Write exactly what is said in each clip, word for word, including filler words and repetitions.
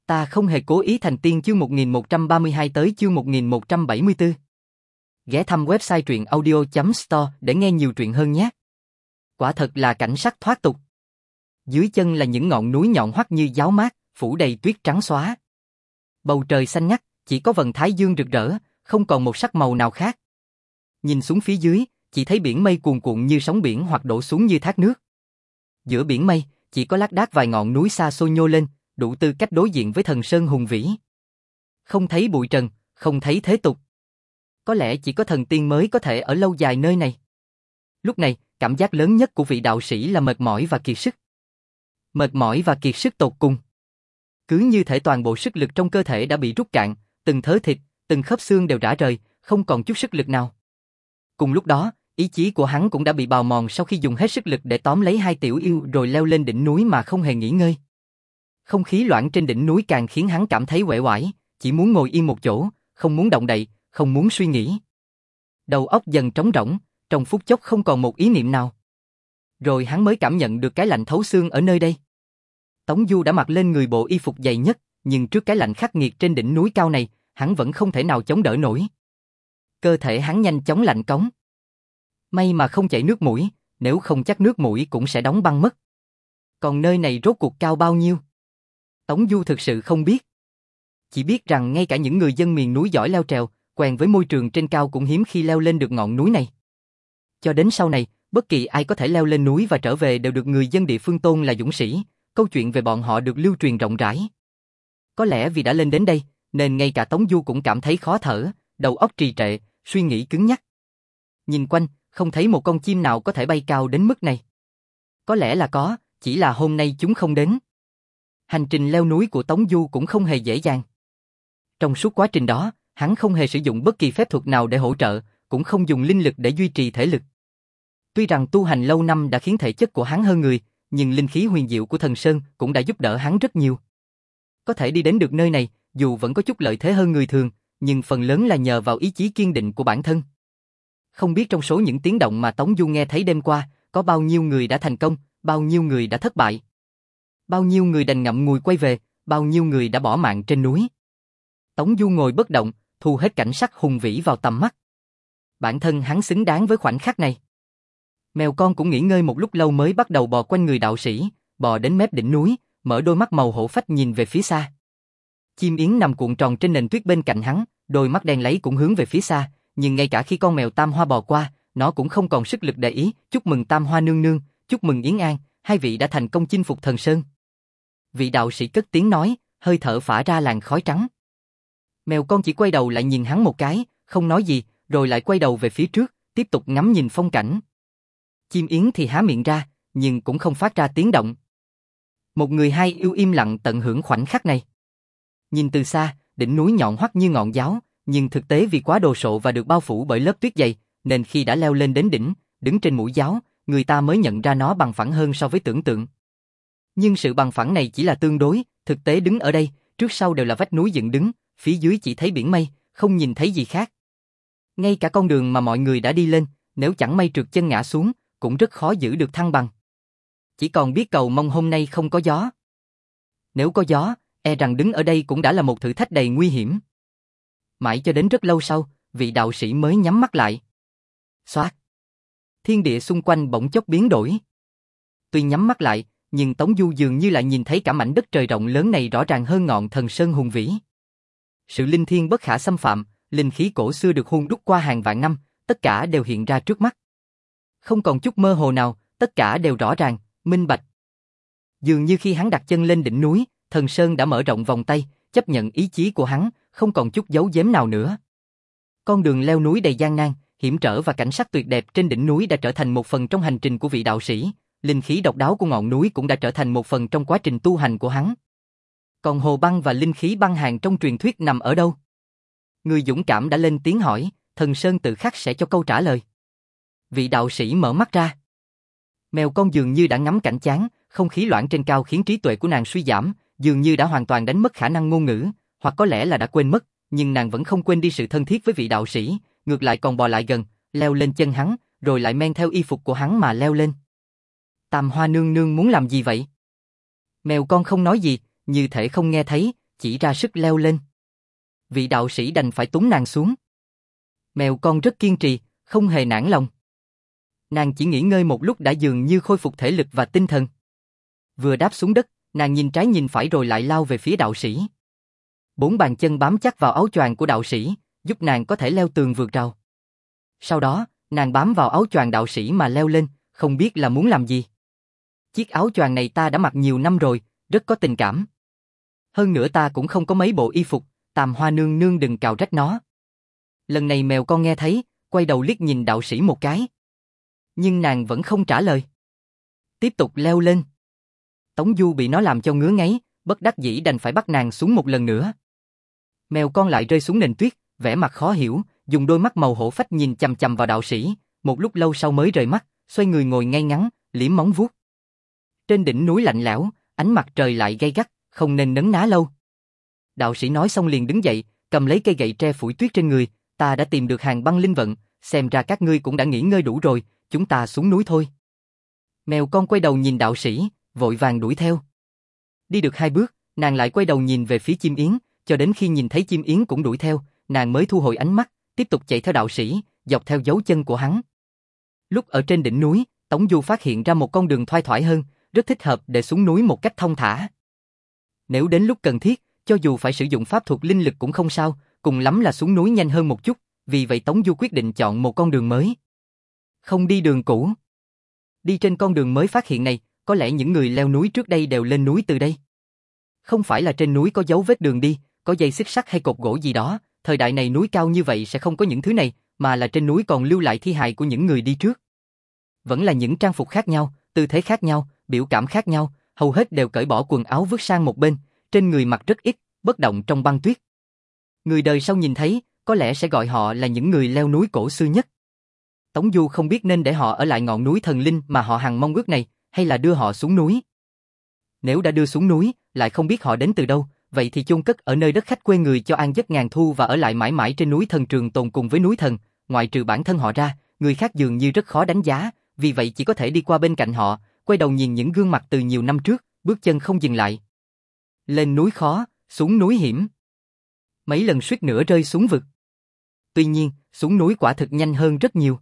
Ta không hề cố ý thành tiên chương một nghìn một trăm ba mươi hai tới chương một nghìn một trăm bảy mươi tư. Ghé thăm website truyện audio chấm store để nghe nhiều truyện hơn nhé. Quả thật là cảnh sắc thoát tục. Dưới chân là những ngọn núi nhọn hoắt như giáo mát, phủ đầy tuyết trắng xóa. Bầu trời xanh ngắt, chỉ có vầng thái dương rực rỡ, không còn một sắc màu nào khác. Nhìn xuống phía dưới, chỉ thấy biển mây cuồn cuộn như sóng biển hoặc đổ xuống như thác nước. Giữa biển mây, chỉ có lác đác vài ngọn núi xa xôi nhô lên, đủ tư cách đối diện với thần sơn hùng vĩ. Không thấy bụi trần, không thấy thế tục. Có lẽ chỉ có thần tiên mới có thể ở lâu dài nơi này. Lúc này, cảm giác lớn nhất của vị đạo sĩ là mệt mỏi và kiệt sức. Mệt mỏi và kiệt sức tột cùng. Cứ như thể toàn bộ sức lực trong cơ thể đã bị rút cạn, từng thớ thịt, từng khớp xương đều rã rời, không còn chút sức lực nào. Cùng lúc đó, ý chí của hắn cũng đã bị bào mòn sau khi dùng hết sức lực để tóm lấy hai tiểu yêu rồi leo lên đỉnh núi mà không hề nghỉ ngơi. Không khí loãng trên đỉnh núi càng khiến hắn cảm thấy uể oải, chỉ muốn ngồi yên một chỗ, không muốn động đậy, không muốn suy nghĩ. Đầu óc dần trống rỗng, trong phút chốc không còn một ý niệm nào. Rồi hắn mới cảm nhận được cái lạnh thấu xương ở nơi đây. Tống Du đã mặc lên người bộ y phục dày nhất, nhưng trước cái lạnh khắc nghiệt trên đỉnh núi cao này, hắn vẫn không thể nào chống đỡ nổi. Cơ thể hắn nhanh chóng lạnh cóng. May mà không chảy nước mũi, nếu không chắc nước mũi cũng sẽ đóng băng mất. Còn nơi này rốt cuộc cao bao nhiêu? Tống Du thực sự không biết. Chỉ biết rằng ngay cả những người dân miền núi giỏi leo trèo, quen với môi trường trên cao cũng hiếm khi leo lên được ngọn núi này. Cho đến sau này, bất kỳ ai có thể leo lên núi và trở về đều được người dân địa phương tôn là dũng sĩ, câu chuyện về bọn họ được lưu truyền rộng rãi. Có lẽ vì đã lên đến đây, nên ngay cả Tống Du cũng cảm thấy khó thở, đầu óc trì trệ, suy nghĩ cứng nhắc. Nhìn quanh, không thấy một con chim nào có thể bay cao đến mức này. Có lẽ là có, chỉ là hôm nay chúng không đến. Hành trình leo núi của Tống Du cũng không hề dễ dàng. Trong suốt quá trình đó, hắn không hề sử dụng bất kỳ phép thuật nào để hỗ trợ, cũng không dùng linh lực để duy trì thể lực. Tuy rằng tu hành lâu năm đã khiến thể chất của hắn hơn người, nhưng linh khí huyền diệu của thần sơn cũng đã giúp đỡ hắn rất nhiều. Có thể đi đến được nơi này, dù vẫn có chút lợi thế hơn người thường, nhưng phần lớn là nhờ vào ý chí kiên định của bản thân. Không biết trong số những tiếng động mà Tống Du nghe thấy đêm qua, có bao nhiêu người đã thành công, bao nhiêu người đã thất bại. Bao nhiêu người đành ngậm ngùi quay về, bao nhiêu người đã bỏ mạng trên núi. Tống Du ngồi bất động, thu hết cảnh sắc hùng vĩ vào tầm mắt. Bản thân hắn xứng đáng với khoảnh khắc này. Mèo con cũng nghỉ ngơi một lúc lâu mới bắt đầu bò quanh người đạo sĩ, bò đến mép đỉnh núi, mở đôi mắt màu hổ phách nhìn về phía xa. Chim yến nằm cuộn tròn trên nền tuyết bên cạnh hắn, đôi mắt đen láy cũng hướng về phía xa, nhưng ngay cả khi con mèo Tam Hoa bò qua, nó cũng không còn sức lực để ý. Chúc mừng Tam Hoa nương nương, chúc mừng Yến An, hai vị đã thành công chinh phục thần sơn. Vị đạo sĩ cất tiếng nói, hơi thở phả ra làn khói trắng. Mèo con chỉ quay đầu lại nhìn hắn một cái, không nói gì, rồi lại quay đầu về phía trước, tiếp tục ngắm nhìn phong cảnh. Chim yến thì há miệng ra, nhưng cũng không phát ra tiếng động. Một người hai yêu im lặng tận hưởng khoảnh khắc này. Nhìn từ xa, đỉnh núi nhọn hoắt như ngọn giáo, nhưng thực tế vì quá đồ sộ và được bao phủ bởi lớp tuyết dày, nên khi đã leo lên đến đỉnh, đứng trên mũi giáo, người ta mới nhận ra nó bằng phẳng hơn so với tưởng tượng. Nhưng sự bằng phẳng này chỉ là tương đối, thực tế đứng ở đây, trước sau đều là vách núi dựng đứng, phía dưới chỉ thấy biển mây, không nhìn thấy gì khác. Ngay cả con đường mà mọi người đã đi lên, nếu chẳng may trượt chân ngã xuống, cũng rất khó giữ được thăng bằng. Chỉ còn biết cầu mong hôm nay không có gió. Nếu có gió, e rằng đứng ở đây cũng đã là một thử thách đầy nguy hiểm. Mãi cho đến rất lâu sau, vị đạo sĩ mới nhắm mắt lại. Xoát! Thiên địa xung quanh bỗng chốc biến đổi. Tuy nhắm mắt lại, nhưng Tống Du dường như lại nhìn thấy cả mảnh đất trời rộng lớn này rõ ràng hơn ngọn thần sơn hùng vĩ. Sự linh thiêng bất khả xâm phạm, linh khí cổ xưa được hun đúc qua hàng vạn năm, tất cả đều hiện ra trước mắt. Không còn chút mơ hồ nào, tất cả đều rõ ràng, minh bạch. Dường như khi hắn đặt chân lên đỉnh núi, thần sơn đã mở rộng vòng tay, chấp nhận ý chí của hắn, không còn chút giấu giếm nào nữa. Con đường leo núi đầy gian nan, hiểm trở và cảnh sắc tuyệt đẹp trên đỉnh núi đã trở thành một phần trong hành trình của vị đạo sĩ, linh khí độc đáo của ngọn núi cũng đã trở thành một phần trong quá trình tu hành của hắn. Còn hồ băng và linh khí băng hàn trong truyền thuyết nằm ở đâu? Người dũng cảm đã lên tiếng hỏi, thần sơn tự khắc sẽ cho câu trả lời. Vị đạo sĩ mở mắt ra. Mèo con dường như đã ngắm cảnh chán, không khí loãng trên cao khiến trí tuệ của nàng suy giảm, dường như đã hoàn toàn đánh mất khả năng ngôn ngữ, hoặc có lẽ là đã quên mất, nhưng nàng vẫn không quên đi sự thân thiết với vị đạo sĩ, ngược lại còn bò lại gần, leo lên chân hắn, rồi lại men theo y phục của hắn mà leo lên. Tam Hoa nương nương muốn làm gì vậy? Mèo con không nói gì, như thể không nghe thấy, chỉ ra sức leo lên. Vị đạo sĩ đành phải túng nàng xuống. Mèo con rất kiên trì, không hề nản lòng. Nàng chỉ nghỉ ngơi một lúc đã dường như khôi phục thể lực và tinh thần. Vừa đáp xuống đất, nàng nhìn trái nhìn phải rồi lại lao về phía đạo sĩ. Bốn bàn chân bám chắc vào áo choàng của đạo sĩ, giúp nàng có thể leo tường vượt rào. Sau đó, nàng bám vào áo choàng đạo sĩ mà leo lên, không biết là muốn làm gì. Chiếc áo choàng này ta đã mặc nhiều năm rồi, rất có tình cảm. Hơn nữa ta cũng không có mấy bộ y phục, Tam Hoa nương nương đừng cào trách nó. Lần này mèo con nghe thấy, quay đầu liếc nhìn đạo sĩ một cái. Nhưng nàng vẫn không trả lời. Tiếp tục leo lên. Tống Du bị nó làm cho ngứa ngáy, bất đắc dĩ đành phải bắt nàng xuống một lần nữa. Mèo con lại rơi xuống nền tuyết, vẻ mặt khó hiểu, dùng đôi mắt màu hổ phách nhìn chằm chằm vào đạo sĩ, một lúc lâu sau mới rời mắt, xoay người ngồi ngay ngắn, liếm móng vuốt. Trên đỉnh núi lạnh lẽo, ánh mặt trời lại gay gắt, không nên nấn ná lâu. Đạo sĩ nói xong liền đứng dậy, cầm lấy cây gậy tre phủi tuyết trên người, ta đã tìm được hàng băng linh vận, xem ra các ngươi cũng đã nghỉ ngơi đủ rồi, chúng ta xuống núi thôi. Mèo con quay đầu nhìn đạo sĩ, vội vàng đuổi theo. Đi được hai bước, nàng lại quay đầu nhìn về phía chim yến, cho đến khi nhìn thấy chim yến cũng đuổi theo, nàng mới thu hồi ánh mắt, tiếp tục chạy theo đạo sĩ, dọc theo dấu chân của hắn. Lúc ở trên đỉnh núi, Tống Du phát hiện ra một con đường thoai thoải hơn, rất thích hợp để xuống núi một cách thông thả. Nếu đến lúc cần thiết, cho dù phải sử dụng pháp thuật linh lực cũng không sao, cùng lắm là xuống núi nhanh hơn một chút, vì vậy Tống Du quyết định chọn một con đường mới. Không đi đường cũ. Đi trên con đường mới phát hiện này, có lẽ những người leo núi trước đây đều lên núi từ đây. Không phải là trên núi có dấu vết đường đi, có dây xích sắt hay cột gỗ gì đó, thời đại này núi cao như vậy sẽ không có những thứ này, mà là trên núi còn lưu lại thi hài của những người đi trước. Vẫn là những trang phục khác nhau, tư thế khác nhau, biểu cảm khác nhau, hầu hết đều cởi bỏ quần áo vứt sang một bên, trên người mặc rất ít, bất động trong băng tuyết. Người đời sau nhìn thấy, có lẽ sẽ gọi họ là những người leo núi cổ xưa nhất. Tống Du không biết nên để họ ở lại ngọn núi thần linh mà họ hằng mong ước này, hay là đưa họ xuống núi. Nếu đã đưa xuống núi, lại không biết họ đến từ đâu, vậy thì chôn cất ở nơi đất khách quê người cho an giấc ngàn thu và ở lại mãi mãi trên núi thần trường tồn cùng với núi thần, ngoại trừ bản thân họ ra, người khác dường như rất khó đánh giá, vì vậy chỉ có thể đi qua bên cạnh họ, quay đầu nhìn những gương mặt từ nhiều năm trước, bước chân không dừng lại. Lên núi khó, xuống núi hiểm. Mấy lần suýt nữa rơi xuống vực. Tuy nhiên, xuống núi quả thực nhanh hơn rất nhiều.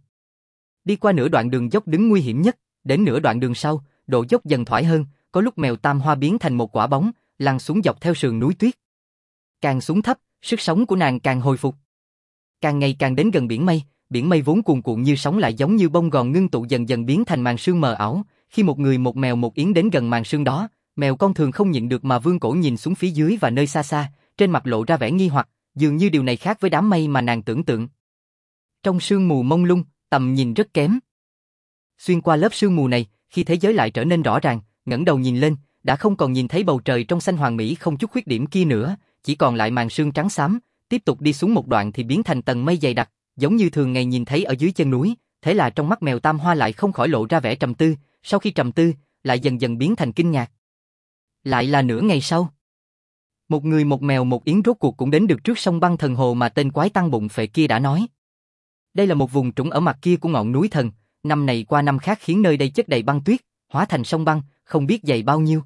Đi qua nửa đoạn đường dốc đứng nguy hiểm nhất, đến nửa đoạn đường sau, độ dốc dần thoải hơn, có lúc mèo Tam Hoa biến thành một quả bóng, lăn xuống dọc theo sườn núi tuyết. Càng xuống thấp, sức sống của nàng càng hồi phục. Càng ngày càng đến gần biển mây, biển mây vốn cuồn cuộn như sóng lại giống như bông gòn ngưng tụ dần dần biến thành màn sương mờ ảo. Khi một người một mèo một yến đến gần màn sương đó, mèo con thường không nhịn được mà vươn cổ nhìn xuống phía dưới và nơi xa xa, trên mặt lộ ra vẻ nghi hoặc, dường như điều này khác với đám mây mà nàng tưởng tượng. Trong sương mù mông lung, tầm nhìn rất kém. Xuyên qua lớp sương mù này, khi thế giới lại trở nên rõ ràng, ngẩng đầu nhìn lên, đã không còn nhìn thấy bầu trời trong xanh hoàng mỹ không chút khuyết điểm kia nữa, chỉ còn lại màn sương trắng xám, tiếp tục đi xuống một đoạn thì biến thành tầng mây dày đặc, giống như thường ngày nhìn thấy ở dưới chân núi, thế là trong mắt mèo Tam Hoa lại không khỏi lộ ra vẻ trầm tư, sau khi trầm tư, lại dần dần biến thành kinh ngạc. Lại là nửa ngày sau. Một người một mèo một yến rốt cuộc cũng đến được trước sông băng thần hồ mà tên quái tăng bụng phệ kia đã nói. Đây là một vùng trũng ở mặt kia của ngọn núi thần, năm này qua năm khác khiến nơi đây chất đầy băng tuyết, hóa thành sông băng, không biết dày bao nhiêu.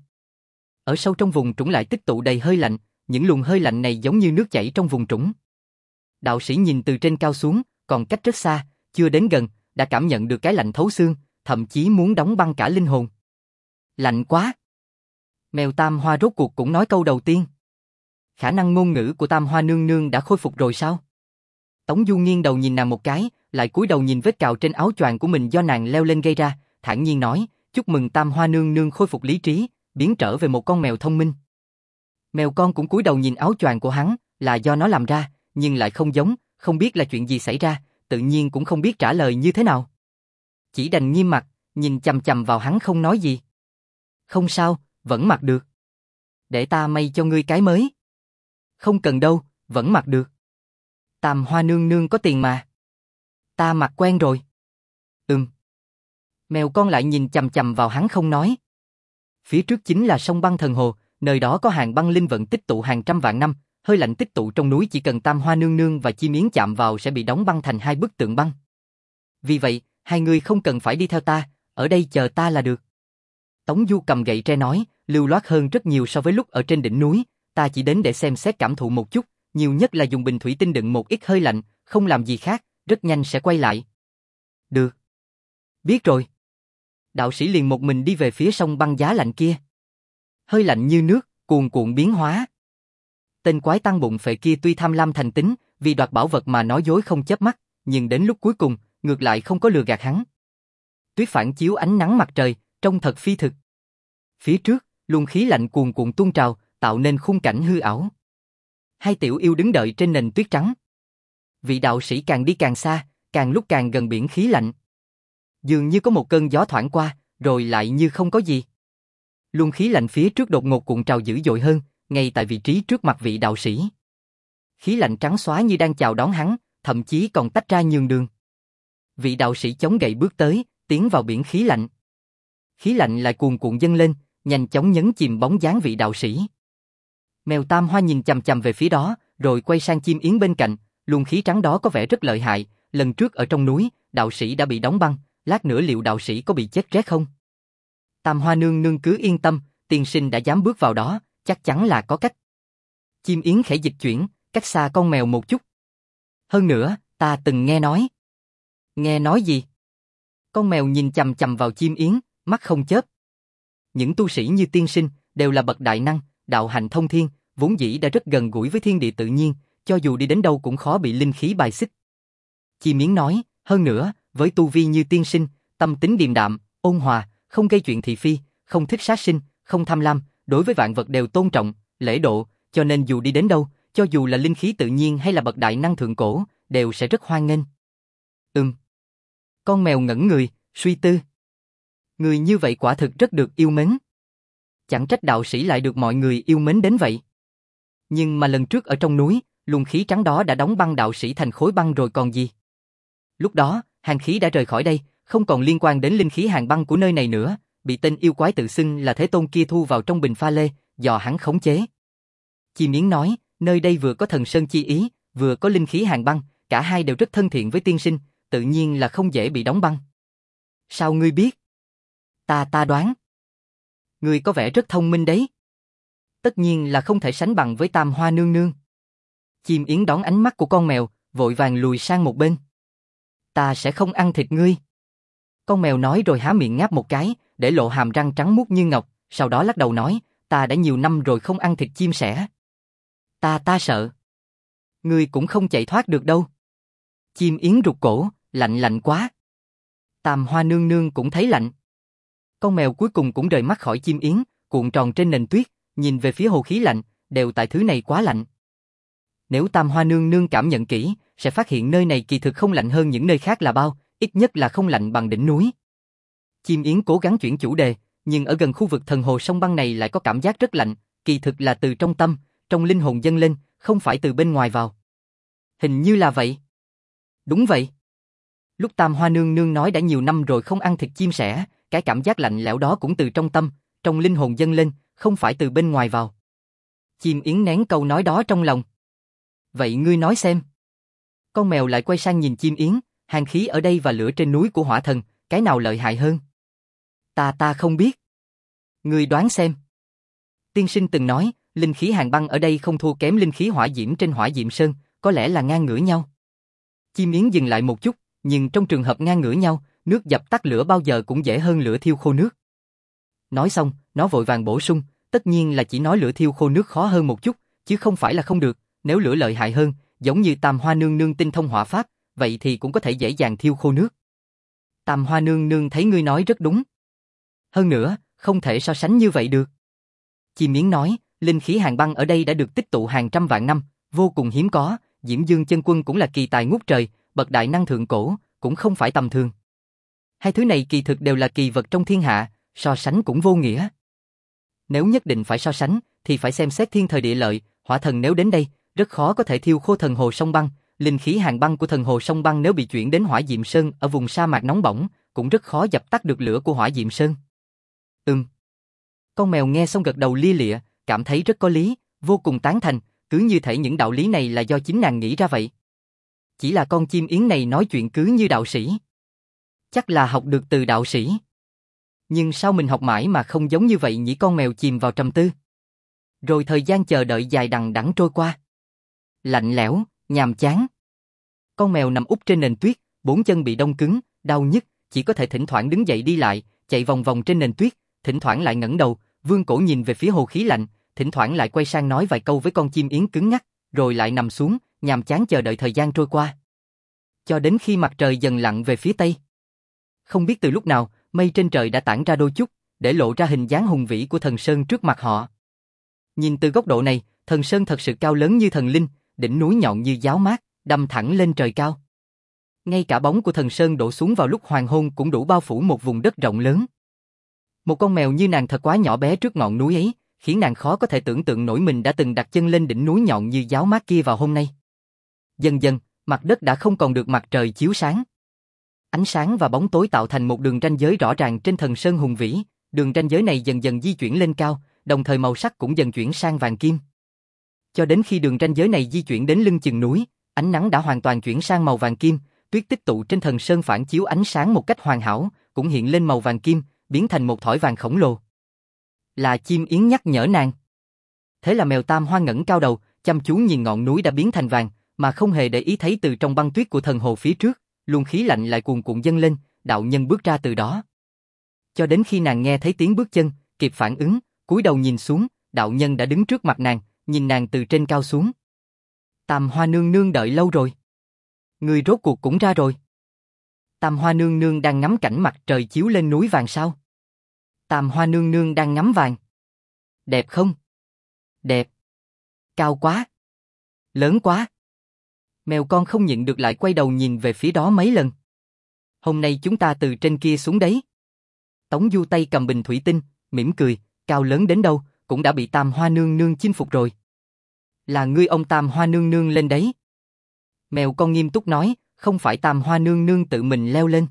Ở sâu trong vùng trũng lại tích tụ đầy hơi lạnh, những luồng hơi lạnh này giống như nước chảy trong vùng trũng. Đạo sĩ nhìn từ trên cao xuống, còn cách rất xa, chưa đến gần, đã cảm nhận được cái lạnh thấu xương, thậm chí muốn đóng băng cả linh hồn. Lạnh quá. Mèo Tam Hoa rốt cuộc cũng nói câu đầu tiên. Khả năng ngôn ngữ của Tam Hoa nương nương đã khôi phục rồi sao? Tống Du nghiêng đầu nhìn nàng một cái, lại cúi đầu nhìn vết cào trên áo choàng của mình do nàng leo lên gây ra, thản nhiên nói, chúc mừng Tam Hoa nương nương khôi phục lý trí, biến trở về một con mèo thông minh. Mèo con cũng cúi đầu nhìn áo choàng của hắn, là do nó làm ra, nhưng lại không giống, không biết là chuyện gì xảy ra, tự nhiên cũng không biết trả lời như thế nào. Chỉ đành nghiêm mặt, nhìn chằm chằm vào hắn không nói gì. Không sao, vẫn mặc được. Để ta may cho ngươi cái mới. Không cần đâu, vẫn mặc được. Tam Hoa nương nương có tiền mà. Ta mặc quen rồi. Ừm. Mèo con lại nhìn chằm chằm vào hắn không nói. Phía trước chính là sông băng thần hồ, nơi đó có hàng băng linh vận tích tụ hàng trăm vạn năm, hơi lạnh tích tụ trong núi chỉ cần Tam Hoa nương nương và chim yến chạm vào sẽ bị đóng băng thành hai bức tượng băng. Vì vậy, hai người không cần phải đi theo ta, ở đây chờ ta là được. Tống Du cầm gậy tre nói, lưu loát hơn rất nhiều so với lúc ở trên đỉnh núi, ta chỉ đến để xem xét cảm thụ một chút, nhiều nhất là dùng bình thủy tinh đựng một ít hơi lạnh, không làm gì khác, rất nhanh sẽ quay lại. Được. Biết rồi. Đạo sĩ liền một mình đi về phía sông băng giá lạnh kia. Hơi lạnh như nước, cuồn cuộn biến hóa. Tên quái tăng bụng phệ kia tuy tham lam thành tính, vì đoạt bảo vật mà nói dối không chớp mắt, nhưng đến lúc cuối cùng, ngược lại không có lừa gạt hắn. Tuyết phản chiếu ánh nắng mặt trời, trông thật phi thực. Phía trước, luồng khí lạnh cuồn cuộn tuôn trào, tạo nên khung cảnh hư ảo. Hai tiểu yêu đứng đợi trên nền tuyết trắng. Vị đạo sĩ càng đi càng xa, càng lúc càng gần biển khí lạnh. Dường như có một cơn gió thoảng qua, rồi lại như không có gì. Luồng khí lạnh phía trước đột ngột cuộn trào dữ dội hơn, ngay tại vị trí trước mặt vị đạo sĩ. Khí lạnh trắng xóa như đang chào đón hắn, thậm chí còn tách ra nhường đường. Vị đạo sĩ chống gậy bước tới, tiến vào biển khí lạnh. Khí lạnh lại cuồn cuộn dâng lên, nhanh chóng nhấn chìm bóng dáng vị đạo sĩ. Mèo Tam Hoa nhìn chằm chằm về phía đó, rồi quay sang chim yến bên cạnh, luồng khí trắng đó có vẻ rất lợi hại, lần trước ở trong núi, đạo sĩ đã bị đóng băng, lát nữa liệu đạo sĩ có bị chết rét không? Tam Hoa nương nương cứ yên tâm, tiên sinh đã dám bước vào đó, chắc chắn là có cách. Chim yến khẽ dịch chuyển, cách xa con mèo một chút. Hơn nữa, ta từng nghe nói. Nghe nói gì? Con mèo nhìn chằm chằm vào chim yến, mắt không chớp. Những tu sĩ như tiên sinh, đều là bậc đại năng, đạo hạnh thông thiên, vốn dĩ đã rất gần gũi với thiên địa tự nhiên, cho dù đi đến đâu cũng khó bị linh khí bài xích. Chim yến nói, hơn nữa, với tu vi như tiên sinh, tâm tính điềm đạm, ôn hòa, không gây chuyện thị phi, không thích sát sinh, không tham lam, đối với vạn vật đều tôn trọng, lễ độ, cho nên dù đi đến đâu, cho dù là linh khí tự nhiên hay là bậc đại năng thượng cổ, đều sẽ rất hoan nghênh. Ừm. Con mèo ngẩn người, suy tư. Người như vậy quả thực rất được yêu mến. Chẳng trách đạo sĩ lại được mọi người yêu mến đến vậy. Nhưng mà lần trước ở trong núi, luồng khí trắng đó đã đóng băng đạo sĩ thành khối băng rồi còn gì. Lúc đó, hàn khí đã rời khỏi đây, không còn liên quan đến linh khí hàn băng của nơi này nữa, bị tên yêu quái tự xưng là Thế Tôn kia thu vào trong bình pha lê, dò hắn khống chế. Chim yến nói, nơi đây vừa có thần sơn chi ý, vừa có linh khí hàn băng, cả hai đều rất thân thiện với tiên sinh, tự nhiên là không dễ bị đóng băng. Sao ngươi biết? Ta ta đoán. Ngươi có vẻ rất thông minh đấy. Tất nhiên là không thể sánh bằng với Tam Hoa nương nương. Chim yến đón ánh mắt của con mèo, vội vàng lùi sang một bên. Ta sẽ không ăn thịt ngươi. Con mèo nói rồi há miệng ngáp một cái, để lộ hàm răng trắng muốt như ngọc, sau đó lắc đầu nói, ta đã nhiều năm rồi không ăn thịt chim sẻ. Ta ta sợ. Ngươi cũng không chạy thoát được đâu. Chim yến rụt cổ, lạnh lạnh quá. Tam Hoa nương nương cũng thấy lạnh. Con mèo cuối cùng cũng rời mắt khỏi chim yến, cuộn tròn trên nền tuyết, nhìn về phía hồ khí lạnh, đều tại thứ này quá lạnh. Nếu Tam Hoa nương nương cảm nhận kỹ, sẽ phát hiện nơi này kỳ thực không lạnh hơn những nơi khác là bao, ít nhất là không lạnh bằng đỉnh núi. Chim yến cố gắng chuyển chủ đề, nhưng ở gần khu vực thần hồ sông băng này lại có cảm giác rất lạnh, kỳ thực là từ trong tâm, trong linh hồn dâng lên, không phải từ bên ngoài vào. Hình như là vậy. Đúng vậy. Lúc Tam Hoa nương nương nói đã nhiều năm rồi không ăn thịt chim sẻ, cái cảm giác lạnh lẽo đó cũng từ trong tâm, trong linh hồn dâng lên, không phải từ bên ngoài vào. Chim yến nén câu nói đó trong lòng. Vậy ngươi nói xem. Con mèo lại quay sang nhìn chim yến, hàn khí ở đây và lửa trên núi của hỏa thần, cái nào lợi hại hơn? Ta ta không biết. Ngươi đoán xem. Tiên sinh từng nói, linh khí hàn băng ở đây không thua kém linh khí hỏa diễm trên Hỏa Diệm Sơn, có lẽ là ngang ngửa nhau. Chim yến dừng lại một chút, nhưng trong trường hợp ngang ngửa nhau, nước dập tắt lửa bao giờ cũng dễ hơn lửa thiêu khô nước. Nói xong, nó vội vàng bổ sung, tất nhiên là chỉ nói lửa thiêu khô nước khó hơn một chút, chứ không phải là không được, nếu lửa lợi hại hơn, giống như Tam Hoa nương nương tinh thông hỏa pháp, vậy thì cũng có thể dễ dàng thiêu khô nước. Tam Hoa nương nương thấy ngươi nói rất đúng. Hơn nữa, không thể so sánh như vậy được. Chim yến nói, linh khí hàn băng ở đây đã được tích tụ hàng trăm vạn năm, vô cùng hiếm có, Diễm Dương chân quân cũng là kỳ tài ngút trời, bậc đại năng thượng cổ, cũng không phải tầm thường. Hai thứ này kỳ thực đều là kỳ vật trong thiên hạ, so sánh cũng vô nghĩa. Nếu nhất định phải so sánh, thì phải xem xét thiên thời địa lợi, hỏa thần nếu đến đây, rất khó có thể thiêu khô thần hồ sông băng, linh khí hàn băng của thần hồ sông băng nếu bị chuyển đến Hỏa Diệm Sơn ở vùng sa mạc nóng bỏng, cũng rất khó dập tắt được lửa của Hỏa Diệm Sơn. Ừm. Con mèo nghe xong gật đầu lia lịa, cảm thấy rất có lý, vô cùng tán thành, cứ như thể những đạo lý này là do chính nàng nghĩ ra vậy. Chỉ là con chim yến này nói chuyện cứ như đạo sĩ. Chắc là học được từ đạo sĩ. Nhưng sao mình học mãi mà không giống như vậy nhỉ? Con mèo chìm vào trầm tư. Rồi thời gian chờ đợi dài đằng đẵng trôi qua. Lạnh lẽo, nhàm chán. Con mèo nằm úp trên nền tuyết, bốn chân bị đông cứng, đau nhức, chỉ có thể thỉnh thoảng đứng dậy đi lại, chạy vòng vòng trên nền tuyết, thỉnh thoảng lại ngẩng đầu, vươn cổ nhìn về phía hồ khí lạnh, thỉnh thoảng lại quay sang nói vài câu với con chim yến cứng ngắc, rồi lại nằm xuống, nhàm chán chờ đợi thời gian trôi qua. Cho đến khi mặt trời dần lặn về phía tây. Không biết từ lúc nào, mây trên trời đã tản ra đôi chút, để lộ ra hình dáng hùng vĩ của thần sơn trước mặt họ. Nhìn từ góc độ này, thần sơn thật sự cao lớn như thần linh, đỉnh núi nhọn như giáo mát, đâm thẳng lên trời cao. Ngay cả bóng của thần sơn đổ xuống vào lúc hoàng hôn cũng đủ bao phủ một vùng đất rộng lớn. Một con mèo như nàng thật quá nhỏ bé trước ngọn núi ấy, khiến nàng khó có thể tưởng tượng nổi mình đã từng đặt chân lên đỉnh núi nhọn như giáo mát kia vào hôm nay. Dần dần, mặt đất đã không còn được mặt trời chiếu sáng. Ánh sáng và bóng tối tạo thành một đường ranh giới rõ ràng trên thần sơn hùng vĩ, đường ranh giới này dần dần di chuyển lên cao, đồng thời màu sắc cũng dần chuyển sang vàng kim. Cho đến khi đường ranh giới này di chuyển đến lưng chừng núi, ánh nắng đã hoàn toàn chuyển sang màu vàng kim, tuyết tích tụ trên thần sơn phản chiếu ánh sáng một cách hoàn hảo, cũng hiện lên màu vàng kim, biến thành một thỏi vàng khổng lồ. Là chim yến nhắc nhở nàng. Thế là mèo Tam Hoa ngẩng cao đầu, chăm chú nhìn ngọn núi đã biến thành vàng, mà không hề để ý thấy từ trong băng tuyết của thần hồ phía trước, luồng khí lạnh lại cuồn cuộn dâng lên, đạo nhân bước ra từ đó. Cho đến khi nàng nghe thấy tiếng bước chân, kịp phản ứng, cúi đầu nhìn xuống, đạo nhân đã đứng trước mặt nàng, nhìn nàng từ trên cao xuống. Tam Hoa nương nương đợi lâu rồi. Người rốt cuộc cũng ra rồi. Tam Hoa nương nương đang ngắm cảnh mặt trời chiếu lên núi vàng sao? Tam Hoa nương nương đang ngắm vàng. Đẹp không? Đẹp. Cao quá. Lớn quá. Mèo con không nhịn được lại quay đầu nhìn về phía đó mấy lần. Hôm nay chúng ta từ trên kia xuống đấy. Tống Du tay cầm bình thủy tinh, mỉm cười, cao lớn đến đâu, cũng đã bị Tam Hoa nương nương chinh phục rồi. Là ngươi ông Tam Hoa nương nương lên đấy. Mèo con nghiêm túc nói, không phải Tam Hoa nương nương tự mình leo lên.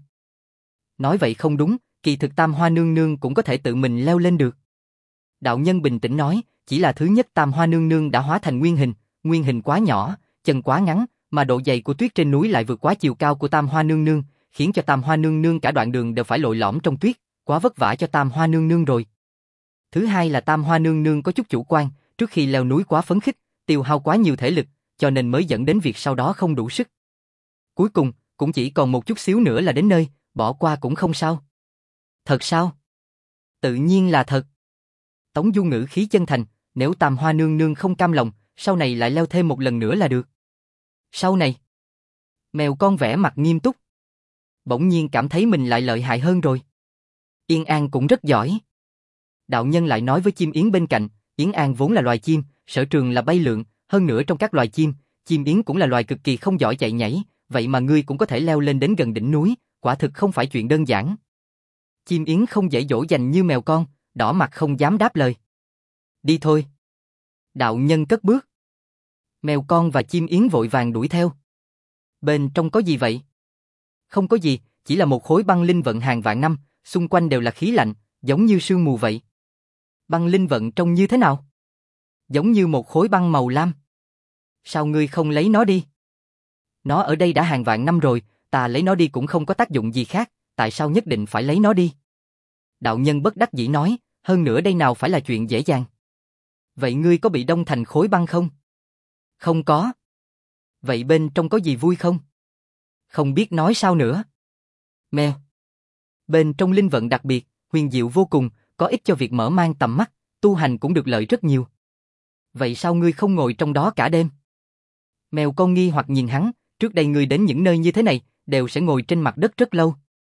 Nói vậy không đúng, kỳ thực Tam Hoa nương nương cũng có thể tự mình leo lên được. Đạo nhân bình tĩnh nói, chỉ là thứ nhất Tam Hoa nương nương đã hóa thành nguyên hình, nguyên hình quá nhỏ, chân quá ngắn, mà độ dày của tuyết trên núi lại vượt quá chiều cao của Tam Hoa nương nương, khiến cho Tam Hoa nương nương cả đoạn đường đều phải lội lõm trong tuyết, quá vất vả cho Tam Hoa nương nương rồi. Thứ hai là Tam Hoa nương nương có chút chủ quan, trước khi leo núi quá phấn khích, tiêu hao quá nhiều thể lực, cho nên mới dẫn đến việc sau đó không đủ sức. Cuối cùng, cũng chỉ còn một chút xíu nữa là đến nơi, bỏ qua cũng không sao. Thật sao? Tự nhiên là thật. Tống Du ngữ khí chân thành, nếu Tam Hoa nương nương không cam lòng, sau này lại leo thêm một lần nữa là được. Sau này? Mèo con vẻ mặt nghiêm túc. Bỗng nhiên cảm thấy mình lại lợi hại hơn rồi. Yên An cũng rất giỏi. Đạo nhân lại nói với chim yến bên cạnh, Yến An vốn là loài chim, sở trường là bay lượn, hơn nữa trong các loài chim, chim yến cũng là loài cực kỳ không giỏi chạy nhảy, vậy mà ngươi cũng có thể leo lên đến gần đỉnh núi, quả thực không phải chuyện đơn giản. Chim yến không dễ dỗ dành như mèo con, đỏ mặt không dám đáp lời. Đi thôi. Đạo nhân cất bước. Mèo con và chim yến vội vàng đuổi theo. Bên trong có gì vậy? Không có gì, chỉ là một khối băng linh vận hàng vạn năm, xung quanh đều là khí lạnh, giống như sương mù vậy. Băng linh vận trông như thế nào? Giống như một khối băng màu lam. Sao ngươi không lấy nó đi? Nó ở đây đã hàng vạn năm rồi, ta lấy nó đi cũng không có tác dụng gì khác, tại sao nhất định phải lấy nó đi? Đạo nhân bất đắc dĩ nói, hơn nữa đây nào phải là chuyện dễ dàng. Vậy ngươi có bị đông thành khối băng không? Không có. Vậy bên trong có gì vui không? Không biết nói sao nữa. Mèo. Bên trong linh vận đặc biệt, huyền diệu vô cùng, có ích cho việc mở mang tầm mắt, tu hành cũng được lợi rất nhiều. Vậy sao ngươi không ngồi trong đó cả đêm? Mèo con nghi hoặc nhìn hắn, trước đây ngươi đến những nơi như thế này, đều sẽ ngồi trên mặt đất rất lâu.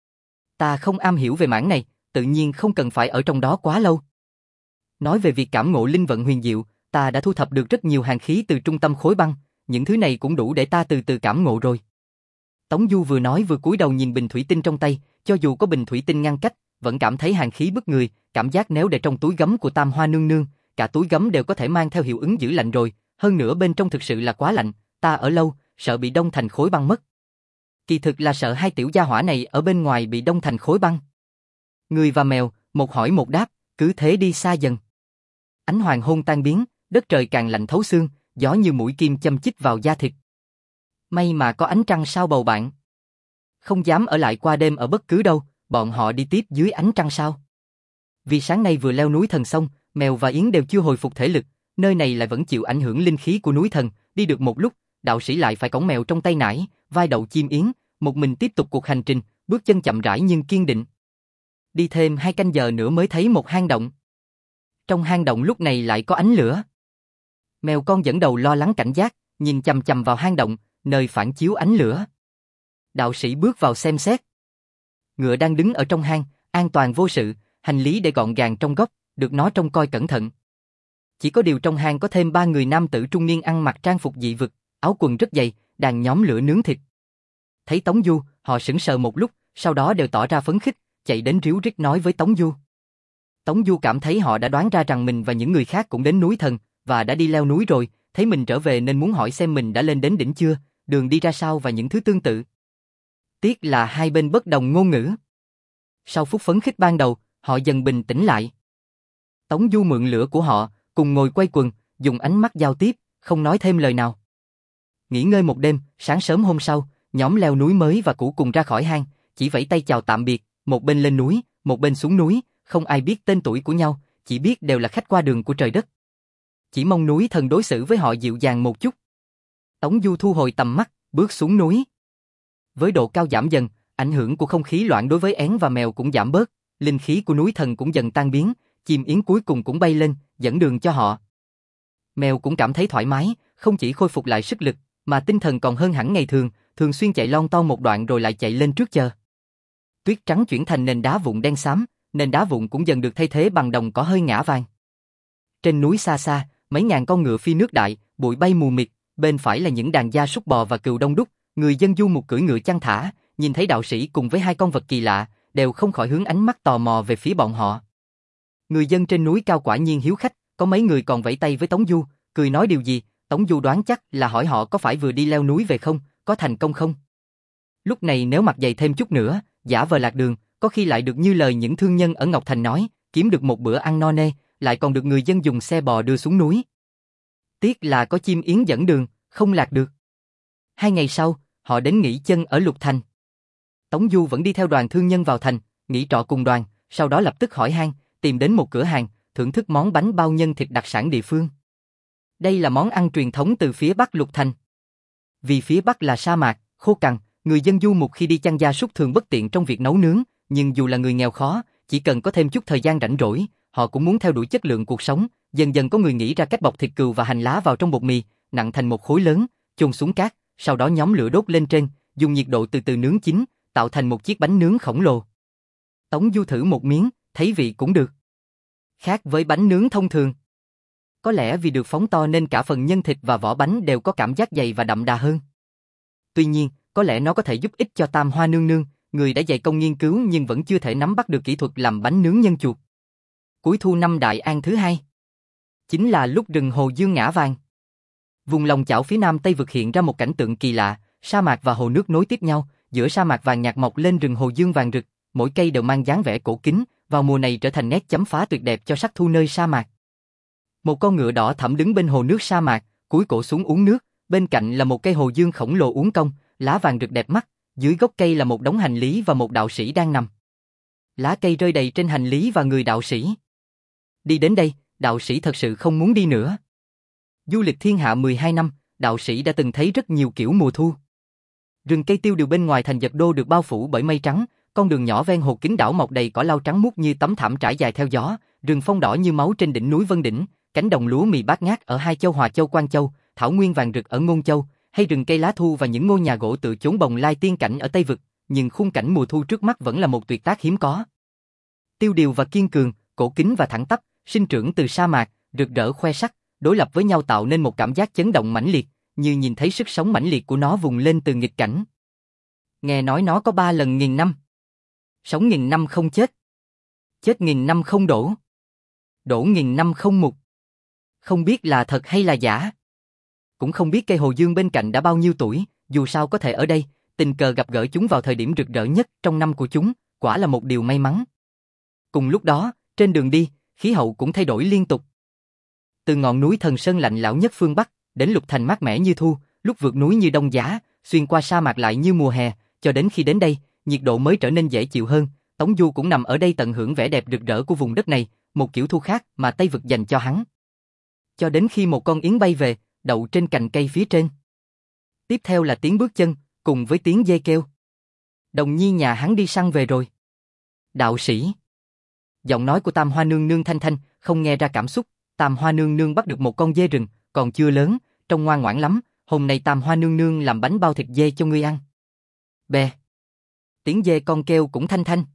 Ta không am hiểu về mảng này, tự nhiên không cần phải ở trong đó quá lâu. Nói về việc cảm ngộ linh vận huyền diệu, ta đã thu thập được rất nhiều hàn khí từ trung tâm khối băng, những thứ này cũng đủ để ta từ từ cảm ngộ rồi. Tống Du vừa nói vừa cúi đầu nhìn bình thủy tinh trong tay, cho dù có bình thủy tinh ngăn cách, vẫn cảm thấy hàn khí bức người, cảm giác nếu để trong túi gấm của Tam Hoa nương nương, cả túi gấm đều có thể mang theo hiệu ứng giữ lạnh rồi, hơn nữa bên trong thực sự là quá lạnh, ta ở lâu, sợ bị đông thành khối băng mất. Kỳ thực là sợ hai tiểu gia hỏa này ở bên ngoài bị đông thành khối băng. Người và mèo, một hỏi một đáp, cứ thế đi xa dần. Ánh hoàng hôn tan biến, đất trời càng lạnh thấu xương, gió như mũi kim châm chích vào da thịt. May mà có ánh trăng sao bầu bạn. Không dám ở lại qua đêm ở bất cứ đâu, bọn họ đi tiếp dưới ánh trăng sao. Vì sáng nay vừa leo núi thần xong, mèo và yến đều chưa hồi phục thể lực, Nơi này lại vẫn chịu ảnh hưởng linh khí của núi thần, đi được một lúc, đạo sĩ lại phải cõng mèo trong tay nải, vai đậu chim yến, một mình tiếp tục cuộc hành trình, bước chân chậm rãi nhưng kiên định. Đi thêm hai canh giờ nữa mới thấy một hang động. Trong hang động lúc này lại có ánh lửa. Mèo con dẫn đầu lo lắng cảnh giác, nhìn chằm chằm vào hang động, nơi phản chiếu ánh lửa. Đạo sĩ bước vào xem xét. Ngựa đang đứng ở trong hang, an toàn vô sự, hành lý để gọn gàng trong góc, được nó trông coi cẩn thận. Chỉ có điều trong hang có thêm ba người nam tử trung niên ăn mặc trang phục dị vực, áo quần rất dày, đang nhóm lửa nướng thịt. Thấy Tống Du, họ sững sờ một lúc, sau đó đều tỏ ra phấn khích, chạy đến ríu rít nói với Tống Du. Tống Du cảm thấy họ đã đoán ra rằng mình và những người khác cũng đến núi thần, và đã đi leo núi rồi, thấy mình trở về nên muốn hỏi xem mình đã lên đến đỉnh chưa, đường đi ra sao và những thứ tương tự. Tiếc là hai bên bất đồng ngôn ngữ. Sau phút phấn khích ban đầu, họ dần bình tĩnh lại. Tống Du mượn lửa của họ, cùng ngồi quay quần, dùng ánh mắt giao tiếp, không nói thêm lời nào. Nghỉ ngơi một đêm, sáng sớm hôm sau, nhóm leo núi mới và cũ cùng ra khỏi hang, chỉ vẫy tay chào tạm biệt, một bên lên núi, một bên xuống núi, không ai biết tên tuổi của nhau, chỉ biết đều là khách qua đường của trời đất. Chỉ mong núi thần đối xử với họ dịu dàng một chút. Tống Du thu hồi tầm mắt, bước xuống núi. Với độ cao giảm dần, ảnh hưởng của không khí loãng đối với én và mèo cũng giảm bớt, linh khí của núi thần cũng dần tan biến, chim yến cuối cùng cũng bay lên, dẫn đường cho họ. Mèo cũng cảm thấy thoải mái, không chỉ khôi phục lại sức lực, mà tinh thần còn hơn hẳn ngày thường, thường xuyên chạy lon ton một đoạn rồi lại chạy lên trước chờ. Tuyết trắng chuyển thành nền đá vụn đen xám, nền đá vụn cũng dần được thay thế bằng đồng cỏ hơi ngã vàng. Trên núi xa xa, mấy ngàn con ngựa phi nước đại, bụi bay mù mịt, bên phải là những đàn gia súc bò và cừu đông đúc, người dân du mục cưỡi ngựa chăn thả, nhìn thấy đạo sĩ cùng với hai con vật kỳ lạ, đều không khỏi hướng ánh mắt tò mò về phía bọn họ. Người dân trên núi cao quả nhiên hiếu khách, có mấy người còn vẫy tay với Tống Du, cười nói điều gì, Tống Du đoán chắc là hỏi họ có phải vừa đi leo núi về không, có thành công không. Lúc này nếu mặc dày thêm chút nữa, giả vờ lạc đường, có khi lại được như lời những thương nhân ở Ngọc Thành nói, kiếm được một bữa ăn no nê, lại còn được người dân dùng xe bò đưa xuống núi. Tiếc là có chim yến dẫn đường, không lạc được. Hai ngày sau, họ đến nghỉ chân ở Lục Thành. Tống Du vẫn đi theo đoàn thương nhân vào thành, nghỉ trọ cùng đoàn, sau đó lập tức hỏi han, tìm đến một cửa hàng, thưởng thức món bánh bao nhân thịt đặc sản địa phương. Đây là món ăn truyền thống từ phía Bắc Lục Thành. Vì phía Bắc là sa mạc, khô cằn, người dân du mục khi đi chăn gia súc thường bất tiện trong việc nấu nướng, nhưng dù là người nghèo khó, chỉ cần có thêm chút thời gian rảnh rỗi, họ cũng muốn theo đuổi chất lượng cuộc sống, dần dần có người nghĩ ra cách bọc thịt cừu và hành lá vào trong bột mì, nặn thành một khối lớn, chôn xuống cát, sau đó nhóm lửa đốt lên trên, dùng nhiệt độ từ từ nướng chín, tạo thành một chiếc bánh nướng khổng lồ. Tống Du thử một miếng, thấy vị cũng được. Khác với bánh nướng thông thường. Có lẽ vì được phóng to nên cả phần nhân thịt và vỏ bánh đều có cảm giác dày và đậm đà hơn. Tuy nhiên, có lẽ nó có thể giúp ích cho Tam Hoa nương nương, người đã dày công nghiên cứu nhưng vẫn chưa thể nắm bắt được kỹ thuật làm bánh nướng nhân chuột. Cuối thu năm Đại An thứ hai, chính là lúc rừng Hồ Dương ngã vàng. Vùng lòng chảo phía nam Tây vực hiện ra một cảnh tượng kỳ lạ, sa mạc và hồ nước nối tiếp nhau, giữa sa mạc vàng nhạt mọc lên rừng Hồ Dương vàng rực, mỗi cây đều mang dáng vẻ cổ kính, vào mùa này trở thành nét chấm phá tuyệt đẹp cho sắc thu nơi sa mạc. Một con ngựa đỏ thẫm đứng bên hồ nước sa mạc, cúi cổ xuống uống nước, bên cạnh là một cây hồ dương khổng lồ uốn cong, lá vàng rực đẹp mắt, dưới gốc cây là một đống hành lý và một đạo sĩ đang nằm. Lá cây rơi đầy trên hành lý và người đạo sĩ. Đi đến đây, đạo sĩ thật sự không muốn đi nữa. Du lịch thiên hạ mười hai năm, đạo sĩ đã từng thấy rất nhiều kiểu mùa thu. Rừng cây tiêu điều bên ngoài thành Dật Đô được bao phủ bởi mây trắng, con đường nhỏ ven hồ kín đảo mọc đầy cỏ lau trắng muốt như tấm thảm trải dài theo gió, rừng phong đỏ như máu trên đỉnh núi Vân Đỉnh, cánh đồng lúa mì bát ngát ở Hai Châu Hòa Châu Quan Châu, thảo nguyên vàng rực ở Ngôn Châu, hay rừng cây lá thu và những ngôi nhà gỗ tự chốn bồng lai tiên cảnh ở Tây Vực, nhưng khung cảnh mùa thu trước mắt vẫn là một tuyệt tác hiếm có. Tiêu điều và kiên cường, cổ kính và thẳng tắp, sinh trưởng từ sa mạc, rực rỡ khoe sắc, đối lập với nhau tạo nên một cảm giác chấn động mãnh liệt, như nhìn thấy sức sống mãnh liệt của nó vùng lên từ nghịch cảnh. Nghe nói nó có ba lần nghìn năm. Sống nghìn năm không chết. Chết nghìn năm không đổ. Đổ nghìn năm không mục. Không biết là thật hay là giả. Cũng không biết cây hồ dương bên cạnh đã bao nhiêu tuổi, dù sao có thể ở đây, tình cờ gặp gỡ chúng vào thời điểm rực rỡ nhất trong năm của chúng, quả là một điều may mắn. Cùng lúc đó, trên đường đi, khí hậu cũng thay đổi liên tục. Từ ngọn núi Thần Sơn lạnh lẽo nhất phương Bắc, đến Lục Thành mát mẻ như thu, lúc vượt núi như đông giá, xuyên qua sa mạc lại như mùa hè, cho đến khi đến đây, nhiệt độ mới trở nên dễ chịu hơn. Tống Du cũng nằm ở đây tận hưởng vẻ đẹp rực rỡ của vùng đất này, một kiểu thu khác mà Tây Vực dành cho hắn. cho đến khi một con yến bay về, đậu trên cành cây phía trên. Tiếp theo là tiếng bước chân, cùng với tiếng dê kêu. Đồng nhi nhà hắn đi săn về rồi. Đạo sĩ. Giọng nói của Tam Hoa nương nương thanh thanh, không nghe ra cảm xúc. Tam Hoa nương nương bắt được một con dê rừng, còn chưa lớn, trông ngoan ngoãn lắm. Hôm nay Tam Hoa nương nương làm bánh bao thịt dê cho ngươi ăn. Bè. Tiếng dê con kêu cũng thanh thanh.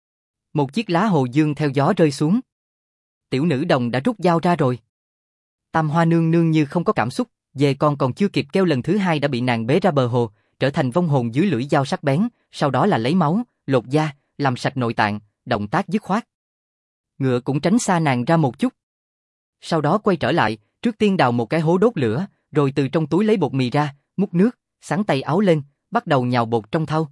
Một chiếc lá hồ dương theo gió rơi xuống. Tiểu nữ đồng đã rút dao ra rồi. Tam Hoa nương nương như không có cảm xúc, dê con còn chưa kịp kêu lần thứ hai đã bị nàng bế ra bờ hồ, trở thành vong hồn dưới lưỡi dao sắc bén, sau đó là lấy máu, lột da, làm sạch nội tạng, động tác dứt khoát. Ngựa cũng tránh xa nàng ra một chút. Sau đó quay trở lại, trước tiên đào một cái hố đốt lửa, rồi từ trong túi lấy bột mì ra, múc nước, xắn tay áo lên, bắt đầu nhào bột trong thau.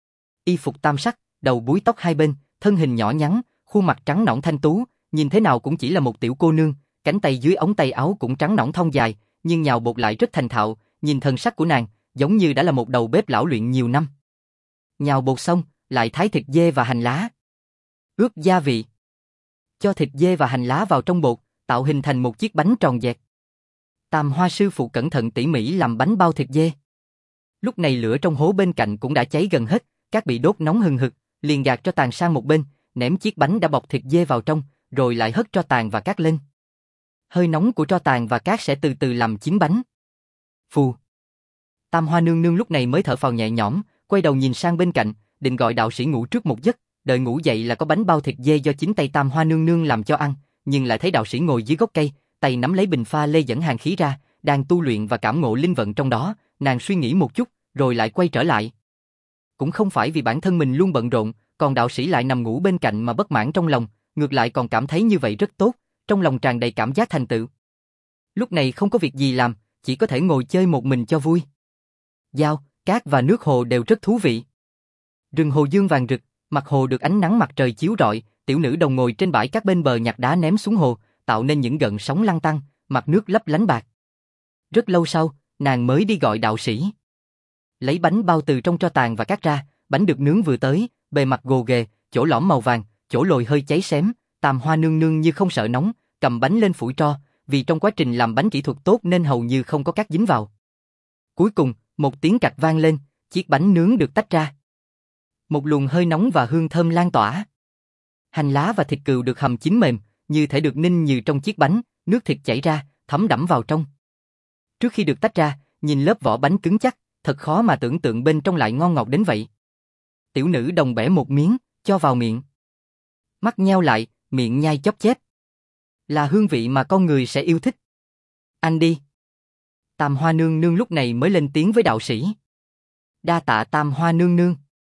Y phục tam sắc, đầu búi tóc hai bên, thân hình nhỏ nhắn, khuôn mặt trắng nõn thanh tú, nhìn thế nào cũng chỉ là một tiểu cô nương, cánh tay dưới ống tay áo cũng trắng nõn thon dài, nhưng nhào bột lại rất thành thạo, nhìn thần sắc của nàng, giống như đã là một đầu bếp lão luyện nhiều năm. Nhào bột xong, lại thái thịt dê và hành lá. Ướp gia vị. Cho thịt dê và hành lá vào trong bột, tạo hình thành một chiếc bánh tròn dẹt. Tam Hoa sư phụ cẩn thận tỉ mỉ làm bánh bao thịt dê. Lúc này lửa trong hố bên cạnh cũng đã cháy gần hết, cát bị đốt nóng hừng hực, liền gạt cho tàn sang một bên, ném chiếc bánh đã bọc thịt dê vào trong, rồi lại hất tro tàn và cát lên. Hơi nóng của tro tàn và cát sẽ từ từ làm chín bánh. Phù. Tam Hoa nương nương lúc này mới thở phào nhẹ nhõm, quay đầu nhìn sang bên cạnh, định gọi đạo sĩ ngủ trước một giấc, đợi ngủ dậy là có bánh bao thịt dê do chính tay Tam Hoa nương nương làm cho ăn, nhưng lại thấy đạo sĩ ngồi dưới gốc cây, tay nắm lấy bình pha lê dẫn hàng khí ra, đang tu luyện và cảm ngộ linh vận trong đó, nàng suy nghĩ một chút, rồi lại quay trở lại. Cũng không phải vì bản thân mình luôn bận rộn, còn đạo sĩ lại nằm ngủ bên cạnh mà bất mãn trong lòng, ngược lại còn cảm thấy như vậy rất tốt, trong lòng tràn đầy cảm giác thành tựu. Lúc này không có việc gì làm, chỉ có thể ngồi chơi một mình cho vui. Dao, cát và nước hồ đều rất thú vị. Rừng hồ dương vàng rực, mặt hồ được ánh nắng mặt trời chiếu rọi, tiểu nữ đồng ngồi trên bãi cát bên bờ nhặt đá ném xuống hồ, tạo nên những gợn sóng lăn tăn, mặt nước lấp lánh bạc. Rất lâu sau, nàng mới đi gọi đạo sĩ. Lấy bánh bao từ trong tro tàn và cát ra, bánh được nướng vừa tới, bề mặt gồ ghề, chỗ lõm màu vàng, chỗ lồi hơi cháy xém, Tam Hoa nương nương như không sợ nóng, cầm bánh lên phủi tro, vì trong quá trình làm bánh kỹ thuật tốt nên hầu như không có cát dính vào. Cuối cùng, một tiếng cạch vang lên, chiếc bánh nướng được tách ra. Một luồng hơi nóng và hương thơm lan tỏa. Hành lá và thịt cừu được hầm chín mềm, như thể được ninh như trong chiếc bánh, nước thịt chảy ra, thấm đẫm vào trong. Trước khi được tách ra, nhìn lớp vỏ bánh cứng chắc, thật khó mà tưởng tượng bên trong lại ngon ngọt đến vậy. Tiểu nữ đồng bẻ một miếng, cho vào miệng. Mắt nheo lại, miệng nhai chóp chép. Là hương vị mà con người sẽ yêu thích. Ăn đi. Tam Hoa nương nương lúc này mới lên tiếng với đạo sĩ. Đa tạ Tam Hoa nương nương.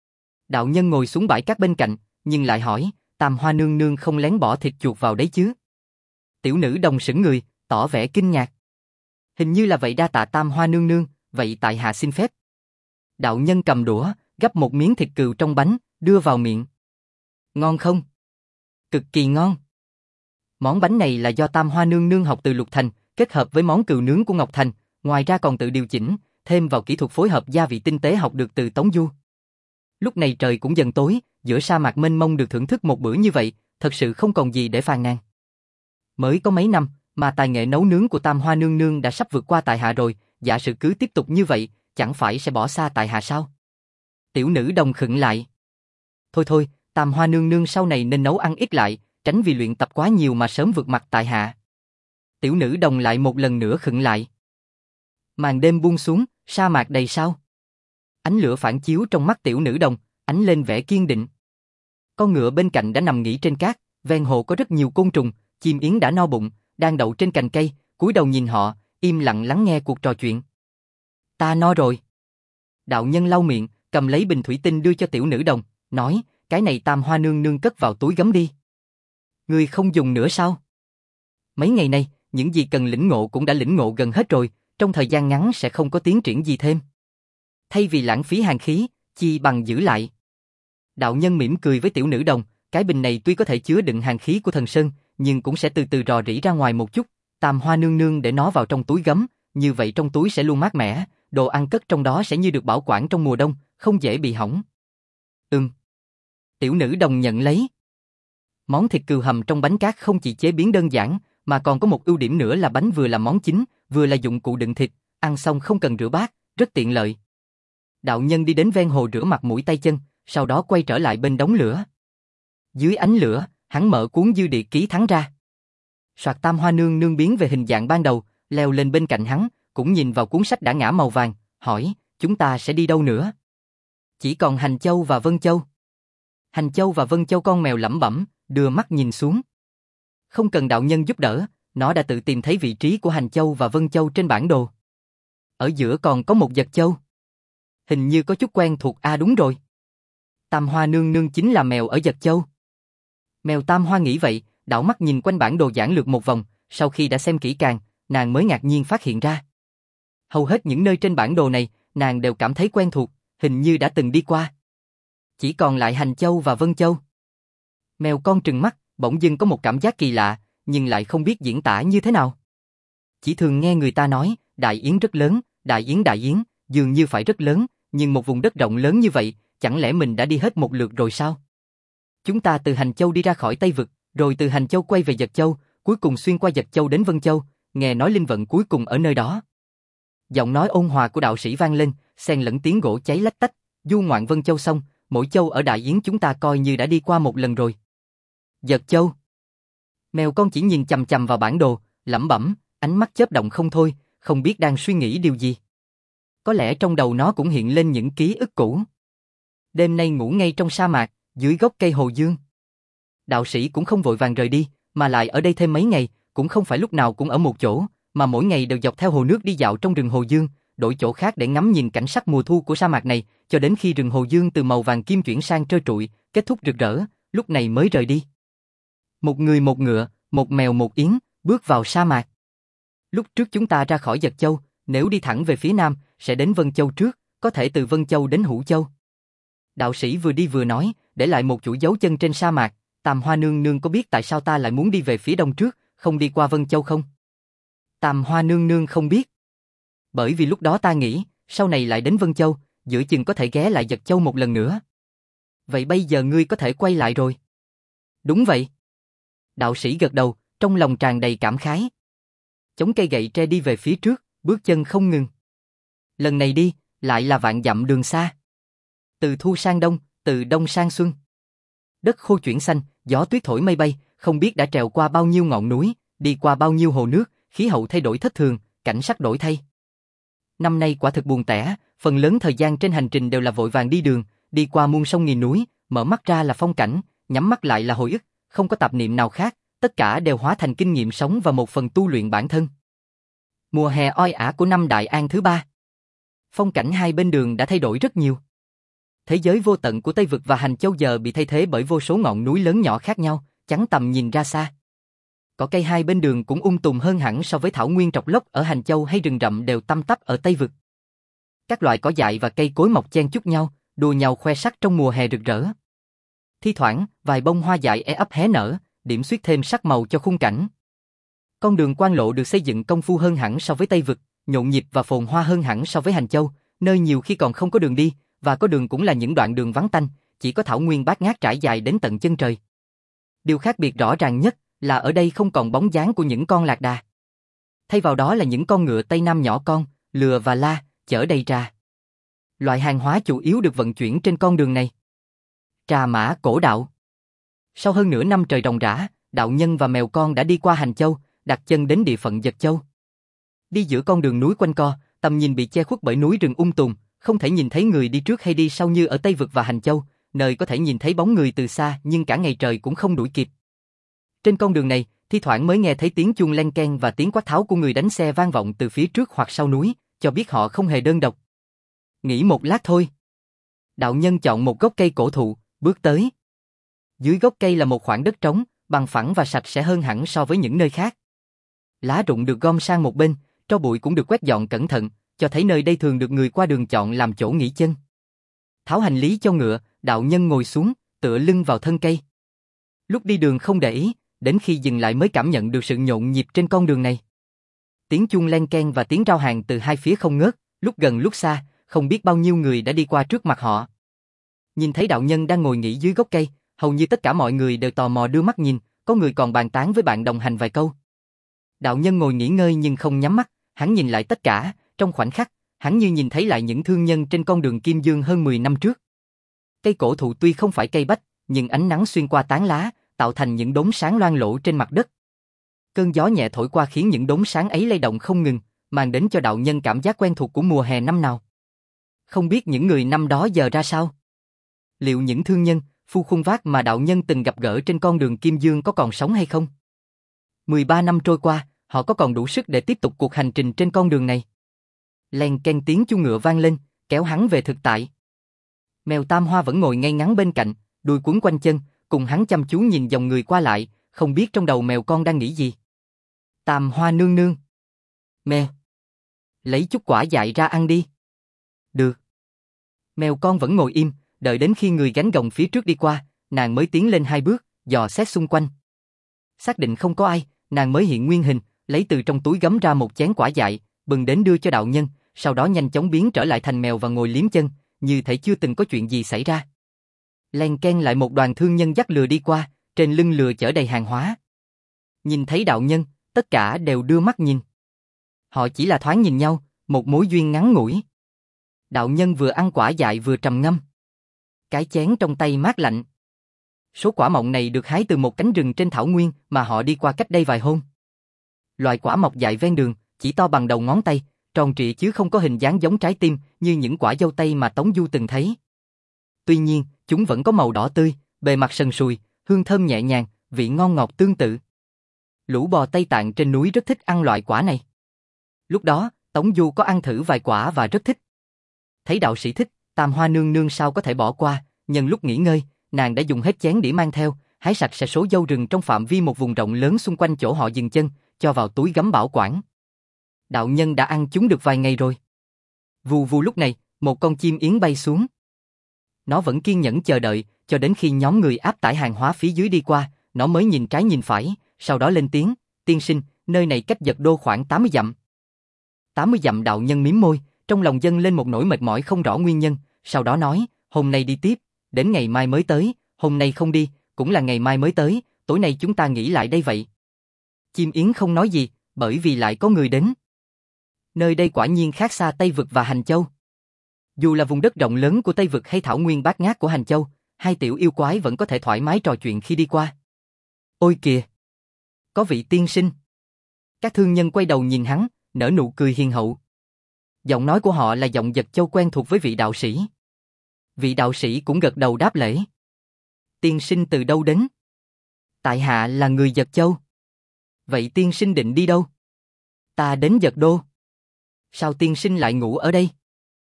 Đạo nhân ngồi xuống bãi cát bên cạnh, nhưng lại hỏi, Tam Hoa nương nương không lén bỏ thịt chuột vào đấy chứ? Tiểu nữ đồng sững người, tỏ vẻ kinh ngạc. Hình như là vậy, đa tạ Tam Hoa nương nương, vậy tại hạ xin phép. Đạo nhân cầm đũa, gắp một miếng thịt cừu trong bánh, đưa vào miệng. Ngon không? Cực kỳ ngon. Món bánh này là do Tam Hoa nương nương học từ Lục Thành, kết hợp với món cừu nướng của Ngọc Thành, ngoài ra còn tự điều chỉnh, thêm vào kỹ thuật phối hợp gia vị tinh tế học được từ Tống Du. Lúc này trời cũng dần tối, giữa sa mạc mênh mông được thưởng thức một bữa như vậy, thật sự không còn gì để phàn nàn. Mới có mấy năm, mà tài nghệ nấu nướng của Tam Hoa nương nương đã sắp vượt qua tại hạ rồi, giả sử cứ tiếp tục như vậy, chẳng phải sẽ bỏ xa tại hạ sao? Tiểu nữ đồng khựng lại. Thôi thôi, Tam Hoa nương nương sau này nên nấu ăn ít lại, tránh vì luyện tập quá nhiều mà sớm vượt mặt tại hạ. Tiểu nữ đồng lại một lần nữa khựng lại. Màn đêm buông xuống, sa mạc đầy sao. Ánh lửa phản chiếu trong mắt tiểu nữ đồng, ánh lên vẻ kiên định. Con ngựa bên cạnh đã nằm nghỉ trên cát, ven hồ có rất nhiều côn trùng, chim yến đã no bụng, đang đậu trên cành cây, cúi đầu nhìn họ, im lặng lắng nghe cuộc trò chuyện. Ta no rồi. Đạo nhân lau miệng, cầm lấy bình thủy tinh đưa cho tiểu nữ đồng, nói, cái này Tam Hoa nương nương cất vào túi gấm đi. Ngươi không dùng nữa sao? Mấy ngày nay, những gì cần lĩnh ngộ cũng đã lĩnh ngộ gần hết rồi, trong thời gian ngắn sẽ không có tiến triển gì thêm. Thay vì lãng phí hàn khí, chi bằng giữ lại. Đạo nhân mỉm cười với tiểu nữ đồng, cái bình này tuy có thể chứa đựng hàn khí của thần sơn, nhưng cũng sẽ từ từ rò rỉ ra ngoài một chút. Tam Hoa nương nương để nó vào trong túi gấm, như vậy trong túi sẽ luôn mát mẻ, đồ ăn cất trong đó sẽ như được bảo quản trong mùa đông, không dễ bị hỏng. Ừm. Tiểu nữ đồng nhận lấy. Món thịt cừu hầm trong bánh cát không chỉ chế biến đơn giản, mà còn có một ưu điểm nữa là bánh vừa là món chính, vừa là dụng cụ đựng thịt, ăn xong không cần rửa bát, rất tiện lợi. Đạo nhân đi đến ven hồ rửa mặt mũi tay chân, sau đó quay trở lại bên đống lửa. Dưới ánh lửa, hắn mở cuốn dư địa ký thắng ra. Soạt Tam Hoa nương nương biến về hình dạng ban đầu, leo lên bên cạnh hắn, cũng nhìn vào cuốn sách đã ngã màu vàng, hỏi, chúng ta sẽ đi đâu nữa? Chỉ còn Hành Châu và Vân Châu. Hành Châu và Vân Châu con mèo lẩm bẩm, đưa mắt nhìn xuống. Không cần đạo nhân giúp đỡ, nó đã tự tìm thấy vị trí của Hành Châu và Vân Châu trên bản đồ. Ở giữa còn có một Vật Châu. Hình như có chút quen thuộc, à đúng rồi. Tam Hoa nương nương chính là mèo ở Vật Châu. Mèo Tam Hoa nghĩ vậy, đảo mắt nhìn quanh bản đồ giản lược một vòng, sau khi đã xem kỹ càng, nàng mới ngạc nhiên phát hiện ra. Hầu hết những nơi trên bản đồ này, nàng đều cảm thấy quen thuộc, hình như đã từng đi qua. Chỉ còn lại Hành Châu và Vân Châu. Mèo con trừng mắt, bỗng dưng có một cảm giác kỳ lạ, nhưng lại không biết diễn tả như thế nào. Chỉ thường nghe người ta nói, Đại Yến rất lớn, Đại Yến Đại Yến, dường như phải rất lớn, nhưng một vùng đất rộng lớn như vậy, chẳng lẽ mình đã đi hết một lượt rồi sao? Chúng ta từ Hành Châu đi ra khỏi Tây Vực, rồi từ Hành Châu quay về Vật Châu, cuối cùng xuyên qua Vật Châu đến Vân Châu, nghe nói linh vận cuối cùng ở nơi đó. Giọng nói ôn hòa của đạo sĩ vang lên, xen lẫn tiếng gỗ cháy lách tách, du ngoạn Vân Châu xong, mỗi châu ở Đại Yến chúng ta coi như đã đi qua một lần rồi. Vật Châu. Mèo con chỉ nhìn chằm chằm vào bản đồ, lẩm bẩm, ánh mắt chớp động không thôi, không biết đang suy nghĩ điều gì. Có lẽ trong đầu nó cũng hiện lên những ký ức cũ. Đêm nay ngủ ngay trong sa mạc, dưới gốc cây hồ dương. Đạo sĩ cũng không vội vàng rời đi, mà lại ở đây thêm mấy ngày, cũng không phải lúc nào cũng ở một chỗ, mà mỗi ngày đều dọc theo hồ nước đi dạo trong rừng hồ dương, đổi chỗ khác để ngắm nhìn cảnh sắc mùa thu của sa mạc này, cho đến khi rừng hồ dương từ màu vàng kim chuyển sang trơ trụi, kết thúc rực rỡ, lúc này mới rời đi. Một người một ngựa, một mèo một yến, bước vào sa mạc. Lúc trước chúng ta ra khỏi Vật Châu, nếu đi thẳng về phía nam, sẽ đến Vân Châu trước, có thể từ Vân Châu đến Hữu Châu. Đạo sĩ vừa đi vừa nói, để lại một chuỗi dấu chân trên sa mạc. Tam Hoa nương nương có biết tại sao ta lại muốn đi về phía đông trước, không đi qua Vân Châu không? Tam Hoa nương nương không biết. Bởi vì lúc đó ta nghĩ, sau này lại đến Vân Châu, giữa chừng có thể ghé lại Vật Châu một lần nữa. Vậy bây giờ ngươi có thể quay lại rồi. Đúng vậy. Đạo sĩ gật đầu, trong lòng tràn đầy cảm khái. Chống cây gậy tre đi về phía trước, bước chân không ngừng. Lần này đi, lại là vạn dặm đường xa. Từ thu sang đông, từ đông sang xuân. Đất khô chuyển xanh, gió tuyết thổi mây bay, không biết đã trèo qua bao nhiêu ngọn núi, đi qua bao nhiêu hồ nước, khí hậu thay đổi thất thường, cảnh sắc đổi thay. Năm nay quả thực buồn tẻ, phần lớn thời gian trên hành trình đều là vội vàng đi đường, đi qua muôn sông nghìn núi, mở mắt ra là phong cảnh, nhắm mắt lại là hồi ức, không có tạp niệm nào khác, tất cả đều hóa thành kinh nghiệm sống và một phần tu luyện bản thân. Mùa hè oi ả của năm Đại An thứ ba. Phong cảnh hai bên đường đã thay đổi rất nhiều. Thế giới vô tận của Tây Vực và Hành Châu giờ bị thay thế bởi vô số ngọn núi lớn nhỏ khác nhau, chắn tầm nhìn ra xa. Cỏ cây hai bên đường cũng um tùm hơn hẳn so với thảo nguyên trọc lốc ở Hành Châu hay rừng rậm đều tăm tắp ở Tây Vực. Các loại cỏ dại và cây cối mọc chen chúc nhau, đua nhau khoe sắc trong mùa hè rực rỡ. Thi thoảng, vài bông hoa dại e ấp hé nở, điểm xuyết thêm sắc màu cho khung cảnh. Con đường quan lộ được xây dựng công phu hơn hẳn so với Tây Vực, nhộn nhịp và phồn hoa hơn hẳn so với Hành Châu, nơi nhiều khi còn không có đường đi, và có đường cũng là những đoạn đường vắng tanh, chỉ có thảo nguyên bát ngát trải dài đến tận chân trời. Điều khác biệt rõ ràng nhất là ở đây không còn bóng dáng của những con lạc đà. Thay vào đó là những con ngựa Tây Nam nhỏ con, lừa và la, chở đầy trà. Loại hàng hóa chủ yếu được vận chuyển trên con đường này. Trà mã cổ đạo. Sau hơn nửa năm trời ròng rã, đạo nhân và mèo con đã đi qua Hành Châu, đặt chân đến địa phận Vật Châu. Đi giữa con đường núi quanh co, tầm nhìn bị che khuất bởi núi rừng um tùm, không thể nhìn thấy người đi trước hay đi sau như ở Tây Vực và Hành Châu, nơi có thể nhìn thấy bóng người từ xa nhưng cả ngày trời cũng không đuổi kịp. Trên con đường này, thi thoảng mới nghe thấy tiếng chuông len keng và tiếng quát tháo của người đánh xe vang vọng từ phía trước hoặc sau núi, cho biết họ không hề đơn độc. Nghỉ một lát thôi. Đạo nhân chọn một gốc cây cổ thụ, bước tới. Dưới gốc cây là một khoảng đất trống, bằng phẳng và sạch sẽ hơn hẳn so với những nơi khác. Lá rụng được gom sang một bên, tro bụi cũng được quét dọn cẩn thận, cho thấy nơi đây thường được người qua đường chọn làm chỗ nghỉ chân. Tháo hành lý cho ngựa, đạo nhân ngồi xuống, tựa lưng vào thân cây. Lúc đi đường không để ý, đến khi dừng lại mới cảm nhận được sự nhộn nhịp trên con đường này. Tiếng chuông len keng và tiếng rao hàng từ hai phía không ngớt, lúc gần lúc xa, không biết bao nhiêu người đã đi qua trước mặt họ. Nhìn thấy đạo nhân đang ngồi nghỉ dưới gốc cây, hầu như tất cả mọi người đều tò mò đưa mắt nhìn, có người còn bàn tán với bạn đồng hành vài câu. Đạo nhân ngồi nghỉ ngơi nhưng không nhắm mắt, hắn nhìn lại tất cả, trong khoảnh khắc, hắn như nhìn thấy lại những thương nhân trên con đường Kim Dương hơn mười năm trước. Cây cổ thụ tuy không phải cây bách, nhưng ánh nắng xuyên qua tán lá, tạo thành những đốm sáng loang lổ trên mặt đất. Cơn gió nhẹ thổi qua khiến những đốm sáng ấy lay động không ngừng, mang đến cho đạo nhân cảm giác quen thuộc của mùa hè năm nào. Không biết những người năm đó giờ ra sao? Liệu những thương nhân, phu khuôn vác mà đạo nhân từng gặp gỡ trên con đường Kim Dương có còn sống hay không? mười ba năm trôi qua, họ có còn đủ sức để tiếp tục cuộc hành trình trên con đường này? Len keng tiếng chuông ngựa vang lên, kéo hắn về thực tại. Mèo Tam Hoa vẫn ngồi ngay ngắn bên cạnh, đuôi quấn quanh chân, cùng hắn chăm chú nhìn dòng người qua lại, không biết trong đầu mèo con đang nghĩ gì. Tam Hoa nương nương. Mèo. Lấy chút quả dại ra ăn đi. Được. Mèo con vẫn ngồi im, đợi đến khi người gánh gồng phía trước đi qua, nàng mới tiến lên hai bước, dò xét xung quanh. Xác định không có ai, nàng mới hiện nguyên hình, lấy từ trong túi gấm ra một chén quả dại, bừng đến đưa cho đạo nhân, sau đó nhanh chóng biến trở lại thành mèo và ngồi liếm chân, như thể chưa từng có chuyện gì xảy ra. Len keng lại một đoàn thương nhân dắt lừa đi qua, trên lưng lừa chở đầy hàng hóa. Nhìn thấy đạo nhân, tất cả đều đưa mắt nhìn. Họ chỉ là thoáng nhìn nhau, một mối duyên ngắn ngủi. Đạo nhân vừa ăn quả dại vừa trầm ngâm. Cái chén trong tay mát lạnh. Số quả mọng này được hái từ một cánh rừng trên thảo nguyên mà họ đi qua cách đây vài hôm. Loại quả mọc dại ven đường, chỉ to bằng đầu ngón tay, tròn trịa chứ không có hình dáng giống trái tim như những quả dâu tây mà Tống Du từng thấy. Tuy nhiên, chúng vẫn có màu đỏ tươi, bề mặt sần sùi, hương thơm nhẹ nhàng, vị ngon ngọt tương tự. Lũ bò Tây Tạng trên núi rất thích ăn loại quả này. Lúc đó, Tống Du có ăn thử vài quả và rất thích. Thấy đạo sĩ thích, Tam Hoa nương nương sao có thể bỏ qua, nhân lúc nghỉ ngơi, nàng đã dùng hết chén đĩa mang theo, hái sạch sẽ số dâu rừng trong phạm vi một vùng rộng lớn xung quanh chỗ họ dừng chân, cho vào túi gấm bảo quản. Đạo nhân đã ăn chúng được vài ngày rồi. Vù vù lúc này, một con chim yến bay xuống. Nó vẫn kiên nhẫn chờ đợi, cho đến khi nhóm người áp tải hàng hóa phía dưới đi qua, nó mới nhìn trái nhìn phải, sau đó lên tiếng, tiên sinh, nơi này cách Dật Đô khoảng tám mươi dặm. tám mươi dặm đạo nhân mím môi, trong lòng dâng lên một nỗi mệt mỏi không rõ nguyên nhân, sau đó nói, hôm nay đi tiếp, đến ngày mai mới tới, hôm nay không đi, cũng là ngày mai mới tới, tối nay chúng ta nghỉ lại đây vậy. Chim yến không nói gì, bởi vì lại có người đến. Nơi đây quả nhiên khác xa Tây Vực và Hành Châu. Dù là vùng đất rộng lớn của Tây Vực hay thảo nguyên bát ngát của Hành Châu, hai tiểu yêu quái vẫn có thể thoải mái trò chuyện khi đi qua. Ôi kìa! Có vị tiên sinh. Các thương nhân quay đầu nhìn hắn, nở nụ cười hiền hậu. Giọng nói của họ là giọng Dật Châu quen thuộc với vị đạo sĩ. Vị đạo sĩ cũng gật đầu đáp lễ. Tiên sinh từ đâu đến? Tại hạ là người Dật Châu. Vậy tiên sinh định đi đâu? Ta đến Dật Đô. Sao tiên sinh lại ngủ ở đây?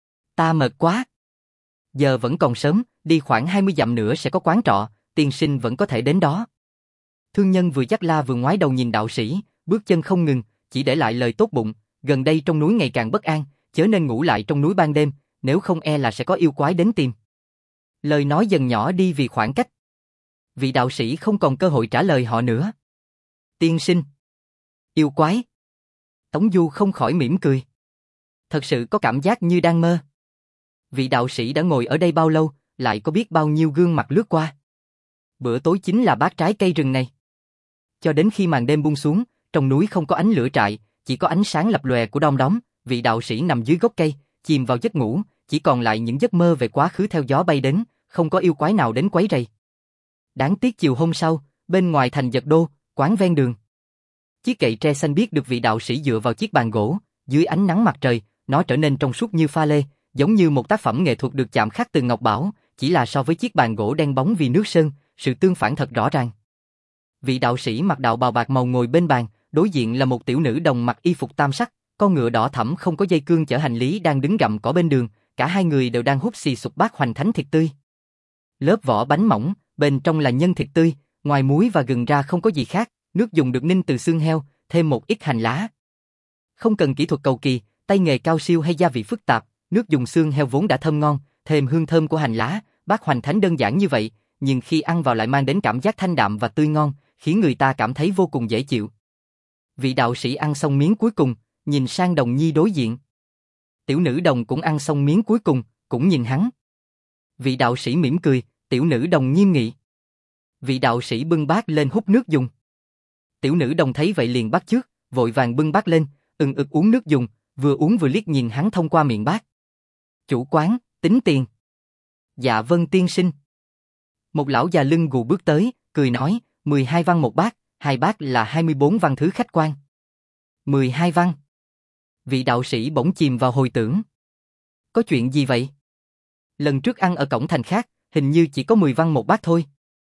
Ta mệt quá. Giờ vẫn còn sớm, đi khoảng hai mươi dặm nữa sẽ có quán trọ, tiên sinh vẫn có thể đến đó. Thương nhân vừa dắt la vừa ngoái đầu nhìn đạo sĩ, bước chân không ngừng, chỉ để lại lời tốt bụng, gần đây trong núi ngày càng bất an, chớ nên ngủ lại trong núi ban đêm, nếu không e là sẽ có yêu quái đến tìm. Lời nói dần nhỏ đi vì khoảng cách. Vị đạo sĩ không còn cơ hội trả lời họ nữa. Tiên sinh. Yêu quái. Tống Du không khỏi mỉm cười. Thật sự có cảm giác như đang mơ. Vị đạo sĩ đã ngồi ở đây bao lâu, lại có biết bao nhiêu gương mặt lướt qua. Bữa tối chính là bát trái cây rừng này. Cho đến khi màn đêm buông xuống, trong núi không có ánh lửa trại, chỉ có ánh sáng lập lòe của đom đóm, vị đạo sĩ nằm dưới gốc cây, chìm vào giấc ngủ, chỉ còn lại những giấc mơ về quá khứ theo gió bay đến, không có yêu quái nào đến quấy rầy. Đáng tiếc chiều hôm sau, bên ngoài thành Dật Đô, quán ven đường. Chiếc kệ tre xanh biếc được vị đạo sĩ dựa vào chiếc bàn gỗ, dưới ánh nắng mặt trời, nó trở nên trong suốt như pha lê, giống như một tác phẩm nghệ thuật được chạm khắc từ ngọc bảo, chỉ là so với chiếc bàn gỗ đen bóng vì nước sơn, sự tương phản thật rõ ràng. Vị đạo sĩ mặc đạo bào bạc màu ngồi bên bàn, đối diện là một tiểu nữ đồng mặc y phục tam sắc, con ngựa đỏ thẫm không có dây cương chở hành lý đang đứng gặm cỏ bên đường, cả hai người đều đang hút xì sụp bát hoành thánh thịt tươi. Lớp vỏ bánh mỏng, bên trong là nhân thịt tươi, ngoài muối và gừng ra không có gì khác, nước dùng được ninh từ xương heo, thêm một ít hành lá. Không cần kỹ thuật cầu kỳ, tay nghề cao siêu hay gia vị phức tạp, nước dùng xương heo vốn đã thơm ngon, thêm hương thơm của hành lá, bát hoành thánh đơn giản như vậy, nhưng khi ăn vào lại mang đến cảm giác thanh đạm và tươi ngon, khiến người ta cảm thấy vô cùng dễ chịu. Vị đạo sĩ ăn xong miếng cuối cùng, nhìn sang đồng nhi đối diện. Tiểu nữ đồng cũng ăn xong miếng cuối cùng, cũng nhìn hắn. Vị đạo sĩ mỉm cười, tiểu nữ đồng nghiêm nghị. Vị đạo sĩ bưng bát lên hút nước dùng. Tiểu nữ đồng thấy vậy liền bắt chước, vội vàng bưng bát lên, ừng ực uống nước dùng, vừa uống vừa liếc nhìn hắn thông qua miệng bát. Chủ quán, tính tiền. Dạ vâng tiên sinh. Một lão già lưng gù bước tới, cười nói, mười hai văn một bát, hai bát là hai mươi bốn văn thứ khách quan. mười hai văn. Vị đạo sĩ bỗng chìm vào hồi tưởng. Có chuyện gì vậy? Lần trước ăn ở cổng thành khác, hình như chỉ có mười văn một bát thôi.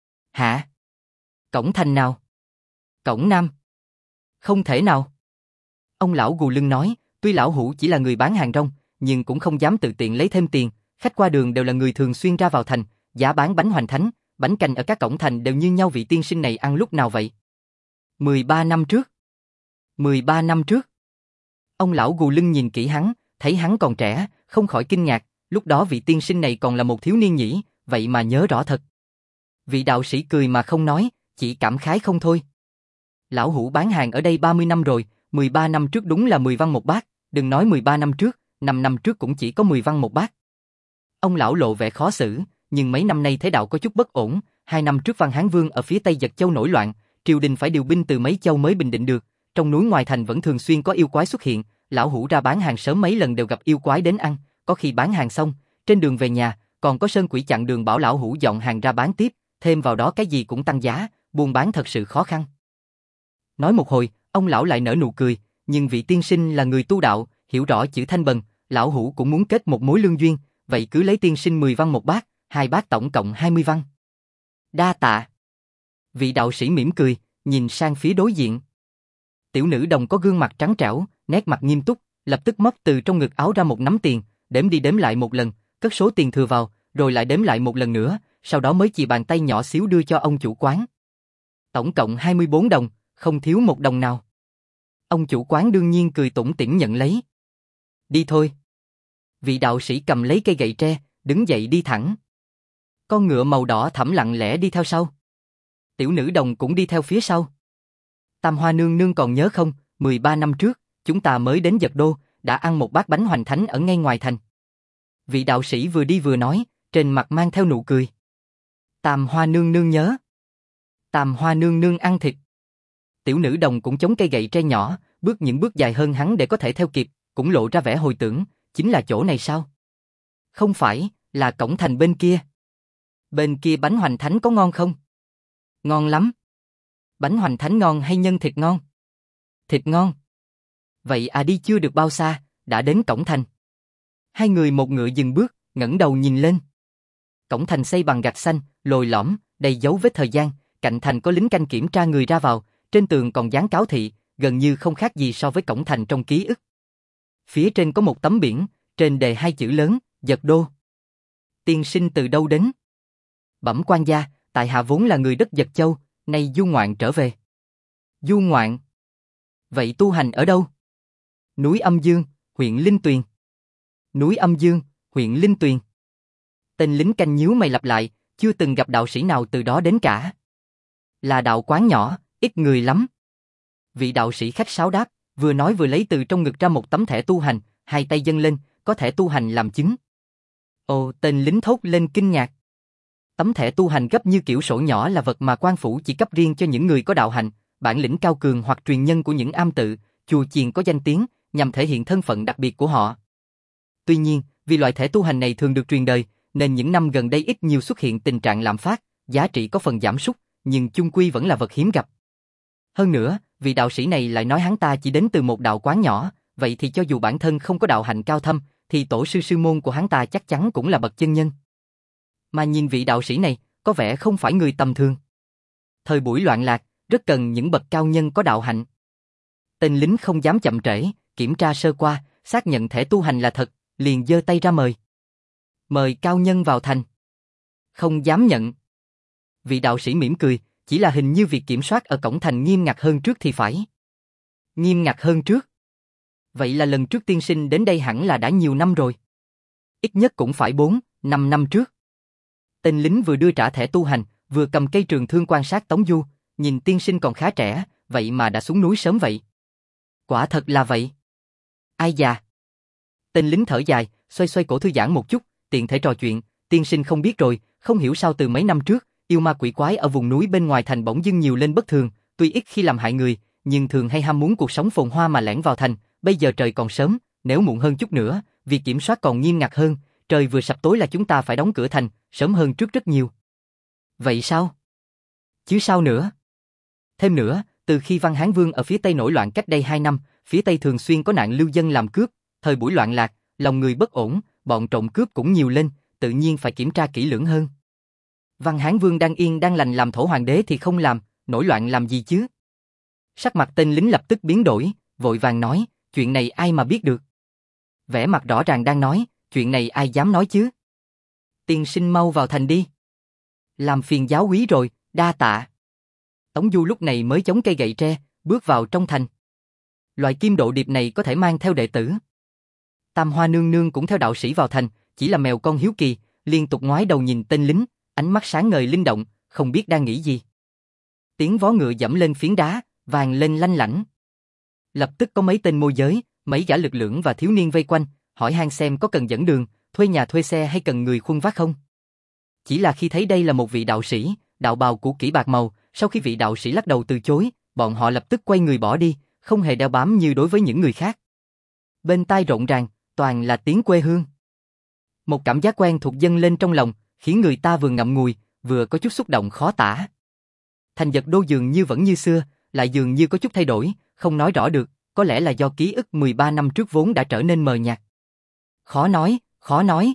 Hả? Cổng thành nào? Cổng Nam. Không thể nào. Ông lão gù lưng nói, tuy lão hủ chỉ là người bán hàng rong, nhưng cũng không dám tự tiện lấy thêm tiền, khách qua đường đều là người thường xuyên ra vào thành, giá bán bánh hoành thánh, bánh canh ở các cổng thành đều như nhau. Vị tiên sinh này ăn lúc nào vậy? mười ba năm trước. mười ba năm trước. Ông lão gù lưng nhìn kỹ hắn, thấy hắn còn trẻ, không khỏi kinh ngạc, lúc đó vị tiên sinh này còn là một thiếu niên nhỉ, vậy mà nhớ rõ thật. Vị đạo sĩ cười mà không nói, chỉ cảm khái không thôi. Lão hủ bán hàng ở đây ba mươi năm rồi, mười ba năm trước đúng là mười văn một bát, đừng nói mười ba năm trước, năm năm trước cũng chỉ có mười văn một bát. Ông lão lộ vẻ khó xử, nhưng mấy năm nay thế đạo có chút bất ổn, hai năm trước Văn Hán Vương ở phía Tây Giật Châu nổi loạn, triều đình phải điều binh từ mấy châu mới bình định được, trong núi ngoài thành vẫn thường xuyên có yêu quái xuất hiện, lão hủ ra bán hàng sớm mấy lần đều gặp yêu quái đến ăn, có khi bán hàng xong, trên đường về nhà, còn có sơn quỷ chặn đường bảo lão hủ dọn hàng ra bán tiếp, thêm vào đó cái gì cũng tăng giá, buôn bán thật sự khó khăn. Nói một hồi, ông lão lại nở nụ cười, nhưng vị tiên sinh là người tu đạo, hiểu rõ chữ thanh bần, lão hủ cũng muốn kết một mối lương duyên, vậy cứ lấy tiên sinh mười văn một bát, hai bát tổng cộng hai mươi văn. Đa tạ. Vị đạo sĩ mỉm cười, nhìn sang phía đối diện. Tiểu nữ đồng có gương mặt trắng trẻo, nét mặt nghiêm túc, lập tức móc từ trong ngực áo ra một nắm tiền, đếm đi đếm lại một lần, cất số tiền thừa vào, rồi lại đếm lại một lần nữa, sau đó mới chì bàn tay nhỏ xíu đưa cho ông chủ quán. Tổng cộng hai mươi bốn đồng, không thiếu một đồng nào. Ông chủ quán đương nhiên cười tủm tỉm nhận lấy. Đi thôi. Vị đạo sĩ cầm lấy cây gậy tre, đứng dậy đi thẳng. Con ngựa màu đỏ thẫm lặng lẽ đi theo sau. Tiểu nữ đồng cũng đi theo phía sau. Tam Hoa nương nương còn nhớ không, mười ba năm trước, chúng ta mới đến Giật Đô, đã ăn một bát bánh hoành thánh ở ngay ngoài thành. Vị đạo sĩ vừa đi vừa nói, trên mặt mang theo nụ cười. Tam Hoa nương nương nhớ. Tam Hoa nương nương ăn thịt. Tiểu nữ đồng cũng chống cây gậy tre nhỏ, bước những bước dài hơn hắn để có thể theo kịp, cũng lộ ra vẻ hồi tưởng, chính là chỗ này sao? Không phải, là cổng thành bên kia. Bên kia bánh hoành thánh có ngon không? Ngon lắm. Bánh hoành thánh ngon hay nhân thịt ngon? Thịt ngon. Vậy à đi chưa được bao xa, đã đến cổng thành. Hai người một ngựa dừng bước, ngẩng đầu nhìn lên. Cổng thành xây bằng gạch xanh, lồi lõm, đầy dấu vết thời gian, cạnh thành có lính canh kiểm tra người ra vào, trên tường còn dán cáo thị, gần như không khác gì so với cổng thành trong ký ức. Phía trên có một tấm biển, trên đề hai chữ lớn, Giật Đô. Tiên sinh từ đâu đến? Bẩm quan gia, tại hạ vốn là người đất Giật Châu, nay du ngoạn trở về. Du ngoạn? Vậy tu hành ở đâu? Núi Âm Dương, huyện Linh Tuyền. Núi Âm Dương, huyện Linh Tuyền. Tên lính canh nhíu mày lặp lại, chưa từng gặp đạo sĩ nào từ đó đến cả. Là đạo quán nhỏ, ít người lắm. Vị đạo sĩ khách sáo đáp, vừa nói vừa lấy từ trong ngực ra một tấm thẻ tu hành, hai tay dâng lên, có thẻ tu hành làm chứng. Ồ, tên lính thốt lên kinh ngạc. Tấm thẻ tu hành gấp như kiểu sổ nhỏ là vật mà quan phủ chỉ cấp riêng cho những người có đạo hạnh, bản lĩnh cao cường hoặc truyền nhân của những am tự, chùa chiền có danh tiếng, nhằm thể hiện thân phận đặc biệt của họ. Tuy nhiên, vì loại thẻ tu hành này thường được truyền đời, nên những năm gần đây ít nhiều xuất hiện tình trạng lạm phát, giá trị có phần giảm sút, nhưng chung quy vẫn là vật hiếm gặp. Hơn nữa, vị đạo sĩ này lại nói hắn ta chỉ đến từ một đạo quán nhỏ, vậy thì cho dù bản thân không có đạo hạnh cao thâm, thì tổ sư sư môn của hắn ta chắc chắn cũng là bậc chân nhân. Mà nhìn vị đạo sĩ này, có vẻ không phải người tầm thường. Thời buổi loạn lạc, rất cần những bậc cao nhân có đạo hạnh. Tên lính không dám chậm trễ, kiểm tra sơ qua, xác nhận thẻ tu hành là thật, liền giơ tay ra mời. Mời cao nhân vào thành. Không dám nhận. Vị đạo sĩ mỉm cười, chỉ là hình như việc kiểm soát ở cổng thành nghiêm ngặt hơn trước thì phải. Nghiêm ngặt hơn trước? Vậy là lần trước tiên sinh đến đây hẳn là đã nhiều năm rồi. Ít nhất cũng phải bốn, năm năm trước. Tên lính vừa đưa trả thẻ tu hành, vừa cầm cây trường thương quan sát Tống Du, nhìn tiên sinh còn khá trẻ, vậy mà đã xuống núi sớm vậy. Quả thật là vậy. Ai già? Tên lính thở dài, xoay xoay cổ thư giãn một chút, tiện thể trò chuyện, tiên sinh không biết rồi, không hiểu sao từ mấy năm trước, yêu ma quỷ quái ở vùng núi bên ngoài thành bỗng dưng nhiều lên bất thường, tuy ít khi làm hại người, nhưng thường hay ham muốn cuộc sống phồn hoa mà lẻn vào thành, bây giờ trời còn sớm, nếu muộn hơn chút nữa, việc kiểm soát còn nghiêm ngặt hơn, trời vừa sập tối là chúng ta phải đóng cửa thành, sớm hơn trước rất nhiều. Vậy sao? Chứ sao nữa? Thêm nữa, từ khi Văn Hán Vương ở phía Tây nổi loạn cách đây hai năm, phía Tây thường xuyên có nạn lưu dân làm cướp, thời buổi loạn lạc, lòng người bất ổn, bọn trộm cướp cũng nhiều lên, tự nhiên phải kiểm tra kỹ lưỡng hơn. Văn Hán Vương đang yên đang lành làm thổ hoàng đế thì không làm, nổi loạn làm gì chứ? Sắc mặt tên lính lập tức biến đổi, vội vàng nói, chuyện này ai mà biết được. Vẻ mặt rõ ràng đang nói, chuyện này ai dám nói chứ? Tiên sinh mau vào thành đi. Làm phiền giáo úy rồi, đa tạ. Tống Du lúc này mới chống cây gậy tre, bước vào trong thành. Loại kim độ điệp này có thể mang theo đệ tử. Tam Hoa nương nương cũng theo đạo sĩ vào thành, chỉ là mèo con hiếu kỳ, liên tục ngoái đầu nhìn tên lính, ánh mắt sáng ngời linh động, không biết đang nghĩ gì. Tiếng vó ngựa dẫm lên phiến đá, vàng lên lanh lảnh. Lập tức có mấy tên môi giới, mấy gã lực lưỡng và thiếu niên vây quanh, hỏi han xem có cần dẫn đường, thuê nhà thuê xe hay cần người khuân vác không. Chỉ là khi thấy đây là một vị đạo sĩ, đạo bào cũ kỹ bạc màu, sau khi vị đạo sĩ lắc đầu từ chối, bọn họ lập tức quay người bỏ đi, không hề đeo bám như đối với những người khác. Bên tai rộn ràng, toàn là tiếng quê hương. Một cảm giác quen thuộc dâng lên trong lòng, khiến người ta vừa ngậm ngùi, vừa có chút xúc động khó tả. Thành Dật Đô dường như vẫn như xưa, lại dường như có chút thay đổi, không nói rõ được, có lẽ là do ký ức mười ba năm trước vốn đã trở nên mờ nhạt. Khó nói, khó nói.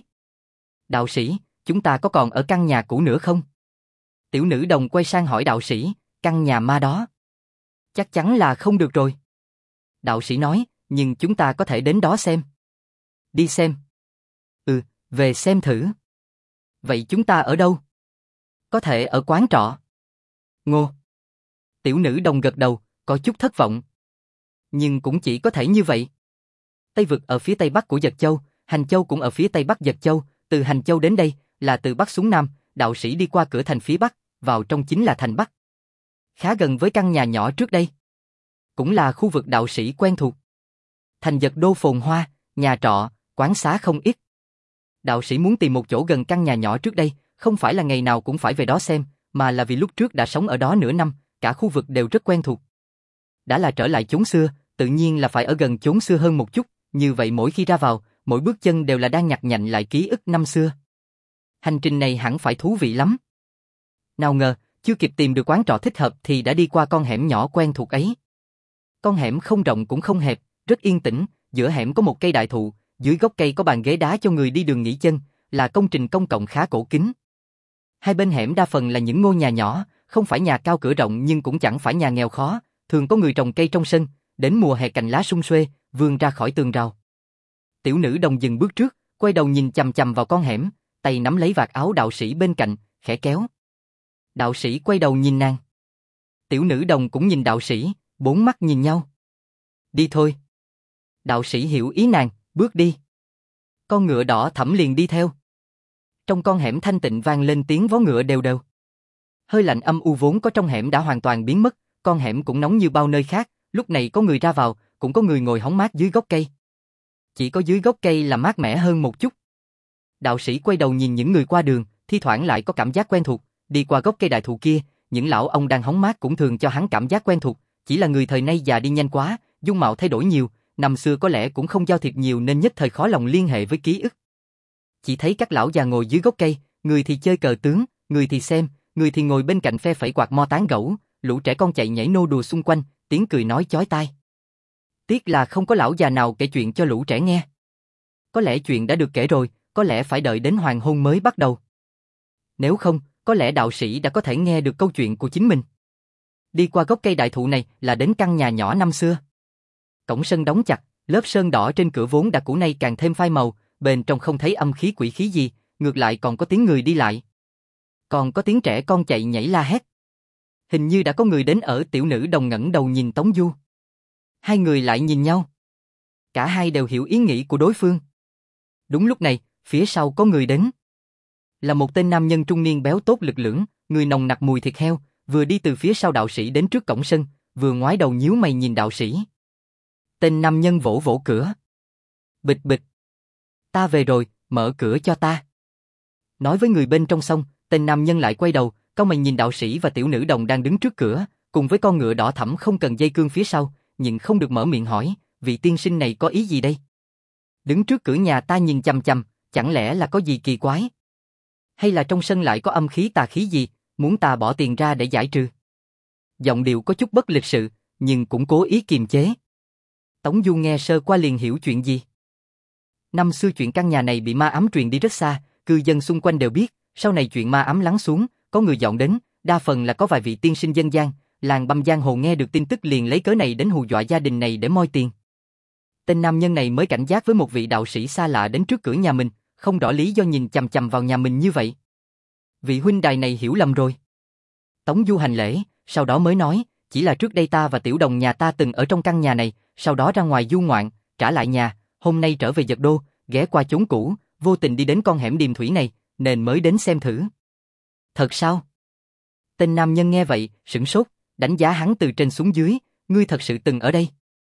Đạo sĩ, chúng ta có còn ở căn nhà cũ nữa không? Tiểu nữ đồng quay sang hỏi đạo sĩ, căn nhà ma đó. Chắc chắn là không được rồi. Đạo sĩ nói, nhưng chúng ta có thể đến đó xem. Đi xem. Ừ, về xem thử. Vậy chúng ta ở đâu? Có thể ở quán trọ. Ngô. Tiểu nữ đồng gật đầu, có chút thất vọng. Nhưng cũng chỉ có thể như vậy. Tây Vực ở phía tây bắc của Dật Châu, Hành Châu cũng ở phía tây bắc Dật Châu, từ Hành Châu đến đây là từ bắc xuống nam, đạo sĩ đi qua cửa thành phía bắc, vào trong chính là thành bắc. Khá gần với căn nhà nhỏ trước đây. Cũng là khu vực đạo sĩ quen thuộc. Thành Dật Đô phồn hoa, nhà trọ, quán xá không ít. Đạo sĩ muốn tìm một chỗ gần căn nhà nhỏ trước đây, không phải là ngày nào cũng phải về đó xem, mà là vì lúc trước đã sống ở đó nửa năm, cả khu vực đều rất quen thuộc. Đã là trở lại chốn xưa, tự nhiên là phải ở gần chốn xưa hơn một chút, như vậy mỗi khi ra vào, mỗi bước chân đều là đang nhặt nhạnh lại ký ức năm xưa. Hành trình này hẳn phải thú vị lắm. Nào ngờ, chưa kịp tìm được quán trọ thích hợp thì đã đi qua con hẻm nhỏ quen thuộc ấy. Con hẻm không rộng cũng không hẹp, rất yên tĩnh, giữa hẻm có một cây đại thụ, dưới gốc cây có bàn ghế đá cho người đi đường nghỉ chân, là công trình công cộng khá cổ kính. Hai bên hẻm đa phần là những ngôi nhà nhỏ, không phải nhà cao cửa rộng nhưng cũng chẳng phải nhà nghèo khó, thường có người trồng cây trong sân, đến mùa hè cành lá sum xuê, vươn ra khỏi tường rào. Tiểu nữ đồng dừng bước trước, quay đầu nhìn chằm chằm vào con hẻm, tay nắm lấy vạt áo đạo sĩ bên cạnh, khẽ kéo. Đạo sĩ quay đầu nhìn nàng. Tiểu nữ đồng cũng nhìn đạo sĩ, bốn mắt nhìn nhau. Đi thôi. Đạo sĩ hiểu ý nàng, bước đi. Con ngựa đỏ thẫm liền đi theo. Trong con hẻm thanh tịnh vang lên tiếng vó ngựa đều đều. Hơi lạnh âm u vốn có trong hẻm đã hoàn toàn biến mất, con hẻm cũng nóng như bao nơi khác, lúc này có người ra vào, cũng có người ngồi hóng mát dưới gốc cây. Chỉ có dưới gốc cây là mát mẻ hơn một chút. Đạo sĩ quay đầu nhìn những người qua đường, thi thoảng lại có cảm giác quen thuộc, đi qua gốc cây đại thụ kia, những lão ông đang hóng mát cũng thường cho hắn cảm giác quen thuộc, chỉ là người thời nay già đi nhanh quá, dung mạo thay đổi nhiều, năm xưa có lẽ cũng không giao thiệp nhiều nên nhất thời khó lòng liên hệ với ký ức. Chỉ thấy các lão già ngồi dưới gốc cây, người thì chơi cờ tướng, người thì xem, người thì ngồi bên cạnh phe phẩy quạt mo tán gẫu, lũ trẻ con chạy nhảy nô đùa xung quanh, tiếng cười nói chói tai. Tiếc là không có lão già nào kể chuyện cho lũ trẻ nghe. Có lẽ chuyện đã được kể rồi, có lẽ phải đợi đến hoàng hôn mới bắt đầu. Nếu không, có lẽ đạo sĩ đã có thể nghe được câu chuyện của chính mình. Đi qua gốc cây đại thụ này là đến căn nhà nhỏ năm xưa. Cổng sân đóng chặt, lớp sơn đỏ trên cửa vốn đã cũ nay càng thêm phai màu, bên trong không thấy âm khí quỷ khí gì, ngược lại còn có tiếng người đi lại. Còn có tiếng trẻ con chạy nhảy la hét. Hình như đã có người đến ở. Tiểu nữ đồng ngẩng đầu nhìn Tống Du. Hai người lại nhìn nhau. Cả hai đều hiểu ý nghĩ của đối phương. Đúng lúc này, phía sau có người đến. Là một tên nam nhân trung niên béo tốt lực lưỡng, người nồng nặc mùi thịt heo, vừa đi từ phía sau đạo sĩ đến trước cổng sân, vừa ngoái đầu nhíu mày nhìn đạo sĩ. Tên nam nhân vỗ vỗ cửa. Bịch bịch. Ta về rồi, mở cửa cho ta. Nói với người bên trong xong, tên nam nhân lại quay đầu, cau mày nhìn đạo sĩ và tiểu nữ đồng đang đứng trước cửa, cùng với con ngựa đỏ thẫm không cần dây cương phía sau, nhưng không được mở miệng hỏi, vị tiên sinh này có ý gì đây? Đứng trước cửa nhà ta nhìn chằm chằm, chẳng lẽ là có gì kỳ quái? Hay là trong sân lại có âm khí tà khí gì, muốn ta bỏ tiền ra để giải trừ? Giọng điệu có chút bất lịch sự, nhưng cũng cố ý kiềm chế. Tống Du nghe sơ qua liền hiểu chuyện gì. Năm xưa chuyện căn nhà này bị ma ám truyền đi rất xa, cư dân xung quanh đều biết, sau này chuyện ma ám lắng xuống, có người dọn đến, đa phần là có vài vị tiên sinh dân gian, làng băm giang hồ nghe được tin tức liền lấy cớ này đến hù dọa gia đình này để moi tiền. Tên nam nhân này mới cảnh giác với một vị đạo sĩ xa lạ đến trước cửa nhà mình, không rõ lý do nhìn chằm chằm vào nhà mình như vậy. Vị huynh đài này hiểu lầm rồi. Tống Du hành lễ, sau đó mới nói, chỉ là trước đây ta và tiểu đồng nhà ta từng ở trong căn nhà này, sau đó ra ngoài du ngoạn, trả lại nhà, hôm nay trở về Dật Đô, ghé qua chốn cũ, vô tình đi đến con hẻm điềm thủy này, nên mới đến xem thử. Thật sao? Tên nam nhân nghe vậy, sửng sốt, đánh giá hắn từ trên xuống dưới, ngươi thật sự từng ở đây.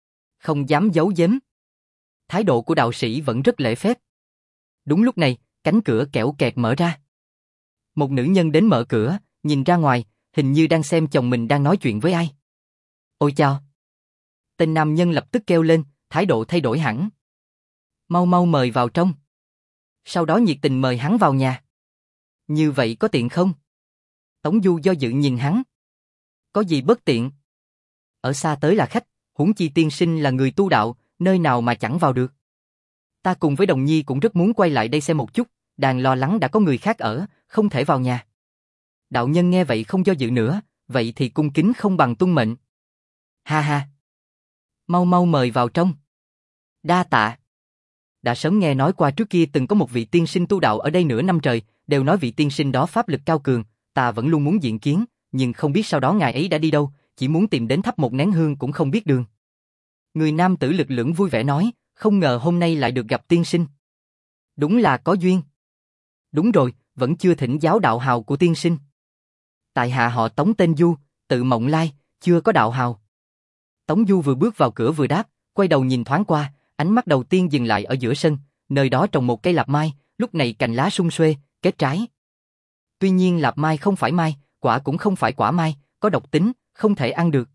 Không dám giấu giếm. Thái độ của đạo sĩ vẫn rất lễ phép. Đúng lúc này, cánh cửa kẽo kẹt mở ra. Một nữ nhân đến mở cửa, nhìn ra ngoài, hình như đang xem chồng mình đang nói chuyện với ai. Ôi chao! Tên nam nhân lập tức kêu lên, thái độ thay đổi hẳn. Mau mau mời vào trong. Sau đó nhiệt tình mời hắn vào nhà. Như vậy có tiện không? Tống Du do dự nhìn hắn. Có gì bất tiện? Ở xa tới là khách, huống chi tiên sinh là người tu đạo, nơi nào mà chẳng vào được. Ta cùng với Đồng Nhi cũng rất muốn quay lại đây xem một chút, đang lo lắng đã có người khác ở, không thể vào nhà. Đạo nhân nghe vậy không do dự nữa, vậy thì cung kính không bằng tuân mệnh. Ha ha! Mau mau mời vào trong. Đa tạ. Đã sớm nghe nói qua trước kia từng có một vị tiên sinh tu đạo ở đây nửa năm trời, đều nói vị tiên sinh đó pháp lực cao cường, ta vẫn luôn muốn diện kiến, nhưng không biết sau đó ngài ấy đã đi đâu, chỉ muốn tìm đến thắp một nén hương cũng không biết đường. Người nam tử lực lưỡng vui vẻ nói, không ngờ hôm nay lại được gặp tiên sinh. Đúng là có duyên. Đúng rồi, vẫn chưa thỉnh giáo đạo hào của tiên sinh. Tại hạ họ Tống tên Du, tự Mộng Lai, chưa có đạo hào. Tống Du vừa bước vào cửa vừa đáp, quay đầu nhìn thoáng qua, ánh mắt đầu tiên dừng lại ở giữa sân, nơi đó trồng một cây lạp mai, lúc này cành lá sum xuê, kết trái. Tuy nhiên lạp mai không phải mai, quả cũng không phải quả mai, có độc tính, không thể ăn được.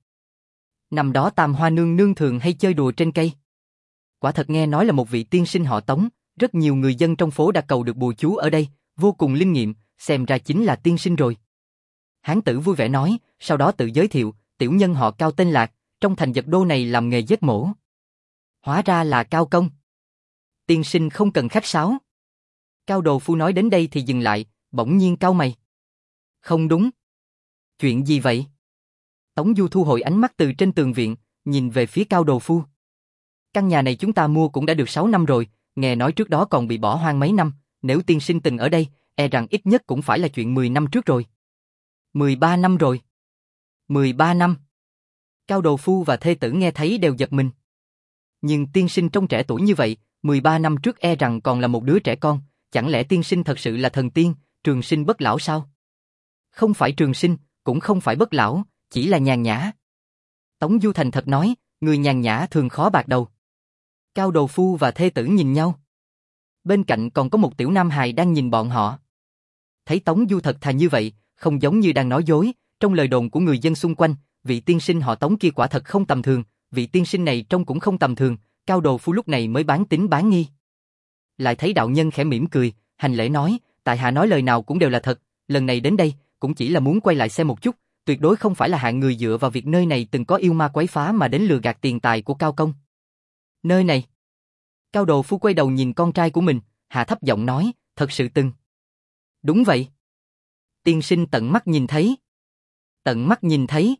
Năm đó Tam Hoa nương nương thường hay chơi đùa trên cây. Quả thật nghe nói là một vị tiên sinh họ Tống, rất nhiều người dân trong phố đã cầu được bùa chú ở đây, vô cùng linh nghiệm, xem ra chính là tiên sinh rồi. Hán tử vui vẻ nói, sau đó tự giới thiệu, tiểu nhân họ Cao tên Lạc, trong thành Dật Đô này làm nghề giết mổ. Hóa ra là Cao công. Tiên sinh không cần khách sáo. Cao đồ phu nói đến đây thì dừng lại, bỗng nhiên cau mày. Không đúng. Chuyện gì vậy? Tống Du thu hồi ánh mắt từ trên tường viện, nhìn về phía Cao đồ phu. Căn nhà này chúng ta mua cũng đã được sáu năm rồi, nghe nói trước đó còn bị bỏ hoang mấy năm, nếu tiên sinh từng ở đây, e rằng ít nhất cũng phải là chuyện mười năm trước rồi. mười ba năm rồi. mười ba năm. Cao đồ phu và thê tử nghe thấy đều giật mình. Nhưng tiên sinh trông trẻ tuổi như vậy, mười ba năm trước e rằng còn là một đứa trẻ con, chẳng lẽ tiên sinh thật sự là thần tiên, trường sinh bất lão sao? Không phải trường sinh, cũng không phải bất lão, chỉ là nhàn nhã. Tống Du thành thật nói, người nhàn nhã thường khó bạc đầu. Cao đồ phu và thê tử nhìn nhau. Bên cạnh còn có một tiểu nam hài đang nhìn bọn họ. Thấy Tống Du thật thà như vậy, không giống như đang nói dối, trong lời đồn của người dân xung quanh, vị tiên sinh họ Tống kia quả thật không tầm thường, vị tiên sinh này trông cũng không tầm thường, Cao đồ phu lúc này mới bán tín bán nghi. Lại thấy đạo nhân khẽ mỉm cười, hành lễ nói, tại hạ nói lời nào cũng đều là thật, lần này đến đây, cũng chỉ là muốn quay lại xem một chút, tuyệt đối không phải là hạng người dựa vào việc nơi này từng có yêu ma quấy phá mà đến lừa gạt tiền tài của Cao công. Nơi này. Cao đồ phu quay đầu nhìn con trai của mình, hạ thấp giọng nói, thật sự từng. Đúng vậy. Tiên sinh tận mắt nhìn thấy. Tận mắt nhìn thấy.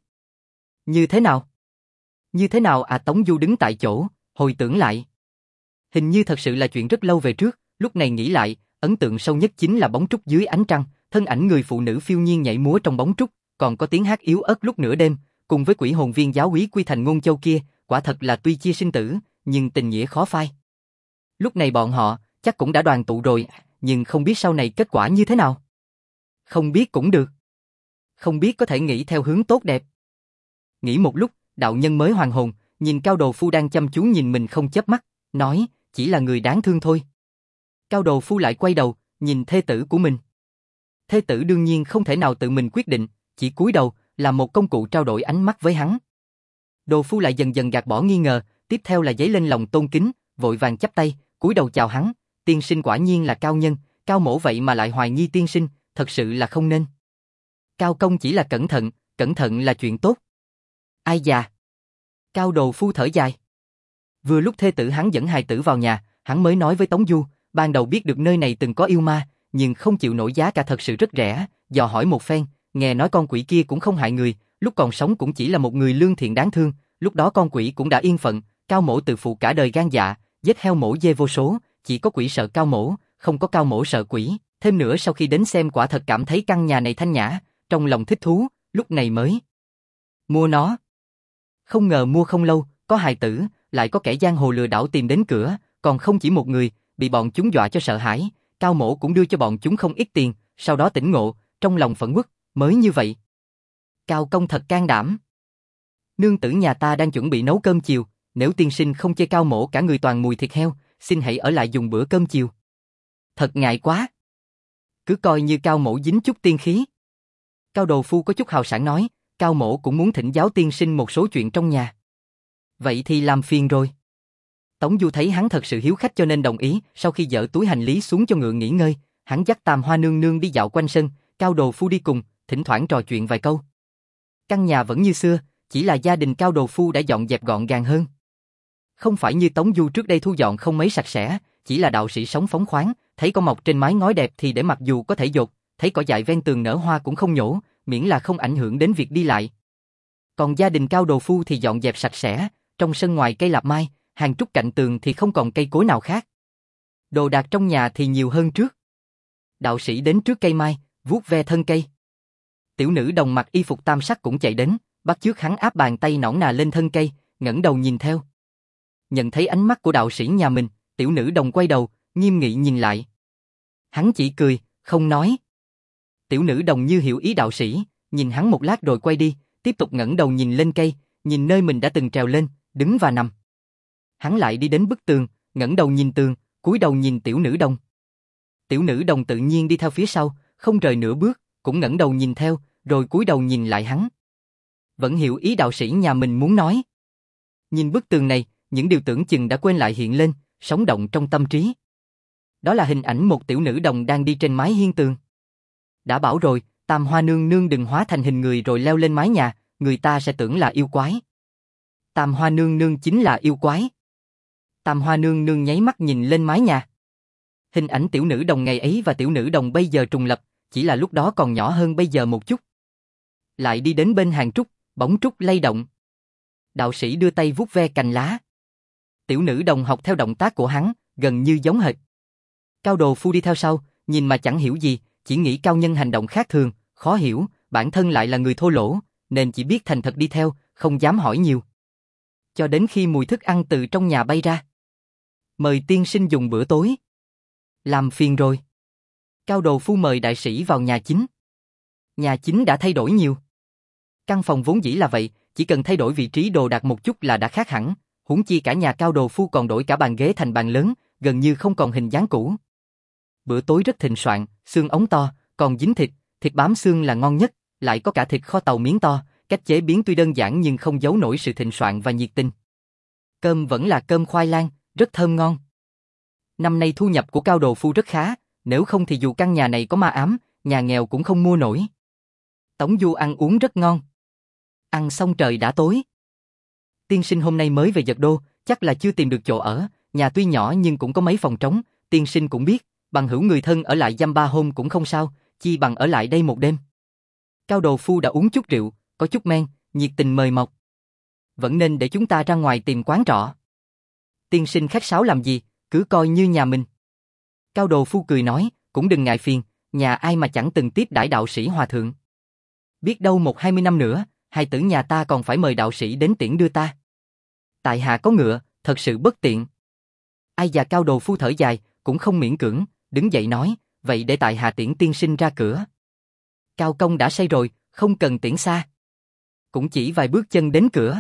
Như thế nào? Như thế nào à? Tống Du đứng tại chỗ, hồi tưởng lại. Hình như thật sự là chuyện rất lâu về trước, lúc này nghĩ lại, ấn tượng sâu nhất chính là bóng trúc dưới ánh trăng, thân ảnh người phụ nữ phiêu nhiên nhảy múa trong bóng trúc, còn có tiếng hát yếu ớt lúc nửa đêm, cùng với quỷ hồn viên giáo úy Quy Thành Ngôn Châu kia, quả thật là tuy chia sinh tử, nhưng tình nghĩa khó phai. Lúc này bọn họ, chắc cũng đã đoàn tụ rồi, nhưng không biết sau này kết quả như thế nào. Không biết cũng được. Không biết có thể nghĩ theo hướng tốt đẹp. Nghĩ một lúc, đạo nhân mới hoàn hồn, nhìn Cao đồ phu đang chăm chú nhìn mình không chớp mắt, nói, chỉ là người đáng thương thôi. Cao đồ phu lại quay đầu, nhìn thê tử của mình. Thê tử đương nhiên không thể nào tự mình quyết định, chỉ cúi đầu, là một công cụ trao đổi ánh mắt với hắn. Đồ phu lại dần dần gạt bỏ nghi ngờ, tiếp theo là dấy lên lòng tôn kính, vội vàng chắp tay, cúi đầu chào hắn, tiên sinh quả nhiên là cao nhân, Cao mỗ vậy mà lại hoài nghi tiên sinh, thật sự là không nên. Cao công chỉ là cẩn thận, cẩn thận là chuyện tốt. Ai già? Cao đồ phu thở dài. Vừa lúc thê tử hắn dẫn hài tử vào nhà, hắn mới nói với Tống Du, ban đầu biết được nơi này từng có yêu ma, nhưng không chịu nổi giá cả thật sự rất rẻ, dò hỏi một phen, nghe nói con quỷ kia cũng không hại người, lúc còn sống cũng chỉ là một người lương thiện đáng thương, lúc đó con quỷ cũng đã yên phận, Cao mỗ tự phụ cả đời gan dạ, giết heo mổ dê vô số, chỉ có quỷ sợ Cao mỗ, không có Cao mỗ sợ quỷ, thêm nữa sau khi đến xem quả thật cảm thấy căn nhà này thanh nhã, trong lòng thích thú, lúc này mới mua nó. Không ngờ mua không lâu, có hài tử, lại có kẻ giang hồ lừa đảo tìm đến cửa, còn không chỉ một người, bị bọn chúng dọa cho sợ hãi, Cao mỗ cũng đưa cho bọn chúng không ít tiền, sau đó tỉnh ngộ, trong lòng phẫn uất, mới như vậy. Cao công thật can đảm. Nương tử nhà ta đang chuẩn bị nấu cơm chiều, nếu tiên sinh không chê Cao mỗ cả người toàn mùi thịt heo, xin hãy ở lại dùng bữa cơm chiều. Thật ngại quá. Cứ coi như Cao mỗ dính chút tiên khí. Cao đồ phu có chút hào sảng nói, Cao mỗ cũng muốn thỉnh giáo tiên sinh một số chuyện trong nhà. Vậy thì làm phiền rồi. Tống Du thấy hắn thật sự hiếu khách cho nên đồng ý, sau khi dỡ túi hành lý xuống cho ngựa nghỉ ngơi, hắn dắt Tam Hoa nương nương đi dạo quanh sân, Cao đồ phu đi cùng, thỉnh thoảng trò chuyện vài câu. Căn nhà vẫn như xưa, chỉ là gia đình Cao đồ phu đã dọn dẹp gọn gàng hơn. Không phải như Tống Du trước đây thu dọn không mấy sạch sẽ, chỉ là đạo sĩ sống phóng khoáng, thấy cỏ mọc trên mái ngói đẹp thì để mặc dù có thể dột, thấy cỏ dại ven tường nở hoa cũng không nhổ, miễn là không ảnh hưởng đến việc đi lại. Còn gia đình Cao đồ phu thì dọn dẹp sạch sẽ, trong sân ngoài cây lạp mai, hàng trúc cạnh tường thì không còn cây cối nào khác. Đồ đạc trong nhà thì nhiều hơn trước. Đạo sĩ đến trước cây mai, vuốt ve thân cây. Tiểu nữ đồng mặc y phục tam sắc cũng chạy đến, bắt chước hắn áp bàn tay nõn nà lên thân cây, ngẩng đầu nhìn theo. Nhận thấy ánh mắt của đạo sĩ nhà mình, tiểu nữ đồng quay đầu, nghiêm nghị nhìn lại. Hắn chỉ cười, không nói. Tiểu nữ đồng như hiểu ý đạo sĩ, nhìn hắn một lát rồi quay đi, tiếp tục ngẩng đầu nhìn lên cây, nhìn nơi mình đã từng trèo lên, đứng và nằm. Hắn lại đi đến bức tường, ngẩng đầu nhìn tường, cúi đầu nhìn tiểu nữ đồng. Tiểu nữ đồng tự nhiên đi theo phía sau, không rời nửa bước, cũng ngẩng đầu nhìn theo, rồi cúi đầu nhìn lại hắn. Vẫn hiểu ý đạo sĩ nhà mình muốn nói. Nhìn bức tường này, những điều tưởng chừng đã quên lại hiện lên, sống động trong tâm trí. Đó là hình ảnh một tiểu nữ đồng đang đi trên mái hiên tường. Đã bảo rồi, Tam Hoa nương nương đừng hóa thành hình người rồi leo lên mái nhà, người ta sẽ tưởng là yêu quái. Tam Hoa nương nương chính là yêu quái. Tam Hoa nương nương nháy mắt nhìn lên mái nhà. Hình ảnh tiểu nữ đồng ngày ấy và tiểu nữ đồng bây giờ trùng lập, chỉ là lúc đó còn nhỏ hơn bây giờ một chút. Lại đi đến bên hàng trúc, bóng trúc lay động. Đạo sĩ đưa tay vuốt ve cành lá. Tiểu nữ đồng học theo động tác của hắn, gần như giống hệt. Cao đồ phu đi theo sau, nhìn mà chẳng hiểu gì, chỉ nghĩ cao nhân hành động khác thường, khó hiểu, bản thân lại là người thô lỗ, nên chỉ biết thành thật đi theo, không dám hỏi nhiều. Cho đến khi mùi thức ăn từ trong nhà bay ra. Mời tiên sinh dùng bữa tối. Làm phiền rồi. Cao đồ phu mời đại sĩ vào nhà chính. Nhà chính đã thay đổi nhiều. Căn phòng vốn dĩ là vậy, chỉ cần thay đổi vị trí đồ đạc một chút là đã khác hẳn, huống chi cả nhà Cao đồ phu còn đổi cả bàn ghế thành bàn lớn, gần như không còn hình dáng cũ. Bữa tối rất thịnh soạn, xương ống to, còn dính thịt, thịt bám xương là ngon nhất, lại có cả thịt kho tàu miếng to, cách chế biến tuy đơn giản nhưng không giấu nổi sự thịnh soạn và nhiệt tình. Cơm vẫn là cơm khoai lang, rất thơm ngon. Năm nay thu nhập của Cao đồ phu rất khá, nếu không thì dù căn nhà này có ma ám, nhà nghèo cũng không mua nổi. Tống Du ăn uống rất ngon. Ăn xong trời đã tối. Tiên sinh hôm nay mới về Dật Đô, chắc là chưa tìm được chỗ ở, nhà tuy nhỏ nhưng cũng có mấy phòng trống, tiên sinh cũng biết, bằng hữu người thân ở lại dăm ba hôm cũng không sao, chi bằng ở lại đây một đêm. Cao đồ phu đã uống chút rượu, có chút men, nhiệt tình mời mọc. Vẫn nên để chúng ta ra ngoài tìm quán trọ. Tiên sinh khách sáo làm gì, cứ coi như nhà mình. Cao đồ phu cười nói, cũng đừng ngại phiền, nhà ai mà chẳng từng tiếp đãi đạo sĩ hòa thượng. Biết đâu một hai mươi năm nữa, hai tử nhà ta còn phải mời đạo sĩ đến tiễn đưa ta. Tại hạ có ngựa, thật sự bất tiện. Ai già Cao đồ phu thở dài, cũng không miễn cưỡng, đứng dậy nói, vậy để tại hạ tiễn tiên sinh ra cửa. Cao công đã say rồi, không cần tiễn xa. Cũng chỉ vài bước chân đến cửa.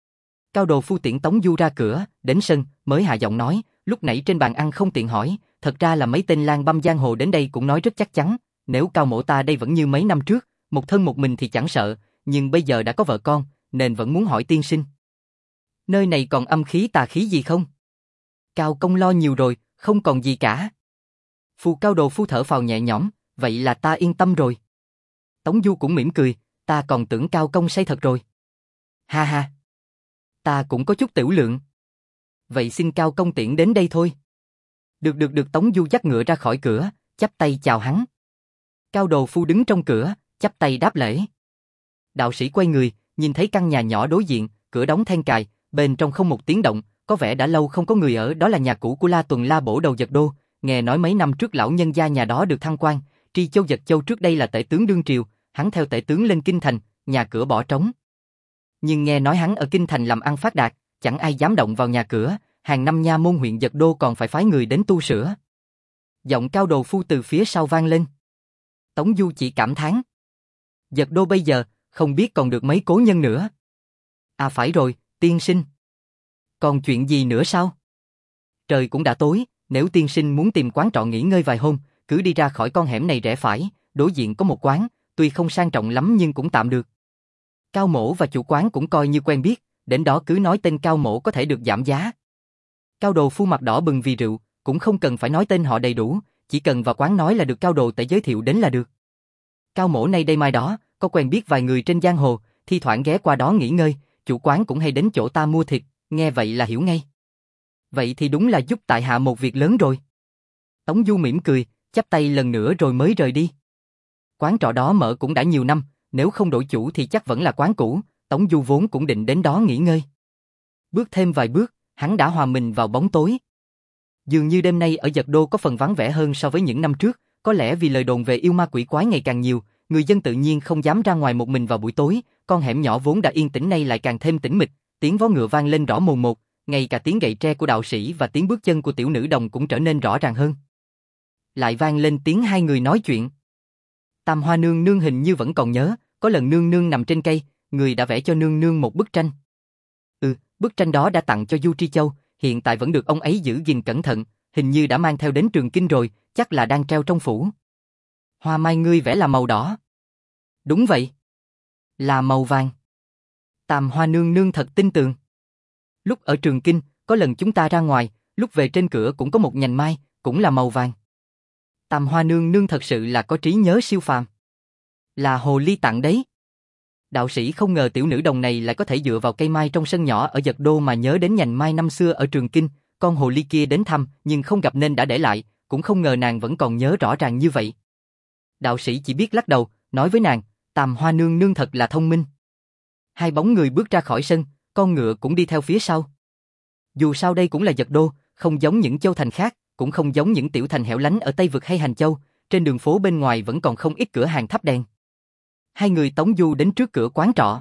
Cao đồ phu tiễn Tống Du ra cửa, đến sân, mới hạ giọng nói, lúc nãy trên bàn ăn không tiện hỏi, thật ra là mấy tên lang băm giang hồ đến đây cũng nói rất chắc chắn, nếu Cao mỗ ta đây vẫn như mấy năm trước, một thân một mình thì chẳng sợ, nhưng bây giờ đã có vợ con, nên vẫn muốn hỏi tiên sinh. Nơi này còn âm khí tà khí gì không? Cao công lo nhiều rồi, không còn gì cả. Phù Cao Đồ Phu thở phào nhẹ nhõm, vậy là ta yên tâm rồi. Tống Du cũng mỉm cười, ta còn tưởng Cao công say thật rồi. Ha ha. Ta cũng có chút tiểu lượng. Vậy xin Cao công tiễn đến đây thôi. Được được được. Tống Du dắt ngựa ra khỏi cửa, chắp tay chào hắn. Cao Đồ Phu đứng trong cửa, chắp tay đáp lễ. Đạo sĩ quay người, nhìn thấy căn nhà nhỏ đối diện, cửa đóng then cài, bên trong không một tiếng động, có vẻ đã lâu không có người ở. Đó là nhà cũ của La Tuần La Bổ Đầu Giật Đô. Nghe nói mấy năm trước lão nhân gia nhà đó được thăng quan, Tri Châu Giật Châu trước đây là tể tướng đương triều, hắn theo tể tướng lên kinh thành, nhà cửa bỏ trống. Nhưng nghe nói hắn ở kinh thành làm ăn phát đạt, chẳng ai dám động vào nhà cửa, hàng năm nha môn huyện Giật Đô còn phải phái người đến tu sửa. Giọng Cao Đồ Phu từ phía sau vang lên. Tống Du chỉ cảm thán. Giật Đô bây giờ, không biết còn được mấy cố nhân nữa. À phải rồi, tiên sinh. Còn chuyện gì nữa sao? Trời cũng đã tối, nếu tiên sinh muốn tìm quán trọ nghỉ ngơi vài hôm, cứ đi ra khỏi con hẻm này rẽ phải, đối diện có một quán, tuy không sang trọng lắm nhưng cũng tạm được. Cao Mỗ và chủ quán cũng coi như quen biết, đến đó cứ nói tên Cao Mỗ có thể được giảm giá. Cao Đồ Phu mặt đỏ bừng vì rượu, cũng không cần phải nói tên họ đầy đủ, chỉ cần vào quán nói là được Cao Đồ tể giới thiệu đến là được. Cao Mỗ nay đây mai đó, có quen biết vài người trên giang hồ, thi thoảng ghé qua đó nghỉ ngơi, chủ quán cũng hay đến chỗ ta mua thịt, nghe vậy là hiểu ngay. Vậy thì đúng là giúp tại hạ một việc lớn rồi. Tống Du mỉm cười, chắp tay lần nữa rồi mới rời đi. Quán trọ đó mở cũng đã nhiều năm, nếu không đổi chủ thì chắc vẫn là quán cũ, Tống Du vốn cũng định đến đó nghỉ ngơi. Bước thêm vài bước, hắn đã hòa mình vào bóng tối. Dường như đêm nay ở Giật Đô có phần vắng vẻ hơn so với những năm trước, có lẽ vì lời đồn về yêu ma quỷ quái ngày càng nhiều, người dân tự nhiên không dám ra ngoài một mình vào buổi tối, con hẻm nhỏ vốn đã yên tĩnh nay lại càng thêm tĩnh mịch, tiếng vó ngựa vang lên rõ mồn một, ngay cả tiếng gậy tre của đạo sĩ và tiếng bước chân của tiểu nữ đồng cũng trở nên rõ ràng hơn. Lại vang lên tiếng hai người nói chuyện. Tam Hoa nương nương hình như vẫn còn nhớ, có lần nương nương nằm trên cây, người đã vẽ cho nương nương một bức tranh. Ừ, bức tranh đó đã tặng cho Du Tri Châu, hiện tại vẫn được ông ấy giữ gìn cẩn thận, hình như đã mang theo đến Trường Kinh rồi, chắc là đang treo trong phủ. Hoa mai ngươi vẽ là màu đỏ. Đúng vậy. Là màu vàng. Tam Hoa nương nương thật tin tưởng. Lúc ở Trường Kinh, có lần chúng ta ra ngoài, lúc về trên cửa cũng có một nhành mai, cũng là màu vàng. Tam Hoa nương nương thật sự là có trí nhớ siêu phàm. Là hồ ly tặng đấy. Đạo sĩ không ngờ tiểu nữ đồng này lại có thể dựa vào cây mai trong sân nhỏ ở Giật Đô mà nhớ đến nhành mai năm xưa ở Trường Kinh, con hồ ly kia đến thăm nhưng không gặp nên đã để lại, cũng không ngờ nàng vẫn còn nhớ rõ ràng như vậy. Đạo sĩ chỉ biết lắc đầu, nói với nàng, Tam Hoa nương nương thật là thông minh. Hai bóng người bước ra khỏi sân, con ngựa cũng đi theo phía sau. Dù sao đây cũng là Giật Đô, không giống những châu thành khác, cũng không giống những tiểu thành hẻo lánh ở Tây Vực hay Hành Châu, trên đường phố bên ngoài vẫn còn không ít cửa hàng thắp đèn. Hai người Tống Du đến trước cửa quán trọ.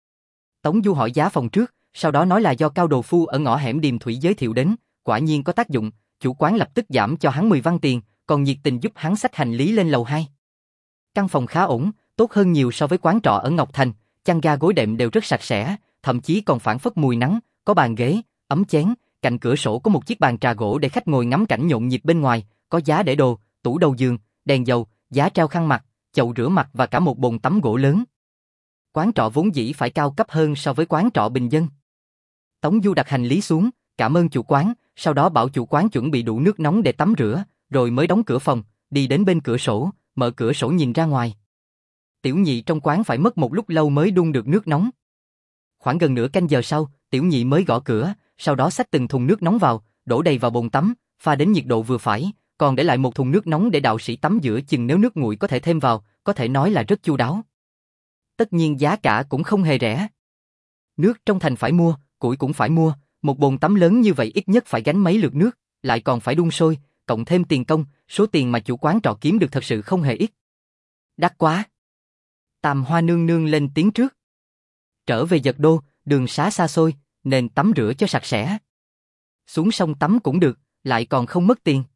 Tống Du hỏi giá phòng trước, sau đó nói là do Cao Đồ Phu ở ngõ hẻm Điềm Thủy giới thiệu đến, quả nhiên có tác dụng, chủ quán lập tức giảm cho hắn mười văn tiền, còn nhiệt tình giúp hắn xách hành lý lên lầu hai. Căn phòng khá ổn, tốt hơn nhiều so với quán trọ ở Ngọc Thành, chăn ga gối đệm đều rất sạch sẽ, thậm chí còn phảng phất mùi nắng, có bàn ghế, ấm chén, cạnh cửa sổ có một chiếc bàn trà gỗ để khách ngồi ngắm cảnh nhộn nhịp bên ngoài, có giá để đồ, tủ đầu giường, đèn dầu, giá treo khăn mặt, chậu rửa mặt và cả một bồn tắm gỗ lớn. Quán trọ vốn dĩ phải cao cấp hơn so với quán trọ bình dân. Tống Du đặt hành lý xuống, cảm ơn chủ quán, sau đó bảo chủ quán chuẩn bị đủ nước nóng để tắm rửa, rồi mới đóng cửa phòng, đi đến bên cửa sổ, mở cửa sổ nhìn ra ngoài. Tiểu nhị trong quán phải mất một lúc lâu mới đun được nước nóng. Khoảng gần nửa canh giờ sau, tiểu nhị mới gõ cửa, sau đó xách từng thùng nước nóng vào, đổ đầy vào bồn tắm, pha đến nhiệt độ vừa phải, còn để lại một thùng nước nóng để đạo sĩ tắm giữa chừng nếu nước nguội có thể thêm vào, có thể nói là rất chu đáo. Tất nhiên giá cả cũng không hề rẻ. Nước trong thành phải mua, củi cũng phải mua, một bồn tắm lớn như vậy ít nhất phải gánh mấy lượt nước, lại còn phải đun sôi, cộng thêm tiền công, số tiền mà chủ quán trọ kiếm được thật sự không hề ít. Đắt quá. Tam Hoa nương nương lên tiếng trước. Trở về Giật Đô, đường xá xa xôi, nên tắm rửa cho sạch sẽ. Xuống sông tắm cũng được, lại còn không mất tiền.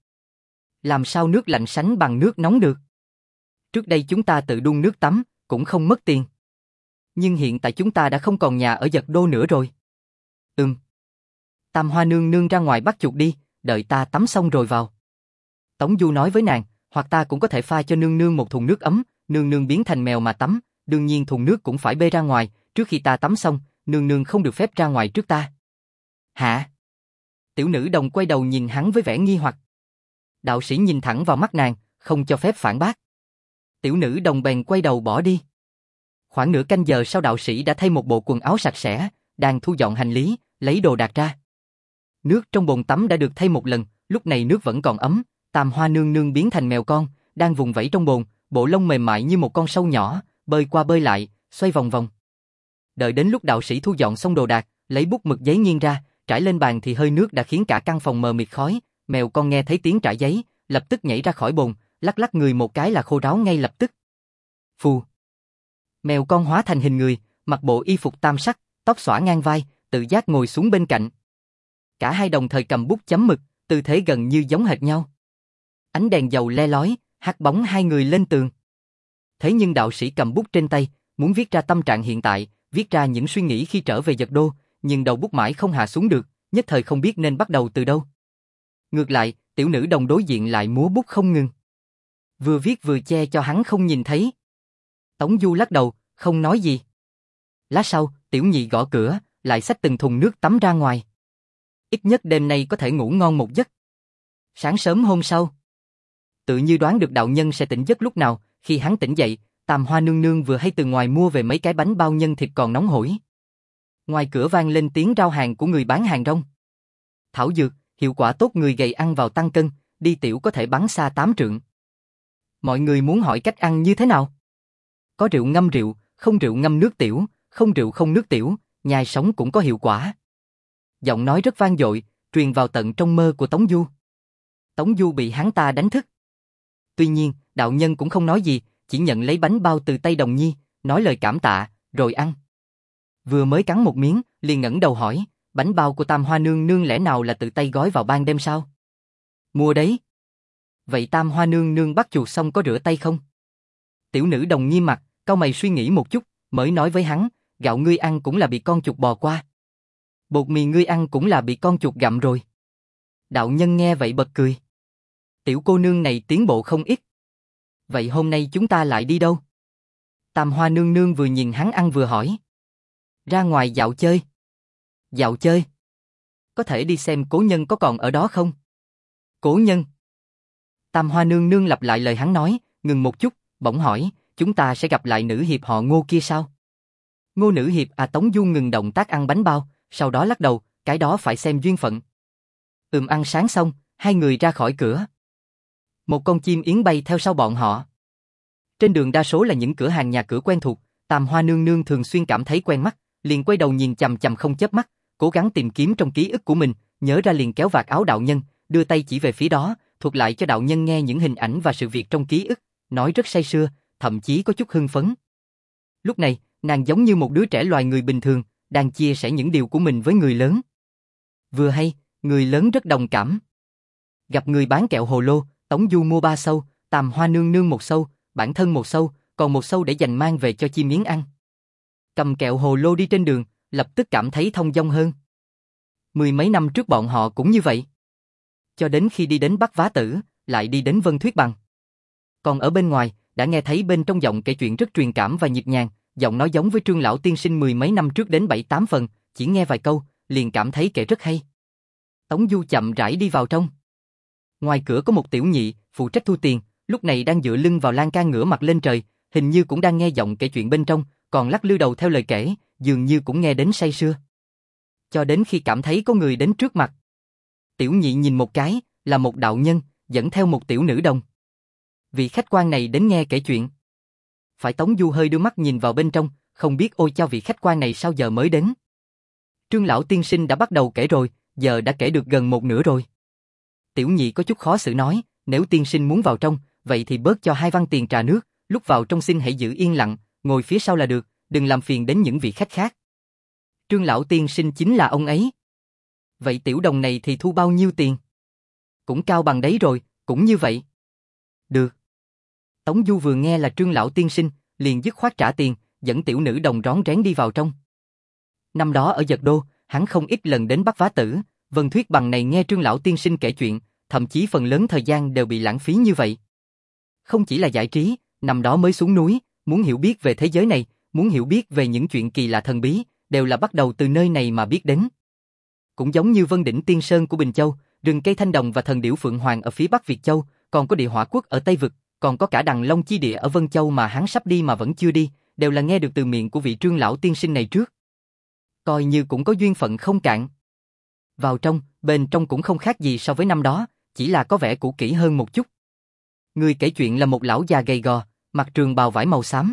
Làm sao nước lạnh sánh bằng nước nóng được? Trước đây chúng ta tự đun nước tắm, cũng không mất tiền. Nhưng hiện tại chúng ta đã không còn nhà ở Giật Đô nữa rồi. Ừm. Tam Hoa nương nương ra ngoài bắt chuột đi, đợi ta tắm xong rồi vào. Tống Du nói với nàng, hoặc ta cũng có thể pha cho nương nương một thùng nước ấm, nương nương biến thành mèo mà tắm, đương nhiên thùng nước cũng phải bê ra ngoài, trước khi ta tắm xong, nương nương không được phép ra ngoài trước ta. Hả? Tiểu nữ đồng quay đầu nhìn hắn với vẻ nghi hoặc. Đạo sĩ nhìn thẳng vào mắt nàng, không cho phép phản bác. Tiểu nữ đồng bèn quay đầu bỏ đi. Khoảng nửa canh giờ sau đạo sĩ đã thay một bộ quần áo sạch sẽ, đang thu dọn hành lý, lấy đồ đạc ra. Nước trong bồn tắm đã được thay một lần, lúc này nước vẫn còn ấm, Tam Hoa nương nương biến thành mèo con, đang vùng vẫy trong bồn, bộ lông mềm mại như một con sâu nhỏ, bơi qua bơi lại, xoay vòng vòng. Đợi đến lúc đạo sĩ thu dọn xong đồ đạc, lấy bút mực giấy nghiêng ra, trải lên bàn thì hơi nước đã khiến cả căn phòng mờ mịt khói, mèo con nghe thấy tiếng trải giấy, lập tức nhảy ra khỏi bồn, lắc lắc người một cái là khô ráo ngay lập tức. Phù. Mèo con hóa thành hình người, mặc bộ y phục tam sắc, tóc xõa ngang vai, tự giác ngồi xuống bên cạnh. Cả hai đồng thời cầm bút chấm mực, tư thế gần như giống hệt nhau. Ánh đèn dầu le lói, hắt bóng hai người lên tường. Thế nhưng đạo sĩ cầm bút trên tay, muốn viết ra tâm trạng hiện tại, viết ra những suy nghĩ khi trở về Dật Đô, nhưng đầu bút mãi không hạ xuống được, nhất thời không biết nên bắt đầu từ đâu. Ngược lại, tiểu nữ đồng đối diện lại múa bút không ngừng. Vừa viết vừa che cho hắn không nhìn thấy. Tống Du lắc đầu, không nói gì. Lát sau, tiểu nhị gõ cửa, lại xách từng thùng nước tắm ra ngoài. Ít nhất đêm nay có thể ngủ ngon một giấc. Sáng sớm hôm sau, tự như đoán được đạo nhân sẽ tỉnh giấc lúc nào, khi hắn tỉnh dậy, Tam Hoa nương nương vừa hay từ ngoài mua về mấy cái bánh bao nhân thịt còn nóng hổi. Ngoài cửa vang lên tiếng rao hàng của người bán hàng rong. Thảo dược, hiệu quả tốt người gầy ăn vào tăng cân, đi tiểu có thể bắn xa tám trượng. Mọi người muốn hỏi cách ăn như thế nào? Có rượu ngâm rượu, không rượu ngâm nước tiểu, không rượu không nước tiểu, nhai sống cũng có hiệu quả. Giọng nói rất vang dội, truyền vào tận trong mơ của Tống Du. Tống Du bị hắn ta đánh thức. Tuy nhiên, đạo nhân cũng không nói gì, chỉ nhận lấy bánh bao từ tay Đồng Nhi, nói lời cảm tạ, rồi ăn. Vừa mới cắn một miếng, liền ngẩng đầu hỏi, bánh bao của Tam Hoa nương nương lẽ nào là tự tay gói vào ban đêm sao? Mua đấy. Vậy Tam Hoa nương nương bắt chuột xong có rửa tay không? Tiểu nữ đồng nghiêm mặt, cau mày suy nghĩ một chút, mới nói với hắn, gạo ngươi ăn cũng là bị con chuột bò qua. Bột mì ngươi ăn cũng là bị con chuột gặm rồi. Đạo nhân nghe vậy bật cười. Tiểu cô nương này tiến bộ không ít. Vậy hôm nay chúng ta lại đi đâu? Tam Hoa nương nương vừa nhìn hắn ăn vừa hỏi. Ra ngoài dạo chơi. Dạo chơi? Có thể đi xem cố nhân có còn ở đó không? Cố nhân? Tam Hoa nương nương lặp lại lời hắn nói, ngừng một chút, bỗng hỏi, chúng ta sẽ gặp lại nữ hiệp họ Ngô kia sao? Ngô nữ hiệp à? Tống Du ngừng động tác ăn bánh bao, sau đó lắc đầu, cái đó phải xem duyên phận. Ừm. Ăn sáng xong, hai người ra khỏi cửa. Một con chim yến bay theo sau bọn họ. Trên đường đa số là những cửa hàng nhà cửa quen thuộc, Tam Hoa nương nương thường xuyên cảm thấy quen mắt, liền quay đầu nhìn chằm chằm không chớp mắt, cố gắng tìm kiếm trong ký ức của mình, nhớ ra liền kéo vạt áo đạo nhân, đưa tay chỉ về phía đó, thuật lại cho đạo nhân nghe những hình ảnh và sự việc trong ký ức, nói rất say sưa, thậm chí có chút hưng phấn. Lúc này, nàng giống như một đứa trẻ loài người bình thường, đang chia sẻ những điều của mình với người lớn. Vừa hay, người lớn rất đồng cảm. Gặp người bán kẹo hồ lô, Tống Du mua ba sâu, Tam Hoa nương nương một sâu, bản thân một sâu, còn một sâu để dành mang về cho chim yến ăn. Cầm kẹo hồ lô đi trên đường, lập tức cảm thấy thông dong hơn. Mười mấy năm trước bọn họ cũng như vậy. Cho đến khi đi đến Bắc Vá Tử, lại đi đến Vân Thuyết Bằng. Còn ở bên ngoài, đã nghe thấy bên trong giọng kể chuyện rất truyền cảm và nhịp nhàng, giọng nói giống với Trương lão tiên sinh mười mấy năm trước đến bảy tám phần, chỉ nghe vài câu, liền cảm thấy kể rất hay. Tống Du chậm rãi đi vào trong. Ngoài cửa có một tiểu nhị, phụ trách thu tiền, lúc này đang dựa lưng vào lan can ngửa mặt lên trời, hình như cũng đang nghe giọng kể chuyện bên trong, còn lắc lư đầu theo lời kể, dường như cũng nghe đến say sưa. Cho đến khi cảm thấy có người đến trước mặt. Tiểu nhị nhìn một cái, là một đạo nhân, dẫn theo một tiểu nữ đồng. Vị khách quan này đến nghe kể chuyện. Phải Tống Du hơi đưa mắt nhìn vào bên trong, không biết ôi cho vị khách quan này sao giờ mới đến. Trương lão tiên sinh đã bắt đầu kể rồi, giờ đã kể được gần một nửa rồi. Tiểu nhị có chút khó xử nói, nếu tiên sinh muốn vào trong, vậy thì bớt cho hai văn tiền trà nước, lúc vào trong xin hãy giữ yên lặng, ngồi phía sau là được, đừng làm phiền đến những vị khách khác. Trương lão tiên sinh chính là ông ấy. Vậy tiểu đồng này thì thu bao nhiêu tiền? Cũng cao bằng đấy rồi, cũng như vậy. Được. Tống Du vừa nghe là Trương lão tiên sinh, liền dứt khoát trả tiền, dẫn tiểu nữ đồng rón rén đi vào trong. Năm đó ở Dật Đô, hắn không ít lần đến Bắc Vá Tử, Vân Thuyết Bằng này nghe Trương lão tiên sinh kể chuyện, thậm chí phần lớn thời gian đều bị lãng phí như vậy. Không chỉ là giải trí, năm đó mới xuống núi, muốn hiểu biết về thế giới này, muốn hiểu biết về những chuyện kỳ lạ thần bí, đều là bắt đầu từ nơi này mà biết đến. Cũng giống như Vân Đỉnh Tiên Sơn của Bình Châu, rừng cây Thanh Đồng và thần điểu Phượng Hoàng ở phía Bắc Việt Châu, còn có địa hỏa quốc ở Tây Vực, còn có cả Đằng Long chi địa ở Vân Châu mà hắn sắp đi mà vẫn chưa đi, đều là nghe được từ miệng của vị Trương lão tiên sinh này trước. Coi như cũng có duyên phận không cạn. Vào trong, bên trong cũng không khác gì so với năm đó, chỉ là có vẻ cũ kỹ hơn một chút. Người kể chuyện là một lão già gầy gò, mặc trường bào vải màu xám.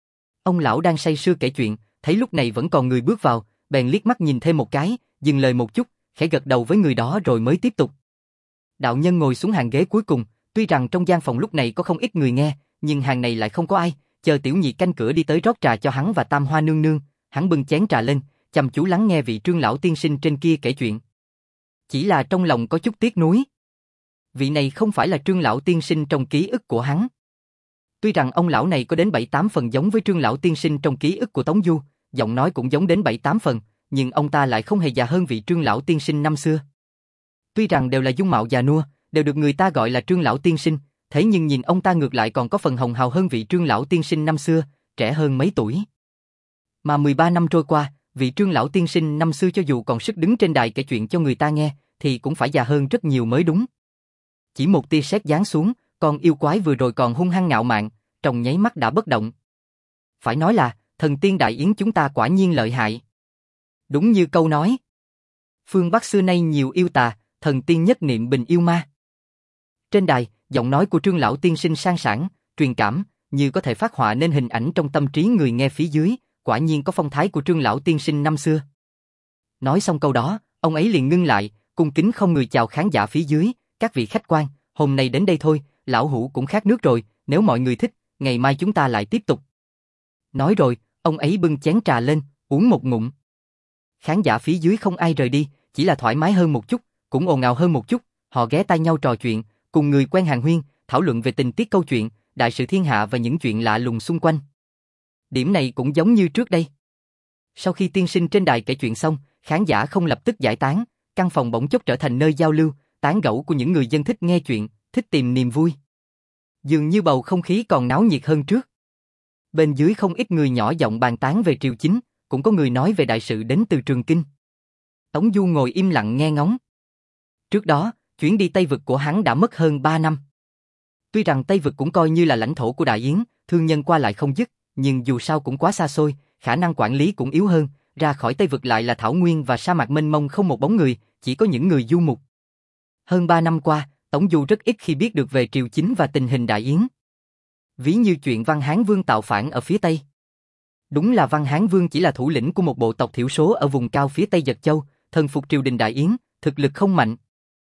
Ông lão đang say sưa kể chuyện, thấy lúc này vẫn còn người bước vào, bèn liếc mắt nhìn thêm một cái, dừng lời một chút, khẽ gật đầu với người đó rồi mới tiếp tục. Đạo nhân ngồi xuống hàng ghế cuối cùng, tuy rằng trong gian phòng lúc này có không ít người nghe, nhưng hàng này lại không có ai, chờ tiểu nhị canh cửa đi tới rót trà cho hắn và Tam Hoa nương nương, hắn bưng chén trà lên, chăm chú lắng nghe vị Trương lão tiên sinh trên kia kể chuyện. Chỉ là trong lòng có chút tiếc nuối. Vị này không phải là Trương lão tiên sinh trong ký ức của hắn. Tuy rằng ông lão này có đến bảy tám phần giống với Trương lão tiên sinh trong ký ức của Tống Du, giọng nói cũng giống đến bảy tám phần, nhưng ông ta lại không hề già hơn vị Trương lão tiên sinh năm xưa. Tuy rằng đều là dung mạo già nua, đều được người ta gọi là Trương lão tiên sinh, thế nhưng nhìn ông ta ngược lại còn có phần hồng hào hơn vị Trương lão tiên sinh năm xưa, trẻ hơn mấy tuổi. Mà mười ba năm trôi qua, vị Trương lão tiên sinh năm xưa cho dù còn sức đứng trên đài kể chuyện cho người ta nghe, thì cũng phải già hơn rất nhiều mới đúng. Chỉ một tia sét giáng xuống, con yêu quái vừa rồi còn hung hăng ngạo mạn, trong nháy mắt đã bất động. Phải nói là, thần tiên đại yến chúng ta quả nhiên lợi hại. Đúng như câu nói. Phương Bắc xưa nay nhiều yêu tà, thần tiên nhất niệm bình yêu ma. Trên đài, giọng nói của Trương lão tiên sinh sang sảng, truyền cảm, như có thể phát họa nên hình ảnh trong tâm trí người nghe phía dưới, quả nhiên có phong thái của Trương lão tiên sinh năm xưa. Nói xong câu đó, ông ấy liền ngưng lại, cung kính không người chào khán giả phía dưới, các vị khách quan, hôm nay đến đây thôi, lão hủ cũng khát nước rồi, nếu mọi người thích, ngày mai chúng ta lại tiếp tục. Nói rồi, ông ấy bưng chén trà lên, uống một ngụm. Khán giả phía dưới không ai rời đi, chỉ là thoải mái hơn một chút, cũng ồn ào hơn một chút, họ ghé tai nhau trò chuyện, cùng người quen hàn huyên, thảo luận về tình tiết câu chuyện, đại sự thiên hạ và những chuyện lạ lùng xung quanh. Điểm này cũng giống như trước đây. Sau khi tiên sinh trên đài kể chuyện xong, khán giả không lập tức giải tán, căn phòng bỗng chốc trở thành nơi giao lưu, tán gẫu của những người dân thích nghe chuyện, thích tìm niềm vui. Dường như bầu không khí còn náo nhiệt hơn trước. Bên dưới không ít người nhỏ giọng bàn tán về triều chính, cũng có người nói về đại sự đến từ Trường Kinh. Tống Du ngồi im lặng nghe ngóng. Trước đó, chuyến đi Tây Vực của hắn đã mất hơn ba năm. Tuy rằng Tây Vực cũng coi như là lãnh thổ của Đại Yến, thương nhân qua lại không dứt, nhưng dù sao cũng quá xa xôi, khả năng quản lý cũng yếu hơn, ra khỏi Tây Vực lại là thảo nguyên và sa mạc mênh mông không một bóng người, chỉ có những người du mục. Hơn ba năm qua, Tống Du rất ít khi biết được về triều chính và tình hình Đại Yến. Ví như chuyện Văn Hán Vương tạo phản ở phía Tây. Đúng là Văn Hán Vương chỉ là thủ lĩnh của một bộ tộc thiểu số ở vùng cao phía Tây Dật Châu, thần phục triều đình Đại Yến, thực lực không mạnh.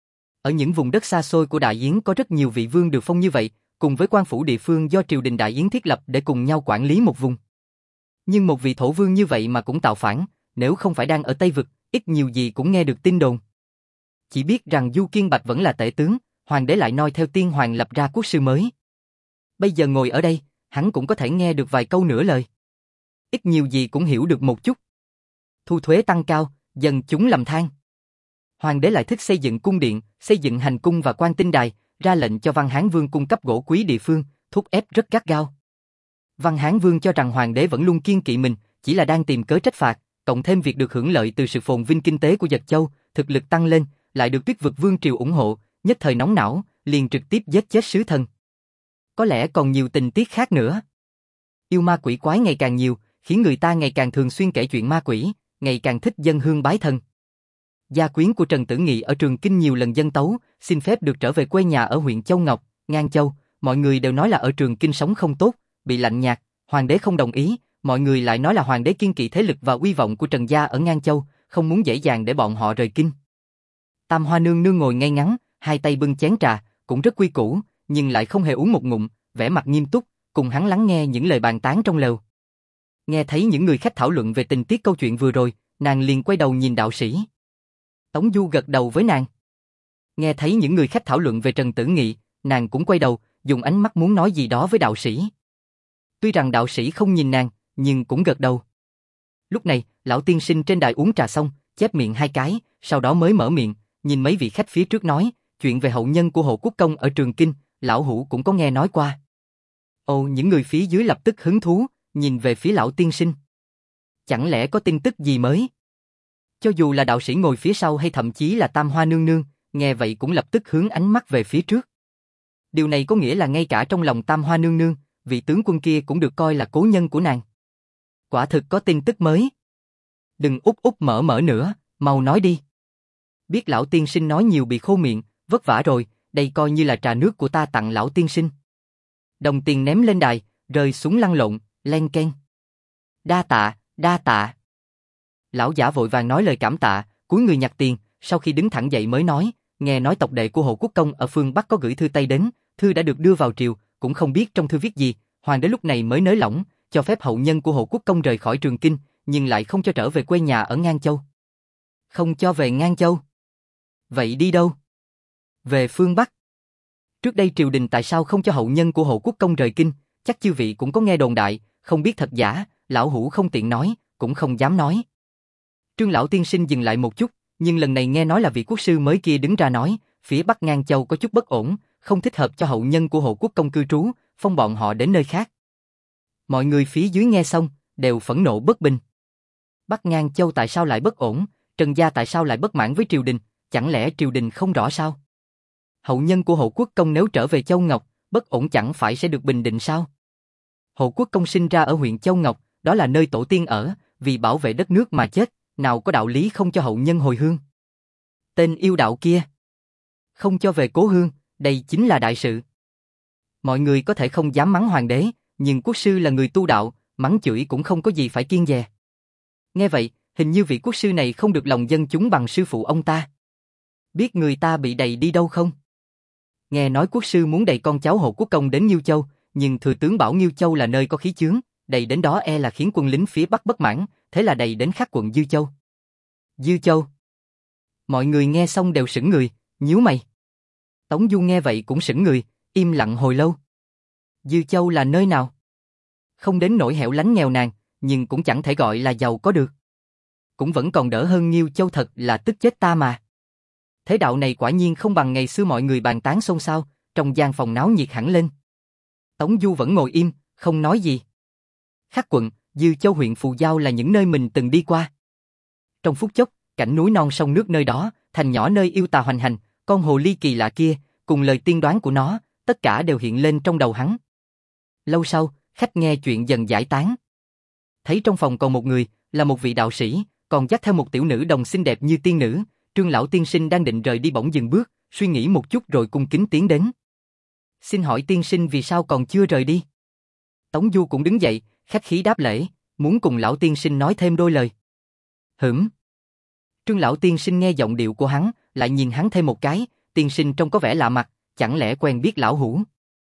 Ở những vùng đất xa xôi của Đại Yến có rất nhiều vị vương được phong như vậy, cùng với quan phủ địa phương do triều đình Đại Yến thiết lập để cùng nhau quản lý một vùng. Nhưng một vị thổ vương như vậy mà cũng tạo phản, nếu không phải đang ở Tây Vực, ít nhiều gì cũng nghe được tin đồn. Chỉ biết rằng Du Kiên Bạch vẫn là tể tướng, hoàng đế lại noi theo tiên hoàng lập ra quốc sư mới. Bây giờ ngồi ở đây, hắn cũng có thể nghe được vài câu nửa lời. Ít nhiều gì cũng hiểu được một chút. Thu thuế tăng cao, dân chúng lầm than. Hoàng đế lại thích xây dựng cung điện, xây dựng hành cung và quan tinh đài, ra lệnh cho Văn Hán Vương cung cấp gỗ quý địa phương, thúc ép rất gắt gao. Văn Hán Vương cho rằng hoàng đế vẫn luôn kiêng kỵ mình, chỉ là đang tìm cớ trách phạt, cộng thêm việc được hưởng lợi từ sự phồn vinh kinh tế của Dật Châu, thực lực tăng lên, lại được Tuyết Vực Vương triều ủng hộ, nhất thời nóng não, liền trực tiếp giết chết sứ thần. Có lẽ còn nhiều tình tiết khác nữa. Yêu ma quỷ quái ngày càng nhiều, khiến người ta ngày càng thường xuyên kể chuyện ma quỷ, ngày càng thích dâng hương bái thần. Gia quyến của Trần Tử Nghị ở Trường Kinh nhiều lần dâng tấu, xin phép được trở về quê nhà ở huyện Châu Ngọc, Ngang Châu, mọi người đều nói là ở Trường Kinh sống không tốt, bị lạnh nhạt, hoàng đế không đồng ý, mọi người lại nói là hoàng đế kiêng kỵ thế lực và uy vọng của Trần gia ở Ngang Châu, không muốn dễ dàng để bọn họ rời kinh. Tam Hoa nương nương ngồi ngay ngắn, hai tay bưng chén trà, cũng rất quy củ, nhưng lại không hề uống một ngụm, vẻ mặt nghiêm túc, cùng hắn lắng nghe những lời bàn tán trong lều. Nghe thấy những người khách thảo luận về tình tiết câu chuyện vừa rồi, nàng liền quay đầu nhìn đạo sĩ. Tống Du gật đầu với nàng. Nghe thấy những người khách thảo luận về Trần Tử Nghị, nàng cũng quay đầu, dùng ánh mắt muốn nói gì đó với đạo sĩ. Tuy rằng đạo sĩ không nhìn nàng, nhưng cũng gật đầu. Lúc này, lão tiên sinh trên đài uống trà xong, chép miệng hai cái, sau đó mới mở miệng, nhìn mấy vị khách phía trước nói, chuyện về hậu nhân của Hộ Quốc Công ở Trường Kinh, lão hủ cũng có nghe nói qua. Ồ, những người phía dưới lập tức hứng thú, nhìn về phía lão tiên sinh. Chẳng lẽ có tin tức gì mới? Cho dù là đạo sĩ ngồi phía sau hay thậm chí là Tam Hoa nương nương, nghe vậy cũng lập tức hướng ánh mắt về phía trước. Điều này có nghĩa là ngay cả trong lòng Tam Hoa nương nương, vị tướng quân kia cũng được coi là cố nhân của nàng. Quả thực có tin tức mới. Đừng úp úp mở mở nữa, mau nói đi. Biết lão tiên sinh nói nhiều bị khô miệng, vất vả rồi, đây coi như là trà nước của ta tặng lão tiên sinh. Đồng tiền ném lên đài, rơi xuống lăn lộn, len keng. Đa tạ, đa tạ. Lão giả vội vàng nói lời cảm tạ, cúi người nhặt tiền, sau khi đứng thẳng dậy mới nói, nghe nói tộc đệ của Hồ Quốc Công ở phương Bắc có gửi thư Tây đến, thư đã được đưa vào triều, cũng không biết trong thư viết gì, hoàng đế lúc này mới nới lỏng, cho phép hậu nhân của Hồ Quốc Công rời khỏi Trường Kinh, nhưng lại không cho trở về quê nhà ở Ngang Châu. Không cho về Ngang Châu. Vậy đi đâu? Về phương Bắc. Trước đây triều đình tại sao không cho hậu nhân của Hồ Quốc Công rời kinh, chắc chư vị cũng có nghe đồn đại, không biết thật giả, lão hủ không tiện nói, cũng không dám nói. Trương lão tiên sinh dừng lại một chút, nhưng lần này nghe nói là vị quốc sư mới kia đứng ra nói, phía Bắc Ngang Châu có chút bất ổn, không thích hợp cho hậu nhân của Hồ Quốc Công cư trú, phong bọn họ đến nơi khác. Mọi người phía dưới nghe xong, đều phẫn nộ bất bình. Bắc Ngang Châu tại sao lại bất ổn, Trần gia tại sao lại bất mãn với triều đình, chẳng lẽ triều đình không rõ sao? Hậu nhân của Hồ Quốc Công nếu trở về Châu Ngọc, bất ổn chẳng phải sẽ được bình định sao? Hồ Quốc Công sinh ra ở huyện Châu Ngọc, đó là nơi tổ tiên ở, vì bảo vệ đất nước mà chết, nào có đạo lý không cho hậu nhân hồi hương. Tên yêu đạo kia, không cho về cố hương, đây chính là đại sự. Mọi người có thể không dám mắng hoàng đế, nhưng quốc sư là người tu đạo, mắng chửi cũng không có gì phải kiêng dè. Nghe vậy, hình như vị quốc sư này không được lòng dân chúng bằng sư phụ ông ta. Biết người ta bị đày đi đâu không? Nghe nói quốc sư muốn đày con cháu Hồ Quốc Công đến Nhiêu Châu, nhưng thừa tướng bảo Nhiêu Châu là nơi có khí chướng, đày đến đó e là khiến quân lính phía Bắc bất mãn, thế là đày đến khác quận Dư Châu. Dư Châu. Mọi người nghe xong đều sững người, nhíu mày. Tống Du nghe vậy cũng sững người, im lặng hồi lâu. Dư Châu là nơi nào? Không đến nỗi hẻo lánh nghèo nàn, nhưng cũng chẳng thể gọi là giàu có được. Cũng vẫn còn đỡ hơn Nhiêu Châu, thật là tức chết ta mà. Thế đạo này quả nhiên không bằng ngày xưa mọi người bàn tán xôn xao, trong gian phòng náo nhiệt hẳn lên. Tống Du vẫn ngồi im, không nói gì. Khác quận, Dư Châu huyện Phù Giao là những nơi mình từng đi qua. Trong phút chốc, cảnh núi non sông nước nơi đó, thành nhỏ nơi yêu tà hoành hành, con hồ ly kỳ lạ kia, cùng lời tiên đoán của nó, tất cả đều hiện lên trong đầu hắn. Lâu sau, khách nghe chuyện dần giải tán. Thấy trong phòng còn một người, là một vị đạo sĩ, còn dắt theo một tiểu nữ đồng xinh đẹp như tiên nữ. Trương lão tiên sinh đang định rời đi bỗng dừng bước, suy nghĩ một chút rồi cung kính tiến đến. Xin hỏi tiên sinh vì sao còn chưa rời đi? Tống Du cũng đứng dậy, khách khí đáp lễ, muốn cùng lão tiên sinh nói thêm đôi lời. Hửm. Trương lão tiên sinh nghe giọng điệu của hắn, lại nhìn hắn thêm một cái, tiên sinh trông có vẻ lạ mặt, chẳng lẽ quen biết lão hủ?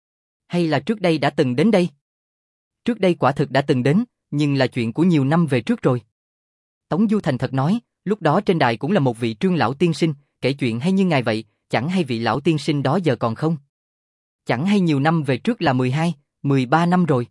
Hay là trước đây đã từng đến đây? Trước đây quả thực đã từng đến, nhưng là chuyện của nhiều năm về trước rồi. Tống Du thành thật nói, lúc đó trên đài cũng là một vị Trương lão tiên sinh, kể chuyện hay như ngài vậy, chẳng hay vị lão tiên sinh đó giờ còn không? Chẳng hay nhiều năm về trước là mười hai, mười ba năm rồi.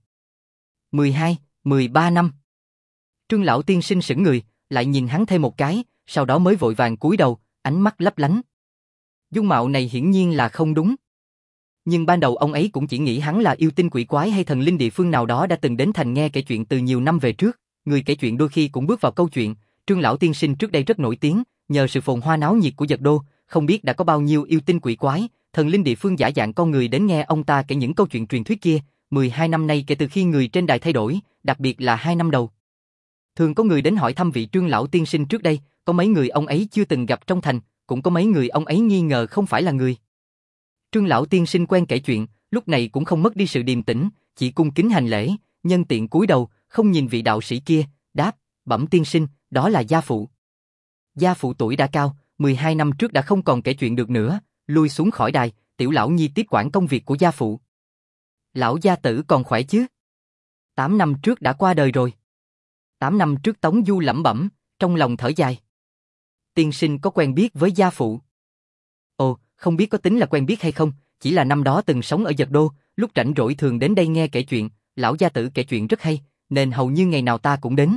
mười hai, mười ba năm. Trương lão tiên sinh sững người, lại nhìn hắn thêm một cái, sau đó mới vội vàng cúi đầu, ánh mắt lấp lánh. Dung mạo này hiển nhiên là không đúng. Nhưng ban đầu ông ấy cũng chỉ nghĩ hắn là yêu tinh quỷ quái hay thần linh địa phương nào đó đã từng đến thành nghe kể chuyện từ nhiều năm về trước. Người kể chuyện đôi khi cũng bước vào câu chuyện. Trương lão tiên sinh trước đây rất nổi tiếng, nhờ sự phồn hoa náo nhiệt của Dật Đô, không biết đã có bao nhiêu yêu tinh quỷ quái, thần linh địa phương giả dạng con người đến nghe ông ta kể những câu chuyện truyền thuyết kia. mười hai năm nay kể từ khi người trên đài thay đổi, đặc biệt là hai năm đầu. Thường có người đến hỏi thăm vị Trương lão tiên sinh trước đây, có mấy người ông ấy chưa từng gặp trong thành, cũng có mấy người ông ấy nghi ngờ không phải là người. Trương lão tiên sinh quen kể chuyện, lúc này cũng không mất đi sự điềm tĩnh, chỉ cung kính hành lễ, nhân tiện cúi đầu, không nhìn vị đạo sĩ kia, đáp, bẩm tiên sinh, đó là gia phụ. Gia phụ tuổi đã cao, mười hai năm trước đã không còn kể chuyện được nữa, lui xuống khỏi đài, tiểu lão nhi tiếp quản công việc của gia phụ. Lão gia tử còn khỏe chứ? Tám năm trước đã qua đời rồi. Tám năm trước Tống Du lẩm bẩm, trong lòng thở dài. Tiên sinh có quen biết với gia phụ? Ồ, không biết có tính là quen biết hay không, chỉ là năm đó từng sống ở Dật Đô, lúc rảnh rỗi thường đến đây nghe kể chuyện, lão gia tử kể chuyện rất hay, nên hầu như ngày nào ta cũng đến.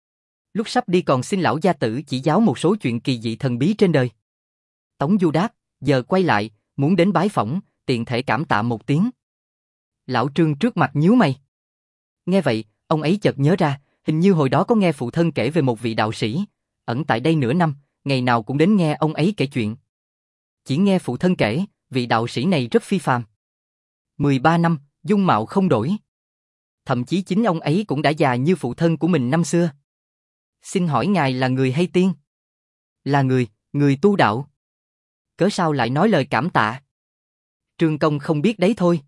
Lúc sắp đi còn xin lão gia tử chỉ giáo một số chuyện kỳ dị thần bí trên đời. Tống Du đáp, giờ quay lại, muốn đến bái phỏng, tiện thể cảm tạ một tiếng. Lão Trương trước mặt nhíu mày. Nghe vậy, ông ấy chợt nhớ ra, hình như hồi đó có nghe phụ thân kể về một vị đạo sĩ, ẩn tại đây nửa năm, ngày nào cũng đến nghe ông ấy kể chuyện. Chỉ nghe phụ thân kể, vị đạo sĩ này rất phi phàm. mười ba năm, dung mạo không đổi. Thậm chí chính ông ấy cũng đã già như phụ thân của mình năm xưa. Xin hỏi ngài là người hay tiên? Là người, người tu đạo. Cớ sao lại nói lời cảm tạ? Trương Công không biết đấy thôi.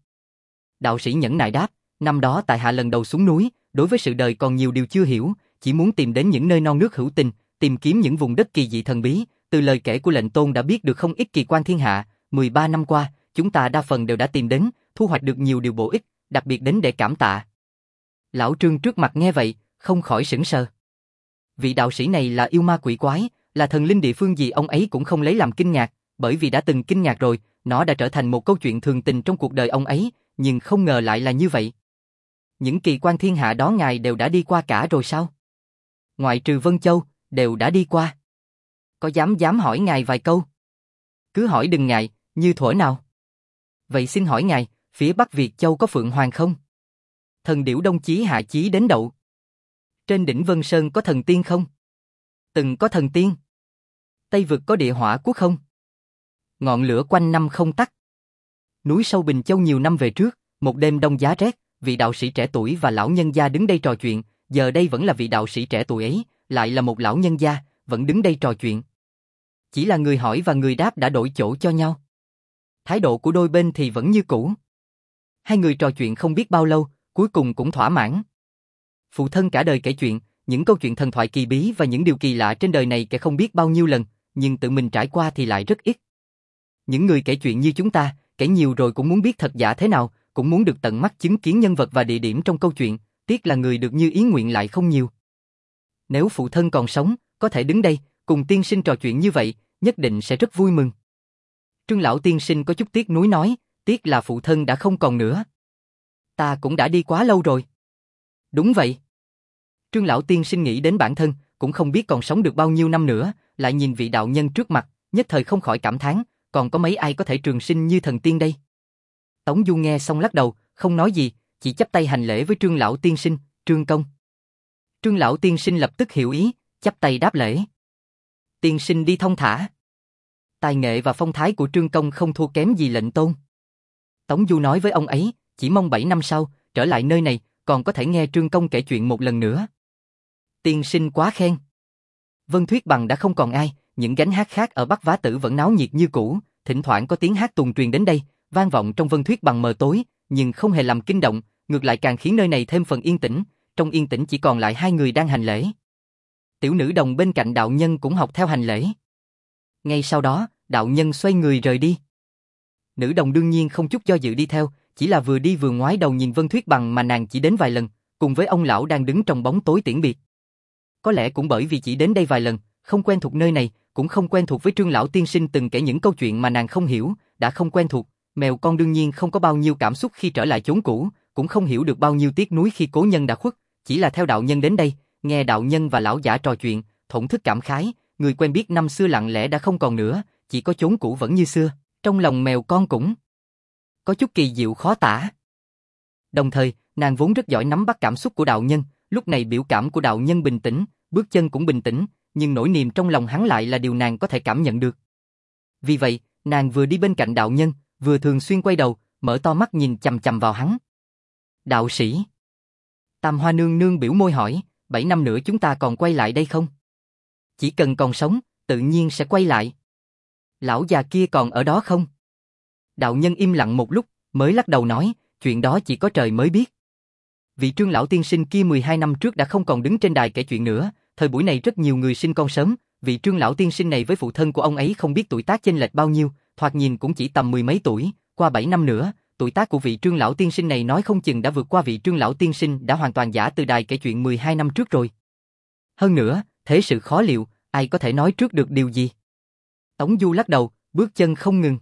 Đạo sĩ nhẫn nại đáp, năm đó tại hạ lần đầu xuống núi, đối với sự đời còn nhiều điều chưa hiểu, chỉ muốn tìm đến những nơi non nước hữu tình, tìm kiếm những vùng đất kỳ dị thần bí, từ lời kể của lệnh tôn đã biết được không ít kỳ quan thiên hạ, mười ba năm qua, chúng ta đa phần đều đã tìm đến, thu hoạch được nhiều điều bổ ích, đặc biệt đến để cảm tạ. Lão Trương trước mặt nghe vậy, không khỏi sững sờ. Vị đạo sĩ này là yêu ma quỷ quái, là thần linh địa phương gì ông ấy cũng không lấy làm kinh ngạc, bởi vì đã từng kinh ngạc rồi, nó đã trở thành một câu chuyện thường tình trong cuộc đời ông ấy, nhưng không ngờ lại là như vậy. Những kỳ quan thiên hạ đó ngài đều đã đi qua cả rồi sao? Ngoại trừ Vân Châu, đều đã đi qua. Có dám dám hỏi ngài vài câu? Cứ hỏi đừng ngại, như thuở nào. Vậy xin hỏi ngài, phía Bắc Việt Châu có Phượng Hoàng không? Thần điểu Đông Chí Hạ Chí đến đậu. Trên đỉnh Vân Sơn có thần tiên không? Từng có thần tiên. Tây Vực có địa hỏa quốc không? Ngọn lửa quanh năm không tắt. Núi sâu Bình Châu nhiều năm về trước, một đêm đông giá rét, vị đạo sĩ trẻ tuổi và lão nhân gia đứng đây trò chuyện, giờ đây vẫn là vị đạo sĩ trẻ tuổi ấy, lại là một lão nhân gia, vẫn đứng đây trò chuyện. Chỉ là người hỏi và người đáp đã đổi chỗ cho nhau. Thái độ của đôi bên thì vẫn như cũ. Hai người trò chuyện không biết bao lâu, cuối cùng cũng thỏa mãn. Phụ thân cả đời kể chuyện, những câu chuyện thần thoại kỳ bí và những điều kỳ lạ trên đời này kể không biết bao nhiêu lần, nhưng tự mình trải qua thì lại rất ít. Những người kể chuyện như chúng ta, kể nhiều rồi cũng muốn biết thật giả thế nào, cũng muốn được tận mắt chứng kiến nhân vật và địa điểm trong câu chuyện, tiếc là người được như ý nguyện lại không nhiều. Nếu phụ thân còn sống, có thể đứng đây, cùng tiên sinh trò chuyện như vậy, nhất định sẽ rất vui mừng. Trương lão tiên sinh có chút tiếc nuối nói, tiếc là phụ thân đã không còn nữa. Ta cũng đã đi quá lâu rồi. Đúng vậy. Trương lão tiên sinh nghĩ đến bản thân, cũng không biết còn sống được bao nhiêu năm nữa, lại nhìn vị đạo nhân trước mặt, nhất thời không khỏi cảm thán, còn có mấy ai có thể trường sinh như thần tiên đây. Tống Du nghe xong lắc đầu, không nói gì, chỉ chắp tay hành lễ với Trương lão tiên sinh, Trương công. Trương lão tiên sinh lập tức hiểu ý, chắp tay đáp lễ. Tiên sinh đi thông thả. Tài nghệ và phong thái của Trương công không thua kém gì lệnh tôn. Tống Du nói với ông ấy, chỉ mong bảy năm sau, trở lại nơi này, còn có thể nghe Trương công kể chuyện một lần nữa. Tiên sinh quá khen. Vân Thuyết Bằng đã không còn ai, những gánh hát khác ở Bắc Vá Tử vẫn náo nhiệt như cũ, thỉnh thoảng có tiếng hát tuồng truyền đến đây, vang vọng trong Vân Thuyết Bằng mờ tối, nhưng không hề làm kinh động, ngược lại càng khiến nơi này thêm phần yên tĩnh, trong yên tĩnh chỉ còn lại hai người đang hành lễ. Tiểu nữ đồng bên cạnh đạo nhân cũng học theo hành lễ. Ngay sau đó, đạo nhân xoay người rời đi. Nữ đồng đương nhiên không chút do dự đi theo, chỉ là vừa đi vừa ngoái đầu nhìn Vân Thuyết Bằng mà nàng chỉ đến vài lần, cùng với ông lão đang đứng trong bóng tối tiễn biệt. Có lẽ cũng bởi vì chỉ đến đây vài lần, không quen thuộc nơi này, cũng không quen thuộc với Trương lão tiên sinh từng kể những câu chuyện mà nàng không hiểu, đã không quen thuộc, mèo con đương nhiên không có bao nhiêu cảm xúc khi trở lại chốn cũ, cũng không hiểu được bao nhiêu tiếc nuối khi cố nhân đã khuất, chỉ là theo đạo nhân đến đây, nghe đạo nhân và lão giả trò chuyện, thổn thức cảm khái, người quen biết năm xưa lặng lẽ đã không còn nữa, chỉ có chốn cũ vẫn như xưa, trong lòng mèo con cũng có chút kỳ diệu khó tả. Đồng thời, nàng vốn rất giỏi nắm bắt cảm xúc của đạo nhân, lúc này biểu cảm của đạo nhân bình tĩnh, bước chân cũng bình tĩnh, nhưng nỗi niềm trong lòng hắn lại là điều nàng có thể cảm nhận được. Vì vậy, nàng vừa đi bên cạnh đạo nhân, vừa thường xuyên quay đầu, mở to mắt nhìn chằm chằm vào hắn. Đạo sĩ. Tam Hoa nương nương biểu môi hỏi, bảy năm nữa chúng ta còn quay lại đây không? Chỉ cần còn sống, tự nhiên sẽ quay lại. Lão già kia còn ở đó không? Đạo nhân im lặng một lúc, mới lắc đầu nói, chuyện đó chỉ có trời mới biết. Vị Trương lão tiên sinh kia mười hai năm trước đã không còn đứng trên đài kể chuyện nữa, thời buổi này rất nhiều người sinh con sớm, vị Trương lão tiên sinh này với phụ thân của ông ấy không biết tuổi tác chênh lệch bao nhiêu, thoạt nhìn cũng chỉ tầm mười mấy tuổi, qua bảy năm nữa, tuổi tác của vị Trương lão tiên sinh này nói không chừng đã vượt qua vị Trương lão tiên sinh đã hoàn toàn giả từ đài kể chuyện mười hai năm trước rồi. Hơn nữa, thế sự khó liệu, ai có thể nói trước được điều gì? Tống Du lắc đầu, bước chân không ngừng.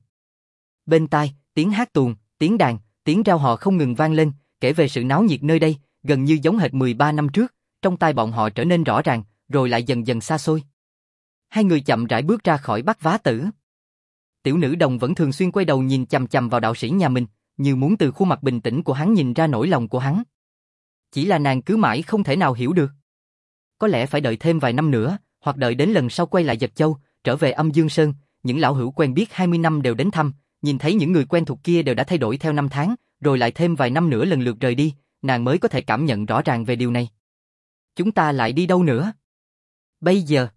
Bên tai, tiếng hát tuồng, tiếng đàn, tiếng reo hò không ngừng vang lên, kể về sự náo nhiệt nơi đây, gần như giống hệt mười ba năm trước, trong tai bọn họ trở nên rõ ràng, rồi lại dần dần xa xôi. Hai người chậm rãi bước ra khỏi Bắc Vá Tử. Tiểu nữ đồng vẫn thường xuyên quay đầu nhìn chằm chằm vào đạo sĩ nhà mình, như muốn từ khuôn mặt bình tĩnh của hắn nhìn ra nỗi lòng của hắn. Chỉ là nàng cứ mãi không thể nào hiểu được. Có lẽ phải đợi thêm vài năm nữa, hoặc đợi đến lần sau quay lại Dật Châu, trở về Âm Dương Sơn, những lão hữu quen biết hai mươi năm đều đến thăm, nhìn thấy những người quen thuộc kia đều đã thay đổi theo năm tháng, rồi lại thêm vài năm nữa lần lượt rời đi, nàng mới có thể cảm nhận rõ ràng về điều này. Chúng ta lại đi đâu nữa? Bây giờ.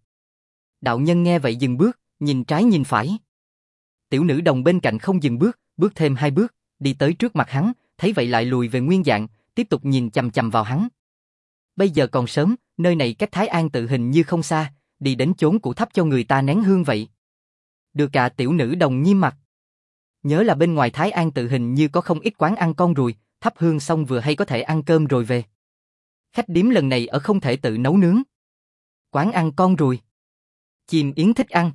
Đạo nhân nghe vậy dừng bước, nhìn trái nhìn phải. Tiểu nữ đồng bên cạnh không dừng bước, bước thêm hai bước, đi tới trước mặt hắn, thấy vậy lại lùi về nguyên dạng, tiếp tục nhìn chằm chằm vào hắn. Bây giờ còn sớm, nơi này cách Thái An tự hình như không xa, đi đến chốn cũ thắp cho người ta nén hương vậy. Được cả tiểu nữ đồng nghiêm mặt. Nhớ là bên ngoài Thái An tự hình như có không ít quán ăn con ruồi, thắp hương xong vừa hay có thể ăn cơm rồi về. Khách điếm lần này ở không thể tự nấu nướng. Quán ăn con ruồi. Chim yến thích ăn.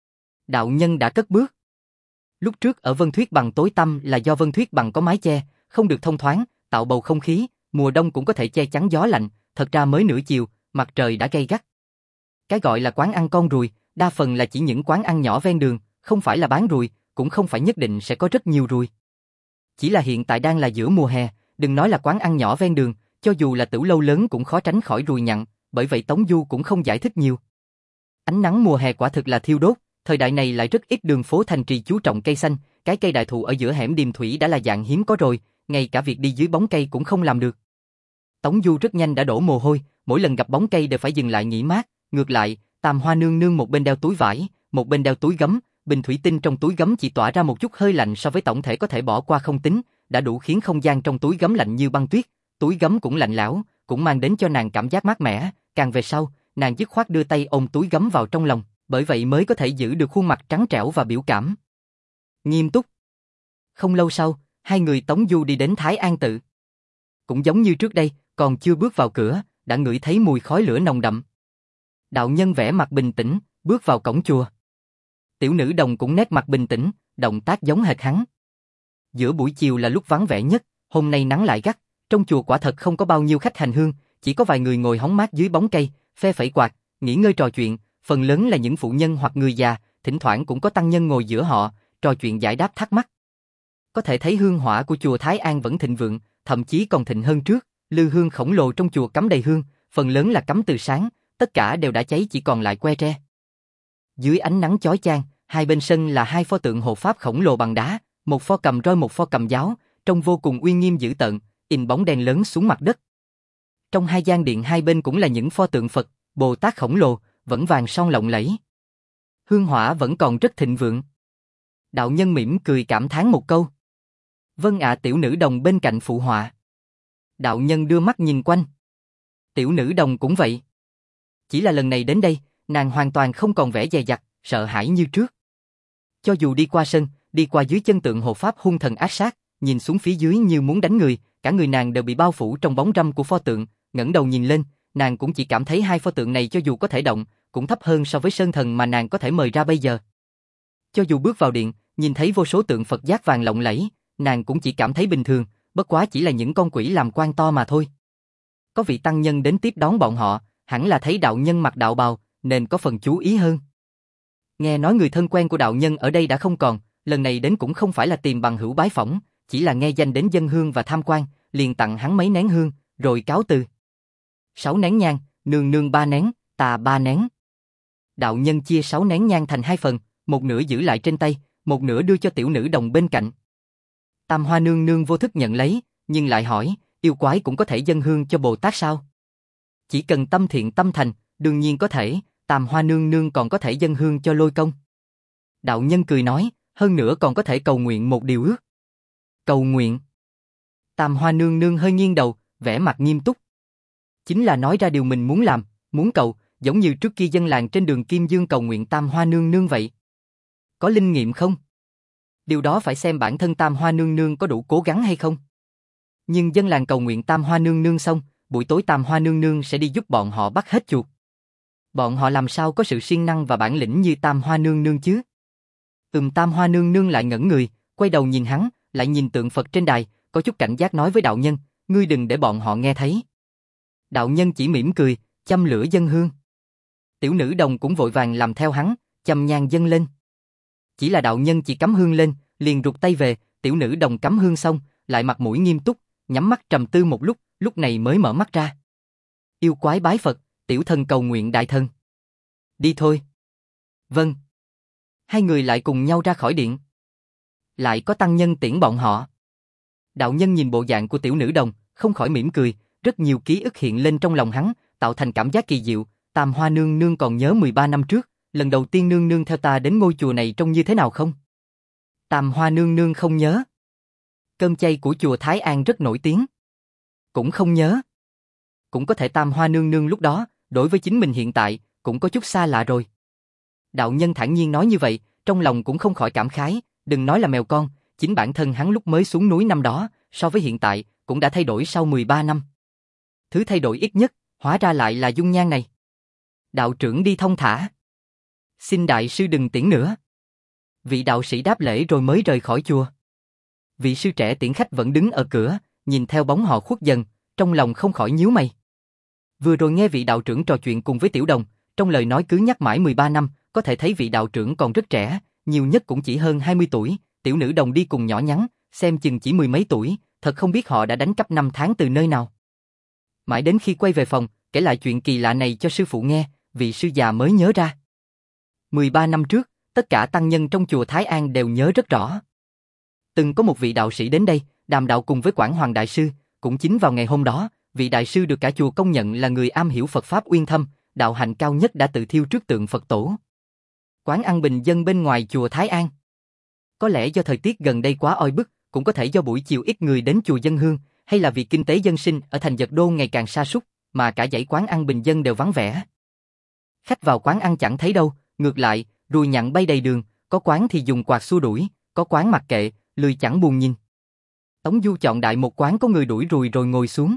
Đạo nhân đã cất bước. Lúc trước ở Vân Thuyết Bằng tối tăm là do Vân Thuyết Bằng có mái che, không được thông thoáng, tạo bầu không khí, mùa đông cũng có thể che chắn gió lạnh, thật ra mới nửa chiều, mặt trời đã gay gắt. Cái gọi là quán ăn con ruồi, đa phần là chỉ những quán ăn nhỏ ven đường, không phải là bán ruồi, cũng không phải nhất định sẽ có rất nhiều ruồi. Chỉ là hiện tại đang là giữa mùa hè, đừng nói là quán ăn nhỏ ven đường, cho dù là tửu lâu lớn cũng khó tránh khỏi ruồi nhặn, bởi vậy Tống Du cũng không giải thích nhiều. Ánh nắng mùa hè quả thực là thiêu đốt, thời đại này lại rất ít đường phố thành trì chú trọng cây xanh, cái cây đại thụ ở giữa hẻm Điềm Thủy đã là dạng hiếm có rồi, ngay cả việc đi dưới bóng cây cũng không làm được. Tống Du rất nhanh đã đổ mồ hôi, mỗi lần gặp bóng cây đều phải dừng lại nghỉ mát, ngược lại, Tam Hoa nương nương một bên đeo túi vải, một bên đeo túi gấm, bình thủy tinh trong túi gấm chỉ tỏa ra một chút hơi lạnh so với tổng thể có thể bỏ qua không tính, đã đủ khiến không gian trong túi gấm lạnh như băng tuyết, túi gấm cũng lạnh lẽo, cũng mang đến cho nàng cảm giác mát mẻ, càng về sau, nàng dứt khoát đưa tay ôm túi gấm vào trong lòng, bởi vậy mới có thể giữ được khuôn mặt trắng trẻo và biểu cảm nghiêm túc. Không lâu sau, hai người Tống Du đi đến Thái An tự. Cũng giống như trước đây, còn chưa bước vào cửa, đã ngửi thấy mùi khói lửa nồng đậm. Đạo nhân vẻ mặt bình tĩnh, bước vào cổng chùa. Tiểu nữ đồng cũng nét mặt bình tĩnh, động tác giống hệt hắn. Giữa buổi chiều là lúc vắng vẻ nhất, hôm nay nắng lại gắt, trong chùa quả thật không có bao nhiêu khách hành hương, chỉ có vài người ngồi hóng mát dưới bóng cây, phe phẩy quạt, nghỉ ngơi trò chuyện, phần lớn là những phụ nhân hoặc người già, thỉnh thoảng cũng có tăng nhân ngồi giữa họ, trò chuyện giải đáp thắc mắc. Có thể thấy hương hỏa của chùa Thái An vẫn thịnh vượng, thậm chí còn thịnh hơn trước, lư hương khổng lồ trong chùa cắm đầy hương, phần lớn là cắm từ sáng, tất cả đều đã cháy chỉ còn lại que tre. Dưới ánh nắng chói chang, hai bên sân là hai pho tượng hộ pháp khổng lồ bằng đá, một pho cầm roi một pho cầm giáo, trông vô cùng uy nghiêm dữ tợn, in bóng đen lớn xuống mặt đất. Trong hai gian điện hai bên cũng là những pho tượng Phật, Bồ Tát khổng lồ, vẫn vàng son lộng lẫy. Hương hỏa vẫn còn rất thịnh vượng. Đạo nhân mỉm cười cảm thán một câu. Vâng ạ. Tiểu nữ đồng bên cạnh phụ họa. Đạo nhân đưa mắt nhìn quanh. Tiểu nữ đồng cũng vậy. Chỉ là lần này đến đây, nàng hoàn toàn không còn vẻ dè dặt, sợ hãi như trước. Cho dù đi qua sân, đi qua dưới chân tượng hộ pháp hung thần ác sát, nhìn xuống phía dưới như muốn đánh người, cả người nàng đều bị bao phủ trong bóng râm của pho tượng, ngẩng đầu nhìn lên, nàng cũng chỉ cảm thấy hai pho tượng này cho dù có thể động, cũng thấp hơn so với sơn thần mà nàng có thể mời ra bây giờ. Cho dù bước vào điện, nhìn thấy vô số tượng Phật giác vàng lộng lẫy, nàng cũng chỉ cảm thấy bình thường, bất quá chỉ là những con quỷ làm quan to mà thôi. Có vị tăng nhân đến tiếp đón bọn họ, hẳn là thấy đạo nhân mặc đạo bào, nên có phần chú ý hơn. Nghe nói người thân quen của đạo nhân ở đây đã không còn, lần này đến cũng không phải là tìm bằng hữu bái phỏng, chỉ là nghe danh đến dân hương và tham quan, liền tặng hắn mấy nén hương, rồi cáo từ. Sáu nén nhang, nương nương ba nén, ta ba nén. Đạo nhân chia sáu nén nhang thành hai phần, một nửa giữ lại trên tay, một nửa đưa cho tiểu nữ đồng bên cạnh. Tam Hoa nương nương vô thức nhận lấy, nhưng lại hỏi, yêu quái cũng có thể dâng hương cho Bồ Tát sao? Chỉ cần tâm thiện tâm thành, đương nhiên có thể, Tam Hoa nương nương còn có thể dâng hương cho Lôi Công. Đạo nhân cười nói, hơn nữa còn có thể cầu nguyện một điều ước. Cầu nguyện? Tam Hoa nương nương hơi nghiêng đầu, vẻ mặt nghiêm túc. Chính là nói ra điều mình muốn làm, muốn cầu, giống như trước kia dân làng trên đường Kim Dương cầu nguyện Tam Hoa nương nương vậy. Có linh nghiệm không? Điều đó phải xem bản thân Tam Hoa nương nương có đủ cố gắng hay không. Nhưng dân làng cầu nguyện Tam Hoa nương nương xong, buổi tối Tam Hoa nương nương sẽ đi giúp bọn họ bắt hết chuột. Bọn họ làm sao có sự siêng năng và bản lĩnh như Tam Hoa nương nương chứ? Ừm. Tam Hoa nương nương lại ngẩn người, quay đầu nhìn hắn, lại nhìn tượng Phật trên đài, có chút cảnh giác nói với đạo nhân, ngươi đừng để bọn họ nghe thấy. Đạo nhân chỉ mỉm cười, châm lửa dâng hương. Tiểu nữ đồng cũng vội vàng làm theo hắn, châm nhang dâng lên. Chỉ là đạo nhân chỉ cắm hương lên, liền rụt tay về, tiểu nữ đồng cắm hương xong, lại mặt mũi nghiêm túc, nhắm mắt trầm tư một lúc, lúc này mới mở mắt ra. Yêu quái bái Phật, tiểu thần cầu nguyện đại thần. Đi thôi. Vâng. Hai người lại cùng nhau ra khỏi điện. Lại có tăng nhân tiễn bọn họ. Đạo nhân nhìn bộ dạng của tiểu nữ đồng, không khỏi mỉm cười, rất nhiều ký ức hiện lên trong lòng hắn, tạo thành cảm giác kỳ diệu. Tam Hoa nương nương còn nhớ mười ba năm trước, lần đầu tiên nương nương theo ta đến ngôi chùa này trông như thế nào không? Tam Hoa nương nương không nhớ. Cơm chay của chùa Thái An rất nổi tiếng. Cũng không nhớ. Cũng có thể Tam Hoa nương nương lúc đó, đối với chính mình hiện tại, cũng có chút xa lạ rồi. Đạo nhân thản nhiên nói như vậy, trong lòng cũng không khỏi cảm khái, đừng nói là mèo con, chính bản thân hắn lúc mới xuống núi năm đó, so với hiện tại, cũng đã thay đổi sau mười ba năm. Thứ thay đổi ít nhất, hóa ra lại là dung nhan này. Đạo trưởng đi thông thả. Xin đại sư đừng tiễn nữa. Vị đạo sĩ đáp lễ rồi mới rời khỏi chùa. Vị sư trẻ tiễn khách vẫn đứng ở cửa, nhìn theo bóng họ khuất dần, trong lòng không khỏi nhíu mày. Vừa rồi nghe vị đạo trưởng trò chuyện cùng với tiểu đồng, trong lời nói cứ nhắc mãi mười ba năm, có thể thấy vị đạo trưởng còn rất trẻ, nhiều nhất cũng chỉ hơn hai mươi tuổi, tiểu nữ đồng đi cùng nhỏ nhắn, xem chừng chỉ mười mấy tuổi, thật không biết họ đã đánh cắp năm tháng từ nơi nào. Mãi đến khi quay về phòng, kể lại chuyện kỳ lạ này cho sư phụ nghe, vị sư già mới nhớ ra. mười ba năm trước, tất cả tăng nhân trong chùa Thái An đều nhớ rất rõ. Từng có một vị đạo sĩ đến đây, đàm đạo cùng với Quảng Hoàng đại sư, cũng chính vào ngày hôm đó, vị đại sư được cả chùa công nhận là người am hiểu Phật pháp uyên thâm, đạo hạnh cao nhất đã tự thiêu trước tượng Phật tổ. Quán ăn bình dân bên ngoài chùa Thái An. Có lẽ do thời tiết gần đây quá oi bức, cũng có thể do buổi chiều ít người đến chùa dân hương, hay là vì kinh tế dân sinh ở thành Dật Đô ngày càng sa sút, mà cả dãy quán ăn bình dân đều vắng vẻ. Khách vào quán ăn chẳng thấy đâu, ngược lại, ruồi nhặng bay đầy đường, có quán thì dùng quạt xua đuổi, có quán mặc kệ, lười chẳng buồn nhìn. Tống Du chọn đại một quán có người đuổi ruồi rồi ngồi xuống.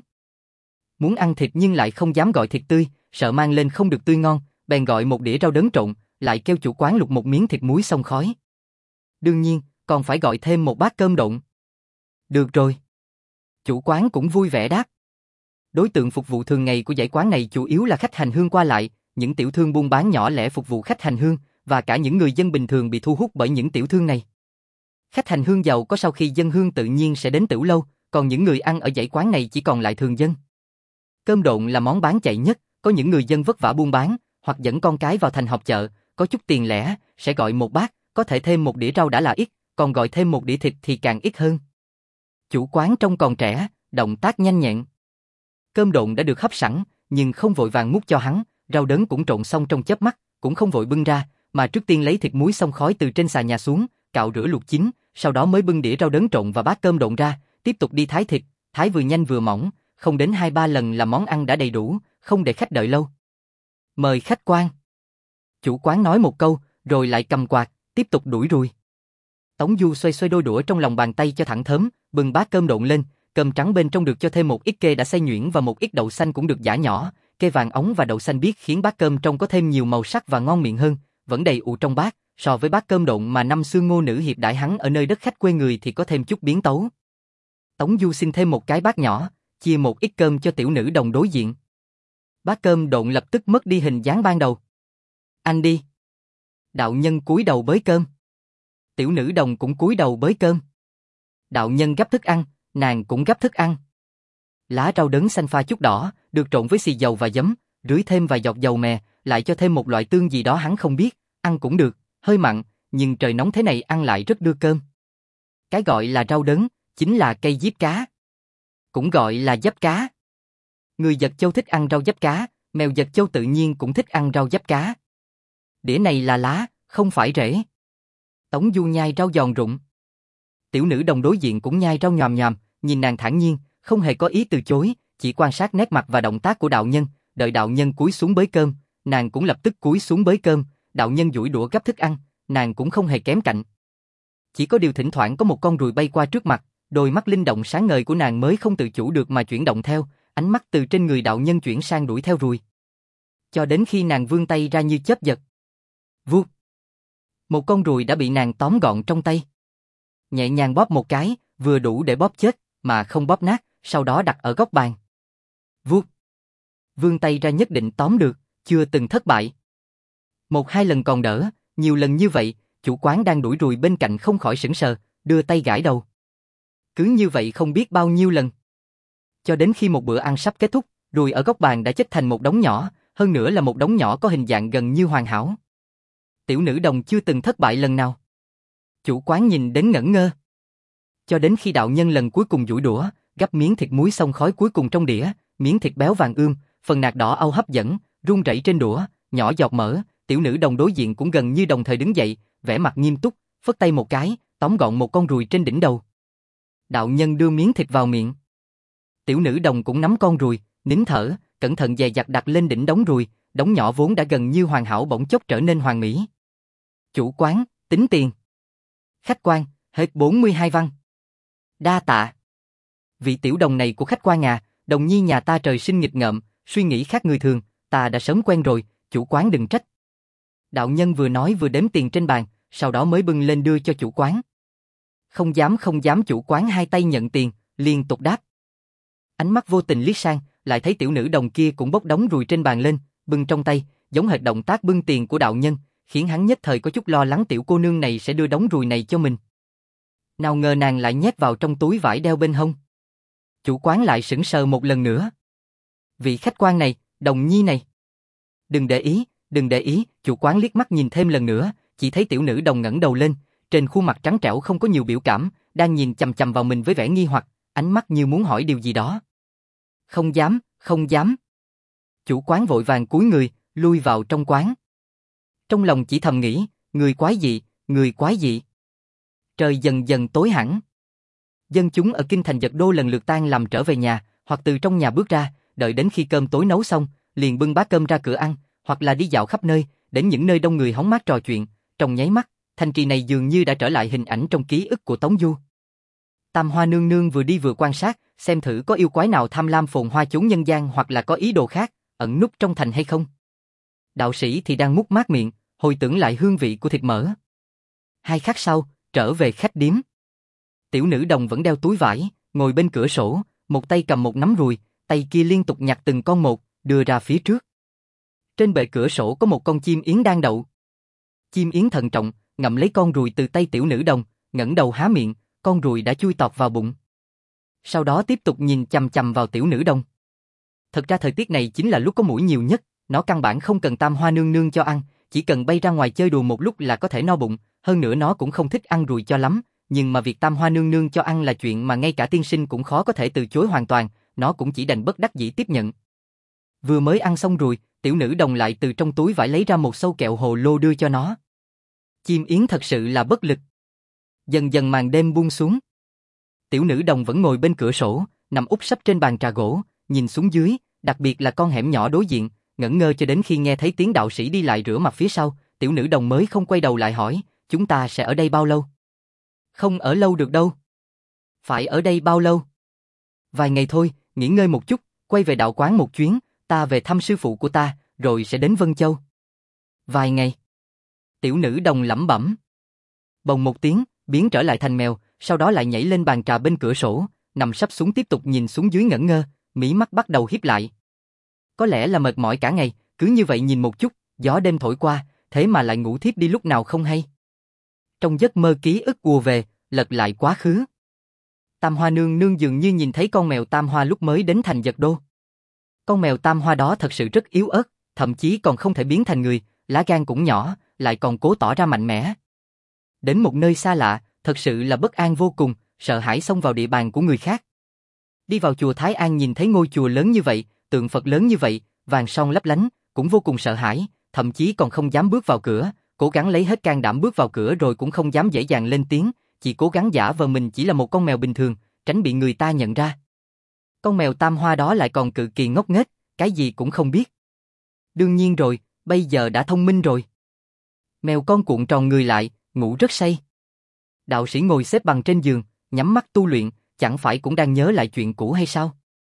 Muốn ăn thịt nhưng lại không dám gọi thịt tươi, sợ mang lên không được tươi ngon, bèn gọi một đĩa rau đớn trộn, lại kêu chủ quán luộc một miếng thịt muối xông khói. Đương nhiên, còn phải gọi thêm một bát cơm độn. Được rồi. Chủ quán cũng vui vẻ đáp. Đối tượng phục vụ thường ngày của dãy quán này chủ yếu là khách hành hương qua lại, những tiểu thương buôn bán nhỏ lẻ phục vụ khách hành hương, và cả những người dân bình thường bị thu hút bởi những tiểu thương này. Khách hành hương giàu có sau khi dân hương tự nhiên sẽ đến tiểu lâu, còn những người ăn ở dãy quán này chỉ còn lại thường dân. Cơm độn là món bán chạy nhất, có những người dân vất vả buôn bán, hoặc dẫn con cái vào thành họp chợ, có chút tiền lẻ, sẽ gọi một bát, có thể thêm một đĩa rau đã là ít, còn gọi thêm một đĩa thịt thì càng ít hơn. Chủ quán trông còn trẻ, động tác nhanh nhẹn. Cơm độn đã được hấp sẵn, nhưng không vội vàng múc cho hắn, rau đớn cũng trộn xong trong chớp mắt, cũng không vội bưng ra, mà trước tiên lấy thịt muối xông khói từ trên xà nhà xuống, cạo rửa luộc chín, sau đó mới bưng đĩa rau đớn trộn và bát cơm độn ra, tiếp tục đi thái thịt, thái vừa nhanh vừa mỏng, không đến hai ba lần là món ăn đã đầy đủ, không để khách đợi lâu. Mời khách quan. Chủ quán nói một câu, rồi lại cầm quạt, tiếp tục đuổi ruồi. Tống Du xoay xoay đôi đũa trong lòng bàn tay cho thẳng thớm, bưng bát cơm độn lên, cơm trắng bên trong được cho thêm một ít kê đã xay nhuyễn và một ít đậu xanh cũng được giã nhỏ, kê vàng óng và đậu xanh biếc khiến bát cơm trông có thêm nhiều màu sắc và ngon miệng hơn, vẫn đầy ụ trong bát, so với bát cơm độn mà năm xưa Ngô Nữ Hiệp đãi hắn ở nơi đất khách quê người thì có thêm chút biến tấu. Tống Du xin thêm một cái bát nhỏ, chia một ít cơm cho tiểu nữ đồng đối diện. Bát cơm độn lập tức mất đi hình dáng ban đầu. Anh đi. Đạo nhân cúi đầu bới cơm. Tiểu nữ đồng cũng cúi đầu bới cơm. Đạo nhân gắp thức ăn, nàng cũng gắp thức ăn. Lá rau đớn xanh pha chút đỏ, được trộn với xì dầu và giấm, rưới thêm vài giọt dầu mè, lại cho thêm một loại tương gì đó hắn không biết, ăn cũng được, hơi mặn, nhưng trời nóng thế này ăn lại rất đưa cơm. Cái gọi là rau đớn, chính là cây diếp cá. Cũng gọi là giáp cá. Người Dật Châu thích ăn rau giáp cá, mèo Dật Châu tự nhiên cũng thích ăn rau giáp cá. Đĩa này là lá, không phải rễ. Tống Du nhai rau giòn rụng. Tiểu nữ đồng đối diện cũng nhai rau nhòm nhòm, nhìn nàng thản nhiên, không hề có ý từ chối, chỉ quan sát nét mặt và động tác của đạo nhân, đợi đạo nhân cúi xuống bới cơm, nàng cũng lập tức cúi xuống bới cơm, đạo nhân duỗi đũa gắp thức ăn, nàng cũng không hề kém cạnh. Chỉ có điều thỉnh thoảng có một con ruồi bay qua trước mặt, đôi mắt linh động sáng ngời của nàng mới không tự chủ được mà chuyển động theo, ánh mắt từ trên người đạo nhân chuyển sang đuổi theo ruồi. Cho đến khi nàng vươn tay ra như chớp giật. Vuốt. Một con ruồi đã bị nàng tóm gọn trong tay. Nhẹ nhàng bóp một cái, vừa đủ để bóp chết, mà không bóp nát, sau đó đặt ở góc bàn. Vuốt. Vươn tay ra nhất định tóm được, chưa từng thất bại. Một hai lần còn đỡ, nhiều lần như vậy, chủ quán đang đuổi ruồi bên cạnh không khỏi sững sờ, đưa tay gãi đầu. cứ như vậy không biết bao nhiêu lần. Cho đến khi một bữa ăn sắp kết thúc, ruồi ở góc bàn đã chất thành một đống nhỏ, hơn nữa là một đống nhỏ có hình dạng gần như hoàn hảo. Tiểu nữ đồng chưa từng thất bại lần nào. Chủ quán nhìn đến ngẩn ngơ. Cho đến khi đạo nhân lần cuối cùng duỗi đũa, gắp miếng thịt muối xông khói cuối cùng trong đĩa, miếng thịt béo vàng ươm, phần nạc đỏ au hấp dẫn, run rẩy trên đũa, nhỏ giọt mỡ, tiểu nữ đồng đối diện cũng gần như đồng thời đứng dậy, vẻ mặt nghiêm túc, phất tay một cái, tóm gọn một con ruồi trên đỉnh đầu. Đạo nhân đưa miếng thịt vào miệng. Tiểu nữ đồng cũng nắm con ruồi, nín thở, cẩn thận dè dặt đặt lên đỉnh đống ruồi, đống nhỏ vốn đã gần như hoàn hảo bỗng chốc trở nên hoàn mỹ. Chủ quán, tính tiền. Khách quan, hết bốn mươi hai văn. Đa tạ. Vị tiểu đồng này của khách quan à, đồng nhi nhà ta trời sinh nghịch ngợm, suy nghĩ khác người thường, ta đã sớm quen rồi, chủ quán đừng trách. Đạo nhân vừa nói vừa đếm tiền trên bàn, sau đó mới bưng lên đưa cho chủ quán. Không dám không dám chủ quán hai tay nhận tiền, liên tục đáp. Ánh mắt vô tình liếc sang, lại thấy tiểu nữ đồng kia cũng bốc đống ruồi trên bàn lên, bưng trong tay, giống hệt động tác bưng tiền của đạo nhân, khiến hắn nhất thời có chút lo lắng tiểu cô nương này sẽ đưa đống ruồi này cho mình. Nào ngờ nàng lại nhét vào trong túi vải đeo bên hông. Chủ quán lại sững sờ một lần nữa. Vị khách quan này, đồng nhi này. Đừng để ý, đừng để ý, chủ quán liếc mắt nhìn thêm lần nữa, chỉ thấy tiểu nữ đồng ngẩng đầu lên, trên khuôn mặt trắng trẻo không có nhiều biểu cảm, đang nhìn chằm chằm vào mình với vẻ nghi hoặc, ánh mắt như muốn hỏi điều gì đó. Không dám, không dám. Chủ quán vội vàng cúi người, lui vào trong quán. Trong lòng chỉ thầm nghĩ, người quái dị, người quái dị. Trời dần dần tối hẳn. Dân chúng ở kinh thành Dật Đô lần lượt tan làm trở về nhà, hoặc từ trong nhà bước ra, đợi đến khi cơm tối nấu xong, liền bưng bát cơm ra cửa ăn, hoặc là đi dạo khắp nơi, đến những nơi đông người hóng mát trò chuyện. Trong nháy mắt, thành trì này dường như đã trở lại hình ảnh trong ký ức của Tống Du. Tam Hoa nương nương vừa đi vừa quan sát, xem thử có yêu quái nào tham lam phồn hoa chốn nhân gian hoặc là có ý đồ khác, ẩn núp trong thành hay không. Đạo sĩ thì đang mút mát miệng, hồi tưởng lại hương vị của thịt mỡ. Hai khắc sau, trở về khách điếm. Tiểu nữ đồng vẫn đeo túi vải, ngồi bên cửa sổ, một tay cầm một nắm ruồi, tay kia liên tục nhặt từng con một, đưa ra phía trước. Trên bệ cửa sổ có một con chim yến đang đậu. Chim yến thận trọng, ngậm lấy con ruồi từ tay tiểu nữ đồng, ngẩng đầu há miệng, con ruồi đã chui tọt vào bụng. Sau đó tiếp tục nhìn chằm chằm vào tiểu nữ đồng. Thật ra thời tiết này chính là lúc có muỗi nhiều nhất, nó căn bản không cần Tam Hoa nương nương cho ăn, chỉ cần bay ra ngoài chơi đùa một lúc là có thể no bụng, hơn nữa nó cũng không thích ăn ruồi cho lắm, nhưng mà việc Tam Hoa nương nương cho ăn là chuyện mà ngay cả tiên sinh cũng khó có thể từ chối hoàn toàn, nó cũng chỉ đành bất đắc dĩ tiếp nhận. Vừa mới ăn xong ruồi, tiểu nữ đồng lại từ trong túi vải lấy ra một sâu kẹo hồ lô đưa cho nó. Chim yến thật sự là bất lực. Dần dần màn đêm buông xuống. Tiểu nữ đồng vẫn ngồi bên cửa sổ, nằm úp sấp trên bàn trà gỗ, nhìn xuống dưới, đặc biệt là con hẻm nhỏ đối diện, ngẩn ngơ cho đến khi nghe thấy tiếng đạo sĩ đi lại rửa mặt phía sau, tiểu nữ đồng mới không quay đầu lại hỏi, chúng ta sẽ ở đây bao lâu? Không ở lâu được đâu. Phải ở đây bao lâu? Vài ngày thôi, nghỉ ngơi một chút, quay về đạo quán một chuyến, ta về thăm sư phụ của ta, rồi sẽ đến Vân Châu. Vài ngày. Tiểu nữ đồng lẩm bẩm. Bồng một tiếng, biến trở lại thành mèo, sau đó lại nhảy lên bàn trà bên cửa sổ, nằm sấp xuống tiếp tục nhìn xuống dưới ngẩn ngơ, mí mắt bắt đầu híp lại. Có lẽ là mệt mỏi cả ngày, cứ như vậy nhìn một chút, gió đêm thổi qua, thế mà lại ngủ thiếp đi lúc nào không hay. Trong giấc mơ ký ức ùa về, lật lại quá khứ. Tam Hoa nương nương dường như nhìn thấy con mèo Tam Hoa lúc mới đến thành Dật Đô. Con mèo Tam Hoa đó thật sự rất yếu ớt, thậm chí còn không thể biến thành người, lá gan cũng nhỏ, lại còn cố tỏ ra mạnh mẽ. Đến một nơi xa lạ, thật sự là bất an vô cùng, sợ hãi xông vào địa bàn của người khác. Đi vào chùa Thái An nhìn thấy ngôi chùa lớn như vậy, tượng Phật lớn như vậy, vàng son lấp lánh, cũng vô cùng sợ hãi, thậm chí còn không dám bước vào cửa, cố gắng lấy hết can đảm bước vào cửa rồi cũng không dám dễ dàng lên tiếng, chỉ cố gắng giả vờ mình chỉ là một con mèo bình thường, tránh bị người ta nhận ra. Con mèo Tam Hoa đó lại còn cực kỳ ngốc nghếch, cái gì cũng không biết. Đương nhiên rồi, bây giờ đã thông minh rồi. Mèo con cuộn tròn người lại, ngủ rất say. Đạo sĩ ngồi xếp bằng trên giường, nhắm mắt tu luyện, chẳng phải cũng đang nhớ lại chuyện cũ hay sao?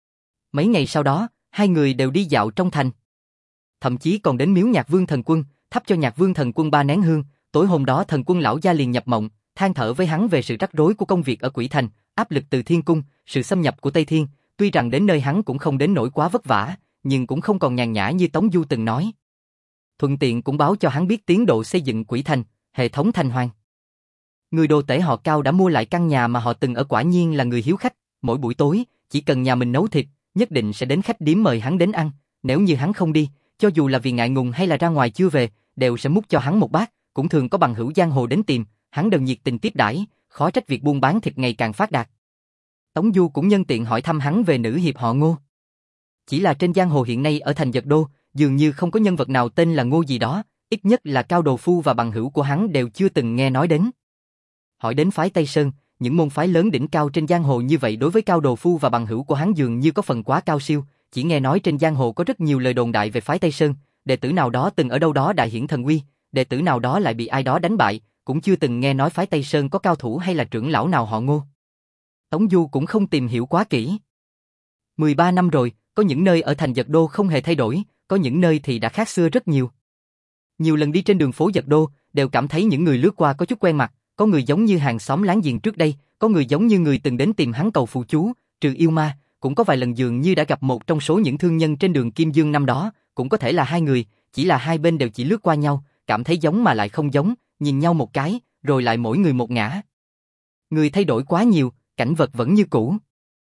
Mấy ngày sau đó, hai người đều đi dạo trong thành. Thậm chí còn đến miếu Nhạc Vương Thần Quân, thắp cho Nhạc Vương Thần Quân ba nén hương. Tối hôm đó Thần Quân lão gia liền nhập mộng, than thở với hắn về sự rắc rối của công việc ở Quỷ Thành, áp lực từ Thiên Cung, sự xâm nhập của Tây Thiên. Tuy rằng đến nơi hắn cũng không đến nỗi quá vất vả, nhưng cũng không còn nhàn nhã như Tống Du từng nói. Thuận tiện cũng báo cho hắn biết tiến độ xây dựng Quỷ Thành, hệ thống thành hoàng. Người đồ tể họ Cao đã mua lại căn nhà mà họ từng ở, quả nhiên là người hiếu khách, mỗi buổi tối, chỉ cần nhà mình nấu thịt, nhất định sẽ đến khách điếm mời hắn đến ăn, nếu như hắn không đi, cho dù là vì ngại ngùng hay là ra ngoài chưa về, đều sẽ múc cho hắn một bát, cũng thường có bằng hữu giang hồ đến tìm, hắn đều nhiệt tình tiếp đãi, khó trách việc buôn bán thịt ngày càng phát đạt. Tống Du cũng nhân tiện hỏi thăm hắn về nữ hiệp họ Ngô. Chỉ là trên giang hồ hiện nay ở thành Dật Đô, dường như không có nhân vật nào tên là Ngô gì đó, ít nhất là Cao Đồ Phu và bằng hữu của hắn đều chưa từng nghe nói đến. Hỏi đến phái Tây Sơn, những môn phái lớn đỉnh cao trên giang hồ như vậy đối với Cao Đồ Phu và bằng hữu của hắn dường như có phần quá cao siêu, chỉ nghe nói trên giang hồ có rất nhiều lời đồn đại về phái Tây Sơn, đệ tử nào đó từng ở đâu đó đại hiển thần uy, đệ tử nào đó lại bị ai đó đánh bại, cũng chưa từng nghe nói phái Tây Sơn có cao thủ hay là trưởng lão nào họ Ngô. Tống Du cũng không tìm hiểu quá kỹ. mười ba năm rồi, có những nơi ở thành Dật Đô không hề thay đổi, có những nơi thì đã khác xưa rất nhiều. Nhiều lần đi trên đường phố Dật Đô, đều cảm thấy những người lướt qua có chút quen mặt, có người giống như hàng xóm láng giềng trước đây, có người giống như người từng đến tìm hắn cầu phù chú, trừ yêu ma, cũng có vài lần dường như đã gặp một trong số những thương nhân trên đường Kim Dương năm đó, cũng có thể là hai người, chỉ là hai bên đều chỉ lướt qua nhau, cảm thấy giống mà lại không giống, nhìn nhau một cái, rồi lại mỗi người một ngã. Người thay đổi quá nhiều, cảnh vật vẫn như cũ.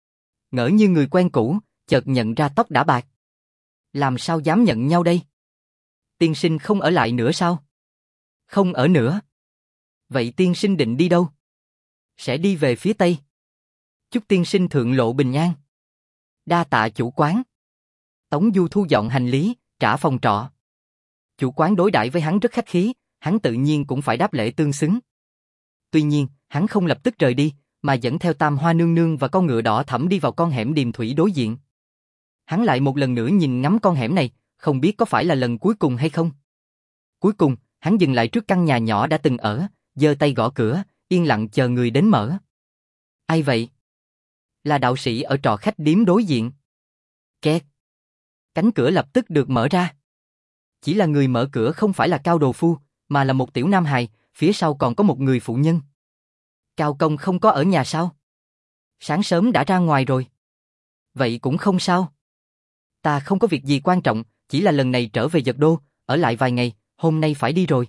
Ngỡ như người quen cũ, chợt nhận ra tóc đã bạc. Làm sao dám nhận nhau đây? Tiên sinh không ở lại nữa sao? Không ở nữa. Vậy tiên sinh định đi đâu? Sẽ đi về phía Tây. Chúc tiên sinh thượng lộ bình an. Đa tạ chủ quán. Tống Du thu dọn hành lý, trả phòng trọ. Chủ quán đối đãi với hắn rất khách khí, hắn tự nhiên cũng phải đáp lễ tương xứng. Tuy nhiên, hắn không lập tức rời đi, mà dẫn theo Tam Hoa nương nương và con ngựa đỏ thẫm đi vào con hẻm điềm thủy đối diện. Hắn lại một lần nữa nhìn ngắm con hẻm này, không biết có phải là lần cuối cùng hay không. Cuối cùng, hắn dừng lại trước căn nhà nhỏ đã từng ở, giơ tay gõ cửa, yên lặng chờ người đến mở. Ai vậy? Là đạo sĩ ở trọ khách điếm đối diện. Két. Cánh cửa lập tức được mở ra. Chỉ là người mở cửa không phải là Cao Đồ Phu, mà là một tiểu nam hài, phía sau còn có một người phụ nhân. Cao công không có ở nhà sao? Sáng sớm đã ra ngoài rồi. Vậy cũng không sao. Ta không có việc gì quan trọng, chỉ là lần này trở về Dật Đô, ở lại vài ngày, hôm nay phải đi rồi.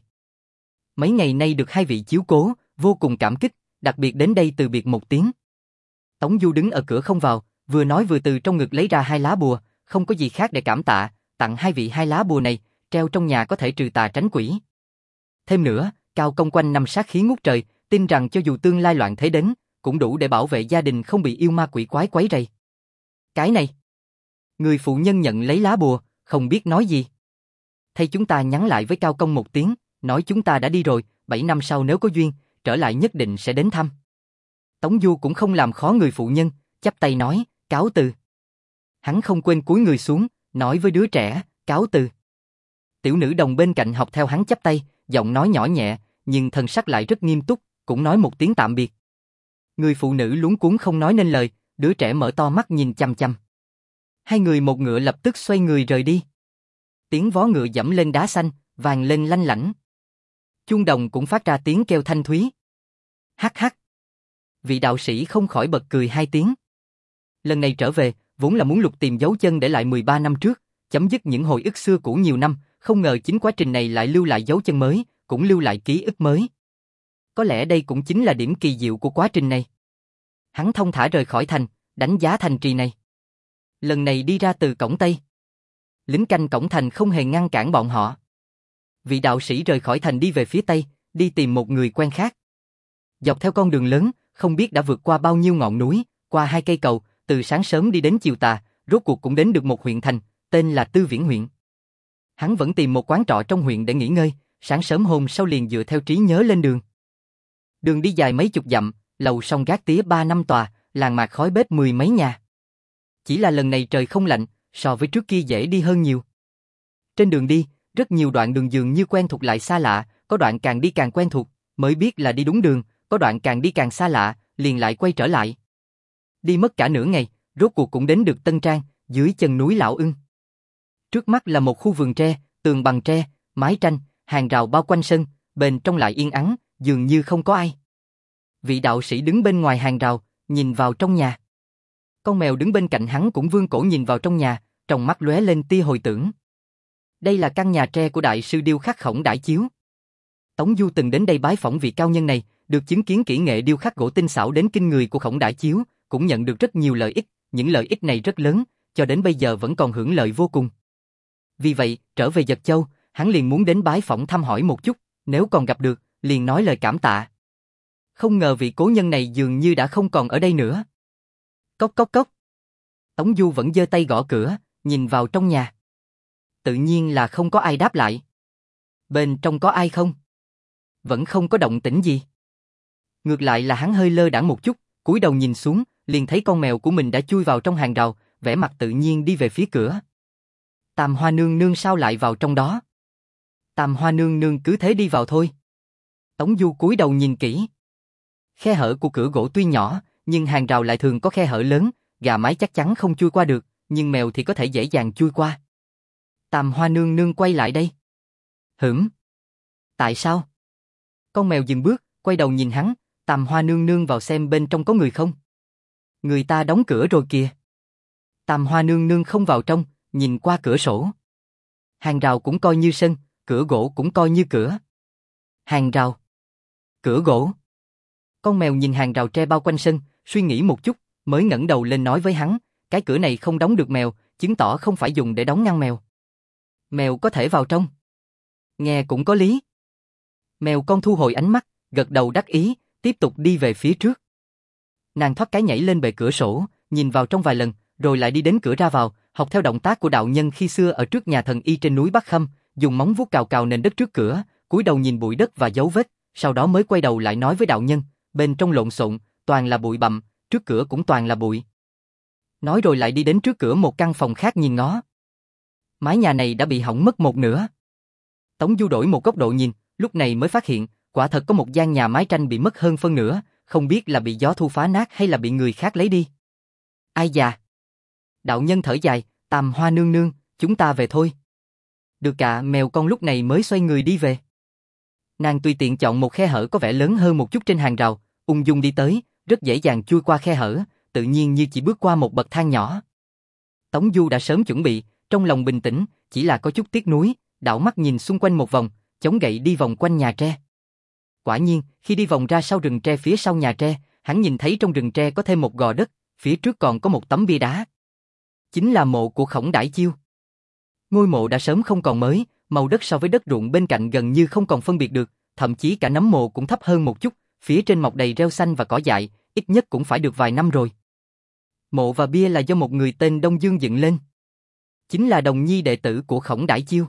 Mấy ngày nay được hai vị chiếu cố, vô cùng cảm kích, đặc biệt đến đây từ biệt một tiếng. Tống Du đứng ở cửa không vào, vừa nói vừa từ trong ngực lấy ra hai lá bùa, không có gì khác để cảm tạ, tặng hai vị hai lá bùa này, treo trong nhà có thể trừ tà tránh quỷ. Thêm nữa, Cao công quanh năm sát khí ngút trời, tin rằng cho dù tương lai loạn thế đến, cũng đủ để bảo vệ gia đình không bị yêu ma quỷ quái quấy rầy. Cái này. Người phụ nhân nhận lấy lá bùa, không biết nói gì. Thay chúng ta nhắn lại với Cao công một tiếng, nói chúng ta đã đi rồi, bảy năm sau nếu có duyên, trở lại nhất định sẽ đến thăm. Tống Du cũng không làm khó người phụ nhân, chắp tay nói, cáo từ. Hắn không quên cúi người xuống, nói với đứa trẻ, cáo từ. Tiểu nữ đồng bên cạnh học theo hắn chắp tay, giọng nói nhỏ nhẹ, nhưng thần sắc lại rất nghiêm túc, cũng nói một tiếng tạm biệt. Người phụ nữ luống cuống không nói nên lời, đứa trẻ mở to mắt nhìn chăm chăm. Hai người một ngựa lập tức xoay người rời đi. Tiếng vó ngựa dẫm lên đá xanh, vang lên lanh lảnh. Chuông đồng cũng phát ra tiếng kêu thanh thúy. Hắc hắc. Vị đạo sĩ không khỏi bật cười hai tiếng. Lần này trở về, vốn là muốn lục tìm dấu chân để lại mười ba năm trước, chấm dứt những hồi ức xưa cũ nhiều năm, không ngờ chính quá trình này lại lưu lại dấu chân mới, cũng lưu lại ký ức mới. Có lẽ đây cũng chính là điểm kỳ diệu của quá trình này. Hắn thông thả rời khỏi thành, đánh giá thành trì này. Lần này đi ra từ cổng Tây. Lính canh cổng thành không hề ngăn cản bọn họ. Vị đạo sĩ rời khỏi thành đi về phía Tây, đi tìm một người quen khác. Dọc theo con đường lớn, không biết đã vượt qua bao nhiêu ngọn núi, qua hai cây cầu, từ sáng sớm đi đến chiều tà, rốt cuộc cũng đến được một huyện thành, tên là Tư Viễn huyện. Hắn vẫn tìm một quán trọ trong huyện để nghỉ ngơi, sáng sớm hôm sau liền dựa theo trí nhớ lên đường. Đường đi dài mấy chục dặm, lầu song gác tía ba năm tòa, làng mạc khói bếp mười mấy nhà. Chỉ là lần này trời không lạnh, so với trước kia dễ đi hơn nhiều. Trên đường đi, rất nhiều đoạn đường dường như quen thuộc lại xa lạ, có đoạn càng đi càng quen thuộc, mới biết là đi đúng đường, có đoạn càng đi càng xa lạ, liền lại quay trở lại. Đi mất cả nửa ngày, rốt cuộc cũng đến được Tân Trang, dưới chân núi Lão Ưng. Trước mắt là một khu vườn tre, tường bằng tre, mái tranh, hàng rào bao quanh sân, bên trong lại yên ắng, dường như không có ai. Vị đạo sĩ đứng bên ngoài hàng rào, nhìn vào trong nhà. Con mèo đứng bên cạnh hắn cũng vươn cổ nhìn vào trong nhà, trong mắt lóe lên tia hồi tưởng. Đây là căn nhà tre của đại sư điêu khắc Khổng Đãi Chiếu. Tống Du từng đến đây bái phỏng vị cao nhân này, Được chứng kiến kỹ nghệ điêu khắc gỗ tinh xảo đến kinh người của Khổng Đãi Chiếu, cũng nhận được rất nhiều lợi ích, những lợi ích này rất lớn, cho đến bây giờ vẫn còn hưởng lợi vô cùng. Vì vậy, trở về Giật Châu, hắn liền muốn đến bái phỏng thăm hỏi một chút, nếu còn gặp được, liền nói lời cảm tạ. Không ngờ vị cố nhân này dường như đã không còn ở đây nữa. Cốc cốc cốc. Tống Du vẫn giơ tay gõ cửa, nhìn vào trong nhà. Tự nhiên là không có ai đáp lại. Bên trong có ai không? Vẫn không có động tĩnh gì. Ngược lại là hắn hơi lơ đãng một chút, cúi đầu nhìn xuống, liền thấy con mèo của mình đã chui vào trong hàng rào, vẻ mặt tự nhiên đi về phía cửa. Tam Hoa nương nương sao lại vào trong đó? Tam Hoa nương nương cứ thế đi vào thôi. Tống Du cúi đầu nhìn kỹ. Khe hở của cửa gỗ tuy nhỏ, nhưng hàng rào lại thường có khe hở lớn, gà mái chắc chắn không chui qua được, nhưng mèo thì có thể dễ dàng chui qua. Tam Hoa nương nương quay lại đây. Hửm? Tại sao? Con mèo dừng bước, quay đầu nhìn hắn, Tam Hoa nương nương vào xem bên trong có người không? Người ta đóng cửa rồi kìa. Tam Hoa nương nương không vào trong, nhìn qua cửa sổ. Hàng rào cũng coi như sân, cửa gỗ cũng coi như cửa. Hàng rào. Cửa gỗ. Con mèo nhìn hàng rào tre bao quanh sân, suy nghĩ một chút, mới ngẩng đầu lên nói với hắn, cái cửa này không đóng được mèo, chứng tỏ không phải dùng để đóng ngăn mèo. Mèo có thể vào trong. Nghe cũng có lý. Mèo con thu hồi ánh mắt, gật đầu đắc ý, tiếp tục đi về phía trước. Nàng thoát cái nhảy lên bệ cửa sổ, nhìn vào trong vài lần, rồi lại đi đến cửa ra vào, học theo động tác của đạo nhân khi xưa ở trước nhà thần y trên núi Bắc Khâm, dùng móng vuốt cào cào nền đất trước cửa, cúi đầu nhìn bụi đất và dấu vết, sau đó mới quay đầu lại nói với đạo nhân, bên trong lộn xộn, toàn là bụi bặm, trước cửa cũng toàn là bụi. Nói rồi lại đi đến trước cửa một căn phòng khác nhìn ngó. Mái nhà này đã bị hỏng mất một nửa. Tống Du đổi một góc độ nhìn, lúc này mới phát hiện, quả thật có một gian nhà mái tranh bị mất hơn phân nửa, không biết là bị gió thu phá nát hay là bị người khác lấy đi. Ai già? Đạo nhân thở dài, Tam Hoa nương nương, chúng ta về thôi. Được cả, mèo con lúc này mới xoay người đi về. Nàng tùy tiện chọn một khe hở có vẻ lớn hơn một chút trên hàng rào, ung dung đi tới, rất dễ dàng chui qua khe hở, tự nhiên như chỉ bước qua một bậc thang nhỏ. Tống Du đã sớm chuẩn bị, trong lòng bình tĩnh, chỉ là có chút tiếc nuối, đảo mắt nhìn xung quanh một vòng, chống gậy đi vòng quanh nhà tre. Quả nhiên, khi đi vòng ra sau rừng tre phía sau nhà tre, hắn nhìn thấy trong rừng tre có thêm một gò đất, phía trước còn có một tấm bia đá. Chính là mộ của Khổng Đãi Chiêu. Ngôi mộ đã sớm không còn mới, màu đất so với đất ruộng bên cạnh gần như không còn phân biệt được, thậm chí cả nấm mộ cũng thấp hơn một chút, phía trên mọc đầy rêu xanh và cỏ dại, ít nhất cũng phải được vài năm rồi. Mộ và bia là do một người tên Đông Dương dựng lên. Chính là đồng nhi đệ tử của Khổng Đãi Chiêu.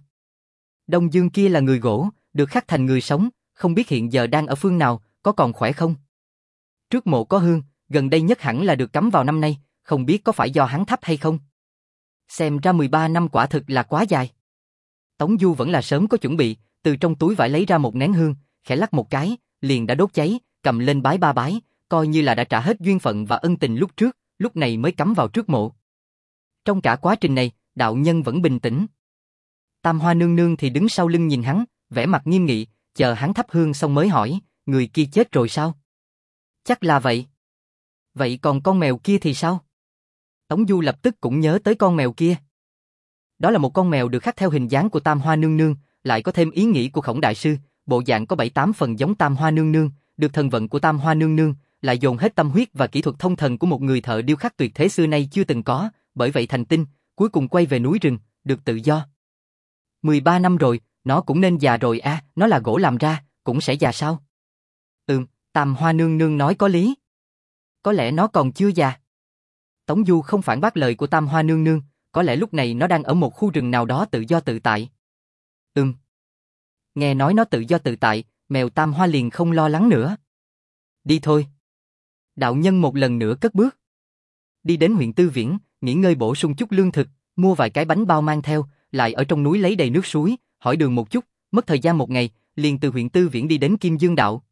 Đông Dương kia là người gỗ, được khắc thành người sống, không biết hiện giờ đang ở phương nào, có còn khỏe không? Trước mộ có hương, gần đây nhất hẳn là được cắm vào năm nay, không biết có phải do hắn thắp hay không? Xem ra mười ba năm quả thực là quá dài. Tống Du vẫn là sớm có chuẩn bị, từ trong túi vải lấy ra một nén hương, khẽ lắc một cái, liền đã đốt cháy, cầm lên bái ba bái, coi như là đã trả hết duyên phận và ân tình lúc trước, lúc này mới cắm vào trước mộ. Trong cả quá trình này, đạo nhân vẫn bình tĩnh. Tam Hoa nương nương thì đứng sau lưng nhìn hắn, vẻ mặt nghiêm nghị, chờ hắn thắp hương xong mới hỏi, người kia chết rồi sao? Chắc là vậy. Vậy còn con mèo kia thì sao? Tống Du lập tức cũng nhớ tới con mèo kia. Đó là một con mèo được khắc theo hình dáng của Tam Hoa nương nương, lại có thêm ý nghĩ của Khổng đại sư, bộ dạng có bảy tám phần giống Tam Hoa nương nương, được thần vận của Tam Hoa nương nương, lại dồn hết tâm huyết và kỹ thuật thông thần của một người thợ điêu khắc tuyệt thế xưa nay chưa từng có, bởi vậy thành tinh, cuối cùng quay về núi rừng, được tự do. mười ba năm rồi, nó cũng nên già rồi à, nó là gỗ làm ra, cũng sẽ già sao? Ừm, Tam Hoa nương nương nói có lý. Có lẽ nó còn chưa già. Tống Du không phản bác lời của Tam Hoa nương nương, có lẽ lúc này nó đang ở một khu rừng nào đó tự do tự tại. Ừm. Nghe nói nó tự do tự tại, mèo Tam Hoa liền không lo lắng nữa. Đi thôi. Đạo nhân một lần nữa cất bước. Đi đến huyện Tư Viễn, nghỉ ngơi bổ sung chút lương thực, mua vài cái bánh bao mang theo, lại ở trong núi lấy đầy nước suối, hỏi đường một chút, mất thời gian một ngày, liền từ huyện Tư Viễn đi đến Kim Dương Đạo.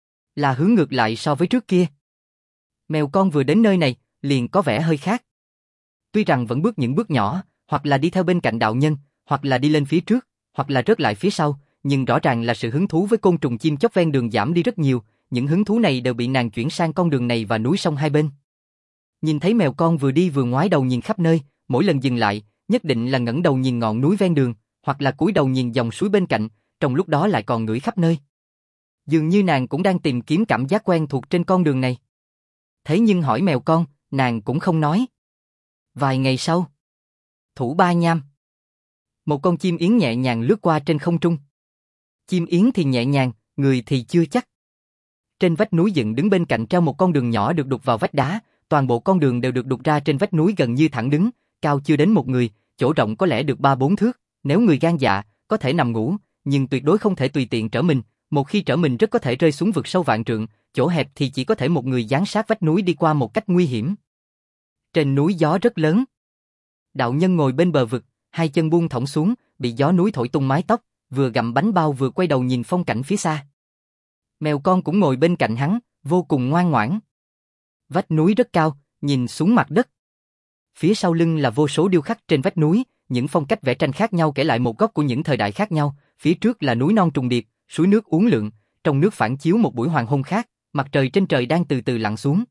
Là hướng ngược lại so với trước kia. Mèo con vừa đến nơi này, liền có vẻ hơi khác. Tuy rằng vẫn bước những bước nhỏ, hoặc là đi theo bên cạnh đạo nhân, hoặc là đi lên phía trước, hoặc là rớt lại phía sau, nhưng rõ ràng là sự hứng thú với côn trùng chim chóc ven đường giảm đi rất nhiều, những hứng thú này đều bị nàng chuyển sang con đường này và núi sông hai bên. Nhìn thấy mèo con vừa đi vừa ngoái đầu nhìn khắp nơi, mỗi lần dừng lại, nhất định là ngẩng đầu nhìn ngọn núi ven đường, hoặc là cúi đầu nhìn dòng suối bên cạnh, trong lúc đó lại còn ngửi khắp nơi. Dường như nàng cũng đang tìm kiếm cảm giác quen thuộc trên con đường này. Thế nhưng hỏi mèo con, nàng cũng không nói. Vài ngày sau, Thủ Ba Nham. Một con chim yến nhẹ nhàng lướt qua trên không trung. Chim yến thì nhẹ nhàng, người thì chưa chắc. Trên vách núi dựng đứng bên cạnh treo một con đường nhỏ được đục vào vách đá, toàn bộ con đường đều được đục ra trên vách núi gần như thẳng đứng, cao chưa đến một người, chỗ rộng có lẽ được ba bốn thước, nếu người gan dạ, có thể nằm ngủ, nhưng tuyệt đối không thể tùy tiện trở mình, một khi trở mình rất có thể rơi xuống vực sâu vạn trượng, chỗ hẹp thì chỉ có thể một người giáng sát vách núi đi qua một cách nguy hiểm. Trên núi gió rất lớn. Đạo nhân ngồi bên bờ vực, hai chân buông thõng xuống, bị gió núi thổi tung mái tóc, vừa gặm bánh bao vừa quay đầu nhìn phong cảnh phía xa. Mèo con cũng ngồi bên cạnh hắn, vô cùng ngoan ngoãn. Vách núi rất cao, nhìn xuống mặt đất. Phía sau lưng là vô số điêu khắc trên vách núi, những phong cách vẽ tranh khác nhau kể lại một góc của những thời đại khác nhau, phía trước là núi non trùng điệp, suối nước uốn lượn, trong nước phản chiếu một buổi hoàng hôn khác, mặt trời trên trời đang từ từ lặn xuống.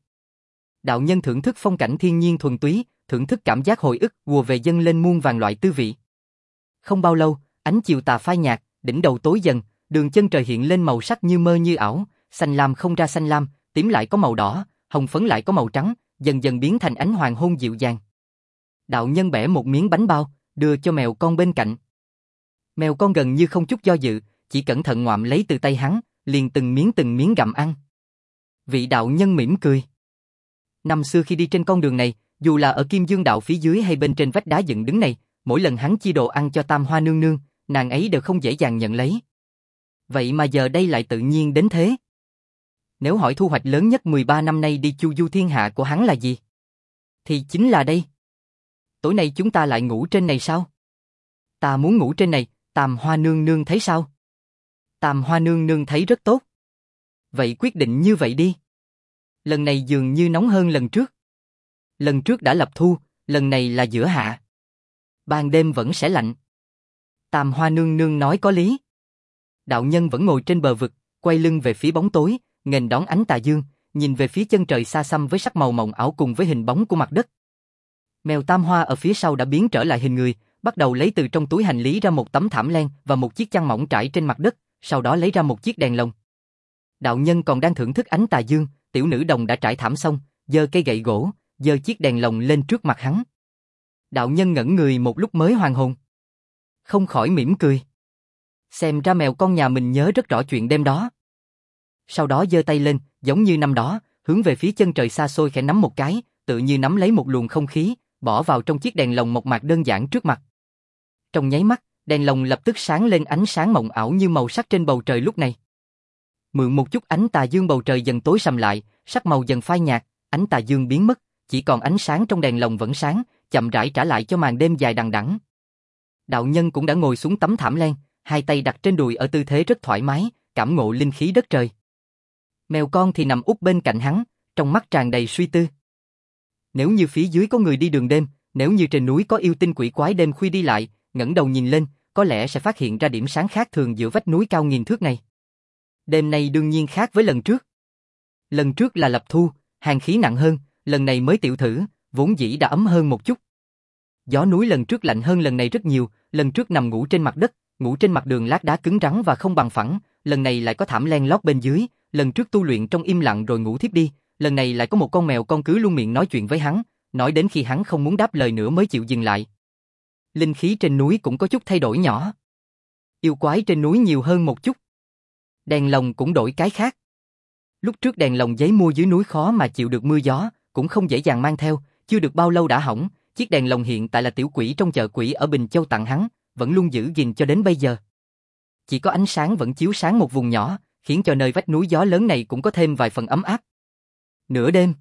Đạo nhân thưởng thức phong cảnh thiên nhiên thuần túy, thưởng thức cảm giác hồi ức ùa về dâng lên muôn vàn loại tư vị. Không bao lâu, ánh chiều tà phai nhạt, đỉnh đầu tối dần, đường chân trời hiện lên màu sắc như mơ như ảo, xanh lam không ra xanh lam, tím lại có màu đỏ, hồng phấn lại có màu trắng, dần dần biến thành ánh hoàng hôn dịu dàng. Đạo nhân bẻ một miếng bánh bao, đưa cho mèo con bên cạnh. Mèo con gần như không chút do dự, chỉ cẩn thận ngoạm lấy từ tay hắn, liền từng miếng từng miếng gặm ăn. Vị đạo nhân mỉm cười. Năm xưa khi đi trên con đường này, dù là ở Kim Dương đạo phía dưới hay bên trên vách đá dựng đứng này, mỗi lần hắn chia đồ ăn cho Tam Hoa nương nương, nàng ấy đều không dễ dàng nhận lấy. Vậy mà giờ đây lại tự nhiên đến thế. Nếu hỏi thu hoạch lớn nhất mười ba năm nay đi chu du thiên hạ của hắn là gì? Thì chính là đây. Tối nay chúng ta lại ngủ trên này sao? Ta muốn ngủ trên này, Tam Hoa nương nương thấy sao? Tam Hoa nương nương thấy rất tốt. Vậy quyết định như vậy đi. Lần này dường như nóng hơn lần trước. Lần trước đã lập thu, lần này là giữa hạ. Ban đêm vẫn sẽ lạnh. Tam Hoa nương nương nói có lý. Đạo nhân vẫn ngồi trên bờ vực, quay lưng về phía bóng tối, nghênh đón ánh tà dương, nhìn về phía chân trời xa xăm với sắc màu mộng ảo cùng với hình bóng của mặt đất. Mèo Tam Hoa ở phía sau đã biến trở lại hình người, bắt đầu lấy từ trong túi hành lý ra một tấm thảm len và một chiếc chăn mỏng trải trên mặt đất, sau đó lấy ra một chiếc đèn lồng. Đạo nhân còn đang thưởng thức ánh tà dương, tiểu nữ đồng đã trải thảm xong, giơ cây gậy gỗ, giơ chiếc đèn lồng lên trước mặt hắn. Đạo nhân ngẩn người một lúc mới hoàn hồn. Không khỏi mỉm cười. Xem ra mèo con nhà mình nhớ rất rõ chuyện đêm đó. Sau đó giơ tay lên, giống như năm đó, hướng về phía chân trời xa xôi khẽ nắm một cái, tự như nắm lấy một luồng không khí, bỏ vào trong chiếc đèn lồng mộc mạc đơn giản trước mặt. Trong nháy mắt, đèn lồng lập tức sáng lên ánh sáng mộng ảo như màu sắc trên bầu trời lúc này. Mượn một chút ánh tà dương bầu trời dần tối sầm lại, sắc màu dần phai nhạt, ánh tà dương biến mất, chỉ còn ánh sáng trong đèn lồng vẫn sáng, chậm rãi trả lại cho màn đêm dài đằng đẵng. Đạo nhân cũng đã ngồi xuống tấm thảm len, hai tay đặt trên đùi ở tư thế rất thoải mái, cảm ngộ linh khí đất trời. Mèo con thì nằm úp bên cạnh hắn, trong mắt tràn đầy suy tư. Nếu như phía dưới có người đi đường đêm, nếu như trên núi có yêu tinh quỷ quái đêm khuya đi lại, ngẩng đầu nhìn lên, có lẽ sẽ phát hiện ra điểm sáng khác thường giữa vách núi cao nghìn thước này. Đêm nay đương nhiên khác với lần trước. Lần trước là lập thu, hàn khí nặng hơn, lần này mới tiểu thử, vốn dĩ đã ấm hơn một chút. Gió núi lần trước lạnh hơn lần này rất nhiều, lần trước nằm ngủ trên mặt đất, ngủ trên mặt đường lát đá cứng rắn và không bằng phẳng, lần này lại có thảm len lót bên dưới, lần trước tu luyện trong im lặng rồi ngủ thiếp đi, lần này lại có một con mèo con cứ luôn miệng nói chuyện với hắn, nói đến khi hắn không muốn đáp lời nữa mới chịu dừng lại. Linh khí trên núi cũng có chút thay đổi nhỏ. Yêu quái trên núi nhiều hơn một chút. Đèn lồng cũng đổi cái khác. Lúc trước đèn lồng giấy mua dưới núi khó mà chịu được mưa gió, cũng không dễ dàng mang theo, chưa được bao lâu đã hỏng, chiếc đèn lồng hiện tại là tiểu quỷ trong chợ quỷ ở Bình Châu tặng hắn, vẫn luôn giữ gìn cho đến bây giờ. Chỉ có ánh sáng vẫn chiếu sáng một vùng nhỏ, khiến cho nơi vách núi gió lớn này cũng có thêm vài phần ấm áp. Nửa đêm,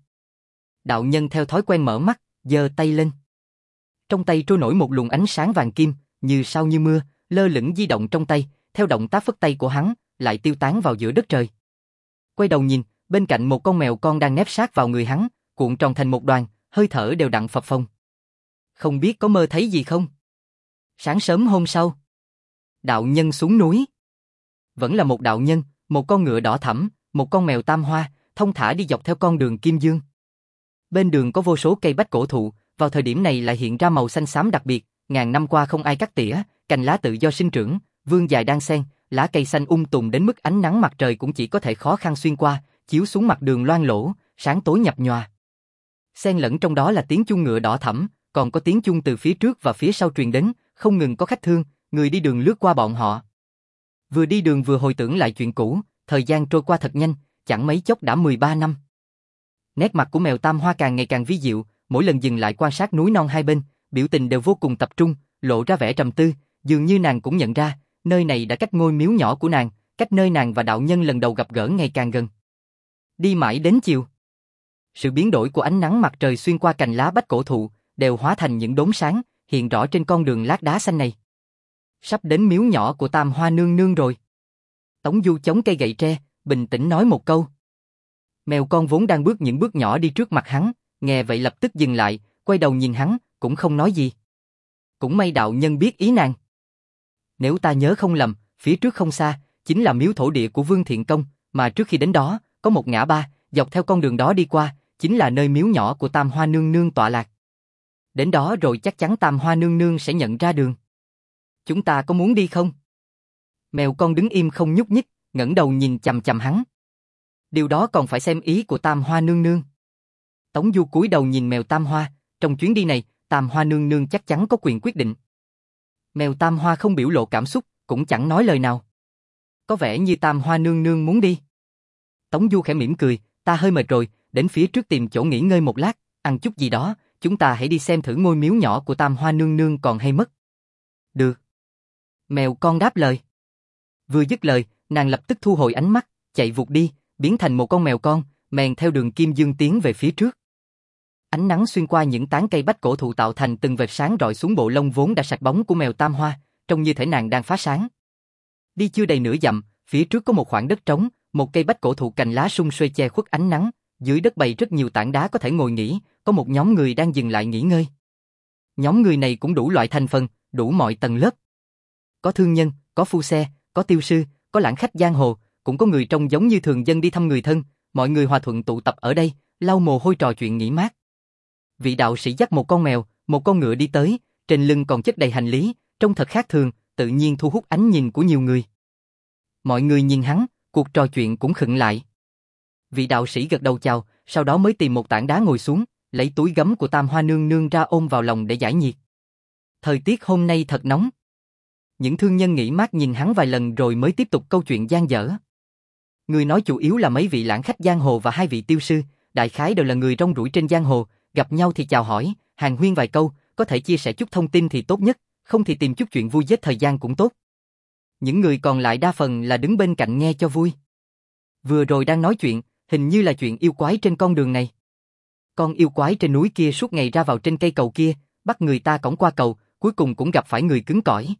đạo nhân theo thói quen mở mắt, giơ tay lên. Trong tay trôi nổi một luồng ánh sáng vàng kim, như sao như mưa, lơ lửng di động trong tay, theo động tác phất tay của hắn, lại tiêu tán vào giữa đất trời. Quay đầu nhìn, bên cạnh một con mèo con đang nép sát vào người hắn, cuộn tròn thành một đoàn, hơi thở đều đặn phập phồng. Không biết có mơ thấy gì không? Sáng sớm hôm sau, đạo nhân xuống núi. Vẫn là một đạo nhân, một con ngựa đỏ thẫm, một con mèo tam hoa, thông thả đi dọc theo con đường Kim Dương. Bên đường có vô số cây bách cổ thụ, vào thời điểm này lại hiện ra màu xanh xám đặc biệt, ngàn năm qua không ai cắt tỉa, cành lá tự do sinh trưởng, vươn dài đan xen, lá cây xanh um tùm đến mức ánh nắng mặt trời cũng chỉ có thể khó khăn xuyên qua, chiếu xuống mặt đường loang lổ, sáng tối nhập nhòa. Xen lẫn trong đó là tiếng chuông ngựa đỏ thẫm, còn có tiếng chuông từ phía trước và phía sau truyền đến, không ngừng có khách thương, người đi đường lướt qua bọn họ. Vừa đi đường vừa hồi tưởng lại chuyện cũ, thời gian trôi qua thật nhanh, chẳng mấy chốc đã mười ba năm. Nét mặt của mèo Tam Hoa càng ngày càng vi diệu, mỗi lần dừng lại quan sát núi non hai bên, biểu tình đều vô cùng tập trung, lộ ra vẻ trầm tư, dường như nàng cũng nhận ra, nơi này đã cách ngôi miếu nhỏ của nàng, cách nơi nàng và đạo nhân lần đầu gặp gỡ ngày càng gần. Đi mãi đến chiều. Sự biến đổi của ánh nắng mặt trời xuyên qua cành lá bách cổ thụ, đều hóa thành những đốm sáng, hiện rõ trên con đường lát đá xanh này. Sắp đến miếu nhỏ của Tam Hoa nương nương rồi. Tống Du chống cây gậy tre, bình tĩnh nói một câu. Mèo con vốn đang bước những bước nhỏ đi trước mặt hắn, nghe vậy lập tức dừng lại, quay đầu nhìn hắn, cũng không nói gì. Cũng may đạo nhân biết ý nàng. Nếu ta nhớ không lầm, phía trước không xa, chính là miếu thổ địa của Vương Thiện Công, mà trước khi đến đó, có một ngã ba, dọc theo con đường đó đi qua, chính là nơi miếu nhỏ của Tam Hoa nương nương tọa lạc. Đến đó rồi chắc chắn Tam Hoa nương nương sẽ nhận ra đường. Chúng ta có muốn đi không? Mèo con đứng im không nhúc nhích, ngẩng đầu nhìn chằm chằm hắn. Điều đó còn phải xem ý của Tam Hoa nương nương. Tống Du cúi đầu nhìn mèo Tam Hoa, trong chuyến đi này, Tam Hoa nương nương chắc chắn có quyền quyết định. Mèo Tam Hoa không biểu lộ cảm xúc, cũng chẳng nói lời nào. Có vẻ như Tam Hoa nương nương muốn đi. Tống Du khẽ mỉm cười, ta hơi mệt rồi, đến phía trước tìm chỗ nghỉ ngơi một lát, ăn chút gì đó, chúng ta hãy đi xem thử ngôi miếu nhỏ của Tam Hoa nương nương còn hay mất. Được. Mèo con đáp lời. Vừa dứt lời, nàng lập tức thu hồi ánh mắt, chạy vụt đi, biến thành một con mèo con, mèn theo đường kim dương tiến về phía trước. Ánh nắng xuyên qua những tán cây bách cổ thụ tạo thành từng vệt sáng rọi xuống bộ lông vốn đã sạch bóng của mèo Tam Hoa, trông như thể nàng đang phá sáng. Đi chưa đầy nửa dặm, phía trước có một khoảng đất trống, một cây bách cổ thụ cành lá sum xuê che khuất ánh nắng, dưới đất bày rất nhiều tảng đá có thể ngồi nghỉ, có một nhóm người đang dừng lại nghỉ ngơi. Nhóm người này cũng đủ loại thành phần, đủ mọi tầng lớp. Có thương nhân, có phu xe, có tiêu sư, có lãng khách giang hồ, cũng có người trông giống như thường dân đi thăm người thân, mọi người hòa thuận tụ tập ở đây, lau mồ hôi trò chuyện nghỉ mát. Vị đạo sĩ dắt một con mèo, một con ngựa đi tới, trên lưng còn chất đầy hành lý, trông thật khác thường, tự nhiên thu hút ánh nhìn của nhiều người. Mọi người nhìn hắn, cuộc trò chuyện cũng khựng lại. Vị đạo sĩ gật đầu chào, sau đó mới tìm một tảng đá ngồi xuống, lấy túi gấm của Tam Hoa nương nương ra ôm vào lòng để giải nhiệt. Thời tiết hôm nay thật nóng. Những thương nhân nghỉ mát nhìn hắn vài lần rồi mới tiếp tục câu chuyện dang dở. Người nói chủ yếu là mấy vị lãng khách giang hồ và hai vị tiêu sư, đại khái đều là người rong ruổi trên giang hồ, gặp nhau thì chào hỏi, hàn huyên vài câu, có thể chia sẻ chút thông tin thì tốt nhất, không thì tìm chút chuyện vui giết thời gian cũng tốt. Những người còn lại đa phần là đứng bên cạnh nghe cho vui. Vừa rồi đang nói chuyện, hình như là chuyện yêu quái trên con đường này. Con yêu quái trên núi kia suốt ngày ra vào trên cây cầu kia, bắt người ta cõng qua cầu, cuối cùng cũng gặp phải người cứng cỏi.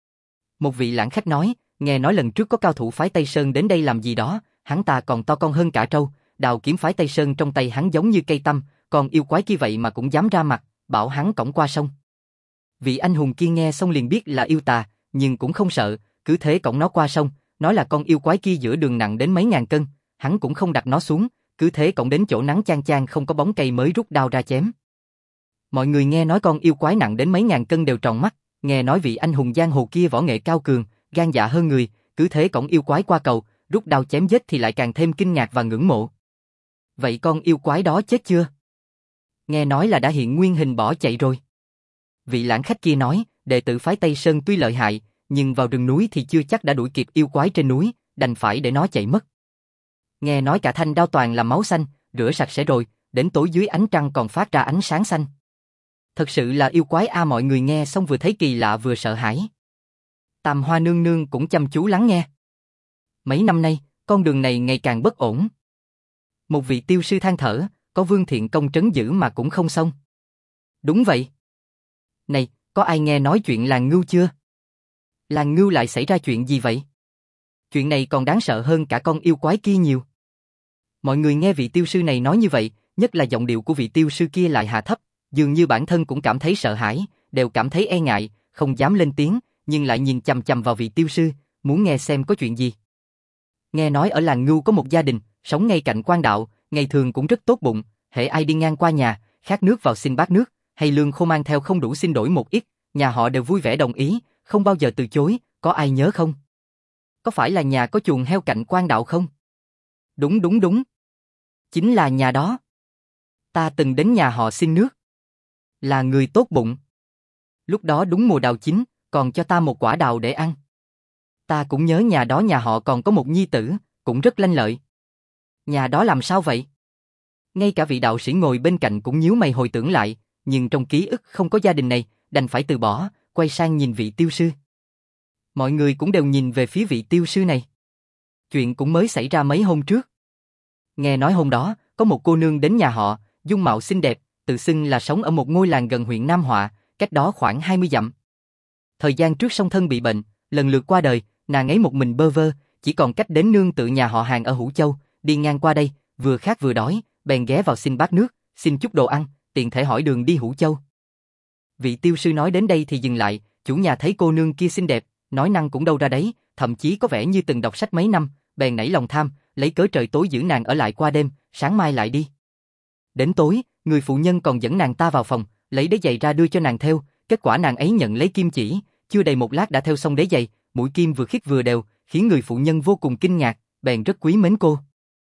Một vị lãng khách nói, nghe nói lần trước có cao thủ phái Tây Sơn đến đây làm gì đó, hắn ta còn to con hơn cả trâu, đào kiếm phái Tây Sơn trong tay hắn giống như cây tăm, còn yêu quái kia vậy mà cũng dám ra mặt, bảo hắn cõng qua sông. Vị anh hùng kia nghe xong liền biết là yêu tà, nhưng cũng không sợ, cứ thế cõng nó qua sông, nói là con yêu quái kia giữa đường nặng đến mấy ngàn cân, hắn cũng không đặt nó xuống, cứ thế cõng đến chỗ nắng chang chang không có bóng cây mới rút đao ra chém. Mọi người nghe nói con yêu quái nặng đến mấy ngàn cân đều tròn mắt, nghe nói vị anh hùng giang hồ kia võ nghệ cao cường, gan dạ hơn người, cứ thế cõng yêu quái qua cầu, rút đao chém giết thì lại càng thêm kinh ngạc và ngưỡng mộ. Vậy con yêu quái đó chết chưa? Nghe nói là đã hiện nguyên hình bỏ chạy rồi. Vị lãng khách kia nói, đệ tử phái Tây Sơn tuy lợi hại, nhưng vào rừng núi thì chưa chắc đã đuổi kịp yêu quái trên núi, đành phải để nó chạy mất. Nghe nói cả thanh đao toàn là máu xanh, rửa sạch sẽ rồi, đến tối dưới ánh trăng còn phát ra ánh sáng xanh. Thật sự là yêu quái a, mọi người nghe xong vừa thấy kỳ lạ vừa sợ hãi. Tam Hoa nương nương cũng chăm chú lắng nghe. Mấy năm nay, con đường này ngày càng bất ổn. Một vị tiêu sư than thở, có Vương Thiện Công trấn giữ mà cũng không xong. Đúng vậy. Này, có ai nghe nói chuyện làng Ngưu chưa? Làng Ngưu lại xảy ra chuyện gì vậy? Chuyện này còn đáng sợ hơn cả con yêu quái kia nhiều. Mọi người nghe vị tiêu sư này nói như vậy, nhất là giọng điệu của vị tiêu sư kia lại hạ thấp, dường như bản thân cũng cảm thấy sợ hãi, đều cảm thấy e ngại, không dám lên tiếng, nhưng lại nhìn chằm chằm vào vị tiêu sư, muốn nghe xem có chuyện gì. Nghe nói ở làng Ngưu có một gia đình, sống ngay cạnh quan đạo, ngày thường cũng rất tốt bụng, hễ ai đi ngang qua nhà, khát nước vào xin bát nước, hay lương khô mang theo không đủ xin đổi một ít, nhà họ đều vui vẻ đồng ý, không bao giờ từ chối, có ai nhớ không? Có phải là nhà có chuồng heo cạnh quan đạo không? Đúng đúng đúng. Chính là nhà đó. Ta từng đến nhà họ xin nước. Là người tốt bụng. Lúc đó đúng mùa đào chín, còn cho ta một quả đào để ăn. Ta cũng nhớ nhà đó nhà họ còn có một nhi tử, cũng rất lanh lợi. Nhà đó làm sao vậy? Ngay cả vị đạo sĩ ngồi bên cạnh cũng nhíu mày hồi tưởng lại, nhưng trong ký ức không có gia đình này, đành phải từ bỏ, quay sang nhìn vị tiêu sư. Mọi người cũng đều nhìn về phía vị tiêu sư này. Chuyện cũng mới xảy ra mấy hôm trước. Nghe nói hôm đó, có một cô nương đến nhà họ, dung mạo xinh đẹp, tự xưng là sống ở một ngôi làng gần huyện Nam Họa, cách đó khoảng hai mươi dặm. Thời gian trước song thân bị bệnh, lần lượt qua đời, nàng ấy một mình bơ vơ, chỉ còn cách đến nương tự nhà họ Hàng ở Hữu Châu, đi ngang qua đây, vừa khát vừa đói, bèn ghé vào xin bát nước, xin chút đồ ăn, tiện thể hỏi đường đi Hữu Châu. Vị tiêu sư nói đến đây thì dừng lại, chủ nhà thấy cô nương kia xinh đẹp, nói năng cũng đâu ra đấy, thậm chí có vẻ như từng đọc sách mấy năm, bèn nảy lòng tham, lấy cớ trời tối giữ nàng ở lại qua đêm, sáng mai lại đi. Đến tối, người phụ nhân còn dẫn nàng ta vào phòng, lấy đế giày ra đưa cho nàng theo, kết quả nàng ấy nhận lấy kim chỉ, chưa đầy một lát đã theo xong đế giày, mũi kim vừa khít vừa đều, khiến người phụ nhân vô cùng kinh ngạc, bèn rất quý mến cô.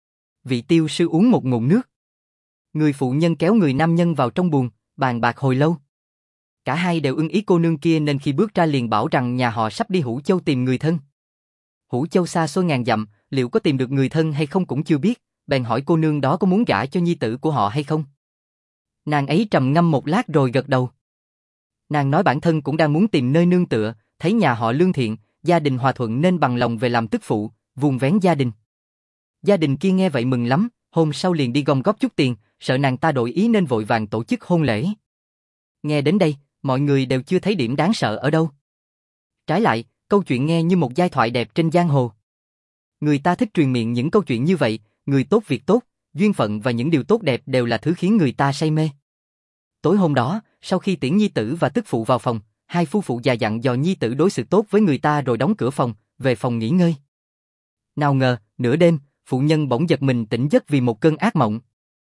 Vị tiêu sư uống một ngụm nước. Người phụ nhân kéo người nam nhân vào trong buồng, bàn bạc hồi lâu. Cả hai đều ưng ý cô nương kia nên khi bước ra liền bảo rằng nhà họ sắp đi Hữu Châu tìm người thân. Hữu Châu xa xôi ngàn dặm, liệu có tìm được người thân hay không cũng chưa biết, bèn hỏi cô nương đó có muốn gả cho nhi tử của họ hay không. Nàng ấy trầm ngâm một lát rồi gật đầu. Nàng nói bản thân cũng đang muốn tìm nơi nương tựa, thấy nhà họ lương thiện, gia đình hòa thuận nên bằng lòng về làm tức phụ, vuông vén gia đình. Gia đình kia nghe vậy mừng lắm, hôm sau liền đi gom góp chút tiền, sợ nàng ta đổi ý nên vội vàng tổ chức hôn lễ. Nghe đến đây, mọi người đều chưa thấy điểm đáng sợ ở đâu. Trái lại, câu chuyện nghe như một giai thoại đẹp trên giang hồ. Người ta thích truyền miệng những câu chuyện như vậy, người tốt việc tốt, duyên phận và những điều tốt đẹp đều là thứ khiến người ta say mê. Tối hôm đó, sau khi tiễn nhi tử và tức phụ vào phòng, hai phu phụ già dặn dò nhi tử đối xử tốt với người ta rồi đóng cửa phòng, về phòng nghỉ ngơi. Nào ngờ, nửa đêm, phụ nhân bỗng giật mình tỉnh giấc vì một cơn ác mộng.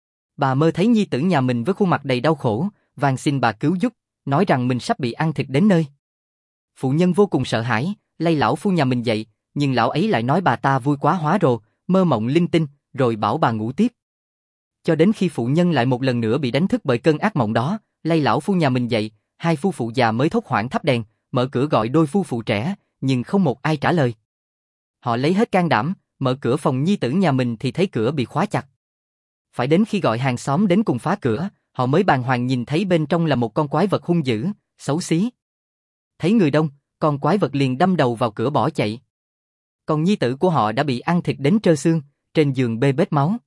Bà mơ thấy nhi tử nhà mình với khuôn mặt đầy đau khổ, van xin bà cứu giúp, nói rằng mình sắp bị ăn thịt đến nơi. Phụ nhân vô cùng sợ hãi, lay lão phu nhà mình dậy, nhưng lão ấy lại nói bà ta vui quá hóa rồ, mơ mộng linh tinh, rồi bảo bà ngủ tiếp. Cho đến khi phụ nhân lại một lần nữa bị đánh thức bởi cơn ác mộng đó, lay lão phu nhà mình dậy, hai phu phụ già mới thốt hoảng thắp đèn, mở cửa gọi đôi phu phụ trẻ, nhưng không một ai trả lời. Họ lấy hết can đảm, mở cửa phòng nhi tử nhà mình thì thấy cửa bị khóa chặt. Phải đến khi gọi hàng xóm đến cùng phá cửa, họ mới bàng hoàng nhìn thấy bên trong là một con quái vật hung dữ, xấu xí. Thấy người đông, con quái vật liền đâm đầu vào cửa bỏ chạy. Còn nhi tử của họ đã bị ăn thịt đến trơ xương, trên giường bê bết máu.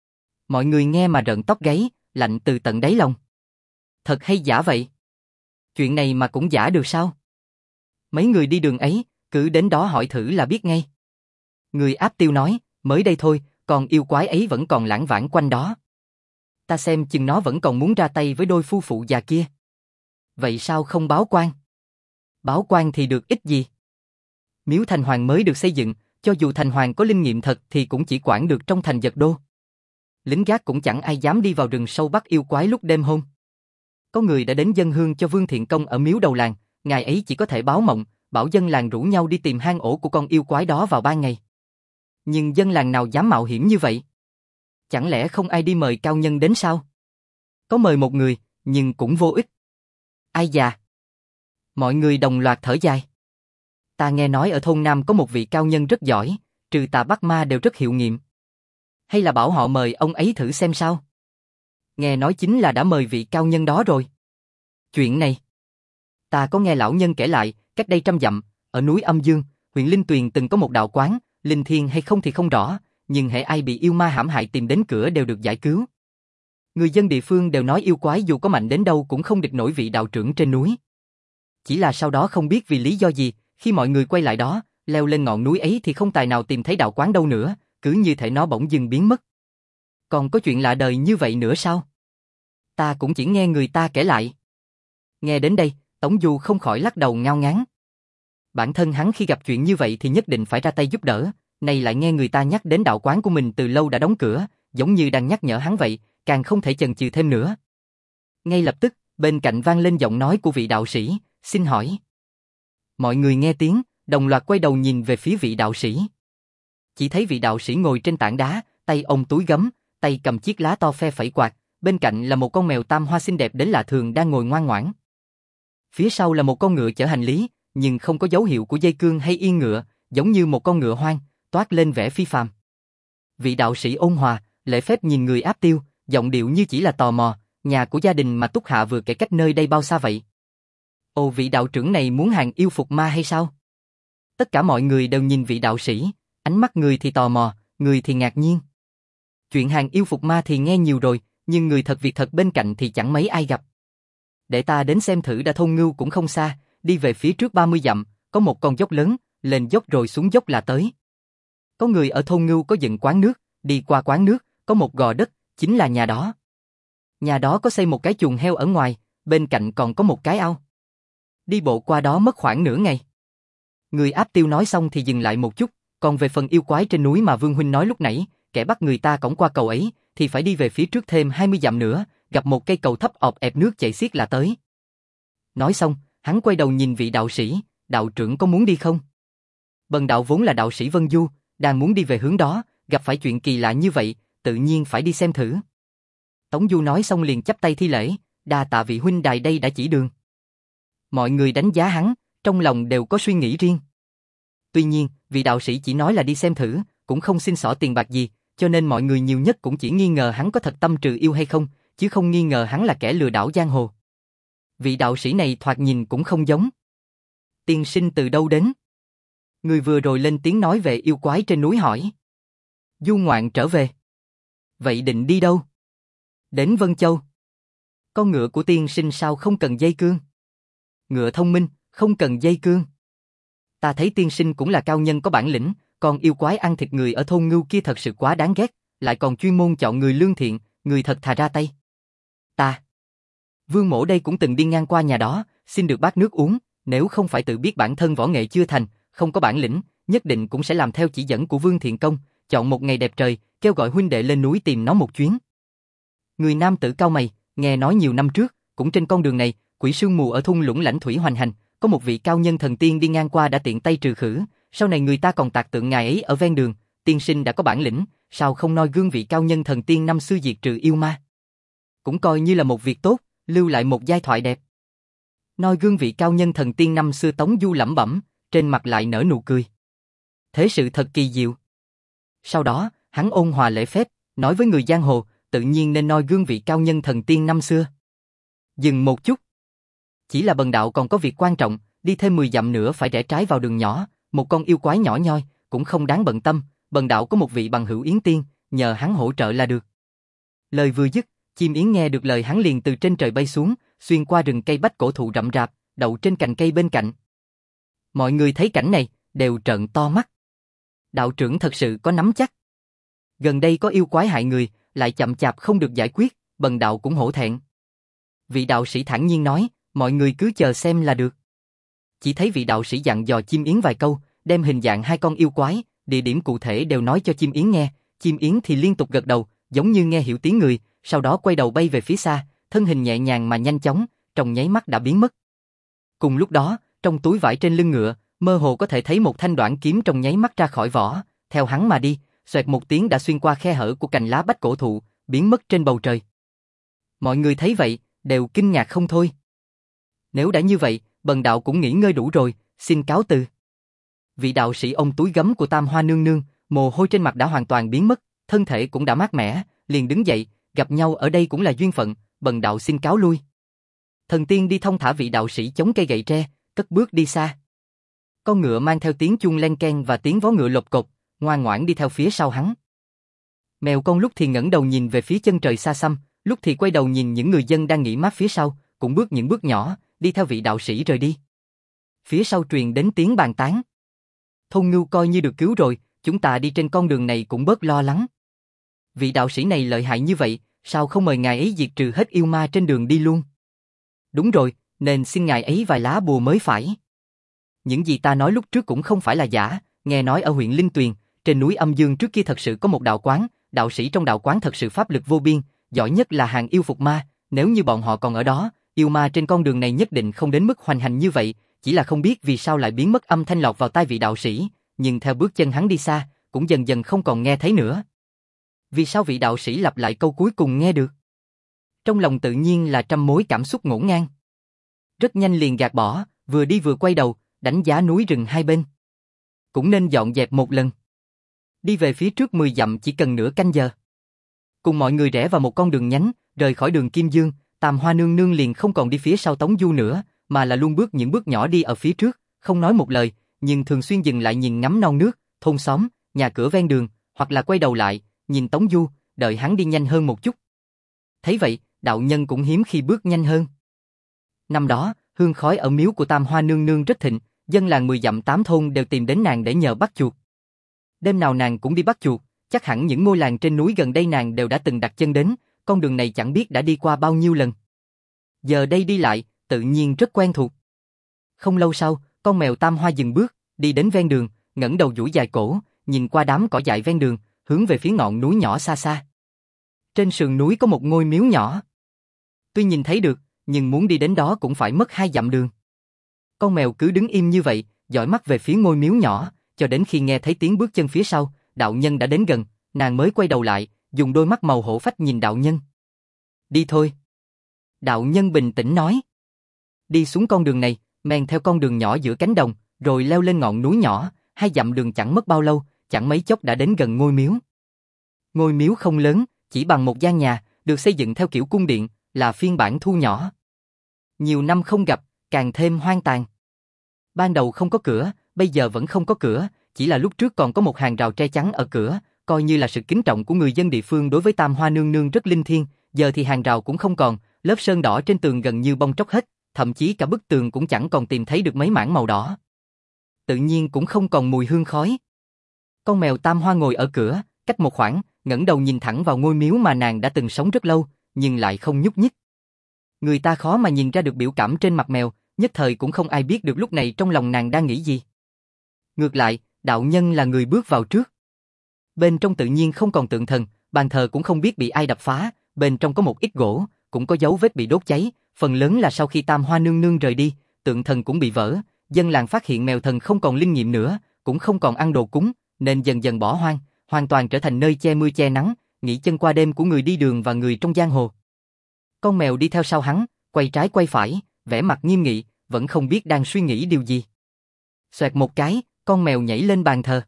Mọi người nghe mà rợn tóc gáy, lạnh từ tận đáy lòng. Thật hay giả vậy? Chuyện này mà cũng giả được sao? Mấy người đi đường ấy, cứ đến đó hỏi thử là biết ngay. Người áp tiêu nói, mới đây thôi, còn yêu quái ấy vẫn còn lãng vãng quanh đó. Ta xem chừng nó vẫn còn muốn ra tay với đôi phu phụ già kia. Vậy sao không báo quan? Báo quan thì được ích gì? Miếu thành hoàng mới được xây dựng, cho dù thành hoàng có linh nghiệm thật thì cũng chỉ quản được trong thành Dật Đô. Lính gác cũng chẳng ai dám đi vào rừng sâu bắt yêu quái lúc đêm hôm. Có người đã đến dâng hương cho Vương Thiện Công ở miếu đầu làng, ngài ấy chỉ có thể báo mộng, bảo dân làng rủ nhau đi tìm hang ổ của con yêu quái đó vào ban ngày. Nhưng dân làng nào dám mạo hiểm như vậy? Chẳng lẽ không ai đi mời cao nhân đến sao? Có mời một người, nhưng cũng vô ích. Ai già? Mọi người đồng loạt thở dài. Ta nghe nói ở thôn Nam có một vị cao nhân rất giỏi, trừ tà bắt ma đều rất hiệu nghiệm. Hay là bảo họ mời ông ấy thử xem sao? Nghe nói chính là đã mời vị cao nhân đó rồi. Chuyện này, ta có nghe lão nhân kể lại, cách đây trăm dặm, ở núi Âm Dương, huyện Linh Tuyền từng có một đạo quán, linh thiêng hay không thì không rõ, nhưng hễ ai bị yêu ma hãm hại tìm đến cửa đều được giải cứu. Người dân địa phương đều nói yêu quái dù có mạnh đến đâu cũng không địch nổi vị đạo trưởng trên núi. Chỉ là sau đó không biết vì lý do gì, khi mọi người quay lại đó, leo lên ngọn núi ấy thì không tài nào tìm thấy đạo quán đâu nữa, cứ như thể nó bỗng dưng biến mất. Còn có chuyện lạ đời như vậy nữa sao? Ta cũng chỉ nghe người ta kể lại. Nghe đến đây, Tống Du không khỏi lắc đầu ngao ngán. Bản thân hắn khi gặp chuyện như vậy thì nhất định phải ra tay giúp đỡ, nay lại nghe người ta nhắc đến đạo quán của mình từ lâu đã đóng cửa, giống như đang nhắc nhở hắn vậy, càng không thể chần chừ thêm nữa. Ngay lập tức, bên cạnh vang lên giọng nói của vị đạo sĩ, xin hỏi. Mọi người nghe tiếng, đồng loạt quay đầu nhìn về phía vị đạo sĩ. Chỉ thấy vị đạo sĩ ngồi trên tảng đá, tay ôm túi gấm, tay cầm chiếc lá to phe phẩy quạt, bên cạnh là một con mèo tam hoa xinh đẹp đến lạ thường đang ngồi ngoan ngoãn. Phía sau là một con ngựa chở hành lý, nhưng không có dấu hiệu của dây cương hay yên ngựa, giống như một con ngựa hoang, toát lên vẻ phi phàm. Vị đạo sĩ ôn hòa, lễ phép nhìn người áp tiêu, giọng điệu như chỉ là tò mò, nhà của gia đình mà Túc Hạ vừa kể cách nơi đây bao xa vậy? Ồ, vị đạo trưởng này muốn hàng yêu phục ma hay sao? Tất cả mọi người đều nhìn vị đạo sĩ, ánh mắt người thì tò mò, người thì ngạc nhiên. Chuyện hàng yêu phục ma thì nghe nhiều rồi, nhưng người thật việc thật bên cạnh thì chẳng mấy ai gặp. Để ta đến xem thử. Đã thôn Ngưu cũng không xa, đi về phía trước ba mươi dặm, có một con dốc lớn, lên dốc rồi xuống dốc là tới. Có người ở thôn Ngưu có dựng quán nước, đi qua quán nước, có một gò đất, chính là nhà đó. Nhà đó có xây một cái chuồng heo ở ngoài, bên cạnh còn có một cái ao. Đi bộ qua đó mất khoảng nửa ngày. Người áp tiêu nói xong thì dừng lại một chút, còn về phần yêu quái trên núi mà Vương Huynh nói lúc nãy, kẻ bắt người ta cõng qua cầu ấy, thì phải đi về phía trước thêm hai mươi dặm nữa, gặp một cây cầu thấp ọp ẹp nước chảy xiết là tới. Nói xong, hắn quay đầu nhìn vị đạo sĩ, đạo trưởng có muốn đi không? Bần đạo vốn là đạo sĩ Vân Du, đang muốn đi về hướng đó, gặp phải chuyện kỳ lạ như vậy, tự nhiên phải đi xem thử. Tống Du nói xong liền chắp tay thi lễ, đa tạ vị huynh đài đây đã chỉ đường. Mọi người đánh giá hắn, trong lòng đều có suy nghĩ riêng. Tuy nhiên, vị đạo sĩ chỉ nói là đi xem thử, cũng không xin xỏ tiền bạc gì, cho nên mọi người nhiều nhất cũng chỉ nghi ngờ hắn có thật tâm trừ yêu hay không, chứ không nghi ngờ hắn là kẻ lừa đảo giang hồ. Vị đạo sĩ này thoạt nhìn cũng không giống. Tiên sinh từ đâu đến? Người vừa rồi lên tiếng nói về yêu quái trên núi hỏi. Du ngoạn trở về. Vậy định đi đâu? Đến Vân Châu. Con ngựa của tiên sinh sao không cần dây cương? Ngựa thông minh, không cần dây cương. Ta thấy tiên sinh cũng là cao nhân có bản lĩnh, còn yêu quái ăn thịt người ở thôn Ngưu kia thật sự quá đáng ghét, lại còn chuyên môn chọn người lương thiện, người thật thà ra tay. Ta, Vương Mỗ đây cũng từng đi ngang qua nhà đó, xin được bát nước uống, nếu không phải tự biết bản thân võ nghệ chưa thành, không có bản lĩnh, nhất định cũng sẽ làm theo chỉ dẫn của Vương Thiện Công, chọn một ngày đẹp trời, kêu gọi huynh đệ lên núi tìm nó một chuyến. Người nam tử cau mày, nghe nói nhiều năm trước, cũng trên con đường này, quỷ sương mù ở thung lũng lãnh thủy hoành hành, có một vị cao nhân thần tiên đi ngang qua đã tiện tay trừ khử, sau này người ta còn tạc tượng ngài ấy ở ven đường, tiên sinh đã có bản lĩnh, sao không noi gương vị cao nhân thần tiên năm xưa diệt trừ yêu ma? Cũng coi như là một việc tốt, lưu lại một giai thoại đẹp. Noi gương vị cao nhân thần tiên năm xưa Tống Du lẩm bẩm, trên mặt lại nở nụ cười. Thế sự thật kỳ diệu. Sau đó, hắn ôn hòa lễ phép, nói với người giang hồ, tự nhiên nên noi gương vị cao nhân thần tiên năm xưa. Dừng một chút. Chỉ là bần đạo còn có việc quan trọng, đi thêm mười dặm nữa phải rẽ trái vào đường nhỏ, một con yêu quái nhỏ nhoi, cũng không đáng bận tâm, bần đạo có một vị bằng hữu Yến Tiên, nhờ hắn hỗ trợ là được. Lời vừa dứt, chim yến nghe được lời hắn liền từ trên trời bay xuống, xuyên qua rừng cây bách cổ thụ rậm rạp, đậu trên cành cây bên cạnh. Mọi người thấy cảnh này, đều trợn to mắt. Đạo trưởng thật sự có nắm chắc. Gần đây có yêu quái hại người, lại chậm chạp không được giải quyết, bần đạo cũng hổ thẹn. Vị đạo sĩ thản nhiên nói, mọi người cứ chờ xem là được. Chỉ thấy vị đạo sĩ dặn dò chim yến vài câu, đem hình dạng hai con yêu quái, địa điểm cụ thể đều nói cho chim yến nghe, chim yến thì liên tục gật đầu, giống như nghe hiểu tiếng người, sau đó quay đầu bay về phía xa, thân hình nhẹ nhàng mà nhanh chóng, trong nháy mắt đã biến mất. Cùng lúc đó, trong túi vải trên lưng ngựa, mơ hồ có thể thấy một thanh đoạn kiếm trong nháy mắt ra khỏi vỏ, theo hắn mà đi, xoẹt một tiếng đã xuyên qua khe hở của cành lá bách cổ thụ, biến mất trên bầu trời. Mọi người thấy vậy, đều kinh ngạc không thôi. Nếu đã như vậy, bần đạo cũng nghỉ ngơi đủ rồi, xin cáo từ. Vị đạo sĩ ôm túi gấm của Tam Hoa nương nương, mồ hôi trên mặt đã hoàn toàn biến mất, thân thể cũng đã mát mẻ, liền đứng dậy, gặp nhau ở đây cũng là duyên phận, bần đạo xin cáo lui. Thần tiên đi thông thả vị đạo sĩ chống cây gậy tre, cất bước đi xa. Con ngựa mang theo tiếng chuông len keng và tiếng vó ngựa lộc cộc, ngoan ngoãn đi theo phía sau hắn. Mèo con lúc thì ngẩng đầu nhìn về phía chân trời xa xăm, lúc thì quay đầu nhìn những người dân đang nghỉ mát phía sau, cũng bước những bước nhỏ, đi theo vị đạo sĩ rời đi. Phía sau truyền đến tiếng bàn tán. Thôn Ngưu coi như được cứu rồi, chúng ta đi trên con đường này cũng bớt lo lắng. Vị đạo sĩ này lợi hại như vậy, sao không mời ngài ấy diệt trừ hết yêu ma trên đường đi luôn? Đúng rồi, nên xin ngài ấy vài lá bùa mới phải. Những gì ta nói lúc trước cũng không phải là giả, nghe nói ở huyện Linh Tuyền, trên núi Âm Dương trước kia thật sự có một đạo quán, đạo sĩ trong đạo quán thật sự pháp lực vô biên, giỏi nhất là hàng yêu phục ma, nếu như bọn họ còn ở đó, yêu ma trên con đường này nhất định không đến mức hoành hành như vậy, chỉ là không biết vì sao lại biến mất âm thanh lọt vào tai vị đạo sĩ, nhưng theo bước chân hắn đi xa, cũng dần dần không còn nghe thấy nữa. Vì sao vị đạo sĩ lặp lại câu cuối cùng nghe được? Trong lòng tự nhiên là trăm mối cảm xúc ngổn ngang. Rất nhanh liền gạt bỏ, vừa đi vừa quay đầu, đánh giá núi rừng hai bên. Cũng nên dọn dẹp một lần. Đi về phía trước mười dặm chỉ cần nửa canh giờ. Cùng mọi người rẽ vào một con đường nhánh, rời khỏi đường Kim Dương, Tam Hoa nương nương liền không còn đi phía sau Tống Du nữa, mà là luôn bước những bước nhỏ đi ở phía trước, không nói một lời, nhưng thường xuyên dừng lại nhìn ngắm non nước, thôn xóm, nhà cửa ven đường, hoặc là quay đầu lại, nhìn Tống Du, đợi hắn đi nhanh hơn một chút. Thấy vậy, đạo nhân cũng hiếm khi bước nhanh hơn. Năm đó, hương khói ở miếu của Tam Hoa nương nương rất thịnh, dân làng mười dặm tám thôn đều tìm đến nàng để nhờ bắt chuột. Đêm nào nàng cũng đi bắt chuột, chắc hẳn những ngôi làng trên núi gần đây nàng đều đã từng đặt chân đến, con đường này chẳng biết đã đi qua bao nhiêu lần. Giờ đây đi lại, tự nhiên rất quen thuộc. Không lâu sau, con mèo Tam Hoa dừng bước, đi đến ven đường, ngẩng đầu duỗi dài cổ, nhìn qua đám cỏ dại ven đường, hướng về phía ngọn núi nhỏ xa xa. Trên sườn núi có một ngôi miếu nhỏ. Tuy nhìn thấy được, nhưng muốn đi đến đó cũng phải mất hai dặm đường. Con mèo cứ đứng im như vậy, dõi mắt về phía ngôi miếu nhỏ, cho đến khi nghe thấy tiếng bước chân phía sau, đạo nhân đã đến gần, nàng mới quay đầu lại, dùng đôi mắt màu hổ phách nhìn đạo nhân. Đi thôi. Đạo nhân bình tĩnh nói. Đi xuống con đường này, men theo con đường nhỏ giữa cánh đồng, rồi leo lên ngọn núi nhỏ, hai dặm đường chẳng mất bao lâu, chẳng mấy chốc đã đến gần ngôi miếu. Ngôi miếu không lớn, chỉ bằng một gian nhà, được xây dựng theo kiểu cung điện, là phiên bản thu nhỏ. Nhiều năm không gặp, càng thêm hoang tàn. Ban đầu không có cửa, bây giờ vẫn không có cửa, chỉ là lúc trước còn có một hàng rào tre chắn ở cửa, coi như là sự kính trọng của người dân địa phương đối với Tam Hoa nương nương rất linh thiêng, giờ thì hàng rào cũng không còn, lớp sơn đỏ trên tường gần như bong tróc hết, thậm chí cả bức tường cũng chẳng còn tìm thấy được mấy mảng màu đỏ. Tự nhiên cũng không còn mùi hương khói. Con mèo Tam Hoa ngồi ở cửa, cách một khoảng, ngẩng đầu nhìn thẳng vào ngôi miếu mà nàng đã từng sống rất lâu, nhưng lại không nhúc nhích. Người ta khó mà nhìn ra được biểu cảm trên mặt mèo, nhất thời cũng không ai biết được lúc này trong lòng nàng đang nghĩ gì. Ngược lại, đạo nhân là người bước vào trước. Bên trong tự nhiên không còn tượng thần, bàn thờ cũng không biết bị ai đập phá, bên trong có một ít gỗ, cũng có dấu vết bị đốt cháy, phần lớn là sau khi Tam Hoa nương nương rời đi, tượng thần cũng bị vỡ, dân làng phát hiện mèo thần không còn linh nghiệm nữa, cũng không còn ăn đồ cúng, nên dần dần bỏ hoang, hoàn toàn trở thành nơi che mưa che nắng, nghỉ chân qua đêm của người đi đường và người trong giang hồ. Con mèo đi theo sau hắn, quay trái quay phải, vẻ mặt nghiêm nghị, vẫn không biết đang suy nghĩ điều gì. Xoẹt một cái, con mèo nhảy lên bàn thờ.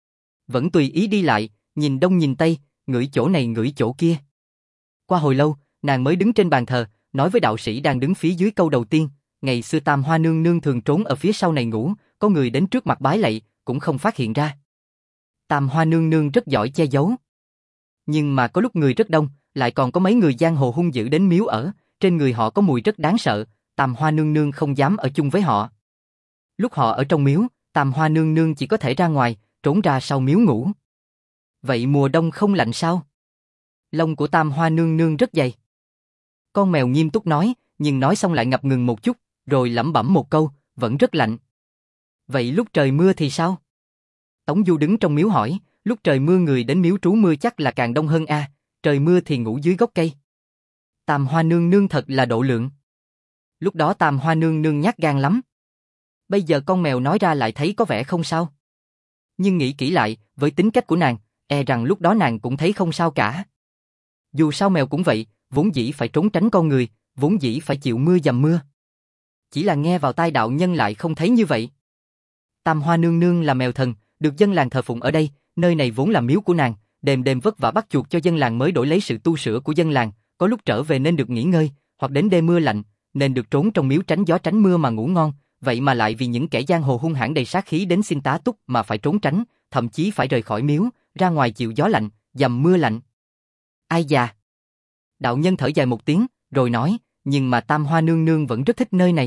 Vẫn tùy ý đi lại, nhìn đông nhìn tây, ngửi chỗ này ngửi chỗ kia. Qua hồi lâu, nàng mới đứng trên bàn thờ, nói với đạo sĩ đang đứng phía dưới câu đầu tiên, ngày xưa Tam Hoa nương nương thường trốn ở phía sau này ngủ, có người đến trước mặt bái lạy, cũng không phát hiện ra. Tam Hoa nương nương rất giỏi che giấu. Nhưng mà có lúc người rất đông, lại còn có mấy người giang hồ hung dữ đến miếu ở, trên người họ có mùi rất đáng sợ, Tam Hoa nương nương không dám ở chung với họ. Lúc họ ở trong miếu, Tam Hoa nương nương chỉ có thể ra ngoài, trốn ra sau miếu ngủ. Vậy mùa đông không lạnh sao? Lông của Tam Hoa nương nương rất dày. Con mèo nghiêm túc nói, nhưng nói xong lại ngập ngừng một chút, rồi lẩm bẩm một câu, vẫn rất lạnh. Vậy lúc trời mưa thì sao? Tống Du đứng trong miếu hỏi, lúc trời mưa người đến miếu trú mưa chắc là càng đông hơn a, trời mưa thì ngủ dưới gốc cây. Tam Hoa nương nương thật là độ lượng. Lúc đó Tam Hoa nương nương nhát gan lắm. Bây giờ con mèo nói ra lại thấy có vẻ không sao. Nhưng nghĩ kỹ lại, với tính cách của nàng, e rằng lúc đó nàng cũng thấy không sao cả. Dù sao mèo cũng vậy, vốn dĩ phải trốn tránh con người, vốn dĩ phải chịu mưa dầm mưa. Chỉ là nghe vào tai đạo nhân lại không thấy như vậy. Tam Hoa nương nương là mèo thần, được dân làng thờ phụng ở đây, nơi này vốn là miếu của nàng, đêm đêm vất vả bắt chuột cho dân làng mới đổi lấy sự tu sửa của dân làng, có lúc trở về nên được nghỉ ngơi, hoặc đến đêm mưa lạnh, nên được trốn trong miếu tránh gió tránh mưa mà ngủ ngon, vậy mà lại vì những kẻ giang hồ hung hãn đầy sát khí đến xin tá túc mà phải trốn tránh, thậm chí phải rời khỏi miếu, ra ngoài chịu gió lạnh, dầm mưa lạnh. Ai già? Đạo nhân thở dài một tiếng, rồi nói, nhưng mà Tam Hoa nương nương vẫn rất thích nơi này.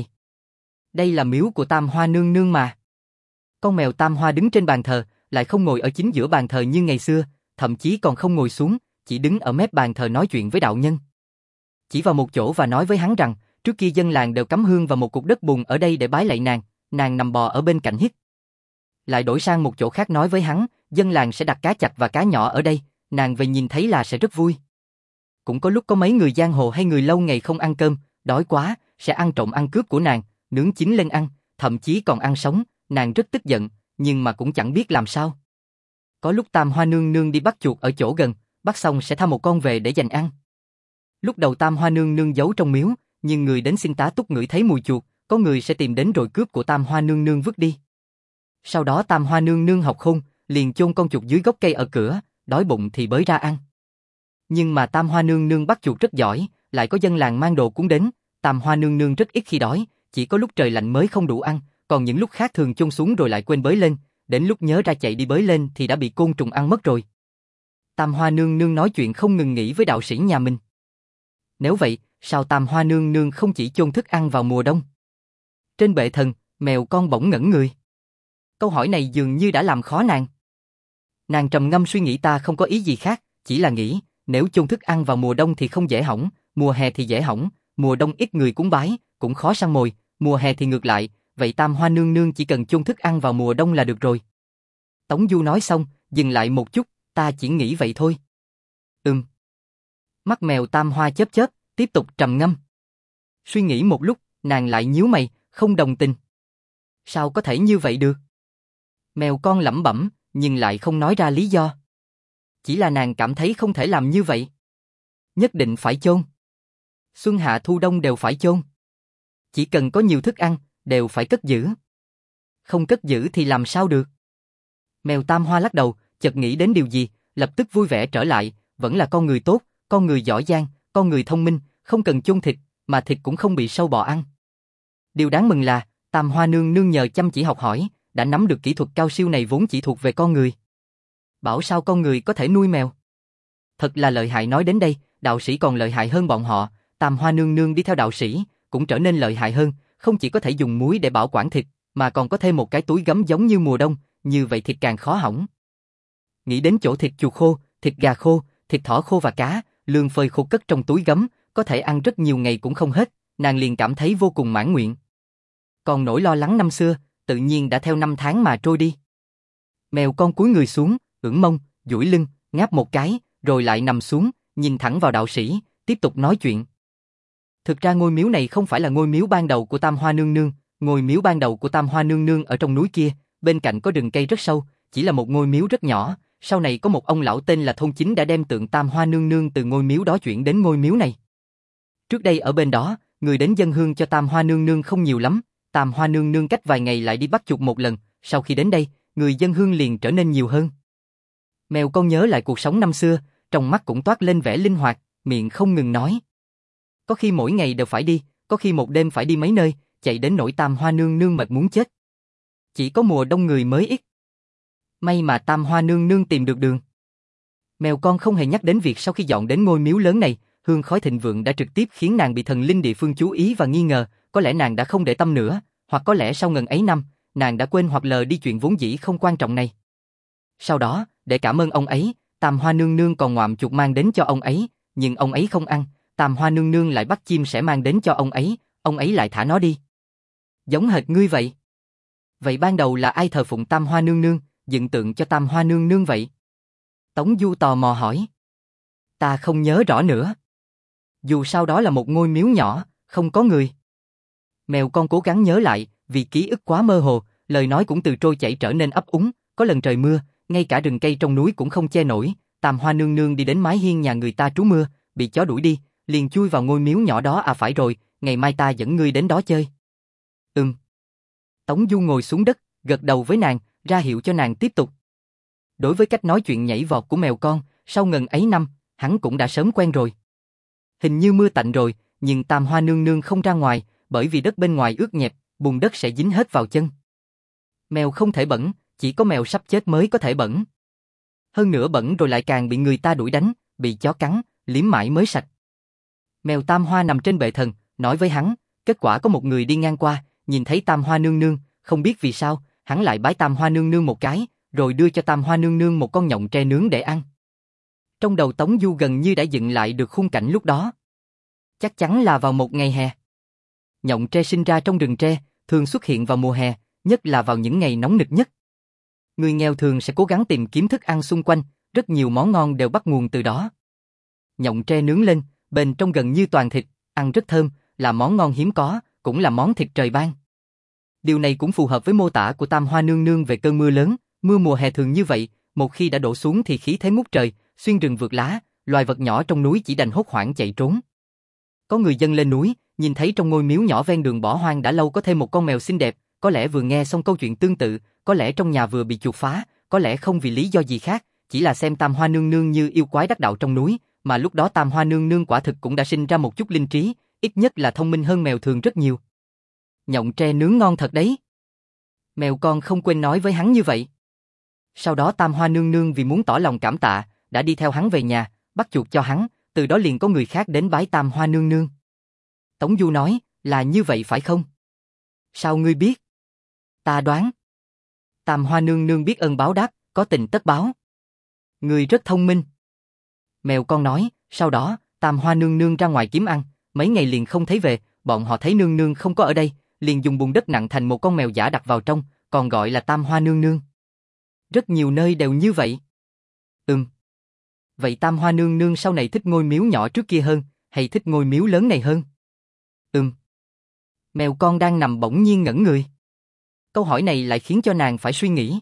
Đây là miếu của Tam Hoa nương nương mà. Con mèo Tam Hoa đứng trên bàn thờ, lại không ngồi ở chính giữa bàn thờ như ngày xưa, thậm chí còn không ngồi xuống, chỉ đứng ở mép bàn thờ nói chuyện với đạo nhân. Chỉ vào một chỗ và nói với hắn rằng, trước kia dân làng đều cắm hương vào một cục đất bùn ở đây để bái lạy nàng, nàng nằm bò ở bên cạnh hít. Lại đổi sang một chỗ khác nói với hắn, dân làng sẽ đặt cá chạch và cá nhỏ ở đây, nàng về nhìn thấy là sẽ rất vui. Cũng có lúc có mấy người giang hồ hay người lâu ngày không ăn cơm, đói quá, sẽ ăn trộm ăn cướp của nàng, nướng chín lên ăn, thậm chí còn ăn sống, nàng rất tức giận, nhưng mà cũng chẳng biết làm sao. Có lúc Tam Hoa nương nương đi bắt chuột ở chỗ gần, bắt xong sẽ tha một con về để dành ăn. Lúc đầu Tam Hoa nương nương giấu trong miếu, nhưng người đến xin tá túc ngửi thấy mùi chuột, có người sẽ tìm đến rồi cướp của Tam Hoa nương nương vứt đi. Sau đó Tam Hoa nương nương học khôn, liền chôn con chuột dưới gốc cây ở cửa, đói bụng thì bới ra ăn. Nhưng mà Tam Hoa nương nương bắt chuột rất giỏi, lại có dân làng mang đồ cúng đến, Tam Hoa nương nương rất ít khi đói, chỉ có lúc trời lạnh mới không đủ ăn, còn những lúc khác thường chôn xuống rồi lại quên bới lên, đến lúc nhớ ra chạy đi bới lên thì đã bị côn trùng ăn mất rồi. Tam Hoa nương nương nói chuyện không ngừng nghỉ với đạo sĩ nhà mình. Nếu vậy, sao Tam Hoa nương nương không chỉ chôn thức ăn vào mùa đông? Trên bệ thần, mèo con bỗng ngẩn người. Câu hỏi này dường như đã làm khó nàng. Nàng trầm ngâm suy nghĩ, ta không có ý gì khác, chỉ là nghĩ, nếu chôn thức ăn vào mùa đông thì không dễ hỏng, mùa hè thì dễ hỏng, mùa đông ít người cúng bái, cũng khó săn mồi, mùa hè thì ngược lại, vậy Tam Hoa nương nương chỉ cần chôn thức ăn vào mùa đông là được rồi. Tống Du nói xong, dừng lại một chút, ta chỉ nghĩ vậy thôi. Ừm. Mắt mèo Tam Hoa chớp chớp, tiếp tục trầm ngâm. Suy nghĩ một lúc, nàng lại nhíu mày, không đồng tình. Sao có thể như vậy được? Mèo con lẩm bẩm, nhưng lại không nói ra lý do. Chỉ là nàng cảm thấy không thể làm như vậy. Nhất định phải chôn. Xuân hạ thu đông đều phải chôn. Chỉ cần có nhiều thức ăn, đều phải cất giữ. Không cất giữ thì làm sao được? Mèo Tam Hoa lắc đầu, chợt nghĩ đến điều gì, lập tức vui vẻ trở lại, vẫn là con người tốt, con người giỏi giang, con người thông minh, không cần chôn thịt, mà thịt cũng không bị sâu bọ ăn. Điều đáng mừng là, Tam Hoa nương nương nhờ chăm chỉ học hỏi, đã nắm được kỹ thuật cao siêu này vốn chỉ thuộc về con người. Bảo sao con người có thể nuôi mèo? Thật là lợi hại. Nói đến đây, đạo sĩ còn lợi hại hơn bọn họ, Tam Hoa nương nương đi theo đạo sĩ, cũng trở nên lợi hại hơn, không chỉ có thể dùng muối để bảo quản thịt, mà còn có thêm một cái túi gấm giống như mùa đông, như vậy thịt càng khó hỏng. Nghĩ đến chỗ thịt chuột khô, thịt gà khô, thịt thỏ khô và cá, lương phơi khô cất trong túi gấm, có thể ăn rất nhiều ngày cũng không hết, nàng liền cảm thấy vô cùng mãn nguyện. Còn nỗi lo lắng năm xưa, tự nhiên đã theo năm tháng mà trôi đi. Mèo con cúi người xuống, ưỡn mông, duỗi lưng, ngáp một cái, rồi lại nằm xuống, nhìn thẳng vào đạo sĩ, tiếp tục nói chuyện. Thực ra ngôi miếu này không phải là ngôi miếu ban đầu của Tam Hoa nương nương, ngôi miếu ban đầu của Tam Hoa nương nương ở trong núi kia, bên cạnh có rừng cây rất sâu, chỉ là một ngôi miếu rất nhỏ, sau này có một ông lão tên là Thôn Chính đã đem tượng Tam Hoa nương nương từ ngôi miếu đó chuyển đến ngôi miếu này. Trước đây ở bên đó, người đến dâng hương cho Tam Hoa nương nương không nhiều lắm, Tam Hoa nương nương cách vài ngày lại đi bắt chuột một lần, sau khi đến đây, người dâng hương liền trở nên nhiều hơn. Mèo con nhớ lại cuộc sống năm xưa, trong mắt cũng toát lên vẻ linh hoạt, miệng không ngừng nói. Có khi mỗi ngày đều phải đi, có khi một đêm phải đi mấy nơi, chạy đến nỗi Tam Hoa nương nương mệt muốn chết. Chỉ có mùa đông người mới ít. May mà Tam Hoa nương nương tìm được đường. Mèo con không hề nhắc đến việc sau khi dọn đến ngôi miếu lớn này, hương khói thịnh vượng đã trực tiếp khiến nàng bị thần linh địa phương chú ý và nghi ngờ, có lẽ nàng đã không để tâm nữa, hoặc có lẽ sau ngần ấy năm, nàng đã quên hoặc lờ đi chuyện vốn dĩ không quan trọng này. Sau đó, để cảm ơn ông ấy, Tam Hoa nương nương còn ngoạm chuột mang đến cho ông ấy, nhưng ông ấy không ăn, Tam Hoa nương nương lại bắt chim sẻ mang đến cho ông ấy, ông ấy lại thả nó đi. Giống hệt ngươi vậy. Vậy ban đầu là ai thờ phụng Tam Hoa nương nương, dựng tượng cho Tam Hoa nương nương vậy? Tống Du tò mò hỏi. Ta không nhớ rõ nữa. Dù sao đó là một ngôi miếu nhỏ, không có người. Mèo con cố gắng nhớ lại, vì ký ức quá mơ hồ, lời nói cũng từ trôi chảy trở nên ấp úng, có lần trời mưa, ngay cả rừng cây trong núi cũng không che nổi, Tam Hoa nương nương đi đến mái hiên nhà người ta trú mưa, bị chó đuổi đi, liền chui vào ngôi miếu nhỏ đó. À phải rồi, ngày mai ta dẫn ngươi đến đó chơi. Ừm. Tống Du ngồi xuống đất, gật đầu với nàng, ra hiệu cho nàng tiếp tục. Đối với cách nói chuyện nhảy vọt của mèo con, sau ngần ấy năm, hắn cũng đã sớm quen rồi. Hình như mưa tạnh rồi, nhưng Tam Hoa nương nương không ra ngoài, bởi vì đất bên ngoài ướt nhẹp, bùn đất sẽ dính hết vào chân. Mèo không thể bẩn, chỉ có mèo sắp chết mới có thể bẩn. Hơn nữa bẩn rồi lại càng bị người ta đuổi đánh, bị chó cắn, liếm mãi mới sạch. Mèo Tam Hoa nằm trên bệ thần, nói với hắn, kết quả có một người đi ngang qua, nhìn thấy Tam Hoa nương nương, không biết vì sao, hắn lại bái Tam Hoa nương nương một cái, rồi đưa cho Tam Hoa nương nương một con nhộng tre nướng để ăn. Trong đầu Tống Du gần như đã dựng lại được khung cảnh lúc đó. Chắc chắn là vào một ngày hè. Nhộng tre sinh ra trong rừng tre, thường xuất hiện vào mùa hè, nhất là vào những ngày nóng nực nhất. Người nghèo thường sẽ cố gắng tìm kiếm thức ăn xung quanh, rất nhiều món ngon đều bắt nguồn từ đó. Nhộng tre nướng lên, bên trong gần như toàn thịt, ăn rất thơm, là món ngon hiếm có, cũng là món thịt trời ban. Điều này cũng phù hợp với mô tả của Tam Hoa Nương Nương về cơn mưa lớn, mưa mùa hè thường như vậy, một khi đã đổ xuống thì khí thế ngút trời, xuyên rừng vượt lá, loài vật nhỏ trong núi chỉ đành hốt hoảng chạy trốn. Có người dân lên núi, nhìn thấy trong ngôi miếu nhỏ ven đường bỏ hoang đã lâu có thêm một con mèo xinh đẹp, có lẽ vừa nghe xong câu chuyện tương tự, có lẽ trong nhà vừa bị chuột phá, có lẽ không vì lý do gì khác, chỉ là xem Tam Hoa Nương Nương như yêu quái đắc đạo trong núi, mà lúc đó Tam Hoa Nương Nương quả thực cũng đã sinh ra một chút linh trí, ít nhất là thông minh hơn mèo thường rất nhiều. Nhộng tre nướng ngon thật đấy. Mèo con không quên nói với hắn như vậy. Sau đó Tam Hoa Nương Nương vì muốn tỏ lòng cảm tạ, đã đi theo hắn về nhà, bắt chuột cho hắn, từ đó liền có người khác đến bái Tam Hoa Nương Nương. Tống Du nói, là như vậy phải không? Sao ngươi biết? Ta đoán. Tam Hoa Nương Nương biết ơn báo đáp, có tình tất báo. Ngươi rất thông minh. Mèo con nói, sau đó, Tam Hoa Nương Nương ra ngoài kiếm ăn, mấy ngày liền không thấy về, bọn họ thấy Nương Nương không có ở đây, liền dùng bùn đất nặng thành một con mèo giả đặt vào trong, còn gọi là Tam Hoa Nương Nương. Rất nhiều nơi đều như vậy. Ừm. Vậy Tam Hoa Nương Nương sau này thích ngôi miếu nhỏ trước kia hơn, hay thích ngôi miếu lớn này hơn? Ừm. Mèo con đang nằm bỗng nhiên ngẩn người. Câu hỏi này lại khiến cho nàng phải suy nghĩ.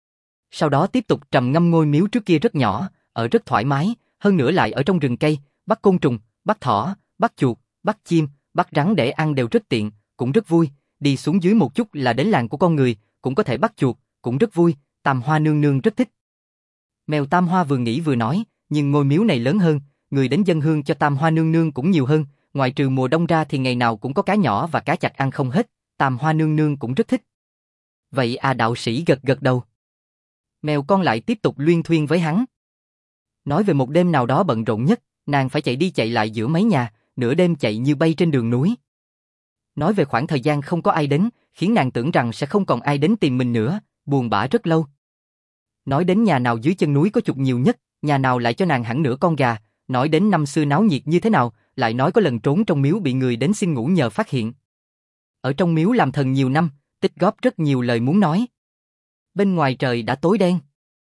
Sau đó tiếp tục trầm ngâm ngôi miếu trước kia rất nhỏ, ở rất thoải mái, hơn nữa lại ở trong rừng cây, bắt côn trùng, bắt thỏ, bắt chuột, bắt chim, bắt rắn để ăn đều rất tiện, cũng rất vui, đi xuống dưới một chút là đến làng của con người, cũng có thể bắt chuột, cũng rất vui, Tam Hoa Nương Nương rất thích. Mèo Tam Hoa vừa nghĩ vừa nói, nhưng ngôi miếu này lớn hơn, người đến dâng hương cho Tam Hoa Nương Nương cũng nhiều hơn, ngoại trừ mùa đông ra thì ngày nào cũng có cá nhỏ và cá chạch ăn không hết, Tam Hoa Nương Nương cũng rất thích. Vậy à, đạo sĩ gật gật đầu. Mèo con lại tiếp tục luyên thuyên với hắn. Nói về một đêm nào đó bận rộn nhất, nàng phải chạy đi chạy lại giữa mấy nhà, nửa đêm chạy như bay trên đường núi. Nói về khoảng thời gian không có ai đến, khiến nàng tưởng rằng sẽ không còn ai đến tìm mình nữa, buồn bã rất lâu. Nói đến nhà nào dưới chân núi có chuột nhiều nhất, nhà nào lại cho nàng hẳn nửa con gà, nói đến năm xưa náo nhiệt như thế nào, lại nói có lần trốn trong miếu bị người đến xin ngủ nhờ phát hiện. Ở trong miếu làm thần nhiều năm, tích góp rất nhiều lời muốn nói. Bên ngoài trời đã tối đen.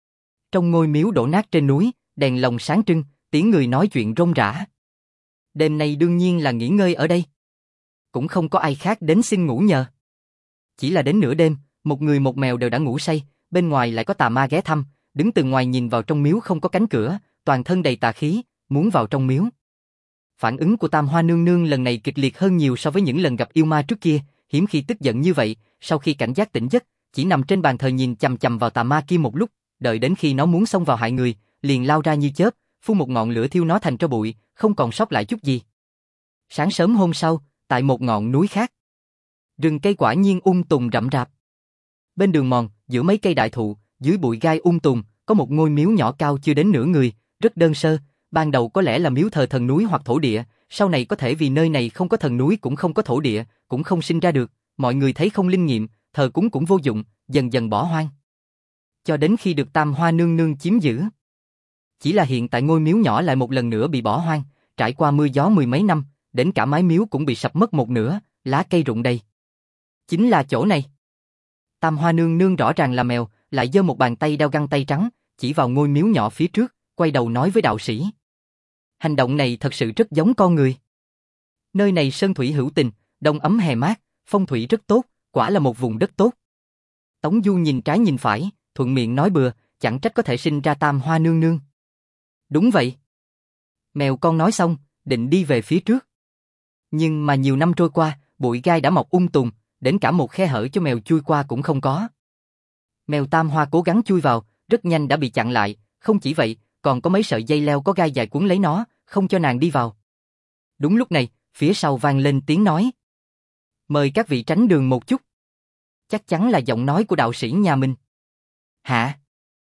Trong ngôi miếu đổ nát trên núi, đèn lồng sáng trưng, tiếng người nói chuyện rôm rả. Đêm nay đương nhiên là nghỉ ngơi ở đây. Cũng không có ai khác đến xin ngủ nhờ. Chỉ là đến nửa đêm, một người một mèo đều đã ngủ say, bên ngoài lại có tà ma ghé thăm, đứng từ ngoài nhìn vào trong miếu không có cánh cửa, toàn thân đầy tà khí, muốn vào trong miếu. Phản ứng của Tam Hoa Nương Nương lần này kịch liệt hơn nhiều so với những lần gặp yêu ma trước kia, hiếm khi tức giận như vậy, sau khi cảnh giác tỉnh giấc, chỉ nằm trên bàn thờ nhìn chằm chằm vào tà ma kia một lúc, đợi đến khi nó muốn xông vào hại người, liền lao ra như chớp, phun một ngọn lửa thiêu nó thành tro bụi, không còn sót lại chút gì. Sáng sớm hôm sau, tại một ngọn núi khác, rừng cây quả nhiên um tùm rậm rạp. Bên đường mòn, giữa mấy cây đại thụ, dưới bụi gai um tùm, có một ngôi miếu nhỏ cao chưa đến nửa người, rất đơn sơ, ban đầu có lẽ là miếu thờ thần núi hoặc thổ địa, sau này có thể vì nơi này không có thần núi cũng không có thổ địa, cũng không sinh ra được, mọi người thấy không linh nghiệm, thờ cúng cũng vô dụng, dần dần bỏ hoang. Cho đến khi được Tam Hoa Nương Nương chiếm giữ. Chỉ là hiện tại ngôi miếu nhỏ lại một lần nữa bị bỏ hoang, trải qua mưa gió mười mấy năm, đến cả mái miếu cũng bị sập mất một nửa, lá cây rụng đầy. Chính là chỗ này. Tam Hoa Nương Nương rõ ràng là mèo, lại giơ một bàn tay đeo găng tay trắng, chỉ vào ngôi miếu nhỏ phía trước, quay đầu nói với đạo sĩ. Hành động này thật sự rất giống con người. Nơi này sơn thủy hữu tình, đông ấm hè mát, phong thủy rất tốt, quả là một vùng đất tốt. Tống Du nhìn trái nhìn phải, thuận miệng nói bừa, chẳng trách có thể sinh ra Tam Hoa Nương Nương. Đúng vậy. Mèo con nói xong, định đi về phía trước. Nhưng mà nhiều năm trôi qua, bụi gai đã mọc um tùm, đến cả một khe hở cho mèo chui qua cũng không có. Mèo Tam Hoa cố gắng chui vào, rất nhanh đã bị chặn lại, không chỉ vậy, còn có mấy sợi dây leo có gai dài cuốn lấy nó, không cho nàng đi vào. Đúng lúc này, phía sau vang lên tiếng nói. Mời các vị tránh đường một chút. Chắc chắn là giọng nói của đạo sĩ nhà mình. Hả?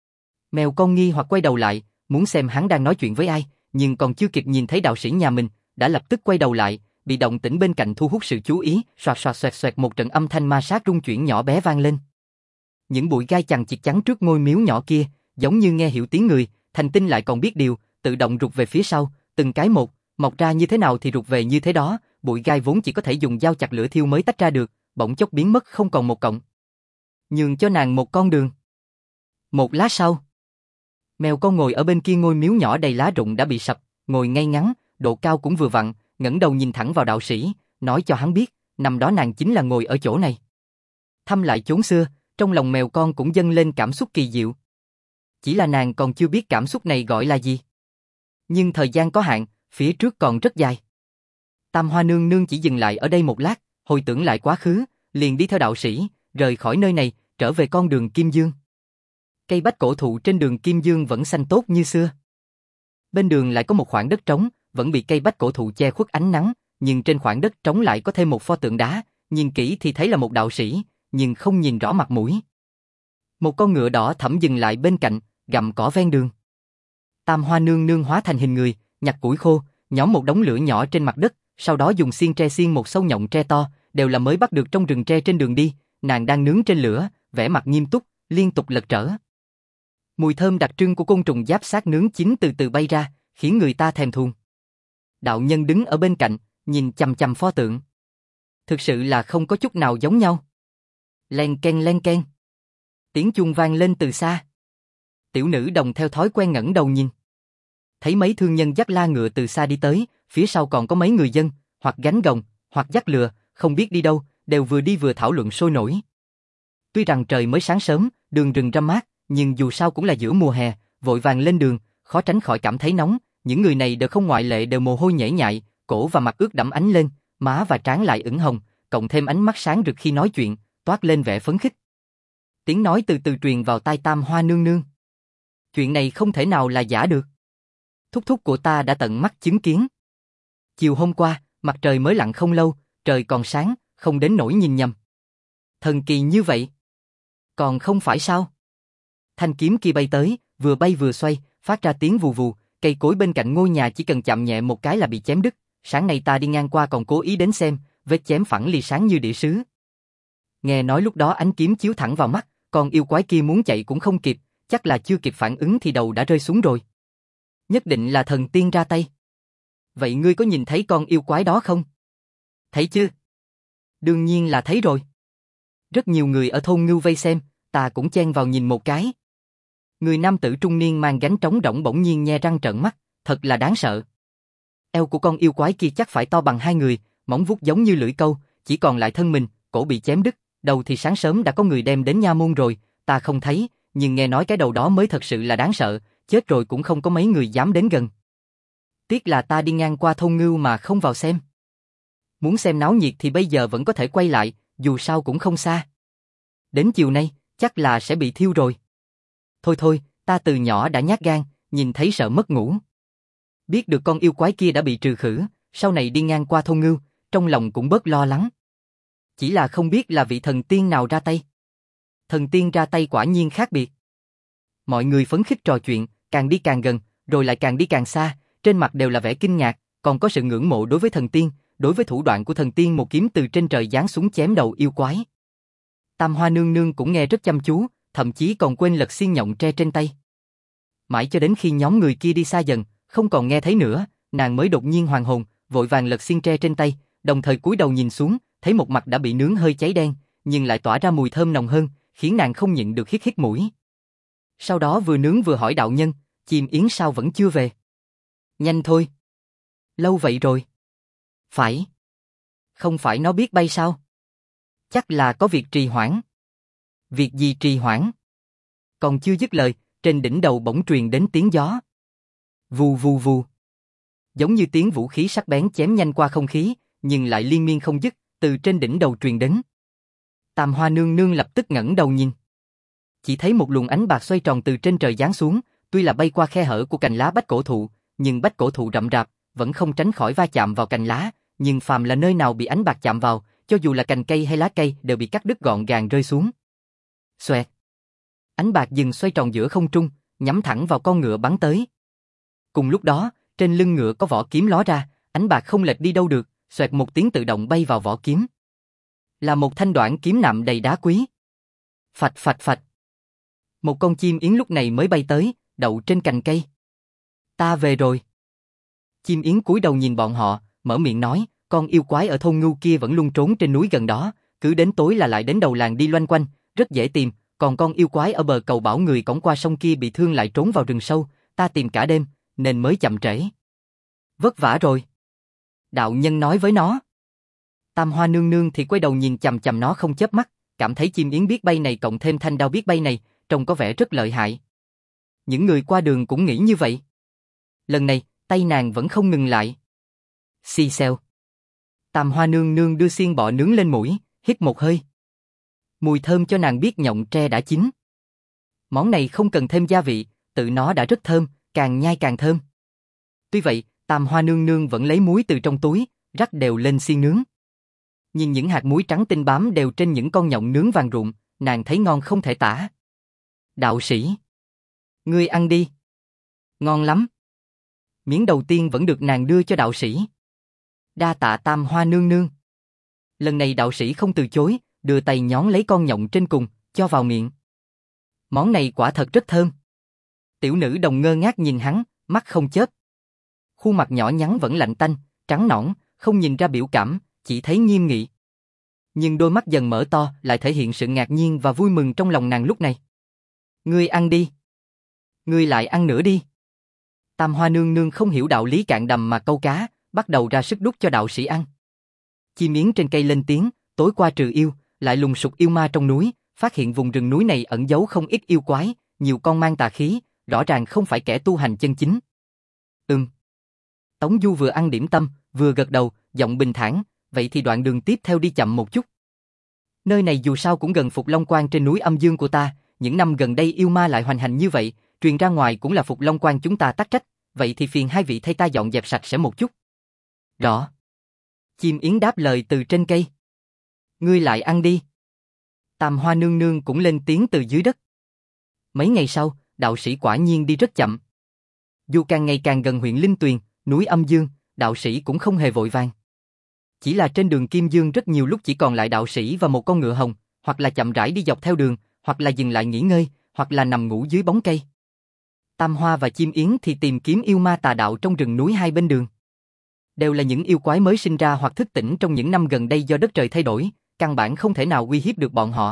Mèo con nghi hoặc quay đầu lại, muốn xem hắn đang nói chuyện với ai, nhưng còn chưa kịp nhìn thấy đạo sĩ nhà mình, đã lập tức quay đầu lại, bị động tĩnh bên cạnh thu hút sự chú ý, xoạt xoạt xoẹt xoẹt một trận âm thanh ma sát rung chuyển nhỏ bé vang lên. Những bụi gai chằng chịt chắn trước ngôi miếu nhỏ kia, giống như nghe hiểu tiếng người, thành tinh lại còn biết điều, tự động rụt về phía sau, từng cái một, mọc ra như thế nào thì rụt về như thế đó, bụi gai vốn chỉ có thể dùng dao chặt lửa thiêu mới tách ra được, bỗng chốc biến mất không còn một cọng. Nhường cho nàng một con đường. Một lát sau, mèo con ngồi ở bên kia ngôi miếu nhỏ đầy lá rụng đã bị sập, ngồi ngay ngắn, độ cao cũng vừa vặn, ngẩng đầu nhìn thẳng vào đạo sĩ, nói cho hắn biết, năm đó nàng chính là ngồi ở chỗ này. Thăm lại chốn xưa, trong lòng mèo con cũng dâng lên cảm xúc kỳ diệu. Chỉ là nàng còn chưa biết cảm xúc này gọi là gì. Nhưng thời gian có hạn, phía trước còn rất dài. Tam Hoa nương nương chỉ dừng lại ở đây một lát, hồi tưởng lại quá khứ, liền đi theo đạo sĩ, rời khỏi nơi này, trở về con đường Kim Dương. Cây bách cổ thụ trên đường Kim Dương vẫn xanh tốt như xưa. Bên đường lại có một khoảng đất trống, vẫn bị cây bách cổ thụ che khuất ánh nắng, nhưng trên khoảng đất trống lại có thêm một pho tượng đá, nhìn kỹ thì thấy là một đạo sĩ, nhưng không nhìn rõ mặt mũi. Một con ngựa đỏ thẫm dừng lại bên cạnh, gặm cỏ ven đường. Tam Hoa nương nương hóa thành hình người, nhặt củi khô, nhóm một đống lửa nhỏ trên mặt đất, sau đó dùng xiên tre xiên một sâu nhộng tre to, đều là mới bắt được trong rừng tre trên đường đi, nàng đang nướng trên lửa, vẻ mặt nghiêm túc, liên tục lật trở. Mùi thơm đặc trưng của côn trùng giáp xác nướng chín từ từ bay ra, khiến người ta thèm thuồng. Đạo nhân đứng ở bên cạnh, nhìn chằm chằm pho tượng. Thực sự là không có chút nào giống nhau. Len ken len ken. Tiếng chuông vang lên từ xa. Tiểu nữ đồng theo thói quen ngẩng đầu nhìn. Thấy mấy thương nhân dắt la ngựa từ xa đi tới, phía sau còn có mấy người dân, hoặc gánh gồng, hoặc dắt lừa, không biết đi đâu, đều vừa đi vừa thảo luận sôi nổi. Tuy rằng trời mới sáng sớm, đường rừng râm mát, nhưng dù sao cũng là giữa mùa hè, vội vàng lên đường, khó tránh khỏi cảm thấy nóng. Những người này đều không ngoại lệ đều mồ hôi nhễ nhại, cổ và mặt ướt đẫm ánh lên, má và trán lại ửng hồng, cộng thêm ánh mắt sáng rực khi nói chuyện, toát lên vẻ phấn khích. Tiếng nói từ từ truyền vào tai Tam Hoa nương nương. Chuyện này không thể nào là giả được. Thúc thúc của ta đã tận mắt chứng kiến. Chiều hôm qua, mặt trời mới lặn không lâu, trời còn sáng, không đến nỗi nhìn nhầm. Thần kỳ như vậy. Còn không phải sao? Thanh kiếm kia bay tới, vừa bay vừa xoay, phát ra tiếng vù vù, cây cối bên cạnh ngôi nhà chỉ cần chạm nhẹ một cái là bị chém đứt. Sáng nay ta đi ngang qua còn cố ý đến xem, vết chém phẳng lì sáng như đĩa sứ. Nghe nói lúc đó ánh kiếm chiếu thẳng vào mắt, con yêu quái kia muốn chạy cũng không kịp, chắc là chưa kịp phản ứng thì đầu đã rơi xuống rồi. Nhất định là thần tiên ra tay. Vậy ngươi có nhìn thấy con yêu quái đó không? Thấy chứ? Đương nhiên là thấy rồi. Rất nhiều người ở thôn Ngưu vây xem, ta cũng chen vào nhìn một cái. Người nam tử trung niên mang gánh trống rỗng bỗng nhiên nhe răng trợn mắt, thật là đáng sợ. Eo của con yêu quái kia chắc phải to bằng hai người, móng vuốt giống như lưỡi câu, chỉ còn lại thân mình, cổ bị chém đứt, đầu thì sáng sớm đã có người đem đến nha môn rồi, ta không thấy, nhưng nghe nói cái đầu đó mới thật sự là đáng sợ, chết rồi cũng không có mấy người dám đến gần. Tiếc là ta đi ngang qua thôn Ngưu mà không vào xem. Muốn xem náo nhiệt thì bây giờ vẫn có thể quay lại, dù sao cũng không xa. Đến chiều nay, chắc là sẽ bị thiêu rồi. Thôi thôi, ta từ nhỏ đã nhát gan, nhìn thấy sợ mất ngủ. Biết được con yêu quái kia đã bị trừ khử, sau này đi ngang qua thôn Ngưu, trong lòng cũng bớt lo lắng. Chỉ là không biết là vị thần tiên nào ra tay. Thần tiên ra tay quả nhiên khác biệt. Mọi người phấn khích trò chuyện, càng đi càng gần, rồi lại càng đi càng xa, trên mặt đều là vẻ kinh ngạc, còn có sự ngưỡng mộ đối với thần tiên, đối với thủ đoạn của thần tiên một kiếm từ trên trời giáng xuống chém đầu yêu quái. Tam Hoa nương nương cũng nghe rất chăm chú, thậm chí còn quên lật xiên nhộng tre trên tay. Mãi cho đến khi nhóm người kia đi xa dần, không còn nghe thấy nữa, nàng mới đột nhiên hoàn hồn, vội vàng lật xiên tre trên tay, đồng thời cúi đầu nhìn xuống, thấy một mặt đã bị nướng hơi cháy đen, nhưng lại tỏa ra mùi thơm nồng hơn, khiến nàng không nhịn được hít hít mũi. Sau đó vừa nướng vừa hỏi đạo nhân, chim yến sao vẫn chưa về? Nhanh thôi. Lâu vậy rồi. Phải. Không phải nó biết bay sao? Chắc là có việc trì hoãn. Việc gì trì hoãn? Còn chưa dứt lời, trên đỉnh đầu bỗng truyền đến tiếng gió. Vù vù vù. Giống như tiếng vũ khí sắc bén chém nhanh qua không khí, nhưng lại liên miên không dứt, từ trên đỉnh đầu truyền đến. Tam Hoa nương nương lập tức ngẩng đầu nhìn. Chỉ thấy một luồng ánh bạc xoay tròn từ trên trời giáng xuống, tuy là bay qua khe hở của cành lá bách cổ thụ, nhưng bách cổ thụ rậm rạp, vẫn không tránh khỏi va chạm vào cành lá, nhưng phàm là nơi nào bị ánh bạc chạm vào, cho dù là cành cây hay lá cây đều bị cắt đứt gọn gàng rơi xuống. Xoẹt. Ánh bạc dừng xoay tròn giữa không trung, nhắm thẳng vào con ngựa bắn tới. Cùng lúc đó, trên lưng ngựa có vỏ kiếm ló ra, ánh bạc không lệch đi đâu được, xoẹt một tiếng tự động bay vào vỏ kiếm. Là một thanh đoạn kiếm nạm đầy đá quý. Phạch phạch phạch. Một con chim yến lúc này mới bay tới, đậu trên cành cây. Ta về rồi. Chim yến cúi đầu nhìn bọn họ, mở miệng nói, con yêu quái ở thôn Ngưu kia vẫn luôn trốn trên núi gần đó, cứ đến tối là lại đến đầu làng đi loanh quanh, rất dễ tìm, còn con yêu quái ở bờ cầu bảo người cõng qua sông kia bị thương lại trốn vào rừng sâu, ta tìm cả đêm, nên mới chậm trễ. Vất vả rồi. Đạo nhân nói với nó. Tam Hoa nương nương thì quay đầu nhìn chằm chằm nó không chớp mắt, cảm thấy chim yến biết bay này cộng thêm thanh đao biết bay này, trông có vẻ rất lợi hại. Những người qua đường cũng nghĩ như vậy. Lần này, tay nàng vẫn không ngừng lại. Xì xèo. Tam Hoa nương nương đưa xiên bọ nướng lên mũi, hít một hơi. Mùi thơm cho nàng biết nhộng tre đã chín. Món này không cần thêm gia vị, tự nó đã rất thơm, càng nhai càng thơm. Tuy vậy, Tam Hoa nương nương vẫn lấy muối từ trong túi, rắc đều lên xiên nướng. Nhìn những hạt muối trắng tinh bám đều trên những con nhộng nướng vàng rụm, nàng thấy ngon không thể tả. Đạo sĩ, ngươi ăn đi. Ngon lắm. Miếng đầu tiên vẫn được nàng đưa cho đạo sĩ. Đa tạ Tam Hoa nương nương. Lần này đạo sĩ không từ chối, đưa tay nhón lấy con nhộng trên cùng, cho vào miệng. Món này quả thật rất thơm. Tiểu nữ đồng ngơ ngác nhìn hắn, mắt không chớp. Khuôn mặt nhỏ nhắn vẫn lạnh tanh, trắng nõn, không nhìn ra biểu cảm, chỉ thấy nghiêm nghị. Nhưng đôi mắt dần mở to lại thể hiện sự ngạc nhiên và vui mừng trong lòng nàng lúc này. Ngươi ăn đi. Ngươi lại ăn nữa đi. Tam Hoa nương nương không hiểu đạo lý cạn đầm mà câu cá, bắt đầu ra sức đút cho đạo sĩ ăn. Chim yến trên cây lên tiếng, tối qua trừ yêu, lại lùng sục yêu ma trong núi, phát hiện vùng rừng núi này ẩn giấu không ít yêu quái, nhiều con mang tà khí, rõ ràng không phải kẻ tu hành chân chính. Ừm. Tống Du vừa ăn điểm tâm, vừa gật đầu, giọng bình thản, vậy thì đoạn đường tiếp theo đi chậm một chút. Nơi này dù sao cũng gần Phục Long Quan trên núi âm dương của ta, những năm gần đây yêu ma lại hoành hành như vậy, truyền ra ngoài cũng là Phục Long Quan chúng ta tắc trách, vậy thì phiền hai vị thay ta dọn dẹp sạch sẽ một chút. Rõ. Chim yến đáp lời từ trên cây. Ngươi lại ăn đi. Tam Hoa nương nương cũng lên tiếng từ dưới đất. Mấy ngày sau, đạo sĩ quả nhiên đi rất chậm. Dù càng ngày càng gần huyện Linh Tuyền, núi âm dương, đạo sĩ cũng không hề vội vàng. Chỉ là trên đường Kim Dương rất nhiều lúc chỉ còn lại đạo sĩ và một con ngựa hồng, hoặc là chậm rãi đi dọc theo đường, hoặc là dừng lại nghỉ ngơi, hoặc là nằm ngủ dưới bóng cây. Tam Hoa và chim yến thì tìm kiếm yêu ma tà đạo trong rừng núi hai bên đường. Đều là những yêu quái mới sinh ra hoặc thức tỉnh trong những năm gần đây do đất trời thay đổi, căn bản không thể nào uy hiếp được bọn họ.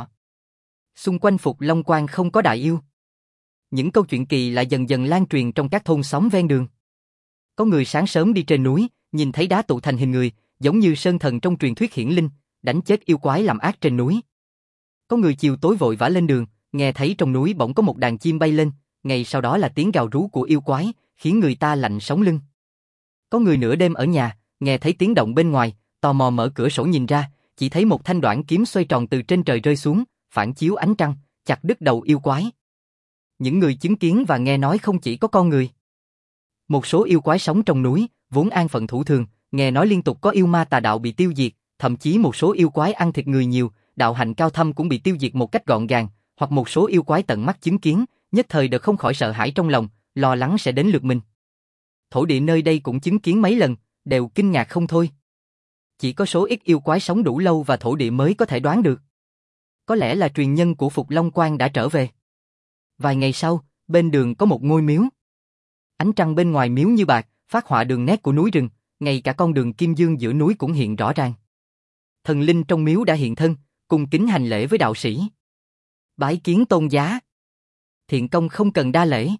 Xung quanh Phục Long Quan không có đại yêu. Những câu chuyện kỳ lạ dần dần lan truyền trong các thôn xóm ven đường. Có người sáng sớm đi trên núi, nhìn thấy đá tụ thành hình người, giống như sơn thần trong truyền thuyết hiển linh, đánh chết yêu quái làm ác trên núi. Có người chiều tối vội vã lên đường, nghe thấy trong núi bỗng có một đàn chim bay lên, ngay sau đó là tiếng gào rú của yêu quái, khiến người ta lạnh sống lưng. Có người nửa đêm ở nhà, nghe thấy tiếng động bên ngoài, tò mò mở cửa sổ nhìn ra, chỉ thấy một thanh đoản kiếm xoay tròn từ trên trời rơi xuống, phản chiếu ánh trăng, chặt đứt đầu yêu quái. Những người chứng kiến và nghe nói không chỉ có con người. Một số yêu quái sống trong núi, vốn an phận thủ thường, nghe nói liên tục có yêu ma tà đạo bị tiêu diệt, thậm chí một số yêu quái ăn thịt người nhiều, đạo hạnh cao thâm cũng bị tiêu diệt một cách gọn gàng, hoặc một số yêu quái tận mắt chứng kiến, nhất thời đều không khỏi sợ hãi trong lòng, lo lắng sẽ đến lượt mình. Thổ địa nơi đây cũng chứng kiến mấy lần, đều kinh ngạc không thôi. Chỉ có số ít yêu quái sống đủ lâu và thổ địa mới có thể đoán được. Có lẽ là truyền nhân của Phục Long Quan đã trở về. Vài ngày sau, bên đường có một ngôi miếu. Ánh trăng bên ngoài miếu như bạc, phát họa đường nét của núi rừng, ngay cả con đường kim dương giữa núi cũng hiện rõ ràng. Thần linh trong miếu đã hiện thân, cung kính hành lễ với đạo sĩ. Bái kiến tôn giá. Thiện công không cần đa lễ.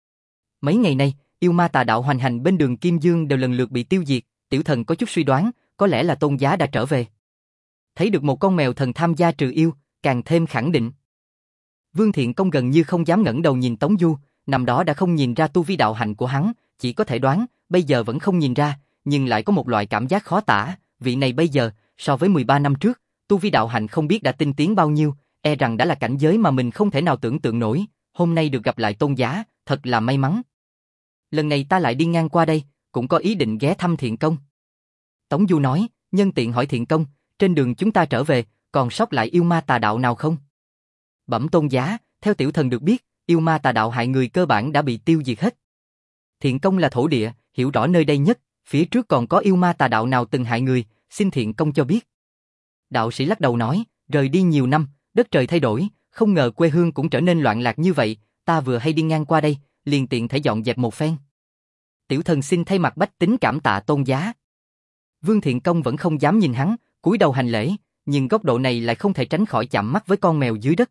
Mấy ngày nay, yêu ma tà đạo hoành hành bên đường Kim Dương đều lần lượt bị tiêu diệt, tiểu thần có chút suy đoán, có lẽ là tôn giá đã trở về. Thấy được một con mèo thần tham gia trừ yêu, càng thêm khẳng định. Vương Thiện Công gần như không dám ngẩng đầu nhìn Tống Du, nằm đó đã không nhìn ra tu vi đạo hạnh của hắn, chỉ có thể đoán, bây giờ vẫn không nhìn ra, nhưng lại có một loại cảm giác khó tả, vị này bây giờ, so với mười ba năm trước, tu vi đạo hạnh không biết đã tinh tiến bao nhiêu, e rằng đã là cảnh giới mà mình không thể nào tưởng tượng nổi, hôm nay được gặp lại tôn giá, thật là may mắn. Lần này ta lại đi ngang qua đây, cũng có ý định ghé thăm Thiện Công. Tống Du nói, nhân tiện hỏi Thiện Công, trên đường chúng ta trở về, còn sót lại yêu ma tà đạo nào không? Bẩm tôn giá, theo tiểu thần được biết, yêu ma tà đạo hại người cơ bản đã bị tiêu diệt hết. Thiện Công là thổ địa, hiểu rõ nơi đây nhất, phía trước còn có yêu ma tà đạo nào từng hại người, xin Thiện Công cho biết. Đạo sĩ lắc đầu nói, rời đi nhiều năm, đất trời thay đổi, không ngờ quê hương cũng trở nên loạn lạc như vậy, ta vừa hay đi ngang qua đây, liền tiện thể dọn dẹp một phen. Tiểu thần xin thay mặt bách tính cảm tạ tôn giá. Vương Thiện Công vẫn không dám nhìn hắn, cúi đầu hành lễ, nhưng góc độ này lại không thể tránh khỏi chạm mắt với con mèo dưới đất.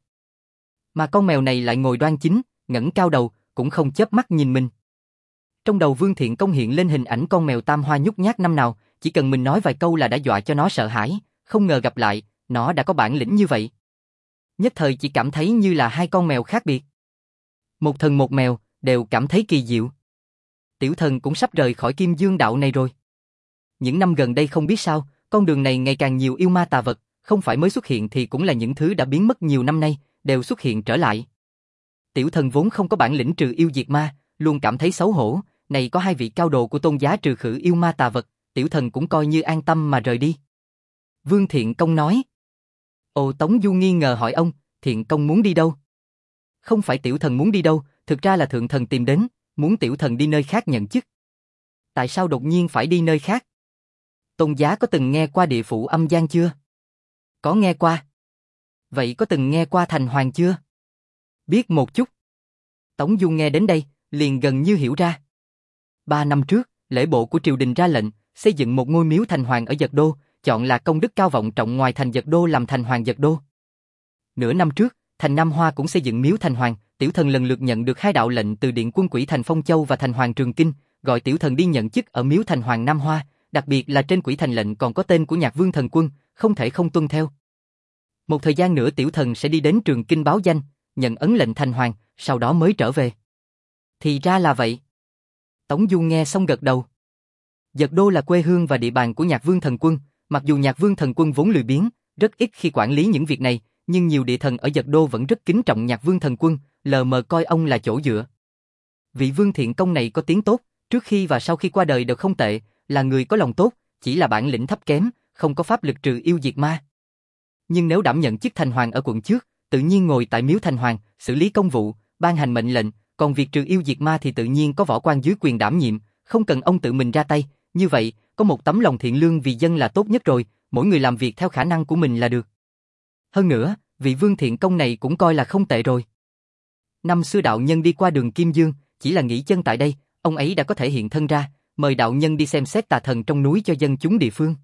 Mà con mèo này lại ngồi đoan chính, ngẩng cao đầu, cũng không chớp mắt nhìn mình. Trong đầu Vương Thiện Công hiện lên hình ảnh con mèo tam hoa nhút nhát năm nào, chỉ cần mình nói vài câu là đã dọa cho nó sợ hãi, không ngờ gặp lại, nó đã có bản lĩnh như vậy. Nhất thời chỉ cảm thấy như là hai con mèo khác biệt. Một thần một mèo, đều cảm thấy kỳ diệu. Tiểu thần cũng sắp rời khỏi Kim Dương đạo này rồi. Những năm gần đây không biết sao, con đường này ngày càng nhiều yêu ma tà vật, không phải mới xuất hiện thì cũng là những thứ đã biến mất nhiều năm nay, đều xuất hiện trở lại. Tiểu thần vốn không có bản lĩnh trừ yêu diệt ma, luôn cảm thấy xấu hổ, này có hai vị cao đồ của tôn giá trừ khử yêu ma tà vật, tiểu thần cũng coi như an tâm mà rời đi. Vương Thiện Công nói. Ồ, Tống Du nghi ngờ hỏi ông, Thiện Công muốn đi đâu? Không phải tiểu thần muốn đi đâu, thực ra là thượng thần tìm đến, muốn tiểu thần đi nơi khác nhận chức. Tại sao đột nhiên phải đi nơi khác? Tôn giá có từng nghe qua địa phủ âm gian chưa? Có nghe qua. Vậy có từng nghe qua thành hoàng chưa? Biết một chút. Tống Du nghe đến đây, liền gần như hiểu ra. Ba năm trước, lễ bộ của triều đình ra lệnh, xây dựng một ngôi miếu thành hoàng ở Dật Đô, chọn là công đức cao vọng trọng ngoài thành Dật Đô làm thành hoàng Dật Đô. Nửa năm trước, thành Nam Hoa cũng xây dựng miếu thành hoàng, tiểu thần lần lượt nhận được hai đạo lệnh từ Điện Quân Quỷ thành Phong Châu và thành hoàng Trường Kinh, gọi tiểu thần đi nhận chức ở miếu thành hoàng Nam Hoa, đặc biệt là trên quỷ thành lệnh còn có tên của Nhạc Vương thần quân, không thể không tuân theo. Một thời gian nữa tiểu thần sẽ đi đến Trường Kinh báo danh, nhận ấn lệnh thành hoàng, sau đó mới trở về. Thì ra là vậy. Tống Du nghe xong gật đầu. Dật Đô là quê hương và địa bàn của Nhạc Vương thần quân, mặc dù Nhạc Vương thần quân vốn lười biếng, rất ít khi quản lý những việc này, nhưng nhiều địa thần ở Dật Đô vẫn rất kính trọng Nhạc Vương thần quân, lờ mờ coi ông là chỗ dựa. Vị Vương Thiện Công này có tiếng tốt, trước khi và sau khi qua đời đều không tệ, là người có lòng tốt, chỉ là bản lĩnh thấp kém, không có pháp lực trừ yêu diệt ma. Nhưng nếu đảm nhận chức thành hoàng ở quận trước, tự nhiên ngồi tại miếu thành hoàng, xử lý công vụ, ban hành mệnh lệnh, còn việc trừ yêu diệt ma thì tự nhiên có võ quan dưới quyền đảm nhiệm, không cần ông tự mình ra tay, như vậy, có một tấm lòng thiện lương vì dân là tốt nhất rồi, mỗi người làm việc theo khả năng của mình là được. Hơn nữa, vị Vương Thiện Công này cũng coi là không tệ rồi. Năm xưa đạo nhân đi qua đường Kim Dương, chỉ là nghỉ chân tại đây, ông ấy đã có thể hiện thân ra, mời đạo nhân đi xem xét tà thần trong núi cho dân chúng địa phương.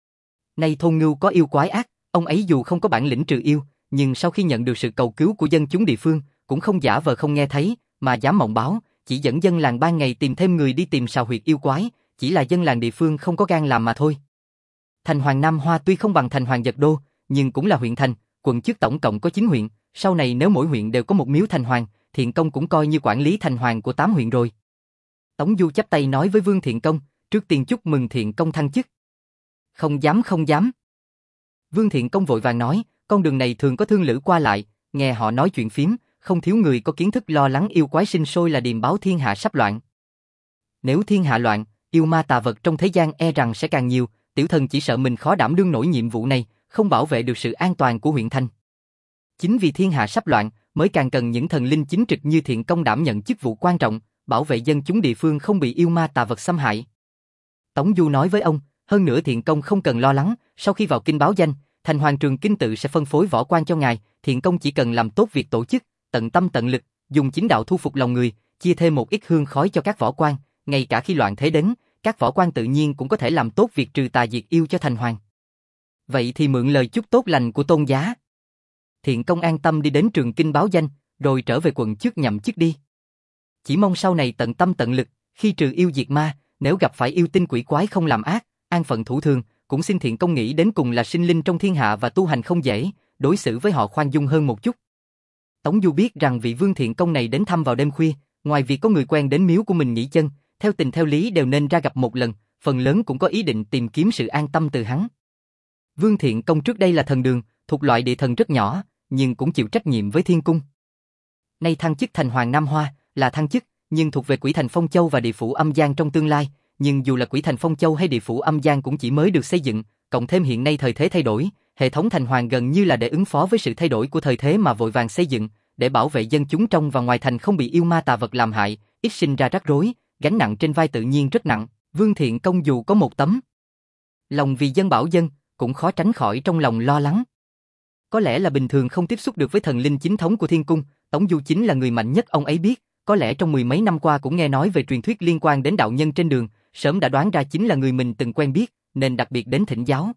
Nay thôn Ngưu có yêu quái ác, ông ấy dù không có bản lĩnh trừ yêu, nhưng sau khi nhận được sự cầu cứu của dân chúng địa phương, cũng không giả vờ không nghe thấy, mà dám mộng báo, chỉ dẫn dân làng ban ngày tìm thêm người đi tìm sào huyệt yêu quái, chỉ là dân làng địa phương không có gan làm mà thôi. Thành hoàng Nam Hoa tuy không bằng thành hoàng Dật Đô, nhưng cũng là huyện thành, quận trước tổng cộng có chín huyện, sau này nếu mỗi huyện đều có một miếu thành hoàng, Thiện Công cũng coi như quản lý thành hoàng của tám huyện rồi. Tống Du chắp tay nói với Vương Thiện Công, trước tiên chúc mừng Thiện Công thăng chức. Không dám không dám. Vương Thiện Công vội vàng nói, con đường này thường có thương lữ qua lại, nghe họ nói chuyện phím, không thiếu người có kiến thức lo lắng yêu quái sinh sôi là điềm báo thiên hạ sắp loạn. Nếu thiên hạ loạn, yêu ma tà vật trong thế gian e rằng sẽ càng nhiều, tiểu thần chỉ sợ mình khó đảm đương nổi nhiệm vụ này, không bảo vệ được sự an toàn của huyện thành. Chính vì thiên hạ sắp loạn, mới càng cần những thần linh chính trực như Thiện Công đảm nhận chức vụ quan trọng, bảo vệ dân chúng địa phương không bị yêu ma tà vật xâm hại. Tống Du nói với ông, hơn nữa Thiện Công không cần lo lắng, sau khi vào kinh báo danh, thành hoàng Trường Kinh tự sẽ phân phối võ quan cho ngài, Thiện Công chỉ cần làm tốt việc tổ chức, tận tâm tận lực, dùng chính đạo thu phục lòng người, chia thêm một ít hương khói cho các võ quan, ngay cả khi loạn thế đến, các võ quan tự nhiên cũng có thể làm tốt việc trừ tà diệt yêu cho thành hoàng. Vậy thì mượn lời chúc tốt lành của tôn giá. Thiện Công an tâm đi đến Trường Kinh báo danh, rồi trở về quận trước nhậm chức đi. Chỉ mong sau này tận tâm tận lực, khi trừ yêu diệt ma, nếu gặp phải yêu tinh quỷ quái không làm ác, an phận thủ thường, cũng xin Thiện Công nghĩ đến cùng là sinh linh trong thiên hạ và tu hành không dễ, đối xử với họ khoan dung hơn một chút. Tống Du biết rằng vị Vương Thiện Công này đến thăm vào đêm khuya, ngoài việc có người quen đến miếu của mình nghỉ chân, theo tình theo lý đều nên ra gặp một lần, phần lớn cũng có ý định tìm kiếm sự an tâm từ hắn. Vương Thiện Công trước đây là thần đường, thuộc loại địa thần rất nhỏ, nhưng cũng chịu trách nhiệm với thiên cung. Nay thăng chức thành hoàng Nam Hoa, là thăng chức, nhưng thuộc về quỷ thành Phong Châu và địa phủ âm gian trong tương lai, nhưng dù là quỷ thành Phong Châu hay địa phủ âm gian cũng chỉ mới được xây dựng, cộng thêm hiện nay thời thế thay đổi, hệ thống thành hoàng gần như là để ứng phó với sự thay đổi của thời thế mà vội vàng xây dựng, để bảo vệ dân chúng trong và ngoài thành không bị yêu ma tà vật làm hại, ít sinh ra rắc rối, gánh nặng trên vai tự nhiên rất nặng. Vương Thiện Công dù có một tấm lòng vì dân bảo dân, cũng khó tránh khỏi trong lòng lo lắng. Có lẽ là bình thường không tiếp xúc được với thần linh chính thống của thiên cung, Tống Du chính là người mạnh nhất ông ấy biết, có lẽ trong mười mấy năm qua cũng nghe nói về truyền thuyết liên quan đến đạo nhân trên đường, sớm đã đoán ra chính là người mình từng quen biết, nên đặc biệt đến thỉnh giáo.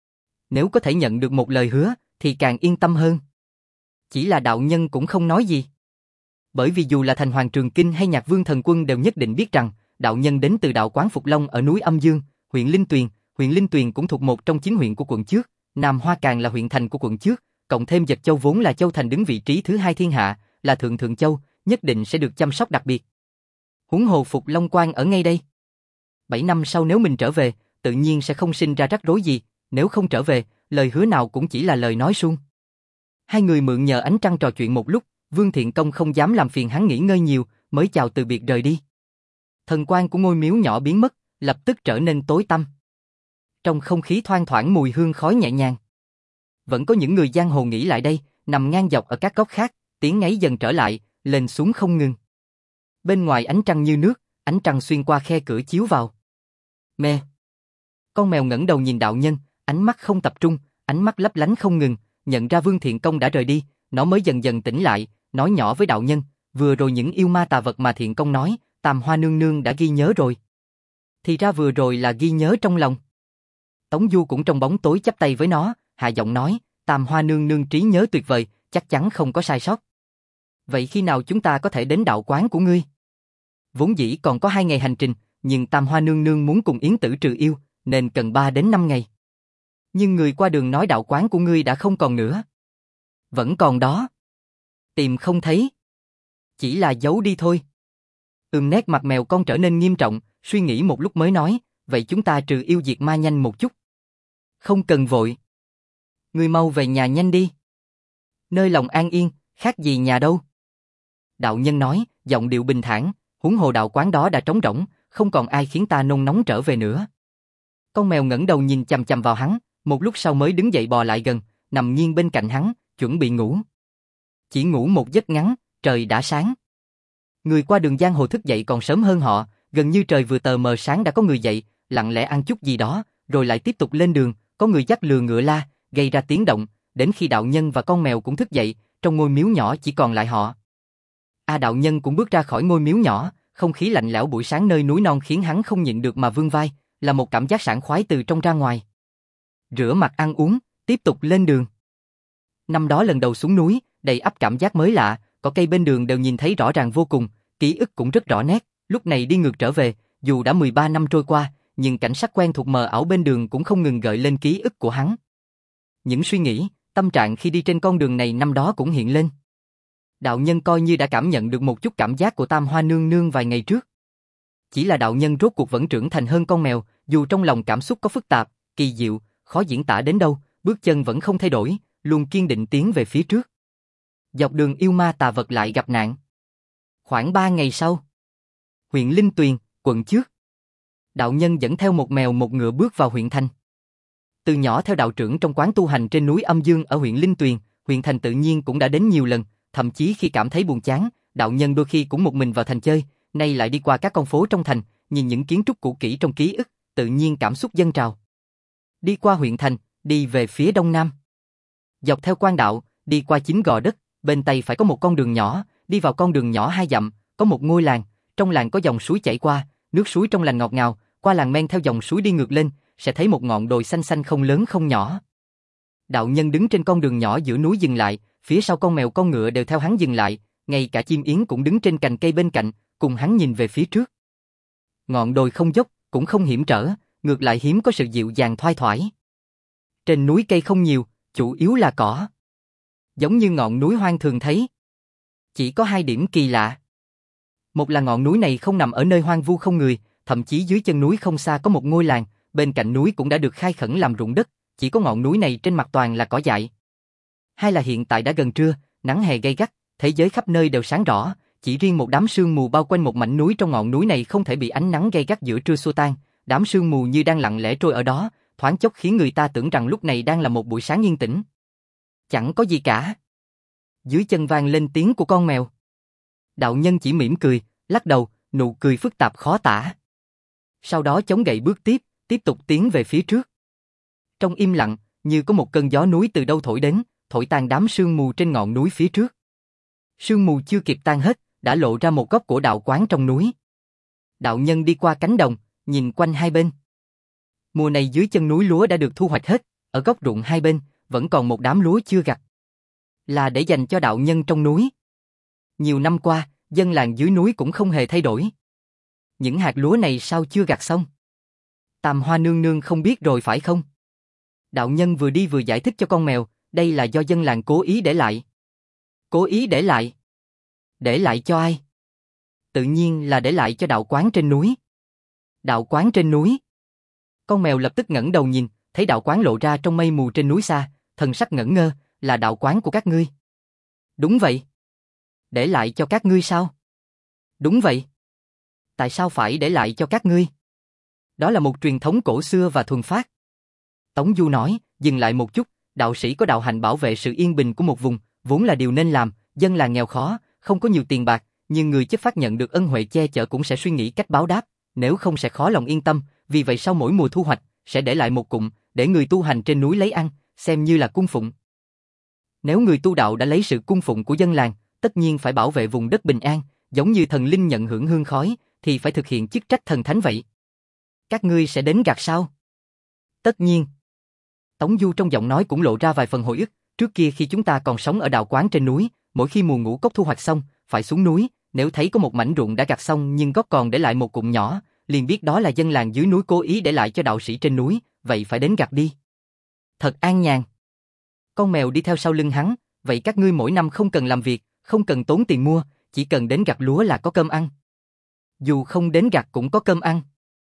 Nếu có thể nhận được một lời hứa, thì càng yên tâm hơn. Chỉ là đạo nhân cũng không nói gì. Bởi vì dù là thành hoàng Trường Kinh hay Nhạc Vương thần quân đều nhất định biết rằng, đạo nhân đến từ đạo quán Phục Long ở núi Âm Dương, huyện Linh Tuyền, huyện Linh Tuyền cũng thuộc một trong chín huyện của quận trước, Nam Hoa càng là huyện thành của quận trước, cộng thêm Dật Châu vốn là châu thành đứng vị trí thứ hai thiên hạ, là thượng thượng châu, nhất định sẽ được chăm sóc đặc biệt. Huống hồ Phục Long Quan ở ngay đây. Bảy năm sau nếu mình trở về, tự nhiên sẽ không sinh ra rắc rối gì, nếu không trở về, lời hứa nào cũng chỉ là lời nói suông. Hai người mượn nhờ ánh trăng trò chuyện một lúc, Vương Thiện Công không dám làm phiền hắn nghỉ ngơi nhiều, mới chào từ biệt rời đi. Thần quang của ngôi miếu nhỏ biến mất, lập tức trở nên tối tăm. Trong không khí thoang thoảng mùi hương khói nhẹ nhàng. Vẫn có những người giang hồ nghỉ lại đây, nằm ngang dọc ở các góc khác, tiếng ngáy dần trở lại, lên xuống không ngừng. Bên ngoài ánh trăng như nước, ánh trăng xuyên qua khe cửa chiếu vào. Mẹ! Con mèo ngẩng đầu nhìn đạo nhân, ánh mắt không tập trung, ánh mắt lấp lánh không ngừng, nhận ra Vương Thiện Công đã rời đi, nó mới dần dần tỉnh lại, nói nhỏ với đạo nhân, vừa rồi những yêu ma tà vật mà Thiện Công nói, Tam Hoa nương nương đã ghi nhớ rồi. Thì ra vừa rồi là ghi nhớ trong lòng. Tống Du cũng trong bóng tối chắp tay với nó, hạ giọng nói, Tam Hoa nương nương trí nhớ tuyệt vời, chắc chắn không có sai sót. Vậy khi nào chúng ta có thể đến đạo quán của ngươi? Vốn dĩ còn có hai ngày hành trình, nhưng Tam Hoa nương nương muốn cùng Yến Tử trừ yêu, nên cần ba đến năm ngày. Nhưng người qua đường nói đạo quán của ngươi đã không còn nữa. Vẫn còn đó. Tìm không thấy. Chỉ là giấu đi thôi. Ừm, nét mặt mèo con trở nên nghiêm trọng, suy nghĩ một lúc mới nói, vậy chúng ta trừ yêu diệt ma nhanh một chút. Không cần vội. Ngươi mau về nhà nhanh đi. Nơi lòng an yên, khác gì nhà đâu. Đạo nhân nói, giọng điệu bình thản, huống hồ đạo quán đó đã trống rỗng, không còn ai khiến ta nôn nóng trở về nữa. Con mèo ngẩng đầu nhìn chằm chằm vào hắn, một lúc sau mới đứng dậy bò lại gần, nằm nghiêng bên cạnh hắn, chuẩn bị ngủ. Chỉ ngủ một giấc ngắn, trời đã sáng. Người qua đường giang hồ thức dậy còn sớm hơn họ, gần như trời vừa tờ mờ sáng đã có người dậy, lặng lẽ ăn chút gì đó, rồi lại tiếp tục lên đường, có người dắt lừa ngựa la, gây ra tiếng động, đến khi đạo nhân và con mèo cũng thức dậy, trong ngôi miếu nhỏ chỉ còn lại họ. A đạo nhân cũng bước ra khỏi ngôi miếu nhỏ, không khí lạnh lẽo buổi sáng nơi núi non khiến hắn không nhịn được mà vươn vai, là một cảm giác sảng khoái từ trong ra ngoài. Rửa mặt ăn uống, tiếp tục lên đường. Năm đó lần đầu xuống núi, đầy ắp cảm giác mới lạ, cỏ cây bên đường đều nhìn thấy rõ ràng vô cùng, ký ức cũng rất rõ nét, lúc này đi ngược trở về, dù đã mười ba năm trôi qua, nhưng cảnh sắc quen thuộc mờ ảo bên đường cũng không ngừng gợi lên ký ức của hắn. Những suy nghĩ, tâm trạng khi đi trên con đường này năm đó cũng hiện lên. Đạo nhân coi như đã cảm nhận được một chút cảm giác của Tam Hoa nương nương vài ngày trước. Chỉ là đạo nhân rốt cuộc vẫn trưởng thành hơn con mèo, dù trong lòng cảm xúc có phức tạp, kỳ diệu, khó diễn tả đến đâu, bước chân vẫn không thay đổi, luôn kiên định tiến về phía trước. Dọc đường yêu ma tà vật lại gặp nạn. Khoảng ba ngày sau, huyện Linh Tuyền, quận Trước. Đạo nhân dẫn theo một mèo một ngựa bước vào huyện thành. Từ nhỏ theo đạo trưởng trong quán tu hành trên núi Âm Dương ở huyện Linh Tuyền, huyện thành tự nhiên cũng đã đến nhiều lần, thậm chí khi cảm thấy buồn chán, đạo nhân đôi khi cũng một mình vào thành chơi, nay lại đi qua các con phố trong thành, nhìn những kiến trúc cũ kỹ trong ký ức, tự nhiên cảm xúc dâng trào. Đi qua huyện thành, đi về phía đông nam. Dọc theo quan đạo, đi qua chín gò đất, bên tây phải có một con đường nhỏ, đi vào con đường nhỏ hai dặm, có một ngôi làng, trong làng có dòng suối chảy qua, nước suối trong lành ngọt ngào, qua làng men theo dòng suối đi ngược lên, sẽ thấy một ngọn đồi xanh xanh không lớn không nhỏ. Đạo nhân đứng trên con đường nhỏ giữa núi dừng lại, phía sau con mèo con ngựa đều theo hắn dừng lại, ngay cả chim yến cũng đứng trên cành cây bên cạnh, cùng hắn nhìn về phía trước. Ngọn đồi không dốc, cũng không hiểm trở, ngược lại hiếm có sự dịu dàng thoai thoải. Trên núi cây không nhiều, chủ yếu là cỏ. Giống như ngọn núi hoang thường thấy. Chỉ có hai điểm kỳ lạ. Một là ngọn núi này không nằm ở nơi hoang vu không người, thậm chí dưới chân núi không xa có một ngôi làng, bên cạnh núi cũng đã được khai khẩn làm ruộng đất, chỉ có ngọn núi này trên mặt toàn là cỏ dại. Hai là hiện tại đã gần trưa, nắng hè gay gắt, thế giới khắp nơi đều sáng rõ, chỉ riêng một đám sương mù bao quanh một mảnh núi trong ngọn núi này không thể bị ánh nắng gay gắt giữa trưa xua tan, đám sương mù như đang lặng lẽ trôi ở đó, thoáng chốc khiến người ta tưởng rằng lúc này đang là một buổi sáng yên tĩnh. Chẳng có gì cả. Dưới chân vang lên tiếng của con mèo. Đạo nhân chỉ mỉm cười, lắc đầu, nụ cười phức tạp khó tả. Sau đó chống gậy bước tiếp, tiếp tục tiến về phía trước. Trong im lặng, như có một cơn gió núi từ đâu thổi đến, thổi tan đám sương mù trên ngọn núi phía trước. Sương mù chưa kịp tan hết, đã lộ ra một góc của đạo quán trong núi. Đạo nhân đi qua cánh đồng, nhìn quanh hai bên. Mùa này dưới chân núi lúa đã được thu hoạch hết, ở góc ruộng hai bên, vẫn còn một đám lúa chưa gặt. Là để dành cho đạo nhân trong núi. Nhiều năm qua, dân làng dưới núi cũng không hề thay đổi. Những hạt lúa này sao chưa gặt xong? Tam Hoa nương nương không biết rồi phải không? Đạo nhân vừa đi vừa giải thích cho con mèo, đây là do dân làng cố ý để lại. Cố ý để lại? Để lại cho ai? Tự nhiên là để lại cho đạo quán trên núi. Đạo quán trên núi? Con mèo lập tức ngẩng đầu nhìn, thấy đạo quán lộ ra trong mây mù trên núi xa, thần sắc ngẩn ngơ, là đạo quán của các ngươi. Đúng vậy. Để lại cho các ngươi sao? Đúng vậy. Tại sao phải để lại cho các ngươi? Đó là một truyền thống cổ xưa và thuần phát. Tống Du nói, dừng lại một chút, đạo sĩ có đạo hạnh bảo vệ sự yên bình của một vùng, vốn là điều nên làm, dân làng nghèo khó, không có nhiều tiền bạc, nhưng người chấp phát nhận được ân huệ che chở cũng sẽ suy nghĩ cách báo đáp, nếu không sẽ khó lòng yên tâm, vì vậy sau mỗi mùa thu hoạch, sẽ để lại một cụm, để người tu hành trên núi lấy ăn, xem như là cung phụng. Nếu người tu đạo đã lấy sự cung phụng của dân làng, tất nhiên phải bảo vệ vùng đất bình an, giống như thần linh nhận hưởng hương khói, thì phải thực hiện chức trách thần thánh vậy. Các ngươi sẽ đến gặt sao? Tất nhiên. Tống Du trong giọng nói cũng lộ ra vài phần hồi ức, trước kia khi chúng ta còn sống ở đạo quán trên núi, mỗi khi mùa ngũ cốc thu hoạch xong, phải xuống núi, nếu thấy có một mảnh ruộng đã gặt xong nhưng gót còn để lại một cụm nhỏ, liền biết đó là dân làng dưới núi cố ý để lại cho đạo sĩ trên núi, vậy phải đến gặt đi. Thật an nhàn. Con mèo đi theo sau lưng hắn, vậy các ngươi mỗi năm không cần làm việc, không cần tốn tiền mua, chỉ cần đến gặt lúa là có cơm ăn. Dù không đến gặt cũng có cơm ăn.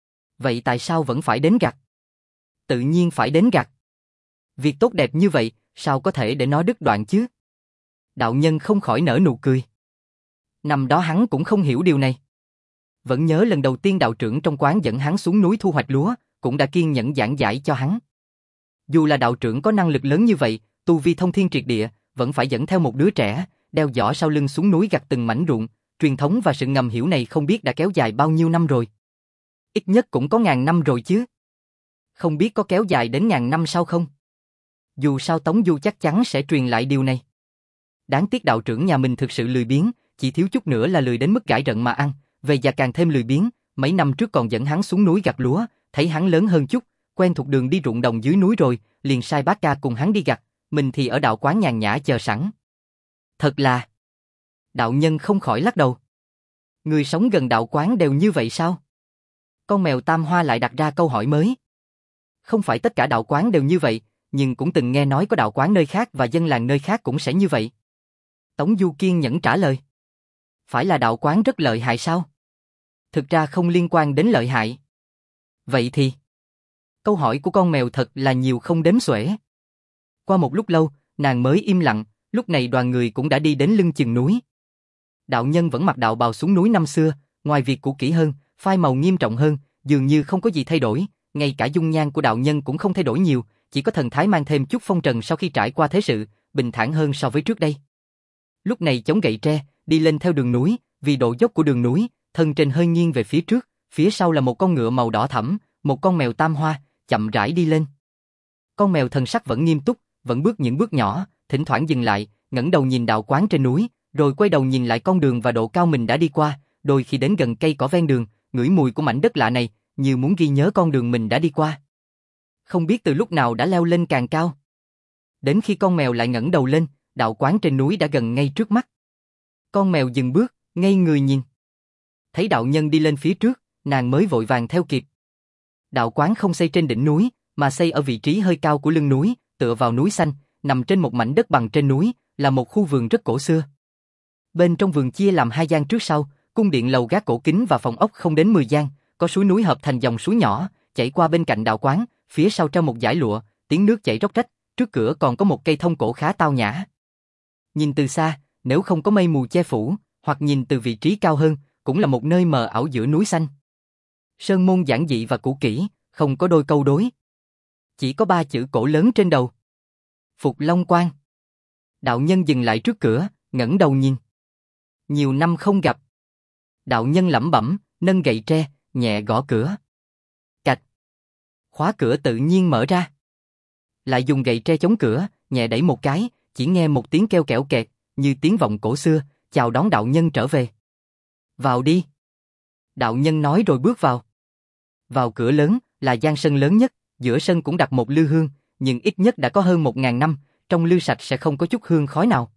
Vậy tại sao vẫn phải đến gặt? Tự nhiên phải đến gặt. Việc tốt đẹp như vậy, sao có thể để nó đứt đoạn chứ? Đạo nhân không khỏi nở nụ cười. Năm đó hắn cũng không hiểu điều này. Vẫn nhớ lần đầu tiên đạo trưởng trong quán dẫn hắn xuống núi thu hoạch lúa, cũng đã kiên nhẫn giảng giải cho hắn. Dù là đạo trưởng có năng lực lớn như vậy, tu vi thông thiên triệt địa, vẫn phải dẫn theo một đứa trẻ, đeo giỏ sau lưng xuống núi gặt từng mảnh ruộng, truyền thống và sự ngầm hiểu này không biết đã kéo dài bao nhiêu năm rồi. Ít nhất cũng có ngàn năm rồi chứ. Không biết có kéo dài đến ngàn năm sau không? Dù sao Tống Du chắc chắn sẽ truyền lại điều này. Đáng tiếc đạo trưởng nhà mình thực sự lười biếng, chỉ thiếu chút nữa là lười đến mức gãi rận mà ăn, về già càng thêm lười biếng, mấy năm trước còn dẫn hắn xuống núi gặt lúa, thấy hắn lớn hơn chút, quen thuộc đường đi ruộng đồng dưới núi rồi, liền sai bác ca cùng hắn đi gặt, mình thì ở đạo quán nhàn nhã chờ sẵn. Thật là... Đạo nhân không khỏi lắc đầu. Người sống gần đạo quán đều như vậy sao? Con mèo Tam Hoa lại đặt ra câu hỏi mới. Không phải tất cả đạo quán đều như vậy, nhưng cũng từng nghe nói có đạo quán nơi khác và dân làng nơi khác cũng sẽ như vậy. Tống Du kiên nhẫn trả lời. Phải là đạo quán rất lợi hại sao? Thực ra không liên quan đến lợi hại. Vậy thì... Câu hỏi của con mèo thật là nhiều không đếm xuể. Qua một lúc lâu, nàng mới im lặng, lúc này đoàn người cũng đã đi đến lưng chừng núi. Đạo nhân vẫn mặc đạo bào xuống núi năm xưa, ngoài việc cũ kỹ hơn, phai màu nghiêm trọng hơn, dường như không có gì thay đổi, ngay cả dung nhan của đạo nhân cũng không thay đổi nhiều, chỉ có thần thái mang thêm chút phong trần sau khi trải qua thế sự, bình thản hơn so với trước đây. Lúc này chống gậy tre, đi lên theo đường núi, vì độ dốc của đường núi, thân trên hơi nghiêng về phía trước, phía sau là một con ngựa màu đỏ thẫm, một con mèo Tam Hoa, chậm rãi đi lên. Con mèo thần sắc vẫn nghiêm túc, vẫn bước những bước nhỏ, thỉnh thoảng dừng lại, ngẩng đầu nhìn đạo quán trên núi, rồi quay đầu nhìn lại con đường và độ cao mình đã đi qua, đôi khi đến gần cây cỏ ven đường, ngửi mùi của mảnh đất lạ này, như muốn ghi nhớ con đường mình đã đi qua. Không biết từ lúc nào đã leo lên càng cao. Đến khi con mèo lại ngẩng đầu lên, đạo quán trên núi đã gần ngay trước mắt. Con mèo dừng bước, ngây người nhìn. Thấy đạo nhân đi lên phía trước, nàng mới vội vàng theo kịp. Đạo quán không xây trên đỉnh núi, mà xây ở vị trí hơi cao của lưng núi, tựa vào núi xanh, nằm trên một mảnh đất bằng trên núi, là một khu vườn rất cổ xưa. Bên trong vườn chia làm hai gian trước sau, cung điện lầu gác cổ kính và phòng ốc không đến mười gian, có suối núi hợp thành dòng suối nhỏ, chảy qua bên cạnh đạo quán, phía sau treo một dải lụa, tiếng nước chảy róc rách, trước cửa còn có một cây thông cổ khá tao nhã. Nhìn từ xa, nếu không có mây mù che phủ, hoặc nhìn từ vị trí cao hơn, cũng là một nơi mờ ảo giữa núi xanh. Sơn môn giản dị và cũ kỹ, không có đôi câu đối. Chỉ có ba chữ cổ lớn trên đầu. Phục Long Quan. Đạo nhân dừng lại trước cửa, ngẩng đầu nhìn. Nhiều năm không gặp. Đạo nhân lẩm bẩm, nâng gậy tre, nhẹ gõ cửa. Cạch. Khóa cửa tự nhiên mở ra. Lại dùng gậy tre chống cửa, nhẹ đẩy một cái, chỉ nghe một tiếng kêu kẽo kẹt, như tiếng vọng cổ xưa, chào đón đạo nhân trở về. Vào đi. Đạo nhân nói rồi bước vào. Vào cửa lớn, là gian sân lớn nhất, giữa sân cũng đặt một lư hương, nhưng ít nhất đã có hơn một ngàn năm, trong lư sạch sẽ không có chút hương khói nào.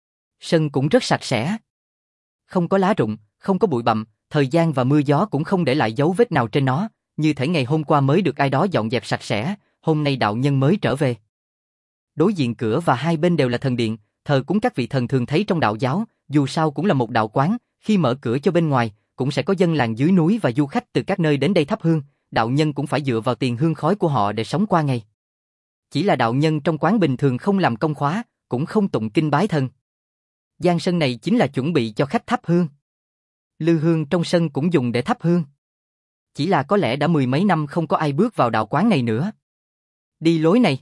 Sân cũng rất sạch sẽ. Không có lá rụng, không có bụi bặm, thời gian và mưa gió cũng không để lại dấu vết nào trên nó, như thể ngày hôm qua mới được ai đó dọn dẹp sạch sẽ, hôm nay đạo nhân mới trở về. đối diện cửa và hai bên đều là thần điện, thờ cúng các vị thần thường thấy trong đạo giáo, dù sao cũng là một đạo quán, khi mở cửa cho bên ngoài, cũng sẽ có dân làng dưới núi và du khách từ các nơi đến đây thắp hương, đạo nhân cũng phải dựa vào tiền hương khói của họ để sống qua ngày. Chỉ là đạo nhân trong quán bình thường không làm công khóa, cũng không tụng kinh bái thần. Gian sân này chính là chuẩn bị cho khách thắp hương. Lư hương trong sân cũng dùng để thắp hương. Chỉ là có lẽ đã mười mấy năm không có ai bước vào đạo quán này nữa. Đi lối này.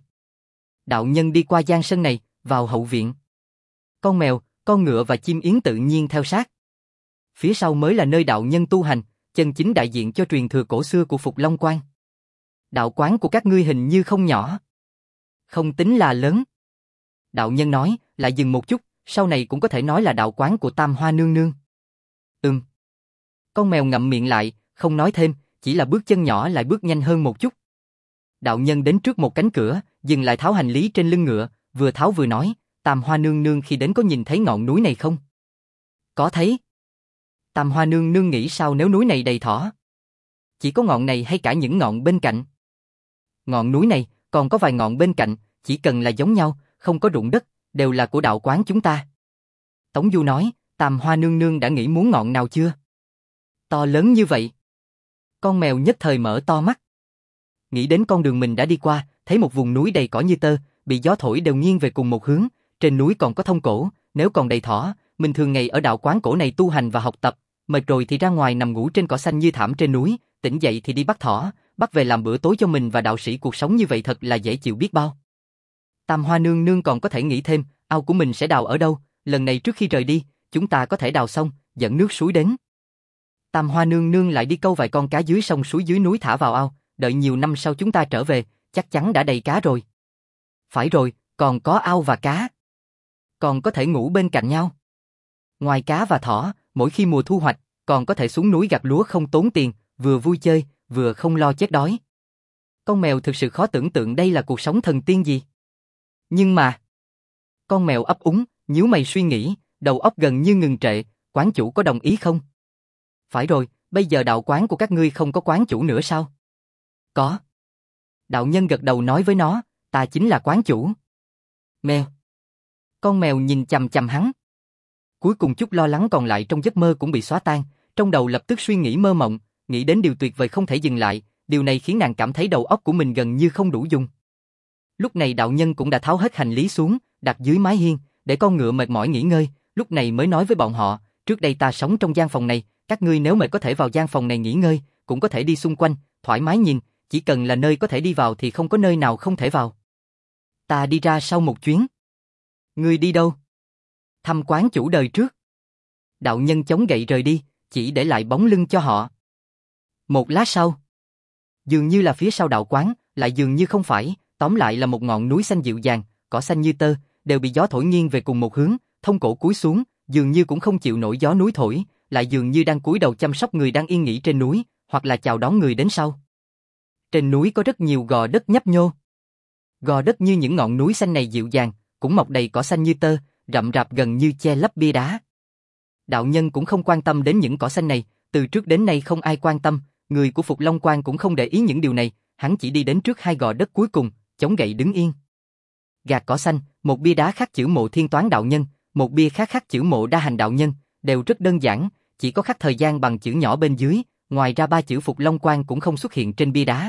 Đạo nhân đi qua gian sân này, vào hậu viện. Con mèo, con ngựa và chim yến tự nhiên theo sát. Phía sau mới là nơi đạo nhân tu hành, chân chính đại diện cho truyền thừa cổ xưa của Phục Long Quan. Đạo quán của các ngươi hình như không nhỏ. Không tính là lớn. Đạo nhân nói, lại dừng một chút, sau này cũng có thể nói là đạo quán của Tam Hoa Nương Nương. Ừm. Con mèo ngậm miệng lại, không nói thêm, chỉ là bước chân nhỏ lại bước nhanh hơn một chút. Đạo nhân đến trước một cánh cửa, dừng lại tháo hành lý trên lưng ngựa, vừa tháo vừa nói, Tam Hoa Nương Nương khi đến có nhìn thấy ngọn núi này không? Có thấy. Tam Hoa Nương Nương nghĩ sao nếu núi này đầy thỏ? Chỉ có ngọn này hay cả những ngọn bên cạnh? Ngọn núi này, còn có vài ngọn bên cạnh, chỉ cần là giống nhau, không có đụng đất, đều là của đạo quán chúng ta. Tống Du nói, Tam Hoa Nương Nương đã nghĩ muốn ngọn nào chưa? To lớn như vậy. Con mèo nhất thời mở to mắt. Nghĩ đến con đường mình đã đi qua, thấy một vùng núi đầy cỏ như tơ, bị gió thổi đều nghiêng về cùng một hướng, trên núi còn có thông cổ, nếu còn đầy thỏ, mình thường ngày ở đạo quán cổ này tu hành và học tập, mệt rồi thì ra ngoài nằm ngủ trên cỏ xanh như thảm trên núi, tỉnh dậy thì đi bắt thỏ, bắt về làm bữa tối cho mình và đạo sĩ, cuộc sống như vậy thật là dễ chịu biết bao. Tam Hoa Nương Nương còn có thể nghĩ thêm, ao của mình sẽ đào ở đâu, lần này trước khi rời đi, chúng ta có thể đào xong, dẫn nước suối đến. Tam Hoa Nương Nương lại đi câu vài con cá dưới sông suối dưới núi thả vào ao, đợi nhiều năm sau chúng ta trở về, chắc chắn đã đầy cá rồi. Phải rồi, còn có ao và cá. Còn có thể ngủ bên cạnh nhau. Ngoài cá và thỏ, mỗi khi mùa thu hoạch, còn có thể xuống núi gặt lúa không tốn tiền, vừa vui chơi, vừa không lo chết đói. Con mèo thực sự khó tưởng tượng đây là cuộc sống thần tiên gì. Nhưng mà... Con mèo ấp úng, nhíu mày suy nghĩ, đầu óc gần như ngừng trệ, quán chủ có đồng ý không? Phải rồi, bây giờ đạo quán của các ngươi không có quán chủ nữa sao? Có. Đạo nhân gật đầu nói với nó, ta chính là quán chủ. Mèo. Con mèo nhìn chằm chằm hắn. Cuối cùng chút lo lắng còn lại trong giấc mơ cũng bị xóa tan, trong đầu lập tức suy nghĩ mơ mộng, nghĩ đến điều tuyệt vời không thể dừng lại, điều này khiến nàng cảm thấy đầu óc của mình gần như không đủ dùng. Lúc này đạo nhân cũng đã tháo hết hành lý xuống, đặt dưới mái hiên, để con ngựa mệt mỏi nghỉ ngơi, lúc này mới nói với bọn họ, trước đây ta sống trong gian phòng này, các ngươi nếu mệt có thể vào gian phòng này nghỉ ngơi, cũng có thể đi xung quanh, thoải mái nhìn, chỉ cần là nơi có thể đi vào thì không có nơi nào không thể vào. Ta đi ra sau một chuyến. Ngươi đi đâu? Thăm quán chủ đời trước. Đạo nhân chống gậy rời đi, chỉ để lại bóng lưng cho họ. Một lát sau, dường như là phía sau đạo quán, lại dường như không phải, tóm lại là một ngọn núi xanh dịu dàng, cỏ xanh như tơ, đều bị gió thổi nghiêng về cùng một hướng, thông cổ cúi xuống, dường như cũng không chịu nổi gió núi thổi, lại dường như đang cúi đầu chăm sóc người đang yên nghỉ trên núi, hoặc là chào đón người đến sau. Trên núi có rất nhiều gò đất nhấp nhô. Gò đất như những ngọn núi xanh này dịu dàng, cũng mọc đầy cỏ xanh như tơ, rậm rạp gần như che lấp bia đá. Đạo nhân cũng không quan tâm đến những cỏ xanh này, từ trước đến nay không ai quan tâm, người của Phục Long Quan cũng không để ý những điều này, hắn chỉ đi đến trước hai gò đất cuối cùng, chống gậy đứng yên. Gạt cỏ xanh, một bia đá khắc chữ Mộ Thiên Toán đạo nhân, một bia khác khắc chữ Mộ Đa Hành đạo nhân, đều rất đơn giản, chỉ có khắc thời gian bằng chữ nhỏ bên dưới, ngoài ra ba chữ Phục Long Quan cũng không xuất hiện trên bia đá.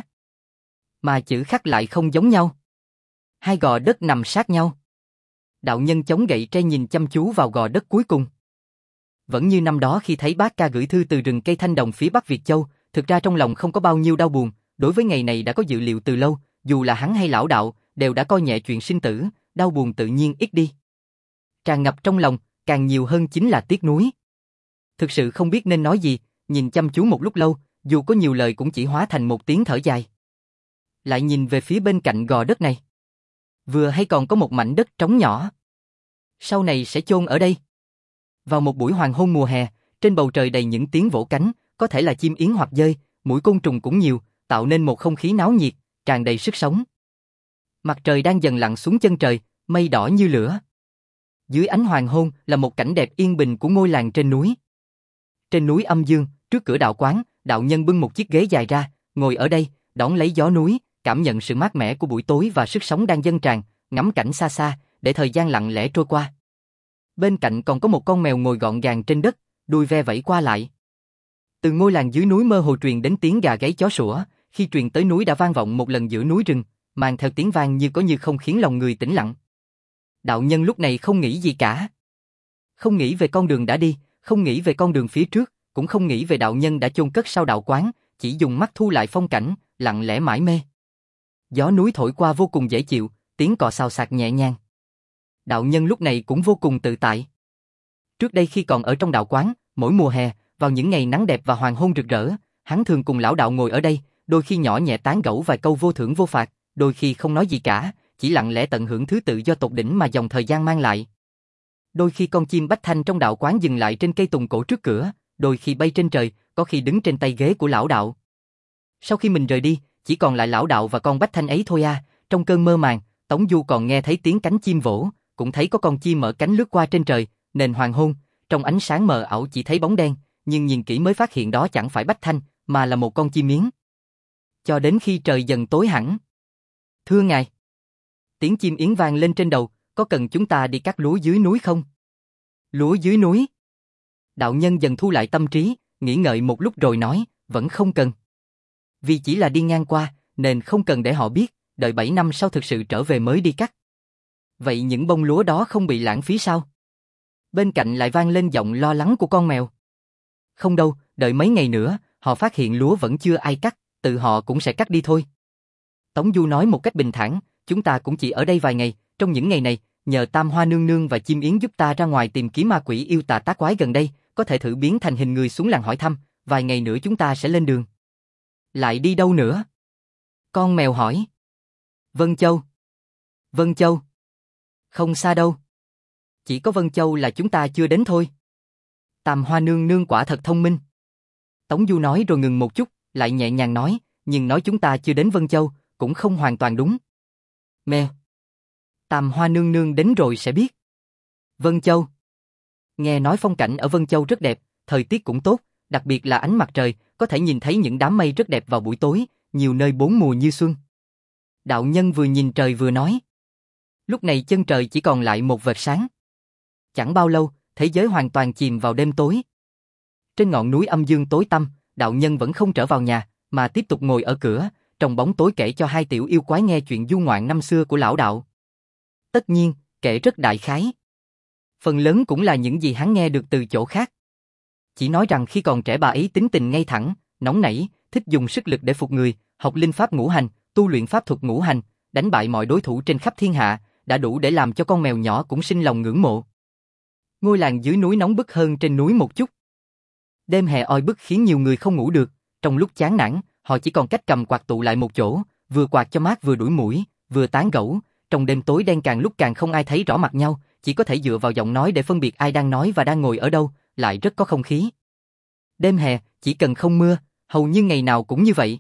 Mà chữ khắc lại không giống nhau. Hai gò đất nằm sát nhau. Đạo nhân chống gậy tre nhìn chăm chú vào gò đất cuối cùng. Vẫn như năm đó khi thấy bác ca gửi thư từ rừng cây thanh đồng phía Bắc Việt Châu, thực ra trong lòng không có bao nhiêu đau buồn, đối với ngày này đã có dự liệu từ lâu, dù là hắn hay lão đạo, đều đã coi nhẹ chuyện sinh tử, đau buồn tự nhiên ít đi. Tràn ngập trong lòng, càng nhiều hơn chính là tiếc nuối. Thực sự không biết nên nói gì, nhìn chăm chú một lúc lâu, dù có nhiều lời cũng chỉ hóa thành một tiếng thở dài. Lại nhìn về phía bên cạnh gò đất này. Vừa hay còn có một mảnh đất trống nhỏ. Sau này sẽ chôn ở đây. Vào một buổi hoàng hôn mùa hè, trên bầu trời đầy những tiếng vỗ cánh, có thể là chim yến hoặc dơi, muỗi côn trùng cũng nhiều, tạo nên một không khí náo nhiệt, tràn đầy sức sống. Mặt trời đang dần lặn xuống chân trời, mây đỏ như lửa. Dưới ánh hoàng hôn là một cảnh đẹp yên bình của ngôi làng trên núi. Trên núi Âm Dương, trước cửa đạo quán, đạo nhân bưng một chiếc ghế dài ra, ngồi ở đây, đón lấy gió núi, cảm nhận sự mát mẻ của buổi tối và sức sống đang dâng tràn, ngắm cảnh xa xa, để thời gian lặng lẽ trôi qua. Bên cạnh còn có một con mèo ngồi gọn gàng trên đất, đuôi ve vẫy qua lại. Từ ngôi làng dưới núi mơ hồ truyền đến tiếng gà gáy chó sủa, khi truyền tới núi đã vang vọng một lần giữa núi rừng, mang theo tiếng vang như có như không khiến lòng người tĩnh lặng. Đạo nhân lúc này không nghĩ gì cả. Không nghĩ về con đường đã đi, không nghĩ về con đường phía trước, cũng không nghĩ về đạo nhân đã chôn cất sau đạo quán, chỉ dùng mắt thu lại phong cảnh, lặng lẽ mải mê. Gió núi thổi qua vô cùng dễ chịu, tiếng cò xào xạc nhẹ nhàng. Đạo nhân lúc này cũng vô cùng tự tại. Trước đây khi còn ở trong đạo quán, mỗi mùa hè, vào những ngày nắng đẹp và hoàng hôn rực rỡ, hắn thường cùng lão đạo ngồi ở đây, đôi khi nhỏ nhẹ tán gẫu vài câu vô thưởng vô phạt, đôi khi không nói gì cả, chỉ lặng lẽ tận hưởng thứ tự do tột đỉnh mà dòng thời gian mang lại. Đôi khi con chim bách thanh trong đạo quán dừng lại trên cây tùng cổ trước cửa, đôi khi bay trên trời, có khi đứng trên tay ghế của lão đạo. Sau khi mình rời đi, chỉ còn lại lão đạo và con bách thanh ấy thôi à, trong cơn mơ màng, Tống Du còn nghe thấy tiếng cánh chim vỗ, cũng thấy có con chim mở cánh lướt qua trên trời, nền hoàng hôn, trong ánh sáng mờ ảo chỉ thấy bóng đen, nhưng nhìn kỹ mới phát hiện đó chẳng phải bách thanh, mà là một con chim miếng. Cho đến khi trời dần tối hẳn. Thưa ngài. Tiếng chim yến vang lên trên đầu, có cần chúng ta đi cắt lúa dưới núi không? Lúa dưới núi? Đạo nhân dần thu lại tâm trí, nghĩ ngợi một lúc rồi nói, vẫn không cần. Vì chỉ là đi ngang qua, nên không cần để họ biết, đợi bảy năm sau thực sự trở về mới đi cắt. Vậy những bông lúa đó không bị lãng phí sao? Bên cạnh lại vang lên giọng lo lắng của con mèo. Không đâu, đợi mấy ngày nữa, họ phát hiện lúa vẫn chưa ai cắt, tự họ cũng sẽ cắt đi thôi. Tống Du nói một cách bình thản, chúng ta cũng chỉ ở đây vài ngày, trong những ngày này, nhờ Tam Hoa Nương Nương và chim yến giúp ta ra ngoài tìm kiếm ma quỷ yêu tà tác quái gần đây, có thể thử biến thành hình người xuống làng hỏi thăm, vài ngày nữa chúng ta sẽ lên đường. Lại đi đâu nữa? Con mèo hỏi. Vân Châu. Vân Châu. Không xa đâu. Chỉ có Vân Châu là chúng ta chưa đến thôi. Tam Hoa Nương Nương quả thật thông minh. Tống Du nói rồi ngừng một chút, lại nhẹ nhàng nói, nhưng nói chúng ta chưa đến Vân Châu, cũng không hoàn toàn đúng. Mèo. Tam Hoa Nương Nương đến rồi sẽ biết. Vân Châu. Nghe nói phong cảnh ở Vân Châu rất đẹp, thời tiết cũng tốt, đặc biệt là ánh mặt trời, có thể nhìn thấy những đám mây rất đẹp vào buổi tối, nhiều nơi bốn mùa như xuân. Đạo nhân vừa nhìn trời vừa nói. Lúc này chân trời chỉ còn lại một vệt sáng. Chẳng bao lâu, thế giới hoàn toàn chìm vào đêm tối. Trên ngọn núi âm dương tối tăm, đạo nhân vẫn không trở vào nhà, mà tiếp tục ngồi ở cửa, trong bóng tối kể cho hai tiểu yêu quái nghe chuyện du ngoạn năm xưa của lão đạo. Tất nhiên, kể rất đại khái. Phần lớn cũng là những gì hắn nghe được từ chỗ khác. Chỉ nói rằng khi còn trẻ bà ấy tính tình ngay thẳng, nóng nảy, thích dùng sức lực để phục người, học linh pháp ngũ hành, tu luyện pháp thuật ngũ hành, đánh bại mọi đối thủ trên khắp thiên hạ, đã đủ để làm cho con mèo nhỏ cũng sinh lòng ngưỡng mộ. Ngôi làng dưới núi nóng bức hơn trên núi một chút. Đêm hè oi bức khiến nhiều người không ngủ được, trong lúc chán nản, họ chỉ còn cách cầm quạt tụ lại một chỗ, vừa quạt cho mát vừa đuổi muỗi, vừa tán gẫu, trong đêm tối đen càng lúc càng không ai thấy rõ mặt nhau, chỉ có thể dựa vào giọng nói để phân biệt ai đang nói và đang ngồi ở đâu, lại rất có không khí. Đêm hè, chỉ cần không mưa, hầu như ngày nào cũng như vậy.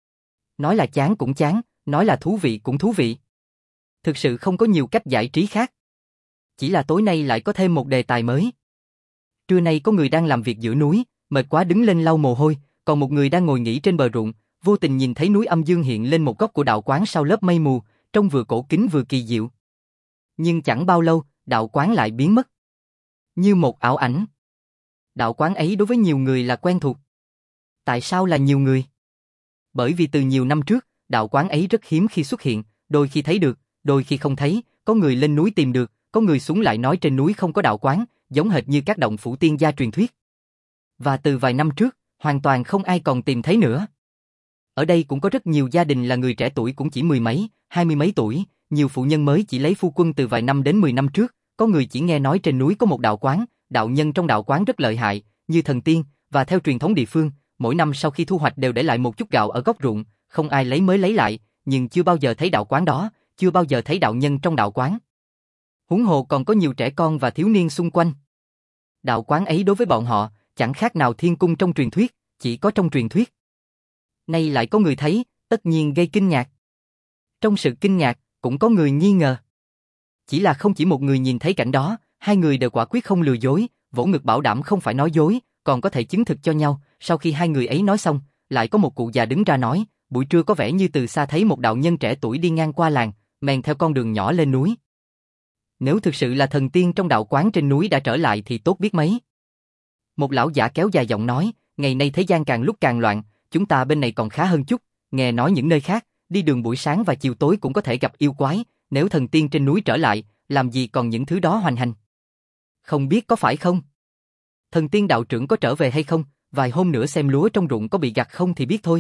Nói là chán cũng chán, nói là thú vị cũng thú vị. Thực sự không có nhiều cách giải trí khác. Chỉ là tối nay lại có thêm một đề tài mới. Trưa nay có người đang làm việc giữa núi, mệt quá đứng lên lau mồ hôi, còn một người đang ngồi nghỉ trên bờ ruộng, vô tình nhìn thấy núi âm dương hiện lên một góc của đạo quán sau lớp mây mù, trông vừa cổ kính vừa kỳ diệu. Nhưng chẳng bao lâu, đạo quán lại biến mất. Như một ảo ảnh. Đạo quán ấy đối với nhiều người là quen thuộc. Tại sao là nhiều người? Bởi vì từ nhiều năm trước, đạo quán ấy rất hiếm khi xuất hiện, đôi khi thấy được, đôi khi không thấy, có người lên núi tìm được, có người xuống lại nói trên núi không có đạo quán, giống hệt như các động phủ tiên gia truyền thuyết. Và từ vài năm trước, hoàn toàn không ai còn tìm thấy nữa. Ở đây cũng có rất nhiều gia đình là người trẻ tuổi cũng chỉ mười mấy, hai mươi mấy tuổi, nhiều phụ nhân mới chỉ lấy phu quân từ vài năm đến mười năm trước, có người chỉ nghe nói trên núi có một đạo quán, đạo nhân trong đạo quán rất lợi hại, như thần tiên, và theo truyền thống địa phương, mỗi năm sau khi thu hoạch đều để lại một chút gạo ở góc ruộng, không ai lấy mới lấy lại, nhưng chưa bao giờ thấy đạo quán đó, chưa bao giờ thấy đạo nhân trong đạo quán. Huống hồ còn có nhiều trẻ con và thiếu niên xung quanh. Đạo quán ấy đối với bọn họ, chẳng khác nào thiên cung trong truyền thuyết, chỉ có trong truyền thuyết. Nay lại có người thấy, tất nhiên gây kinh ngạc. Trong sự kinh ngạc, cũng có người nghi ngờ. Chỉ là không chỉ một người nhìn thấy cảnh đó, hai người đều quả quyết không lừa dối, vỗ ngực bảo đảm không phải nói dối, còn có thể chứng thực cho nhau. Sau khi hai người ấy nói xong, lại có một cụ già đứng ra nói, buổi trưa có vẻ như từ xa thấy một đạo nhân trẻ tuổi đi ngang qua làng, men theo con đường nhỏ lên núi. Nếu thực sự là thần tiên trong đạo quán trên núi đã trở lại thì tốt biết mấy. Một lão giả kéo dài giọng nói, ngày nay thế gian càng lúc càng loạn, chúng ta bên này còn khá hơn chút, nghe nói những nơi khác, đi đường buổi sáng và chiều tối cũng có thể gặp yêu quái, nếu thần tiên trên núi trở lại, làm gì còn những thứ đó hoành hành. Không biết có phải không? Thần tiên đạo trưởng có trở về hay không, vài hôm nữa xem lúa trong ruộng có bị gặt không thì biết thôi.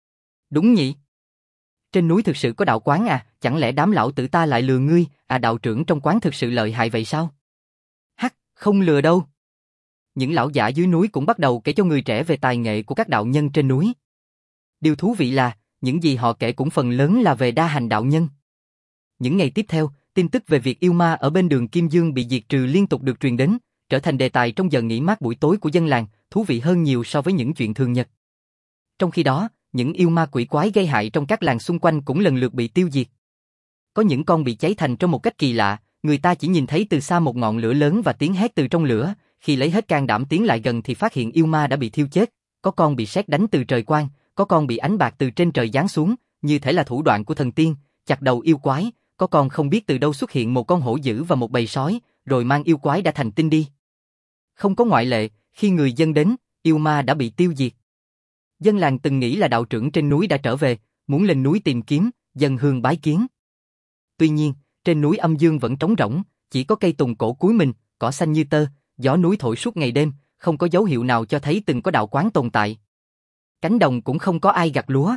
Đúng nhỉ? Trên núi thực sự có đạo quán à, chẳng lẽ đám lão tử ta lại lừa ngươi, à đạo trưởng trong quán thực sự lợi hại vậy sao? Hắc, không lừa đâu. Những lão giả dưới núi cũng bắt đầu kể cho người trẻ về tài nghệ của các đạo nhân trên núi. Điều thú vị là, những gì họ kể cũng phần lớn là về đa hành đạo nhân. Những ngày tiếp theo, tin tức về việc yêu ma ở bên đường Kim Dương bị diệt trừ liên tục được truyền đến, trở thành đề tài trong giờ nghỉ mát buổi tối của dân làng, thú vị hơn nhiều so với những chuyện thường nhật. Trong khi đó, những yêu ma quỷ quái gây hại trong các làng xung quanh cũng lần lượt bị tiêu diệt. Có những con bị cháy thành trong một cách kỳ lạ, người ta chỉ nhìn thấy từ xa một ngọn lửa lớn và tiếng hét từ trong lửa, khi lấy hết can đảm tiến lại gần thì phát hiện yêu ma đã bị thiêu chết, có con bị sét đánh từ trời quang, có con bị ánh bạc từ trên trời giáng xuống, như thể là thủ đoạn của thần tiên, chặt đầu yêu quái, có con không biết từ đâu xuất hiện một con hổ dữ và một bầy sói, rồi mang yêu quái đã thành tinh đi. Không có ngoại lệ, khi người dân đến, yêu ma đã bị tiêu diệt. Dân làng từng nghĩ là đạo trưởng trên núi đã trở về, muốn lên núi tìm kiếm, dâng hương bái kiến. Tuy nhiên, trên núi âm dương vẫn trống rỗng, chỉ có cây tùng cổ cúi mình, cỏ xanh như tơ, gió núi thổi suốt ngày đêm, không có dấu hiệu nào cho thấy từng có đạo quán tồn tại. Cánh đồng cũng không có ai gặt lúa.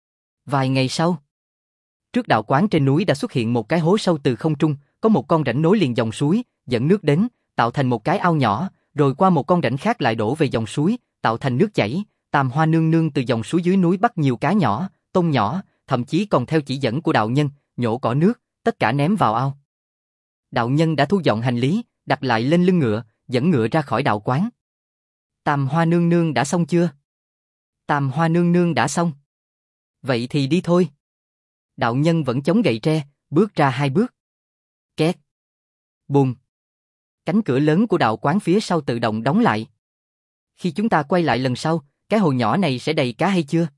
Vài ngày sau, trước đạo quán trên núi đã xuất hiện một cái hố sâu từ không trung, có một con rãnh nối liền dòng suối, dẫn nước đến, tạo thành một cái ao nhỏ, rồi qua một con rãnh khác lại đổ về dòng suối, tạo thành nước chảy. Tam Hoa nương nương từ dòng suối dưới núi bắt nhiều cá nhỏ, tôm nhỏ, thậm chí còn theo chỉ dẫn của đạo nhân, nhổ cỏ nước, tất cả ném vào ao. Đạo nhân đã thu dọn hành lý, đặt lại lên lưng ngựa, dẫn ngựa ra khỏi đạo quán. Tam Hoa nương nương đã xong chưa? Tam Hoa nương nương đã xong. Vậy thì đi thôi. Đạo nhân vẫn chống gậy tre, bước ra hai bước. Két. Bùm. Cánh cửa lớn của đạo quán phía sau tự động đóng lại. Khi chúng ta quay lại lần sau, cái hồ nhỏ này sẽ đầy cá hay chưa?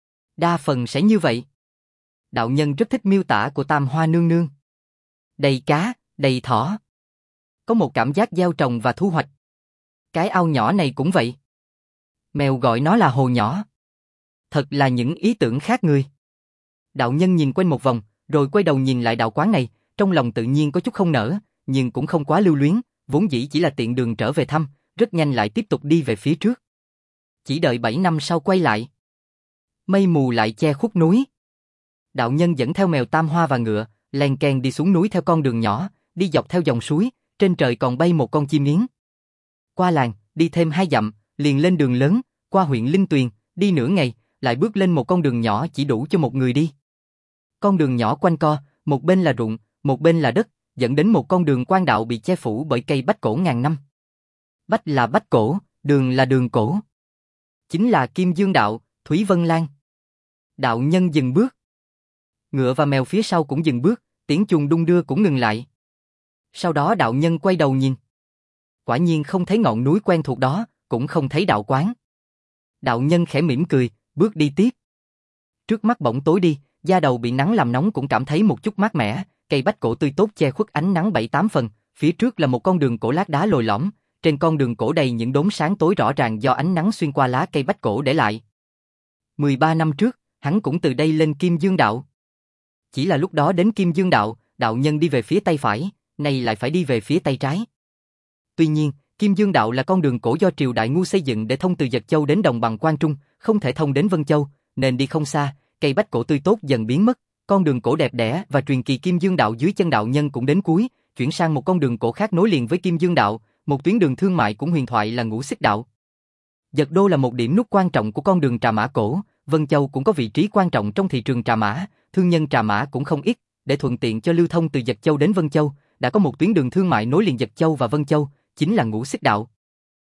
Đa phần sẽ như vậy. Đạo nhân rất thích miêu tả của Tam Hoa nương nương. Đầy cá, đầy thỏ. Có một cảm giác gieo trồng và thu hoạch. Cái ao nhỏ này cũng vậy. Mèo gọi nó là hồ nhỏ. Thật là những ý tưởng khác người. Đạo nhân nhìn quanh một vòng, rồi quay đầu nhìn lại đạo quán này, trong lòng tự nhiên có chút không nỡ, nhưng cũng không quá lưu luyến, vốn dĩ chỉ là tiện đường trở về thăm, rất nhanh lại tiếp tục đi về phía trước. Chỉ đợi bảy năm sau quay lại. Mây mù lại che khuất núi. Đạo nhân dẫn theo mèo Tam Hoa và ngựa, len keng đi xuống núi theo con đường nhỏ, đi dọc theo dòng suối, trên trời còn bay một con chim yến. Qua làng, đi thêm hai dặm, liền lên đường lớn, qua huyện Linh Tuyền, đi nửa ngày, lại bước lên một con đường nhỏ chỉ đủ cho một người đi. Con đường nhỏ quanh co, một bên là ruộng, một bên là đất, dẫn đến một con đường quan đạo bị che phủ bởi cây bách cổ ngàn năm. Bách là bách cổ, đường là đường cổ. Chính là Kim Dương đạo, Thúy Vân Lan. Đạo nhân dừng bước. Ngựa và mèo phía sau cũng dừng bước, tiếng chuông đung đưa cũng ngừng lại. Sau đó đạo nhân quay đầu nhìn. Quả nhiên không thấy ngọn núi quen thuộc đó, cũng không thấy đạo quán. Đạo nhân khẽ mỉm cười, bước đi tiếp. Trước mắt bỗng tối đi, da đầu bị nắng làm nóng cũng cảm thấy một chút mát mẻ, cây bách cổ tươi tốt che khuất ánh nắng bảy tám phần, phía trước là một con đường cổ lát đá lồi lõm, trên con đường cổ đầy những đốm sáng tối rõ ràng do ánh nắng xuyên qua lá cây bách cổ để lại. mười ba năm trước, hắn cũng từ đây lên Kim Dương đạo. Chỉ là lúc đó đến Kim Dương đạo, đạo nhân đi về phía tay phải, nay lại phải đi về phía tay trái. Tuy nhiên, Kim Dương đạo là con đường cổ do triều Đại Ngu xây dựng để thông từ Dật Châu đến đồng bằng Quan Trung, không thể thông đến Vân Châu, nên đi không xa, cây bách cổ tươi tốt dần biến mất, con đường cổ đẹp đẽ và truyền kỳ Kim Dương đạo dưới chân đạo nhân cũng đến cuối, chuyển sang một con đường cổ khác nối liền với Kim Dương đạo, một tuyến đường thương mại cũng huyền thoại là Ngũ Xích đạo. Dật Đô là một điểm nút quan trọng của con đường Trà Mã cổ, Vân Châu cũng có vị trí quan trọng trong thị trường Trà Mã, thương nhân Trà Mã cũng không ít, để thuận tiện cho lưu thông từ Dật Châu đến Vân Châu, đã có một tuyến đường thương mại nối liền Dật Châu và Vân Châu, chính là Ngũ Xích đạo.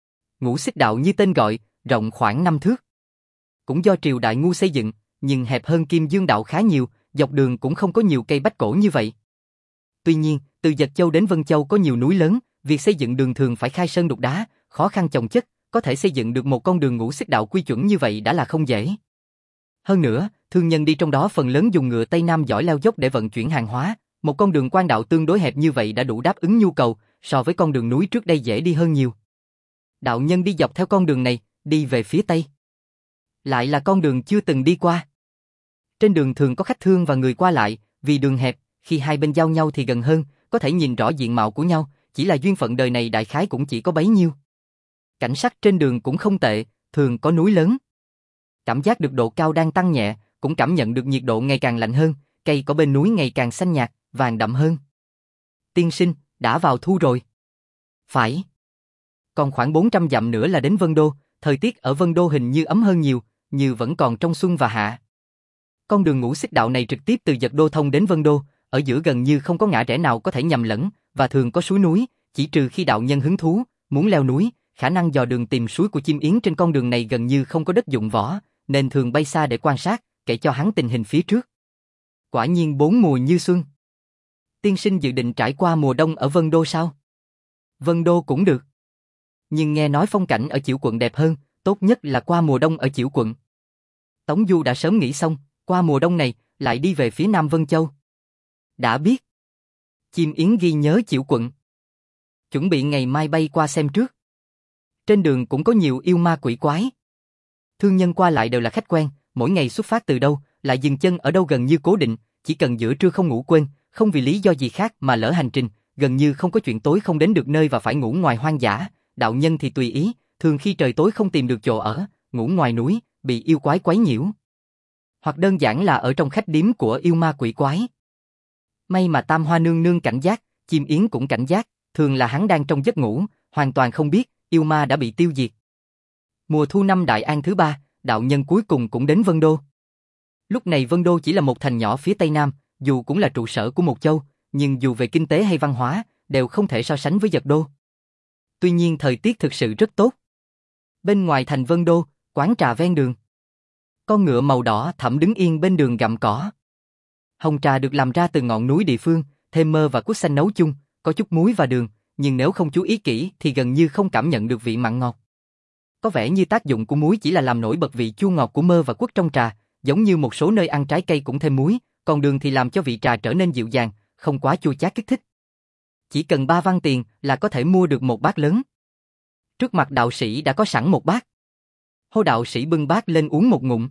Ngũ Xích đạo như tên gọi, rộng khoảng năm thước. Cũng do triều Đại Ngu xây dựng, nhưng hẹp hơn Kim Dương đạo khá nhiều, dọc đường cũng không có nhiều cây bách cổ như vậy. Tuy nhiên, từ Dật Châu đến Vân Châu có nhiều núi lớn, việc xây dựng đường thường phải khai sơn đục đá, khó khăn chồng chất, có thể xây dựng được một con đường Ngũ Xích đạo quy chuẩn như vậy đã là không dễ. Hơn nữa, thương nhân đi trong đó phần lớn dùng ngựa Tây Nam giỏi leo dốc để vận chuyển hàng hóa, một con đường quan đạo tương đối hẹp như vậy đã đủ đáp ứng nhu cầu, so với con đường núi trước đây dễ đi hơn nhiều. Đạo nhân đi dọc theo con đường này, đi về phía Tây. Lại là con đường chưa từng đi qua. Trên đường thường có khách thương và người qua lại, vì đường hẹp, khi hai bên giao nhau thì gần hơn, có thể nhìn rõ diện mạo của nhau, chỉ là duyên phận đời này đại khái cũng chỉ có bấy nhiêu. Cảnh sắc trên đường cũng không tệ, thường có núi lớn. Cảm giác được độ cao đang tăng nhẹ, cũng cảm nhận được nhiệt độ ngày càng lạnh hơn, cây cỏ bên núi ngày càng xanh nhạt, vàng đậm hơn. Tiên sinh, đã vào thu rồi. Phải. Còn khoảng bốn trăm dặm nữa là đến Vân Đô, thời tiết ở Vân Đô hình như ấm hơn nhiều, như vẫn còn trong xuân và hạ. Con đường ngũ xích đạo này trực tiếp từ Dật Đô thông đến Vân Đô, ở giữa gần như không có ngã rẽ nào có thể nhầm lẫn, và thường có suối núi, chỉ trừ khi đạo nhân hứng thú, muốn leo núi, khả năng dò đường tìm suối của chim yến trên con đường này gần như không có đất dụng võ, nên thường bay xa để quan sát, kể cho hắn tình hình phía trước. Quả nhiên bốn mùa như xuân. Tiên sinh dự định trải qua mùa đông ở Vân Đô sao? Vân Đô cũng được. Nhưng nghe nói phong cảnh ở Chiểu quận đẹp hơn, tốt nhất là qua mùa đông ở Chiểu quận. Tống Du đã sớm nghĩ xong, qua mùa đông này, lại đi về phía Nam Vân Châu. Đã biết. Chim yến ghi nhớ Chiểu quận. Chuẩn bị ngày mai bay qua xem trước. Trên đường cũng có nhiều yêu ma quỷ quái. Thương nhân qua lại đều là khách quen, mỗi ngày xuất phát từ đâu, lại dừng chân ở đâu gần như cố định, chỉ cần giữa trưa không ngủ quên, không vì lý do gì khác mà lỡ hành trình, gần như không có chuyện tối không đến được nơi và phải ngủ ngoài hoang dã. Đạo nhân thì tùy ý, thường khi trời tối không tìm được chỗ ở, ngủ ngoài núi, bị yêu quái quấy nhiễu. Hoặc đơn giản là ở trong khách điếm của yêu ma quỷ quái. May mà Tam Hoa nương nương cảnh giác, chim yến cũng cảnh giác, thường là hắn đang trong giấc ngủ, hoàn toàn không biết, yêu ma đã bị tiêu diệt. Mùa thu năm Đại An thứ ba, đạo nhân cuối cùng cũng đến Vân Đô. Lúc này Vân Đô chỉ là một thành nhỏ phía Tây Nam, dù cũng là trụ sở của một châu, nhưng dù về kinh tế hay văn hóa, đều không thể so sánh với Dật Đô. Tuy nhiên thời tiết thực sự rất tốt. Bên ngoài thành Vân Đô, quán trà ven đường. Con ngựa màu đỏ thẫm đứng yên bên đường gặm cỏ. Hồng trà được làm ra từ ngọn núi địa phương, thêm mơ và quất xanh nấu chung, có chút muối và đường, nhưng nếu không chú ý kỹ thì gần như không cảm nhận được vị mặn ngọt. Có vẻ như tác dụng của muối chỉ là làm nổi bật vị chua ngọt của mơ và quất trong trà, giống như một số nơi ăn trái cây cũng thêm muối, còn đường thì làm cho vị trà trở nên dịu dàng, không quá chua chát kích thích. Chỉ cần ba văn tiền là có thể mua được một bát lớn. Trước mặt đạo sĩ đã có sẵn một bát. Hô đạo sĩ bưng bát lên uống một ngụm.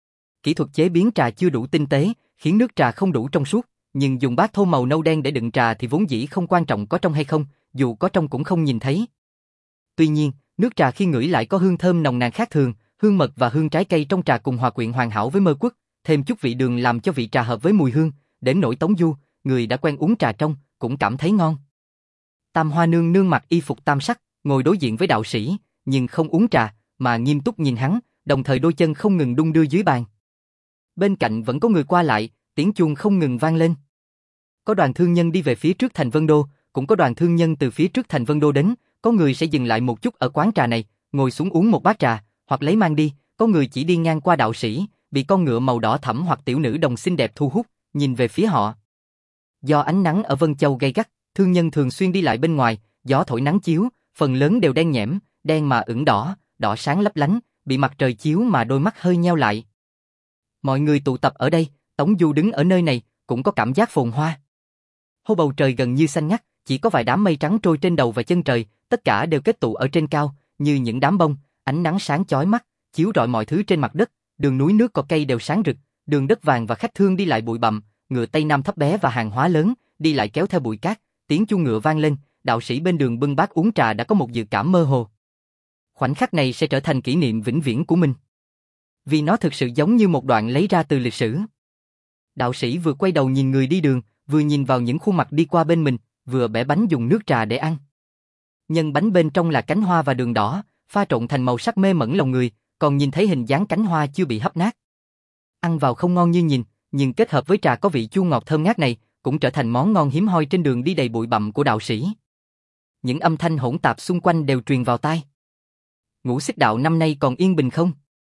Kỹ thuật chế biến trà chưa đủ tinh tế, khiến nước trà không đủ trong suốt, nhưng dùng bát thô màu nâu đen để đựng trà thì vốn dĩ không quan trọng có trong hay không, dù có trong cũng không nhìn thấy. Tuy nhiên, nước trà khi ngửi lại có hương thơm nồng nàn khác thường, hương mật và hương trái cây trong trà cùng hòa quyện hoàn hảo với mơ quất, thêm chút vị đường làm cho vị trà hợp với mùi hương, đến nỗi Tống Du, người đã quen uống trà trong, cũng cảm thấy ngon. Tam Hoa nương nương mặc y phục tam sắc, ngồi đối diện với đạo sĩ, nhưng không uống trà, mà nghiêm túc nhìn hắn, đồng thời đôi chân không ngừng đung đưa dưới bàn. Bên cạnh vẫn có người qua lại, tiếng chuông không ngừng vang lên. Có đoàn thương nhân đi về phía trước thành Vân Đô, cũng có đoàn thương nhân từ phía trước thành Vân Đô đến, có người sẽ dừng lại một chút ở quán trà này, ngồi xuống uống một bát trà, hoặc lấy mang đi, có người chỉ đi ngang qua đạo sĩ, bị con ngựa màu đỏ thẫm hoặc tiểu nữ đồng xinh đẹp thu hút, nhìn về phía họ. Do ánh nắng ở Vân Châu gay gắt, thương nhân thường xuyên đi lại bên ngoài, gió thổi nắng chiếu, phần lớn đều đen nhẽm, đen mà ửng đỏ, đỏ sáng lấp lánh, bị mặt trời chiếu mà đôi mắt hơi nheo lại. Mọi người tụ tập ở đây, Tống Du đứng ở nơi này, cũng có cảm giác phồn hoa. Hô bầu trời gần như xanh ngắt, chỉ có vài đám mây trắng trôi trên đầu và chân trời, tất cả đều kết tụ ở trên cao, như những đám bông, ánh nắng sáng chói mắt, chiếu rọi mọi thứ trên mặt đất, đường núi nước cỏ cây đều sáng rực, đường đất vàng và khách thương đi lại bụi bặm, ngựa Tây Nam thấp bé và hàng hóa lớn, đi lại kéo theo bụi cát, tiếng chuông ngựa vang lên, đạo sĩ bên đường bưng bát uống trà đã có một dự cảm mơ hồ. Khoảnh khắc này sẽ trở thành kỷ niệm vĩnh viễn của mình. Vì nó thực sự giống như một đoạn lấy ra từ lịch sử. Đạo sĩ vừa quay đầu nhìn người đi đường, vừa nhìn vào những khuôn mặt đi qua bên mình, vừa bẻ bánh dùng nước trà để ăn. Nhân bánh bên trong là cánh hoa và đường đỏ, pha trộn thành màu sắc mê mẩn lòng người, còn nhìn thấy hình dáng cánh hoa chưa bị hấp nát. Ăn vào không ngon như nhìn, nhưng kết hợp với trà có vị chua ngọt thơm ngát này, cũng trở thành món ngon hiếm hoi trên đường đi đầy bụi bặm của đạo sĩ. Những âm thanh hỗn tạp xung quanh đều truyền vào tai. Ngũ Xích Đạo năm nay còn yên bình không?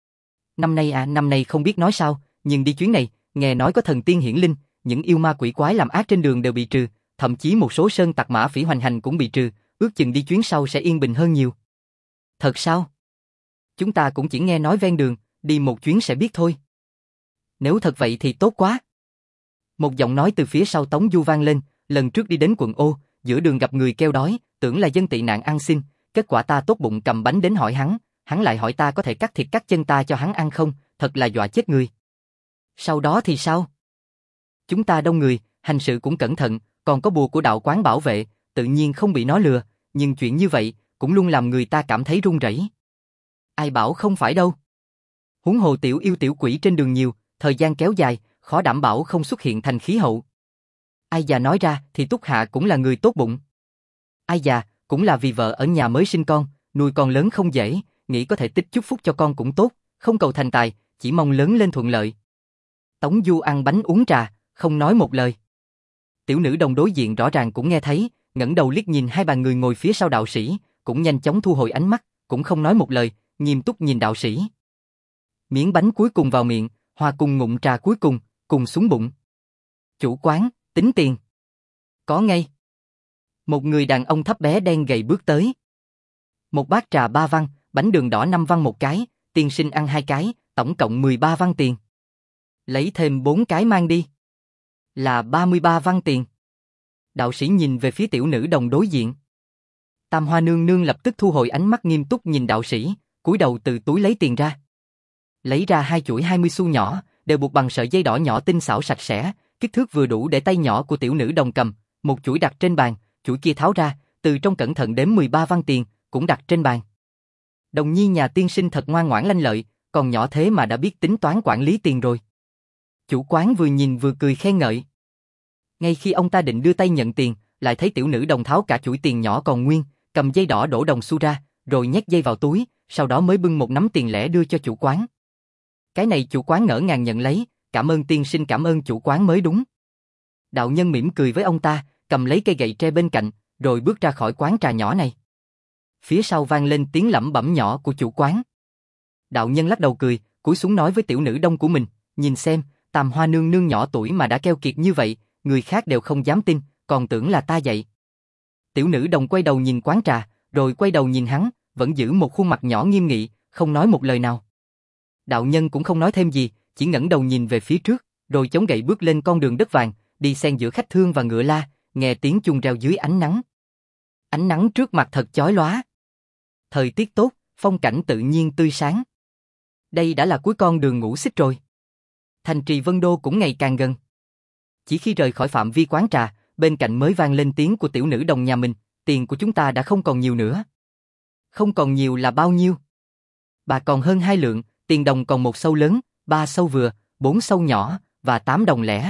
Năm nay à, năm nay không biết nói sao, nhưng đi chuyến này, nghe nói có thần tiên hiển linh, những yêu ma quỷ quái làm ác trên đường đều bị trừ, thậm chí một số sơn tặc mã phỉ hoành hành cũng bị trừ, ước chừng đi chuyến sau sẽ yên bình hơn nhiều. Thật sao? Chúng ta cũng chỉ nghe nói ven đường, đi một chuyến sẽ biết thôi. Nếu thật vậy thì tốt quá. Một giọng nói từ phía sau Tống Du vang lên, lần trước đi đến quận ô, giữa đường gặp người kêu đói, tưởng là dân tị nạn ăn xin, kết quả ta tốt bụng cầm bánh đến hỏi hắn, hắn lại hỏi ta có thể cắt thịt cắt chân ta cho hắn ăn không, thật là dọa chết người. Sau đó thì sao? Chúng ta đông người, hành sự cũng cẩn thận, còn có bùa của đạo quán bảo vệ, tự nhiên không bị nó lừa, nhưng chuyện như vậy cũng luôn làm người ta cảm thấy run rẩy. Ai bảo không phải đâu. Huống hồ tiểu yêu tiểu quỷ trên đường nhiều, thời gian kéo dài, khó đảm bảo không xuất hiện thành khí hậu. Ai già nói ra thì Túc Hạ cũng là người tốt bụng. Ai già, cũng là vì vợ ở nhà mới sinh con, nuôi con lớn không dễ, nghĩ có thể tích chút phúc cho con cũng tốt, không cầu thành tài, chỉ mong lớn lên thuận lợi. Tống Du ăn bánh uống trà, không nói một lời. Tiểu nữ đồng đối diện rõ ràng cũng nghe thấy, ngẩng đầu liếc nhìn hai bàn người ngồi phía sau đạo sĩ, cũng nhanh chóng thu hồi ánh mắt, cũng không nói một lời, nghiêm túc nhìn đạo sĩ. Miếng bánh cuối cùng vào miệng, hòa cùng ngụm trà cuối cùng, cùng xuống bụng. Chủ quán, tính tiền. Có ngay. Một người đàn ông thấp bé đen gầy bước tới. Một bát trà ba văn, bánh đường đỏ năm văn một cái, tiên sinh ăn hai cái, tổng cộng mười ba văn tiền. Lấy thêm bốn cái mang đi. Là ba mươi ba văn tiền. Đạo sĩ nhìn về phía tiểu nữ đồng đối diện. Tam Hoa nương nương lập tức thu hồi ánh mắt nghiêm túc nhìn đạo sĩ, cúi đầu từ túi lấy tiền ra. Lấy ra hai chuỗi hai mươi xu nhỏ, đều buộc bằng sợi dây đỏ nhỏ tinh xảo sạch sẽ, kích thước vừa đủ để tay nhỏ của tiểu nữ đồng cầm, một chuỗi đặt trên bàn, chuỗi kia tháo ra, từ trong cẩn thận đếm mười ba văn tiền, cũng đặt trên bàn. Đồng nhi nhà tiên sinh thật ngoan ngoãn lanh lợi, còn nhỏ thế mà đã biết tính toán quản lý tiền rồi. Chủ quán vừa nhìn vừa cười khen ngợi. Ngay khi ông ta định đưa tay nhận tiền, lại thấy tiểu nữ đồng tháo cả chuỗi tiền nhỏ còn nguyên, cầm dây đỏ đổ đồng xu ra, rồi nhét dây vào túi, sau đó mới bưng một nắm tiền lẻ đưa cho chủ quán. Cái này chủ quán ngỡ ngàng nhận lấy, cảm ơn tiên sinh, cảm ơn chủ quán mới đúng. Đạo nhân mỉm cười với ông ta, cầm lấy cây gậy tre bên cạnh, rồi bước ra khỏi quán trà nhỏ này. Phía sau vang lên tiếng lẩm bẩm nhỏ của chủ quán. Đạo nhân lắc đầu cười, cúi xuống nói với tiểu nữ đông của mình, nhìn xem, Tam Hoa nương nương nhỏ tuổi mà đã keo kiệt như vậy, người khác đều không dám tin, còn tưởng là ta dạy. Tiểu nữ đồng quay đầu nhìn quán trà, rồi quay đầu nhìn hắn, vẫn giữ một khuôn mặt nhỏ nghiêm nghị, không nói một lời nào. Đạo nhân cũng không nói thêm gì, chỉ ngẩng đầu nhìn về phía trước, rồi chống gậy bước lên con đường đất vàng, đi xen giữa khách thương và ngựa la, nghe tiếng chuông reo dưới ánh nắng. Ánh nắng trước mặt thật chói lóa. Thời tiết tốt, phong cảnh tự nhiên tươi sáng. Đây đã là cuối con đường Ngũ Xích rồi. Thành trì Vân Đô cũng ngày càng gần. Chỉ khi rời khỏi phạm vi quán trà, bên cạnh mới vang lên tiếng của tiểu nữ đồng nhà mình, tiền của chúng ta đã không còn nhiều nữa. Không còn nhiều là bao nhiêu? Bà còn hơn hai lượng, tiền đồng còn một sâu lớn, ba sâu vừa, bốn sâu nhỏ, và tám đồng lẻ.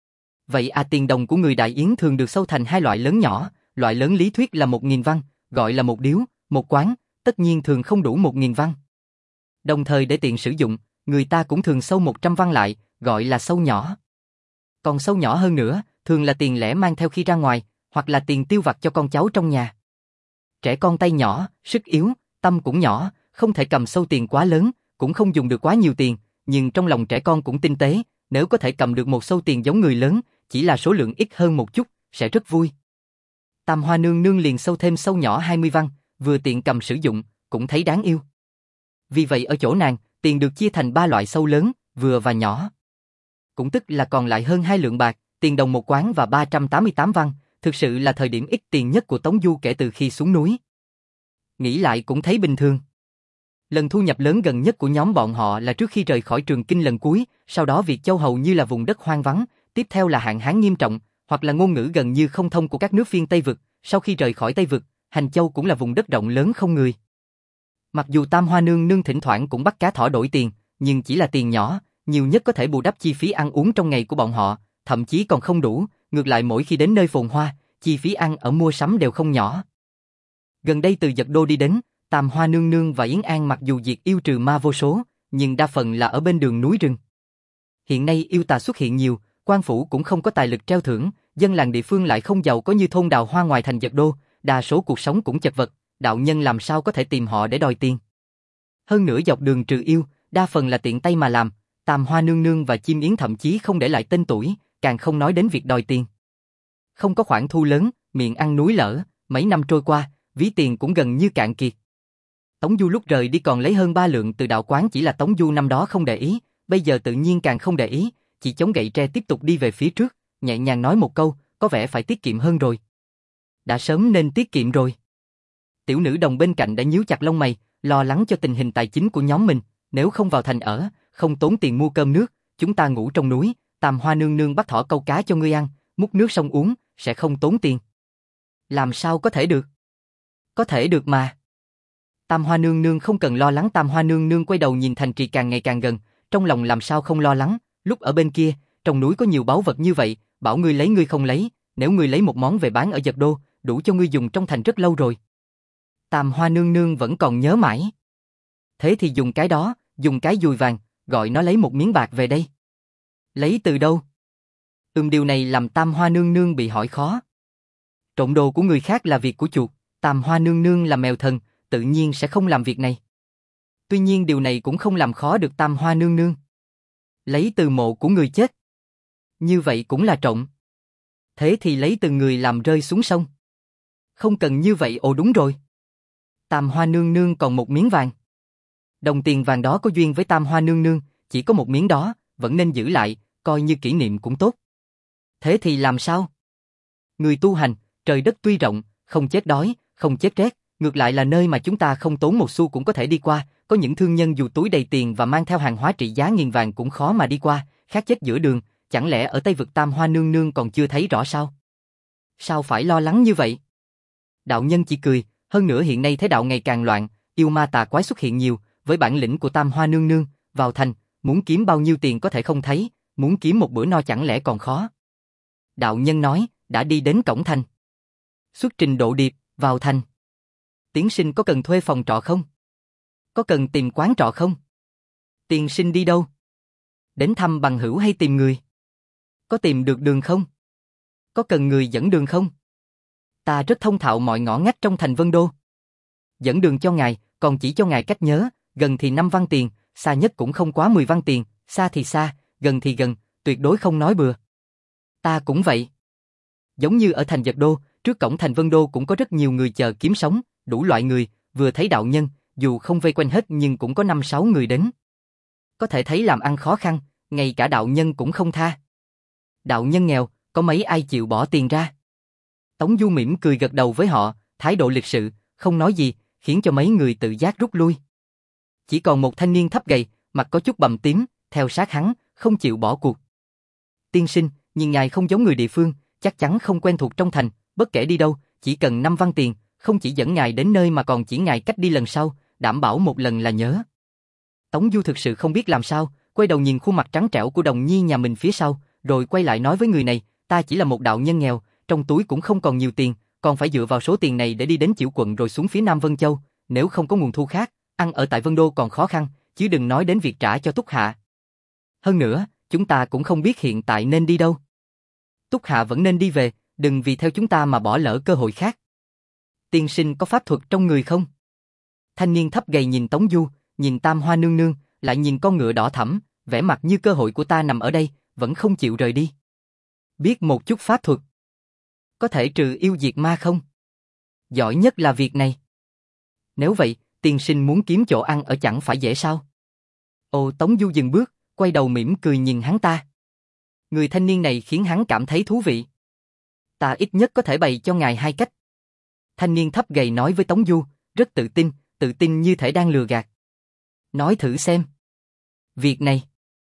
Vậy à, tiền đồng của người Đại Yến thường được sâu thành hai loại lớn nhỏ, loại lớn lý thuyết là một nghìn văn, gọi là một điếu, một quán, tất nhiên thường không đủ một nghìn văn. Đồng thời để tiện sử dụng, người ta cũng thường sâu một trăm văn lại, gọi là sâu nhỏ. Còn sâu nhỏ hơn nữa, thường là tiền lẻ mang theo khi ra ngoài, hoặc là tiền tiêu vặt cho con cháu trong nhà. Trẻ con tay nhỏ, sức yếu, tâm cũng nhỏ, không thể cầm sâu tiền quá lớn, cũng không dùng được quá nhiều tiền, nhưng trong lòng trẻ con cũng tinh tế, nếu có thể cầm được một sâu tiền giống người lớn, chỉ là số lượng ít hơn một chút, sẽ rất vui. Tam Hoa nương nương liền sâu thêm sâu nhỏ hai mươi văn, vừa tiện cầm sử dụng, cũng thấy đáng yêu. Vì vậy ở chỗ nàng, tiền được chia thành ba loại sâu lớn, vừa và nhỏ. Cũng tức là còn lại hơn hai lượng bạc, tiền đồng một quán và ba trăm tám mươi tám văn, thực sự là thời điểm ít tiền nhất của Tống Du kể từ khi xuống núi. Nghĩ lại cũng thấy bình thường. Lần thu nhập lớn gần nhất của nhóm bọn họ là trước khi rời khỏi Trường Kinh lần cuối, sau đó Việt Châu hầu như là vùng đất hoang vắng, tiếp theo là hạn hán nghiêm trọng, hoặc là ngôn ngữ gần như không thông của các nước phiên Tây Vực, sau khi rời khỏi Tây Vực, Hành Châu cũng là vùng đất rộng lớn không người. Mặc dù Tam Hoa nương nương thỉnh thoảng cũng bắt cá thỏ đổi tiền, nhưng chỉ là tiền nhỏ, nhiều nhất có thể bù đắp chi phí ăn uống trong ngày của bọn họ, thậm chí còn không đủ, ngược lại mỗi khi đến nơi phồn hoa, chi phí ăn ở mua sắm đều không nhỏ. Gần đây từ Dật Đô đi đến, Tam Hoa nương nương và Yến An mặc dù diệt yêu trừ ma vô số, nhưng đa phần là ở bên đường núi rừng. Hiện nay yêu tà xuất hiện nhiều, quan phủ cũng không có tài lực treo thưởng, dân làng địa phương lại không giàu có như thôn Đào Hoa ngoài thành Dật Đô, đa số cuộc sống cũng chật vật, đạo nhân làm sao có thể tìm họ để đòi tiền. Hơn nữa dọc đường trừ yêu, đa phần là tiện tay mà làm, Tam Hoa nương nương và Chim Yến thậm chí không để lại tên tuổi, càng không nói đến việc đòi tiền. Không có khoản thu lớn, miệng ăn núi lở, mấy năm trôi qua, ví tiền cũng gần như cạn kiệt. Tống Du lúc rời đi còn lấy hơn ba lượng từ đạo quán, chỉ là Tống Du năm đó không để ý, bây giờ tự nhiên càng không để ý, chỉ chống gậy tre tiếp tục đi về phía trước, nhẹ nhàng nói một câu, có vẻ phải tiết kiệm hơn rồi. Đã sớm nên tiết kiệm rồi. Tiểu nữ đồng bên cạnh đã nhíu chặt lông mày, lo lắng cho tình hình tài chính của nhóm mình, nếu không vào thành ở, không tốn tiền mua cơm nước, chúng ta ngủ trong núi, Tam Hoa nương nương bắt thỏ câu cá cho ngươi ăn, múc nước sông uống, sẽ không tốn tiền. Làm sao có thể được? Có thể được mà. Tam Hoa nương nương không cần lo lắng. Tam Hoa nương nương quay đầu nhìn thành trì càng ngày càng gần, trong lòng làm sao không lo lắng, lúc ở bên kia, trong núi có nhiều báu vật như vậy, bảo ngươi lấy ngươi không lấy, nếu ngươi lấy một món về bán ở Giật Đô, đủ cho ngươi dùng trong thành rất lâu rồi. Tam Hoa nương nương vẫn còn nhớ mãi. Thế thì dùng cái đó, dùng cái dùi vàng, gọi nó lấy một miếng bạc về đây. Lấy từ đâu? Ừm điều này làm Tam Hoa nương nương bị hỏi khó. Trộm đồ của người khác là việc của chuột, Tam Hoa nương nương là mèo thần, tự nhiên sẽ không làm việc này. Tuy nhiên điều này cũng không làm khó được Tam Hoa nương nương. Lấy từ mộ của người chết. Như vậy cũng là trộm. Thế thì lấy từ người làm rơi xuống sông. Không cần như vậy. Ồ đúng rồi. Tam Hoa nương nương còn một miếng vàng. Đồng tiền vàng đó có duyên với Tam Hoa nương nương, chỉ có một miếng đó, vẫn nên giữ lại, coi như kỷ niệm cũng tốt. Thế thì làm sao? Người tu hành, trời đất tuy rộng, không chết đói, không chết rét, ngược lại là nơi mà chúng ta không tốn một xu cũng có thể đi qua, có những thương nhân dù túi đầy tiền và mang theo hàng hóa trị giá nghìn vàng cũng khó mà đi qua, khác chết giữa đường, chẳng lẽ ở Tây vực Tam Hoa nương nương còn chưa thấy rõ sao? Sao phải lo lắng như vậy? Đạo nhân chỉ cười, hơn nữa hiện nay thế đạo ngày càng loạn, yêu ma tà quái xuất hiện nhiều, với bản lĩnh của Tam Hoa nương nương, vào thành, muốn kiếm bao nhiêu tiền có thể không thấy, muốn kiếm một bữa no chẳng lẽ còn khó. Đạo nhân nói, đã đi đến cổng thành. Xuất trình độ điệp, vào thành. Tiến sinh có cần thuê phòng trọ không? Có cần tìm quán trọ không? Tiên sinh đi đâu? Đến thăm bằng hữu hay tìm người? Có tìm được đường không? Có cần người dẫn đường không? Ta rất thông thạo mọi ngõ ngách trong thành Vân Đô. Dẫn đường cho ngài, còn chỉ cho ngài cách nhớ, gần thì năm văn tiền, xa nhất cũng không quá mười văn tiền, xa thì xa, gần thì gần, tuyệt đối không nói bừa. Ta cũng vậy. Giống như ở thành Giật Đô, trước cổng thành Vân Đô cũng có rất nhiều người chờ kiếm sống, đủ loại người, vừa thấy đạo nhân, dù không vây quanh hết nhưng cũng có năm sáu người đến. Có thể thấy làm ăn khó khăn, ngay cả đạo nhân cũng không tha. Đạo nhân nghèo, có mấy ai chịu bỏ tiền ra? Tống Du mỉm cười gật đầu với họ, thái độ lịch sự, không nói gì, khiến cho mấy người tự giác rút lui. Chỉ còn một thanh niên thấp gầy, mặt có chút bầm tím, theo sát hắn, không chịu bỏ cuộc. Tiên sinh, nhìn ngài không giống người địa phương, chắc chắn không quen thuộc trong thành, bất kể đi đâu, chỉ cần năm văn tiền, không chỉ dẫn ngài đến nơi mà còn chỉ ngài cách đi lần sau, đảm bảo một lần là nhớ. Tống Du thực sự không biết làm sao, quay đầu nhìn khuôn mặt trắng trẻo của Đồng Nhi nhà mình phía sau, rồi quay lại nói với người này, ta chỉ là một đạo nhân nghèo, trong túi cũng không còn nhiều tiền, còn phải dựa vào số tiền này để đi đến Chiểu quận rồi xuống phía Nam Vân Châu, nếu không có nguồn thu khác, ăn ở tại Vân Đô còn khó khăn, chứ đừng nói đến việc trả cho Túc Hạ. Hơn nữa, chúng ta cũng không biết hiện tại nên đi đâu. Túc Hạ vẫn nên đi về, đừng vì theo chúng ta mà bỏ lỡ cơ hội khác. Tiên sinh có pháp thuật trong người không? Thanh niên thấp gầy nhìn Tống Du, nhìn Tam Hoa nương nương, lại nhìn con ngựa đỏ thẫm, vẻ mặt như cơ hội của ta nằm ở đây, vẫn không chịu rời đi. Biết một chút pháp thuật. Có thể trừ yêu diệt ma không? Giỏi nhất là việc này. Nếu vậy, tiên sinh muốn kiếm chỗ ăn ở chẳng phải dễ sao? Ồ, Tống Du dừng bước, quay đầu mỉm cười nhìn hắn ta. Người thanh niên này khiến hắn cảm thấy thú vị. Ta ít nhất có thể bày cho ngài hai cách. Thanh niên thấp gầy nói với Tống Du, rất tự tin, tự tin như thể đang lừa gạt. Nói thử xem. Việc này,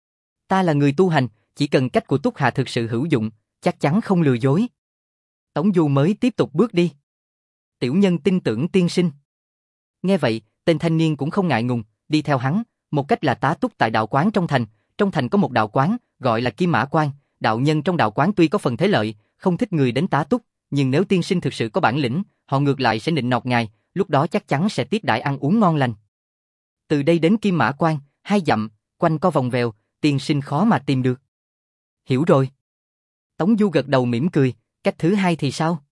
ta là người tu hành, chỉ cần cách của Túc Hạ thực sự hữu dụng, chắc chắn không lừa dối. Tống Du mới tiếp tục bước đi. Tiểu nhân tin tưởng tiên sinh. Nghe vậy, tên thanh niên cũng không ngại ngùng, đi theo hắn, một cách là tá túc tại đạo quán trong thành. Trong thành có một đạo quán, gọi là Kim Mã Quan. Đạo nhân trong đạo quán tuy có phần thế lợi, không thích người đến tá túc, nhưng nếu tiên sinh thực sự có bản lĩnh, họ ngược lại sẽ nịnh nọt ngài, lúc đó chắc chắn sẽ tiếp đãi ăn uống ngon lành. Từ đây đến Kim Mã Quan, hai dặm, quanh co vòng vèo, tiên sinh khó mà tìm được. Hiểu rồi. Tống Du gật đầu mỉm cười, cách thứ hai thì sao?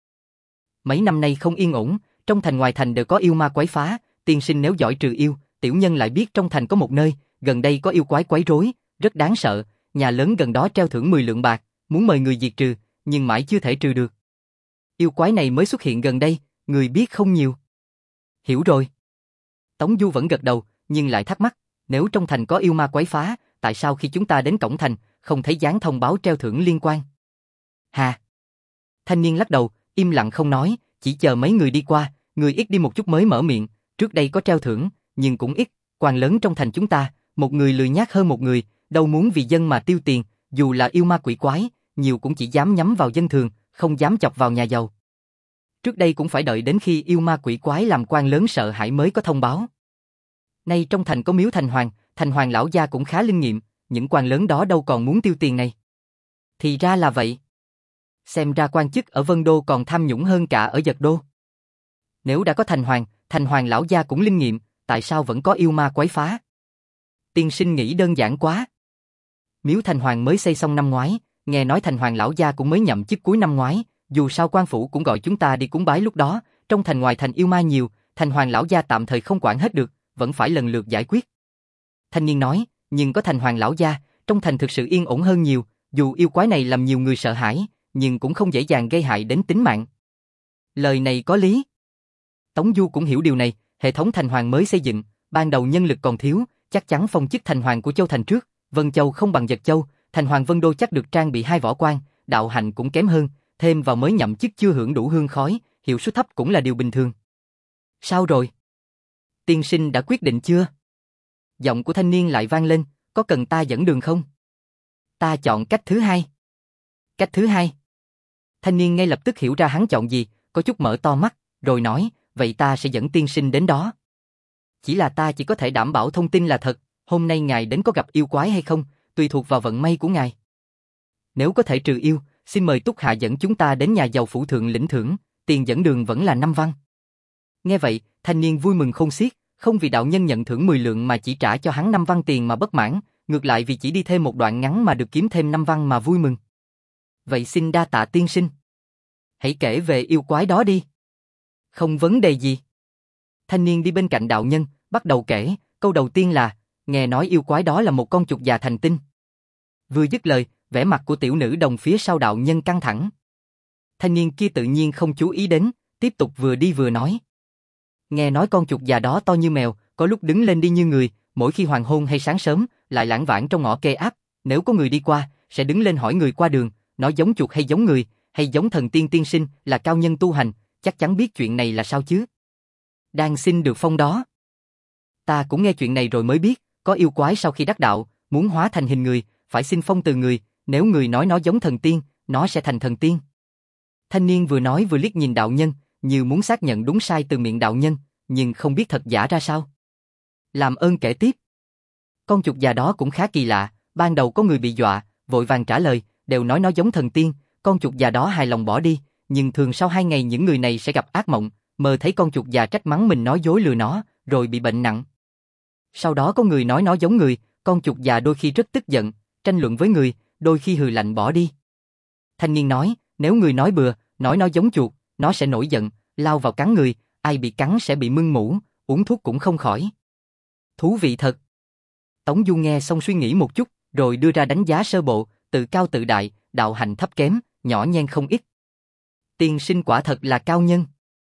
Mấy năm nay không yên ổn, trong thành ngoài thành đều có yêu ma quấy phá, tiên sinh nếu giỏi trừ yêu, tiểu nhân lại biết trong thành có một nơi, gần đây có yêu quái quấy rối, rất đáng sợ, nhà lớn gần đó treo thưởng mười lượng bạc, muốn mời người diệt trừ, nhưng mãi chưa thể trừ được. Yêu quái này mới xuất hiện gần đây, người biết không nhiều. Hiểu rồi. Tống Du vẫn gật đầu, nhưng lại thắc mắc, nếu trong thành có yêu ma quấy phá, tại sao khi chúng ta đến cổng thành, không thấy dán thông báo treo thưởng liên quan? Hà. Thanh niên lắc đầu, im lặng không nói, chỉ chờ mấy người đi qua, người ít đi một chút mới mở miệng, trước đây có treo thưởng, nhưng cũng ít, quan lớn trong thành chúng ta, một người lười nhác hơn một người, đâu muốn vì dân mà tiêu tiền, dù là yêu ma quỷ quái, nhiều cũng chỉ dám nhắm vào dân thường, không dám chọc vào nhà giàu. Trước đây cũng phải đợi đến khi yêu ma quỷ quái làm quan lớn sợ hãi mới có thông báo. Nay trong thành có miếu thành hoàng, thành hoàng lão gia cũng khá linh nghiệm, những quan lớn đó đâu còn muốn tiêu tiền này. Thì ra là vậy. Xem ra quan chức ở Vân Đô còn tham nhũng hơn cả ở Dật Đô. Nếu đã có thành hoàng, thành hoàng lão gia cũng linh nghiệm, tại sao vẫn có yêu ma quấy phá? Tiên sinh nghĩ đơn giản quá. Miếu thành hoàng mới xây xong năm ngoái, nghe nói thành hoàng lão gia cũng mới nhậm chức cuối năm ngoái, dù sao quan phủ cũng gọi chúng ta đi cúng bái lúc đó, trong thành ngoài thành yêu ma nhiều, thành hoàng lão gia tạm thời không quản hết được, vẫn phải lần lượt giải quyết. Thanh niên nói, nhưng có thành hoàng lão gia, trong thành thực sự yên ổn hơn nhiều, dù yêu quái này làm nhiều người sợ hãi, nhưng cũng không dễ dàng gây hại đến tính mạng. Lời này có lý. Tống Du cũng hiểu điều này, hệ thống thành hoàng mới xây dựng, ban đầu nhân lực còn thiếu, chắc chắn phong chức thành hoàng của Châu Thành trước, Vân Châu không bằng Dật Châu, thành hoàng Vân Đô chắc được trang bị hai võ quan, đạo hạnh cũng kém hơn, thêm vào mới nhậm chức chưa hưởng đủ hương khói, hiệu suất thấp cũng là điều bình thường. Sao rồi? Tiên sinh đã quyết định chưa? Giọng của thanh niên lại vang lên, có cần ta dẫn đường không? Ta chọn cách thứ hai. Cách thứ hai? Thanh niên ngay lập tức hiểu ra hắn chọn gì, có chút mở to mắt, rồi nói, vậy ta sẽ dẫn tiên sinh đến đó. Chỉ là ta chỉ có thể đảm bảo thông tin là thật, hôm nay ngài đến có gặp yêu quái hay không, tùy thuộc vào vận may của ngài. Nếu có thể trừ yêu, xin mời Túc Hạ dẫn chúng ta đến nhà giàu phủ thượng lĩnh thưởng, tiền dẫn đường vẫn là năm văn. Nghe vậy, thanh niên vui mừng khôn xiết, không vì đạo nhân nhận thưởng mười lượng mà chỉ trả cho hắn năm văn tiền mà bất mãn, ngược lại vì chỉ đi thêm một đoạn ngắn mà được kiếm thêm năm văn mà vui mừng. Vậy xin đa tạ tiên sinh. Hãy kể về yêu quái đó đi. Không vấn đề gì. Thanh niên đi bên cạnh đạo nhân, bắt đầu kể, câu đầu tiên là, nghe nói yêu quái đó là một con chuột già thành tinh. Vừa dứt lời, vẻ mặt của tiểu nữ đồng phía sau đạo nhân căng thẳng. Thanh niên kia tự nhiên không chú ý đến, tiếp tục vừa đi vừa nói. Nghe nói con chuột già đó to như mèo, có lúc đứng lên đi như người, mỗi khi hoàng hôn hay sáng sớm, lại lãng vãng trong ngõ kê áp, nếu có người đi qua, sẽ đứng lên hỏi người qua đường, nói giống chuột hay giống người, hay giống thần tiên tiên sinh, là cao nhân tu hành, chắc chắn biết chuyện này là sao chứ. Đang xin được phong đó. Ta cũng nghe chuyện này rồi mới biết, có yêu quái sau khi đắc đạo, muốn hóa thành hình người, phải xin phong từ người, nếu người nói nó giống thần tiên, nó sẽ thành thần tiên. Thanh niên vừa nói vừa liếc nhìn đạo nhân, như muốn xác nhận đúng sai từ miệng đạo nhân, nhưng không biết thật giả ra sao. Làm ơn kể tiếp. Con chuột già đó cũng khá kỳ lạ, ban đầu có người bị dọa, vội vàng trả lời, đều nói nó giống thần tiên, con chuột già đó hài lòng bỏ đi, nhưng thường sau hai ngày những người này sẽ gặp ác mộng, mơ thấy con chuột già trách mắng mình nói dối lừa nó, rồi bị bệnh nặng. Sau đó có người nói nó giống người, con chuột già đôi khi rất tức giận, tranh luận với người, đôi khi hừ lạnh bỏ đi. Thanh niên nói, nếu người nói bừa, nói nó giống chuột, nó sẽ nổi giận, lao vào cắn người, ai bị cắn sẽ bị mưng mủ, uống thuốc cũng không khỏi. Thú vị thật. Tống Du nghe xong suy nghĩ một chút, rồi đưa ra đánh giá sơ bộ, tự cao tự đại, đạo hạnh thấp kém, nhỏ nhen không ít. Tiên sinh quả thật là cao nhân.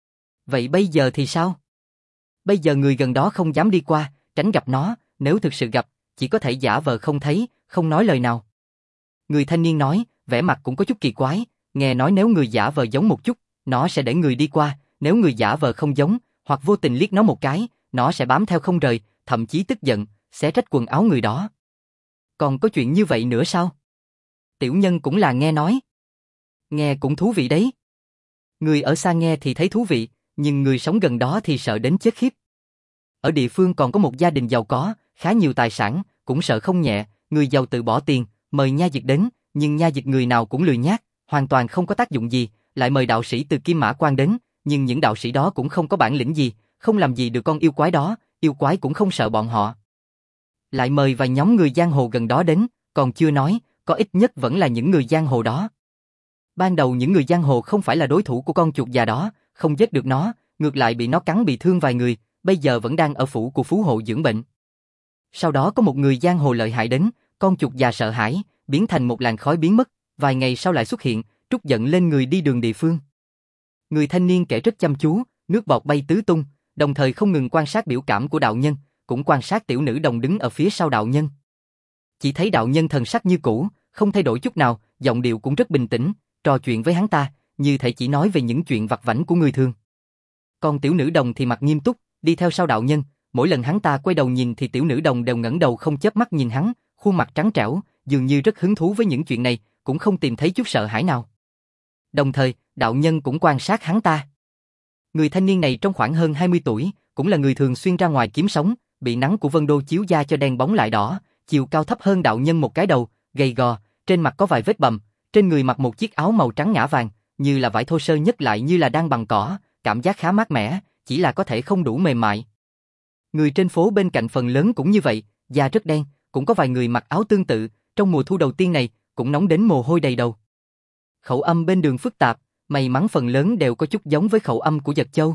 Vậy bây giờ thì sao? Bây giờ người gần đó không dám đi qua, tránh gặp nó, nếu thực sự gặp, chỉ có thể giả vờ không thấy, không nói lời nào. Người thanh niên nói, vẻ mặt cũng có chút kỳ quái, nghe nói nếu người giả vờ giống một chút, nó sẽ để người đi qua, nếu người giả vờ không giống, hoặc vô tình liếc nó một cái, nó sẽ bám theo không rời, thậm chí tức giận, xé rách quần áo người đó. Còn có chuyện như vậy nữa sao? Tiểu nhân cũng là nghe nói. Nghe cũng thú vị đấy. Người ở xa nghe thì thấy thú vị, nhưng người sống gần đó thì sợ đến chết khiếp. Ở địa phương còn có một gia đình giàu có, khá nhiều tài sản, cũng sợ không nhẹ, người giàu tự bỏ tiền, mời nha dịch đến, nhưng nha dịch người nào cũng lười nhác, hoàn toàn không có tác dụng gì, lại mời đạo sĩ từ Kim Mã Quan đến, nhưng những đạo sĩ đó cũng không có bản lĩnh gì, không làm gì được con yêu quái đó, yêu quái cũng không sợ bọn họ. Lại mời vài nhóm người giang hồ gần đó đến, còn chưa nói, có ít nhất vẫn là những người giang hồ đó. Ban đầu những người giang hồ không phải là đối thủ của con chuột già đó, không giết được nó, ngược lại bị nó cắn bị thương vài người, bây giờ vẫn đang ở phủ của phú hộ dưỡng bệnh. Sau đó có một người giang hồ lợi hại đến, con chuột già sợ hãi, biến thành một làn khói biến mất, vài ngày sau lại xuất hiện, trút giận lên người đi đường địa phương. Người thanh niên kể rất chăm chú, nước bọt bay tứ tung, đồng thời không ngừng quan sát biểu cảm của đạo nhân, cũng quan sát tiểu nữ đồng đứng ở phía sau đạo nhân. Chỉ thấy đạo nhân thần sắc như cũ, không thay đổi chút nào, giọng điệu cũng rất bình tĩnh, trò chuyện với hắn ta, như thể chỉ nói về những chuyện vặt vãnh của người thường. Còn tiểu nữ đồng thì mặt nghiêm túc, đi theo sau đạo nhân, mỗi lần hắn ta quay đầu nhìn thì tiểu nữ đồng đều ngẩng đầu không chớp mắt nhìn hắn, khuôn mặt trắng trẻo, dường như rất hứng thú với những chuyện này, cũng không tìm thấy chút sợ hãi nào. Đồng thời, đạo nhân cũng quan sát hắn ta. Người thanh niên này trong khoảng hơn hai mươi tuổi, cũng là người thường xuyên ra ngoài kiếm sống, bị nắng của Vân Đô chiếu da cho đen bóng lại đỏ, chiều cao thấp hơn đạo nhân một cái đầu, gầy gò, trên mặt có vài vết bầm, trên người mặc một chiếc áo màu trắng ngã vàng, như là vải thô sơ nhất lại như là đang bằng cỏ, cảm giác khá mát mẻ, chỉ là có thể không đủ mềm mại. Người trên phố bên cạnh phần lớn cũng như vậy, da rất đen, cũng có vài người mặc áo tương tự, trong mùa thu đầu tiên này, cũng nóng đến mồ hôi đầy đầu. Khẩu âm bên đường phức tạp, may mắn phần lớn đều có chút giống với khẩu âm của Dật Châu.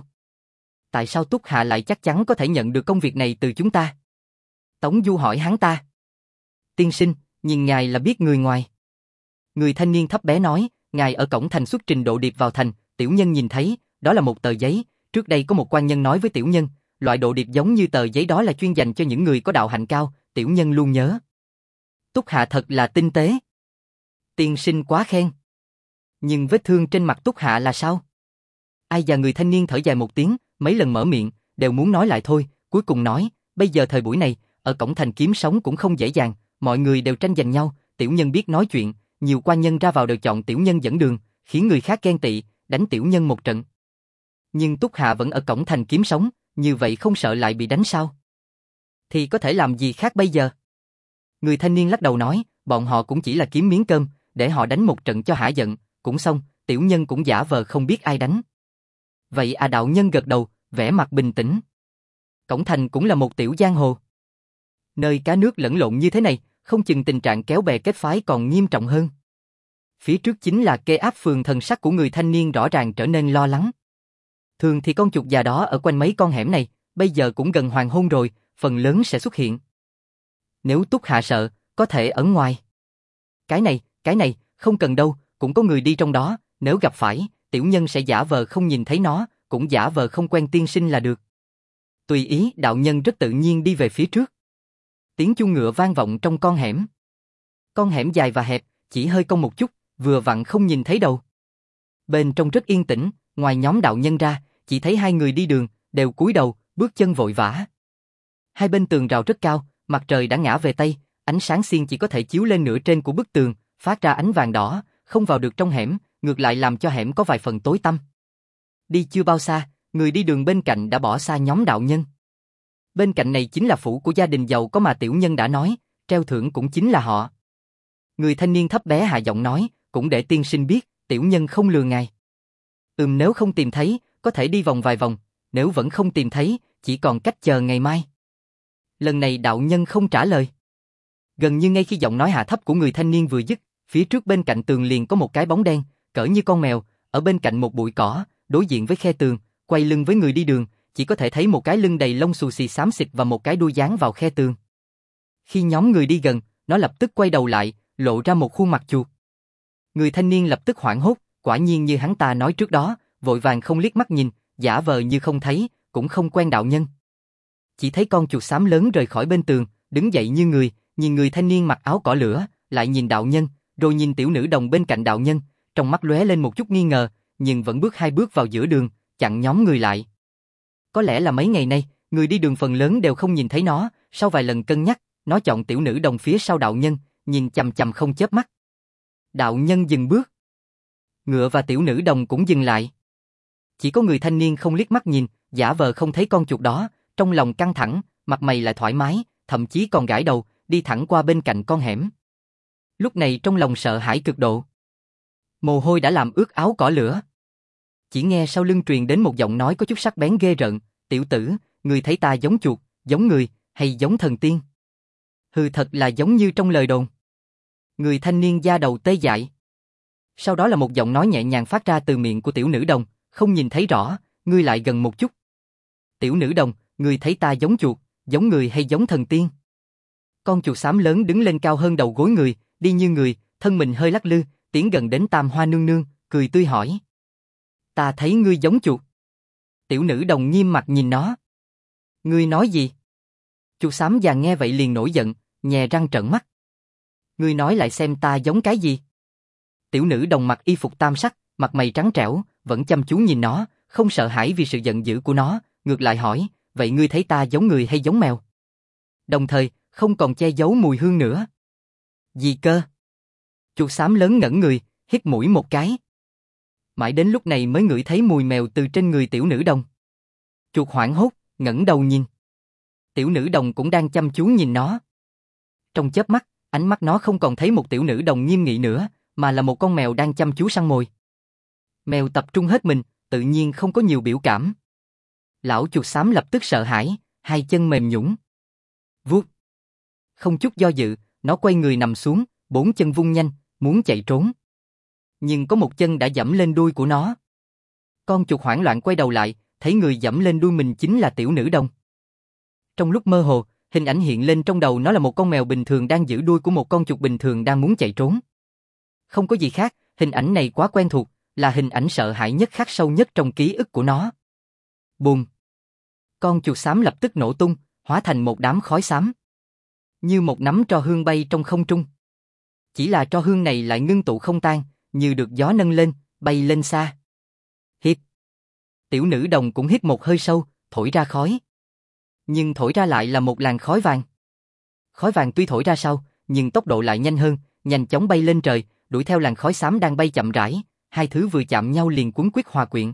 Tại sao Túc Hạ lại chắc chắn có thể nhận được công việc này từ chúng ta? Tống Du hỏi hắn ta. Tiên sinh, nhìn ngài là biết người ngoài. Người thanh niên thấp bé nói, ngài ở cổng thành xuất trình độ điệp vào thành, tiểu nhân nhìn thấy, đó là một tờ giấy, trước đây có một quan nhân nói với tiểu nhân, loại độ điệp giống như tờ giấy đó là chuyên dành cho những người có đạo hạnh cao, tiểu nhân luôn nhớ. Túc Hạ thật là tinh tế. Tiên sinh quá khen. Nhưng vết thương trên mặt Túc Hạ là sao? Ai già người thanh niên thở dài một tiếng, mấy lần mở miệng, đều muốn nói lại thôi, cuối cùng nói, bây giờ thời buổi này, ở cổng thành kiếm sống cũng không dễ dàng, mọi người đều tranh giành nhau, tiểu nhân biết nói chuyện, nhiều quan nhân ra vào đều chọn tiểu nhân dẫn đường, khiến người khác ghen tị, đánh tiểu nhân một trận. Nhưng Túc Hạ vẫn ở cổng thành kiếm sống, như vậy không sợ lại bị đánh sao? Thì có thể làm gì khác bây giờ? Người thanh niên lắc đầu nói, bọn họ cũng chỉ là kiếm miếng cơm, để họ đánh một trận cho hả giận, cũng xong, tiểu nhân cũng giả vờ không biết ai đánh. Vậy à, đạo nhân gật đầu, vẻ mặt bình tĩnh. Cổng thành cũng là một tiểu giang hồ. Nơi cá nước lẫn lộn như thế này, không chừng tình trạng kéo bè kết phái còn nghiêm trọng hơn. Phía trước chính là kê áp phường, thần sắc của người thanh niên rõ ràng trở nên lo lắng. Thường thì con chuột già đó ở quanh mấy con hẻm này, bây giờ cũng gần hoàng hôn rồi, phần lớn sẽ xuất hiện. Nếu Túc Hạ sợ, có thể ở ngoài. Cái này, cái này, không cần đâu, cũng có người đi trong đó, nếu gặp phải, tiểu nhân sẽ giả vờ không nhìn thấy nó, cũng giả vờ không quen tiên sinh là được. Tùy ý, đạo nhân rất tự nhiên đi về phía trước. Tiếng chuông ngựa vang vọng trong con hẻm. Con hẻm dài và hẹp, chỉ hơi cong một chút, vừa vặn không nhìn thấy đầu. Bên trong rất yên tĩnh, ngoài nhóm đạo nhân ra, chỉ thấy hai người đi đường, đều cúi đầu, bước chân vội vã. Hai bên tường rào rất cao, mặt trời đã ngã về tây, ánh sáng xiên chỉ có thể chiếu lên nửa trên của bức tường, phát ra ánh vàng đỏ, không vào được trong hẻm, ngược lại làm cho hẻm có vài phần tối tăm. Đi chưa bao xa, người đi đường bên cạnh đã bỏ xa nhóm đạo nhân. Bên cạnh này chính là phủ của gia đình giàu có mà tiểu nhân đã nói, treo thưởng cũng chính là họ. Người thanh niên thấp bé hạ giọng nói, cũng để tiên sinh biết, tiểu nhân không lừa ngài. Ừm, nếu không tìm thấy, có thể đi vòng vài vòng, nếu vẫn không tìm thấy, chỉ còn cách chờ ngày mai. Lần này đạo nhân không trả lời. Gần như ngay khi giọng nói hạ thấp của người thanh niên vừa dứt, phía trước bên cạnh tường liền có một cái bóng đen, cỡ như con mèo, ở bên cạnh một bụi cỏ, đối diện với khe tường, quay lưng với người đi đường, chỉ có thể thấy một cái lưng đầy lông xù xì xám xịt và một cái đuôi dán vào khe tường. Khi nhóm người đi gần, nó lập tức quay đầu lại, lộ ra một khuôn mặt chuột. Người thanh niên lập tức hoảng hốt, quả nhiên như hắn ta nói trước đó, vội vàng không liếc mắt nhìn, giả vờ như không thấy, cũng không quen đạo nhân. Chỉ thấy con chuột xám lớn rời khỏi bên tường, đứng dậy như người, nhìn người thanh niên mặc áo cỏ lửa, lại nhìn đạo nhân, rồi nhìn tiểu nữ đồng bên cạnh đạo nhân, trong mắt lóe lên một chút nghi ngờ, nhưng vẫn bước hai bước vào giữa đường, chặn nhóm người lại. Có lẽ là mấy ngày nay, người đi đường phần lớn đều không nhìn thấy nó, sau vài lần cân nhắc, nó chọn tiểu nữ đồng phía sau đạo nhân, nhìn chằm chằm không chớp mắt. Đạo nhân dừng bước. Ngựa và tiểu nữ đồng cũng dừng lại. Chỉ có người thanh niên không liếc mắt nhìn, giả vờ không thấy con chuột đó, trong lòng căng thẳng, mặt mày lại thoải mái, thậm chí còn gãi đầu, đi thẳng qua bên cạnh con hẻm. Lúc này trong lòng sợ hãi cực độ. Mồ hôi đã làm ướt áo cỏ lửa. Chỉ nghe sau lưng truyền đến một giọng nói có chút sắc bén ghê rợn, tiểu tử, người thấy ta giống chuột, giống người, hay giống thần tiên? Hừ, thật là giống như trong lời đồn. Người thanh niên da đầu tê dại. Sau đó là một giọng nói nhẹ nhàng phát ra từ miệng của tiểu nữ đồng, không nhìn thấy rõ, ngươi lại gần một chút. Tiểu nữ đồng, ngươi thấy ta giống chuột, giống người hay giống thần tiên? Con chuột xám lớn đứng lên cao hơn đầu gối người, đi như người, thân mình hơi lắc lư, tiến gần đến Tam Hoa nương nương, cười tươi hỏi. Ta thấy ngươi giống chuột. Tiểu nữ đồng nghiêm mặt nhìn nó. Ngươi nói gì? Chuột xám già nghe vậy liền nổi giận, nhè răng trợn mắt. Ngươi nói lại xem ta giống cái gì? Tiểu nữ đồng mặc y phục tam sắc, mặt mày trắng trẻo, vẫn chăm chú nhìn nó, không sợ hãi vì sự giận dữ của nó, ngược lại hỏi, vậy ngươi thấy ta giống người hay giống mèo? Đồng thời, không còn che giấu mùi hương nữa. Gì cơ? Chuột xám lớn ngẩn người, hít mũi một cái. Mãi đến lúc này mới ngửi thấy mùi mèo từ trên người tiểu nữ đồng. Chuột hoảng hốt, ngẩng đầu nhìn. Tiểu nữ đồng cũng đang chăm chú nhìn nó. Trong chớp mắt, ánh mắt nó không còn thấy một tiểu nữ đồng nghiêm nghị nữa, mà là một con mèo đang chăm chú săn mồi. Mèo tập trung hết mình, tự nhiên không có nhiều biểu cảm. Lão chuột xám lập tức sợ hãi, hai chân mềm nhũn. Vuốt. Không chút do dự, nó quay người nằm xuống, bốn chân vung nhanh, muốn chạy trốn. Nhưng có một chân đã giẫm lên đuôi của nó. Con chuột hoảng loạn quay đầu lại, thấy người giẫm lên đuôi mình chính là tiểu nữ đồng. Trong lúc mơ hồ, hình ảnh hiện lên trong đầu nó là một con mèo bình thường đang giữ đuôi của một con chuột bình thường đang muốn chạy trốn. Không có gì khác, hình ảnh này quá quen thuộc, là hình ảnh sợ hãi nhất khắc sâu nhất trong ký ức của nó. Bùm! Con chuột xám lập tức nổ tung, hóa thành một đám khói xám. Như một nắm tro hương bay trong không trung. Chỉ là tro hương này lại ngưng tụ không tan, như được gió nâng lên, bay lên xa. Hít! Tiểu nữ đồng cũng hít một hơi sâu, thổi ra khói. Nhưng thổi ra lại là một làn khói vàng. Khói vàng tuy thổi ra sau, nhưng tốc độ lại nhanh hơn, nhanh chóng bay lên trời, đuổi theo làn khói xám đang bay chậm rãi, hai thứ vừa chạm nhau liền cuốn quýt hòa quyện.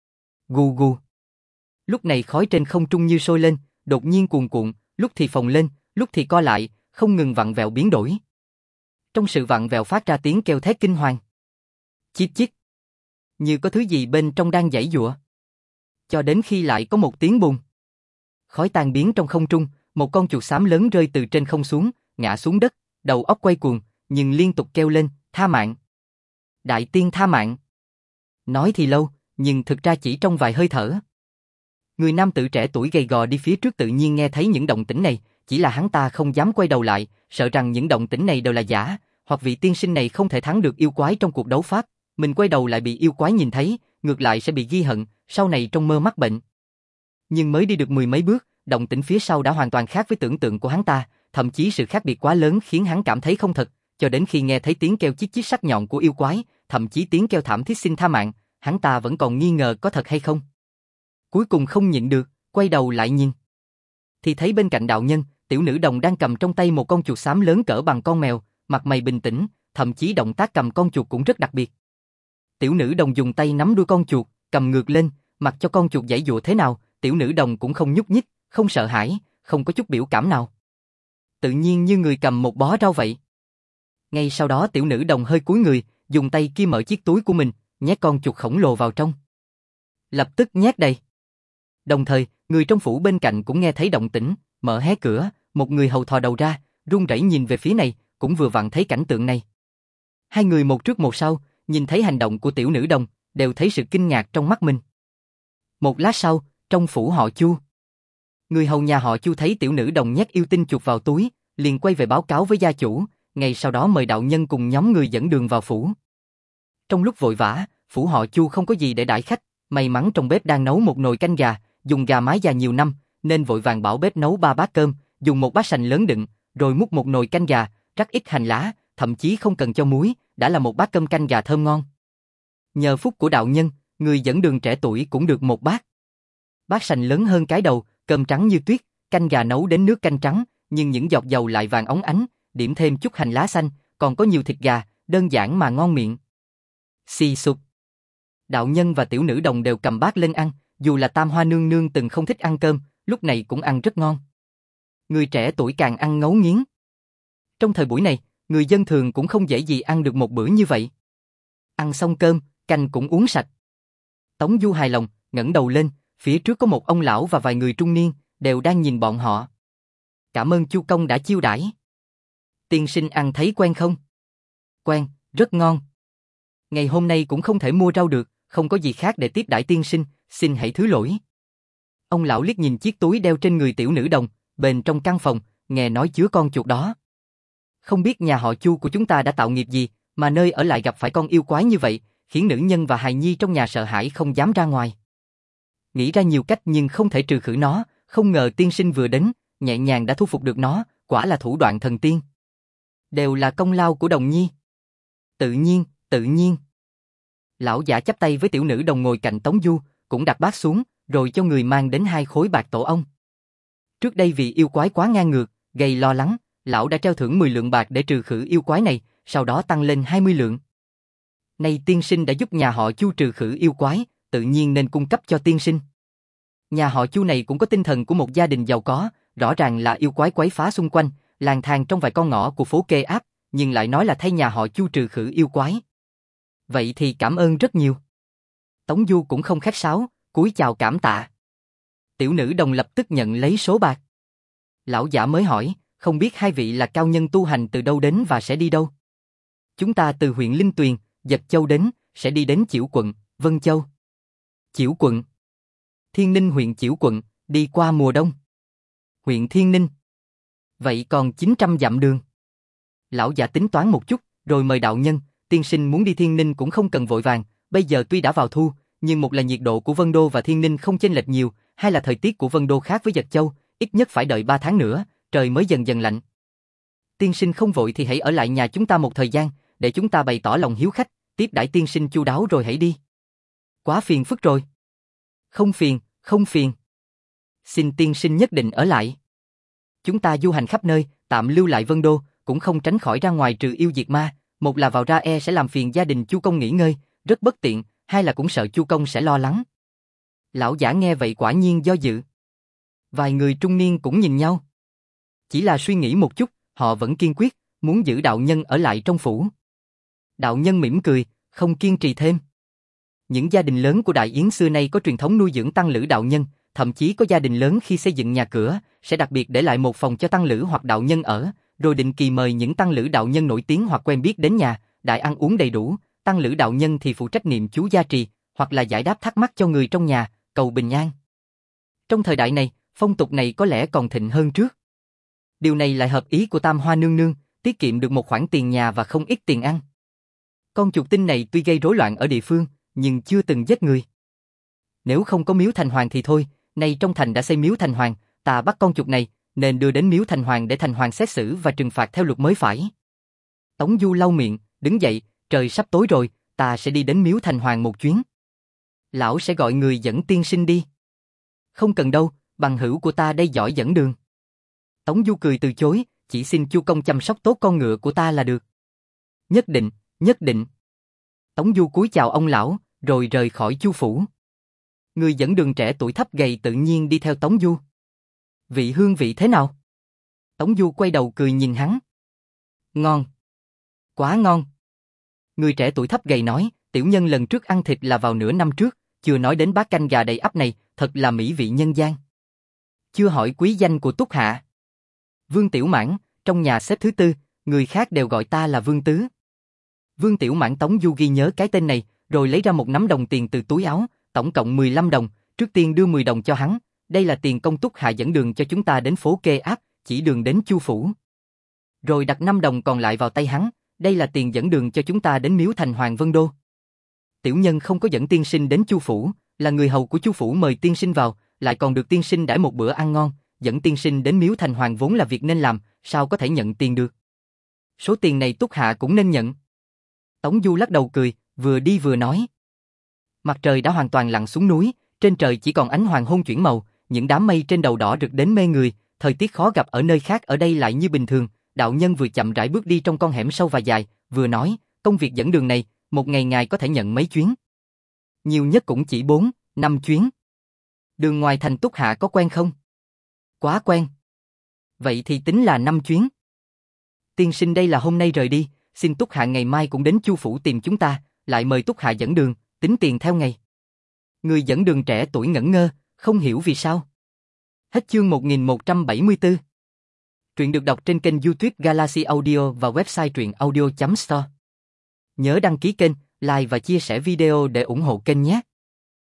Gù gù. Lúc này khói trên không trung như sôi lên, đột nhiên cuồn cuộn, lúc thì phồng lên, lúc thì co lại, không ngừng vặn vẹo biến đổi. Trong sự vặn vẹo phát ra tiếng kêu thét kinh hoàng. Chít chít. Như có thứ gì bên trong đang giãy giụa. Cho đến khi lại có một tiếng bùng. Khói tan biến trong không trung, một con chuột xám lớn rơi từ trên không xuống, ngã xuống đất, đầu óc quay cuồng, nhưng liên tục kêu lên, tha mạng. Đại tiên tha mạng. Nói thì lâu, nhưng thực ra chỉ trong vài hơi thở. Người nam tử trẻ tuổi gầy gò đi phía trước tự nhiên nghe thấy những động tĩnh này, chỉ là hắn ta không dám quay đầu lại, sợ rằng những động tĩnh này đều là giả, hoặc vị tiên sinh này không thể thắng được yêu quái trong cuộc đấu pháp, mình quay đầu lại bị yêu quái nhìn thấy, ngược lại sẽ bị ghi hận, sau này trong mơ mắc bệnh. Nhưng mới đi được mười mấy bước, động tĩnh phía sau đã hoàn toàn khác với tưởng tượng của hắn ta, thậm chí sự khác biệt quá lớn khiến hắn cảm thấy không thật, cho đến khi nghe thấy tiếng kêu chít chít sắc nhọn của yêu quái, thậm chí tiếng kêu thảm thiết xin tha mạng, hắn ta vẫn còn nghi ngờ có thật hay không. Cuối cùng không nhịn được, quay đầu lại nhìn. Thì thấy bên cạnh đạo nhân, tiểu nữ đồng đang cầm trong tay một con chuột xám lớn cỡ bằng con mèo, mặt mày bình tĩnh, thậm chí động tác cầm con chuột cũng rất đặc biệt. Tiểu nữ đồng dùng tay nắm đuôi con chuột, cầm ngược lên, mặc cho con chuột giãy giụa thế nào, tiểu nữ đồng cũng không nhúc nhích, không sợ hãi, không có chút biểu cảm nào. Tự nhiên như người cầm một bó rau vậy. Ngay sau đó tiểu nữ đồng hơi cúi người, dùng tay kia mở chiếc túi của mình, nhét con chuột khổng lồ vào trong. Lập tức nhét đầy. Đồng thời, người trong phủ bên cạnh cũng nghe thấy động tĩnh, mở hé cửa, một người hầu thò đầu ra, run rẩy nhìn về phía này, cũng vừa vặn thấy cảnh tượng này. Hai người một trước một sau, nhìn thấy hành động của tiểu nữ đồng, đều thấy sự kinh ngạc trong mắt mình. Một lát sau, trong phủ họ Chu, người hầu nhà họ Chu thấy tiểu nữ đồng nhét yêu tinh chuột vào túi, liền quay về báo cáo với gia chủ, ngay sau đó mời đạo nhân cùng nhóm người dẫn đường vào phủ. Trong lúc vội vã, phủ họ Chu không có gì để đãi khách, may mắn trong bếp đang nấu một nồi canh gà, dùng gà mái già nhiều năm, nên vội vàng bảo bếp nấu ba bát cơm, dùng một bát sành lớn đựng, rồi múc một nồi canh gà, rắc ít hành lá, thậm chí không cần cho muối, đã là một bát cơm canh gà thơm ngon. Nhờ phúc của đạo nhân, người dẫn đường trẻ tuổi cũng được một bát. Bát sành lớn hơn cái đầu, cơm trắng như tuyết, canh gà nấu đến nước canh trắng, nhưng những giọt dầu lại vàng óng ánh, điểm thêm chút hành lá xanh, còn có nhiều thịt gà, đơn giản mà ngon miệng. Xì sụp. Đạo nhân và tiểu nữ đồng đều cầm bát lên ăn, dù là Tam Hoa nương nương từng không thích ăn cơm, lúc này cũng ăn rất ngon. Người trẻ tuổi càng ăn ngấu nghiến. Trong thời buổi này, người dân thường cũng không dễ gì ăn được một bữa như vậy. Ăn xong cơm, canh cũng uống sạch. Tống Du hài lòng, ngẩng đầu lên, phía trước có một ông lão và vài người trung niên, đều đang nhìn bọn họ. Cảm ơn Chu công đã chiêu đãi. Tiên sinh ăn thấy quen không? Quen, rất ngon. Ngày hôm nay cũng không thể mua rau được, không có gì khác để tiếp đãi tiên sinh, xin hãy thứ lỗi. Ông lão liếc nhìn chiếc túi đeo trên người tiểu nữ đồng, bên trong căn phòng, nghe nói chứa con chuột đó. Không biết nhà họ Chu của chúng ta đã tạo nghiệp gì, mà nơi ở lại gặp phải con yêu quái như vậy, khiến nữ nhân và hài nhi trong nhà sợ hãi không dám ra ngoài. Nghĩ ra nhiều cách nhưng không thể trừ khử nó, không ngờ tiên sinh vừa đến, nhẹ nhàng đã thu phục được nó, quả là thủ đoạn thần tiên. Đều là công lao của Đồng Nhi. Tự nhiên, tự nhiên. Lão giả chắp tay với tiểu nữ đồng ngồi cạnh Tống Du, cũng đặt bát xuống, rồi cho người mang đến hai khối bạc tổ ong. Trước đây vì yêu quái quá ngang ngược, gây lo lắng, lão đã treo thưởng mười lượng bạc để trừ khử yêu quái này, sau đó tăng lên hai mươi lượng. Nay tiên sinh đã giúp nhà họ Chu trừ khử yêu quái, tự nhiên nên cung cấp cho tiên sinh. Nhà họ Chu này cũng có tinh thần của một gia đình giàu có, rõ ràng là yêu quái quấy phá xung quanh, lang thang trong vài con ngõ của phố Kê Áp, nhưng lại nói là thay nhà họ Chu trừ khử yêu quái. Vậy thì cảm ơn rất nhiều. Tống Du cũng không khách sáo, cúi chào cảm tạ. Tiểu nữ đồng lập tức nhận lấy số bạc. Lão giả mới hỏi, không biết hai vị là cao nhân tu hành từ đâu đến và sẽ đi đâu? Chúng ta từ huyện Linh Tuyền, Dật Châu đến, sẽ đi đến Chiểu quận, Vân Châu. Chiểu quận. Thiên Ninh huyện Chiểu quận, đi qua mùa đông. Huyện Thiên Ninh. Vậy còn chín trăm dặm đường. Lão giả tính toán một chút, rồi mời đạo nhân, tiên sinh muốn đi Thiên Ninh cũng không cần vội vàng, bây giờ tuy đã vào thu, nhưng một là nhiệt độ của Vân Đô và Thiên Ninh không chênh lệch nhiều, hai là thời tiết của Vân Đô khác với Dật Châu, ít nhất phải đợi ba tháng nữa, trời mới dần dần lạnh. Tiên sinh không vội thì hãy ở lại nhà chúng ta một thời gian, để chúng ta bày tỏ lòng hiếu khách, tiếp đãi tiên sinh chu đáo rồi hãy đi. Quá phiền phức rồi. Không phiền, không phiền. Xin tiên sinh nhất định ở lại. Chúng ta du hành khắp nơi, tạm lưu lại Vân Đô, cũng không tránh khỏi ra ngoài trừ yêu diệt ma, một là vào ra e sẽ làm phiền gia đình Chu công nghỉ ngơi, rất bất tiện, hai là cũng sợ Chu công sẽ lo lắng. Lão giả nghe vậy quả nhiên do dự. Vài người trung niên cũng nhìn nhau. Chỉ là suy nghĩ một chút, họ vẫn kiên quyết, muốn giữ đạo nhân ở lại trong phủ. Đạo nhân mỉm cười, không kiên trì thêm. Những gia đình lớn của Đại Yến xưa nay có truyền thống nuôi dưỡng tăng lữ đạo nhân, thậm chí có gia đình lớn khi xây dựng nhà cửa, sẽ đặc biệt để lại một phòng cho tăng lữ hoặc đạo nhân ở, rồi định kỳ mời những tăng lữ đạo nhân nổi tiếng hoặc quen biết đến nhà, đại ăn uống đầy đủ, tăng lữ đạo nhân thì phụ trách niệm chú gia trì, hoặc là giải đáp thắc mắc cho người trong nhà, cầu bình an. Trong thời đại này, phong tục này có lẽ còn thịnh hơn trước. Điều này lại hợp ý của Tam Hoa nương nương, tiết kiệm được một khoản tiền nhà và không ít tiền ăn. Con chuột tinh này tuy gây rối loạn ở địa phương, nhưng chưa từng giết người. Nếu không có miếu thành hoàng thì thôi, nay trong thành đã xây miếu thành hoàng, ta bắt con chuột này, nên đưa đến miếu thành hoàng để thành hoàng xét xử và trừng phạt theo luật mới phải. Tống Du lau miệng, đứng dậy, trời sắp tối rồi, ta sẽ đi đến miếu thành hoàng một chuyến. Lão sẽ gọi người dẫn tiên sinh đi. Không cần đâu, bằng hữu của ta đây giỏi dẫn đường. Tống Du cười từ chối, chỉ xin Chu công chăm sóc tốt con ngựa của ta là được. Nhất định, nhất định. Tống Du cúi chào ông lão, rồi rời khỏi Chu phủ. Người dẫn đường trẻ tuổi thấp gầy tự nhiên đi theo Tống Du. Vị hương vị thế nào? Tống Du quay đầu cười nhìn hắn. Ngon. Quá ngon. Người trẻ tuổi thấp gầy nói, tiểu nhân lần trước ăn thịt là vào nửa năm trước, chưa nói đến bát canh gà đầy ắp này, thật là mỹ vị nhân gian. Chưa hỏi quý danh của Túc hạ. Vương Tiểu Mãn, trong nhà xếp thứ tư, người khác đều gọi ta là Vương Tứ. Vương Tiểu Mãn. Tống Du ghi nhớ cái tên này, rồi lấy ra một nắm đồng tiền từ túi áo, tổng cộng mười lăm đồng, trước tiên đưa mười đồng cho hắn, đây là tiền công Túc hạ dẫn đường cho chúng ta đến phố Kê Áp, chỉ đường đến Chu phủ. Rồi đặt năm đồng còn lại vào tay hắn, đây là tiền dẫn đường cho chúng ta đến miếu thành hoàng Vân Đô. Tiểu nhân không có dẫn tiên sinh đến Chu phủ, là người hầu của Chu phủ mời tiên sinh vào, lại còn được tiên sinh đãi một bữa ăn ngon, dẫn tiên sinh đến miếu thành hoàng vốn là việc nên làm, sao có thể nhận tiền được. Số tiền này Túc hạ cũng nên nhận. Tống Du lắc đầu cười, vừa đi vừa nói. Mặt trời đã hoàn toàn lặn xuống núi, trên trời chỉ còn ánh hoàng hôn chuyển màu, những đám mây trên đầu đỏ rực đến mê người, thời tiết khó gặp ở nơi khác ở đây lại như bình thường. Đạo nhân vừa chậm rãi bước đi trong con hẻm sâu và dài, vừa nói, công việc dẫn đường này, một ngày ngài có thể nhận mấy chuyến? Nhiều nhất cũng chỉ bốn, năm chuyến. Đường ngoài thành Túc hạ có quen không? Quá quen. Vậy thì tính là năm chuyến. Tiên sinh đây là hôm nay rời đi, xin Túc hạ ngày mai cũng đến Chu phủ tìm chúng ta, lại mời Túc hạ dẫn đường, tính tiền theo ngày. Người dẫn đường trẻ tuổi ngẩn ngơ, không hiểu vì sao. Hết chương một nghìn một trăm bảy mươi tư. Truyện được đọc trên kênh YouTube Galaxy Audio và website truyện audio chấm store. Nhớ đăng ký kênh, like và chia sẻ video để ủng hộ kênh nhé.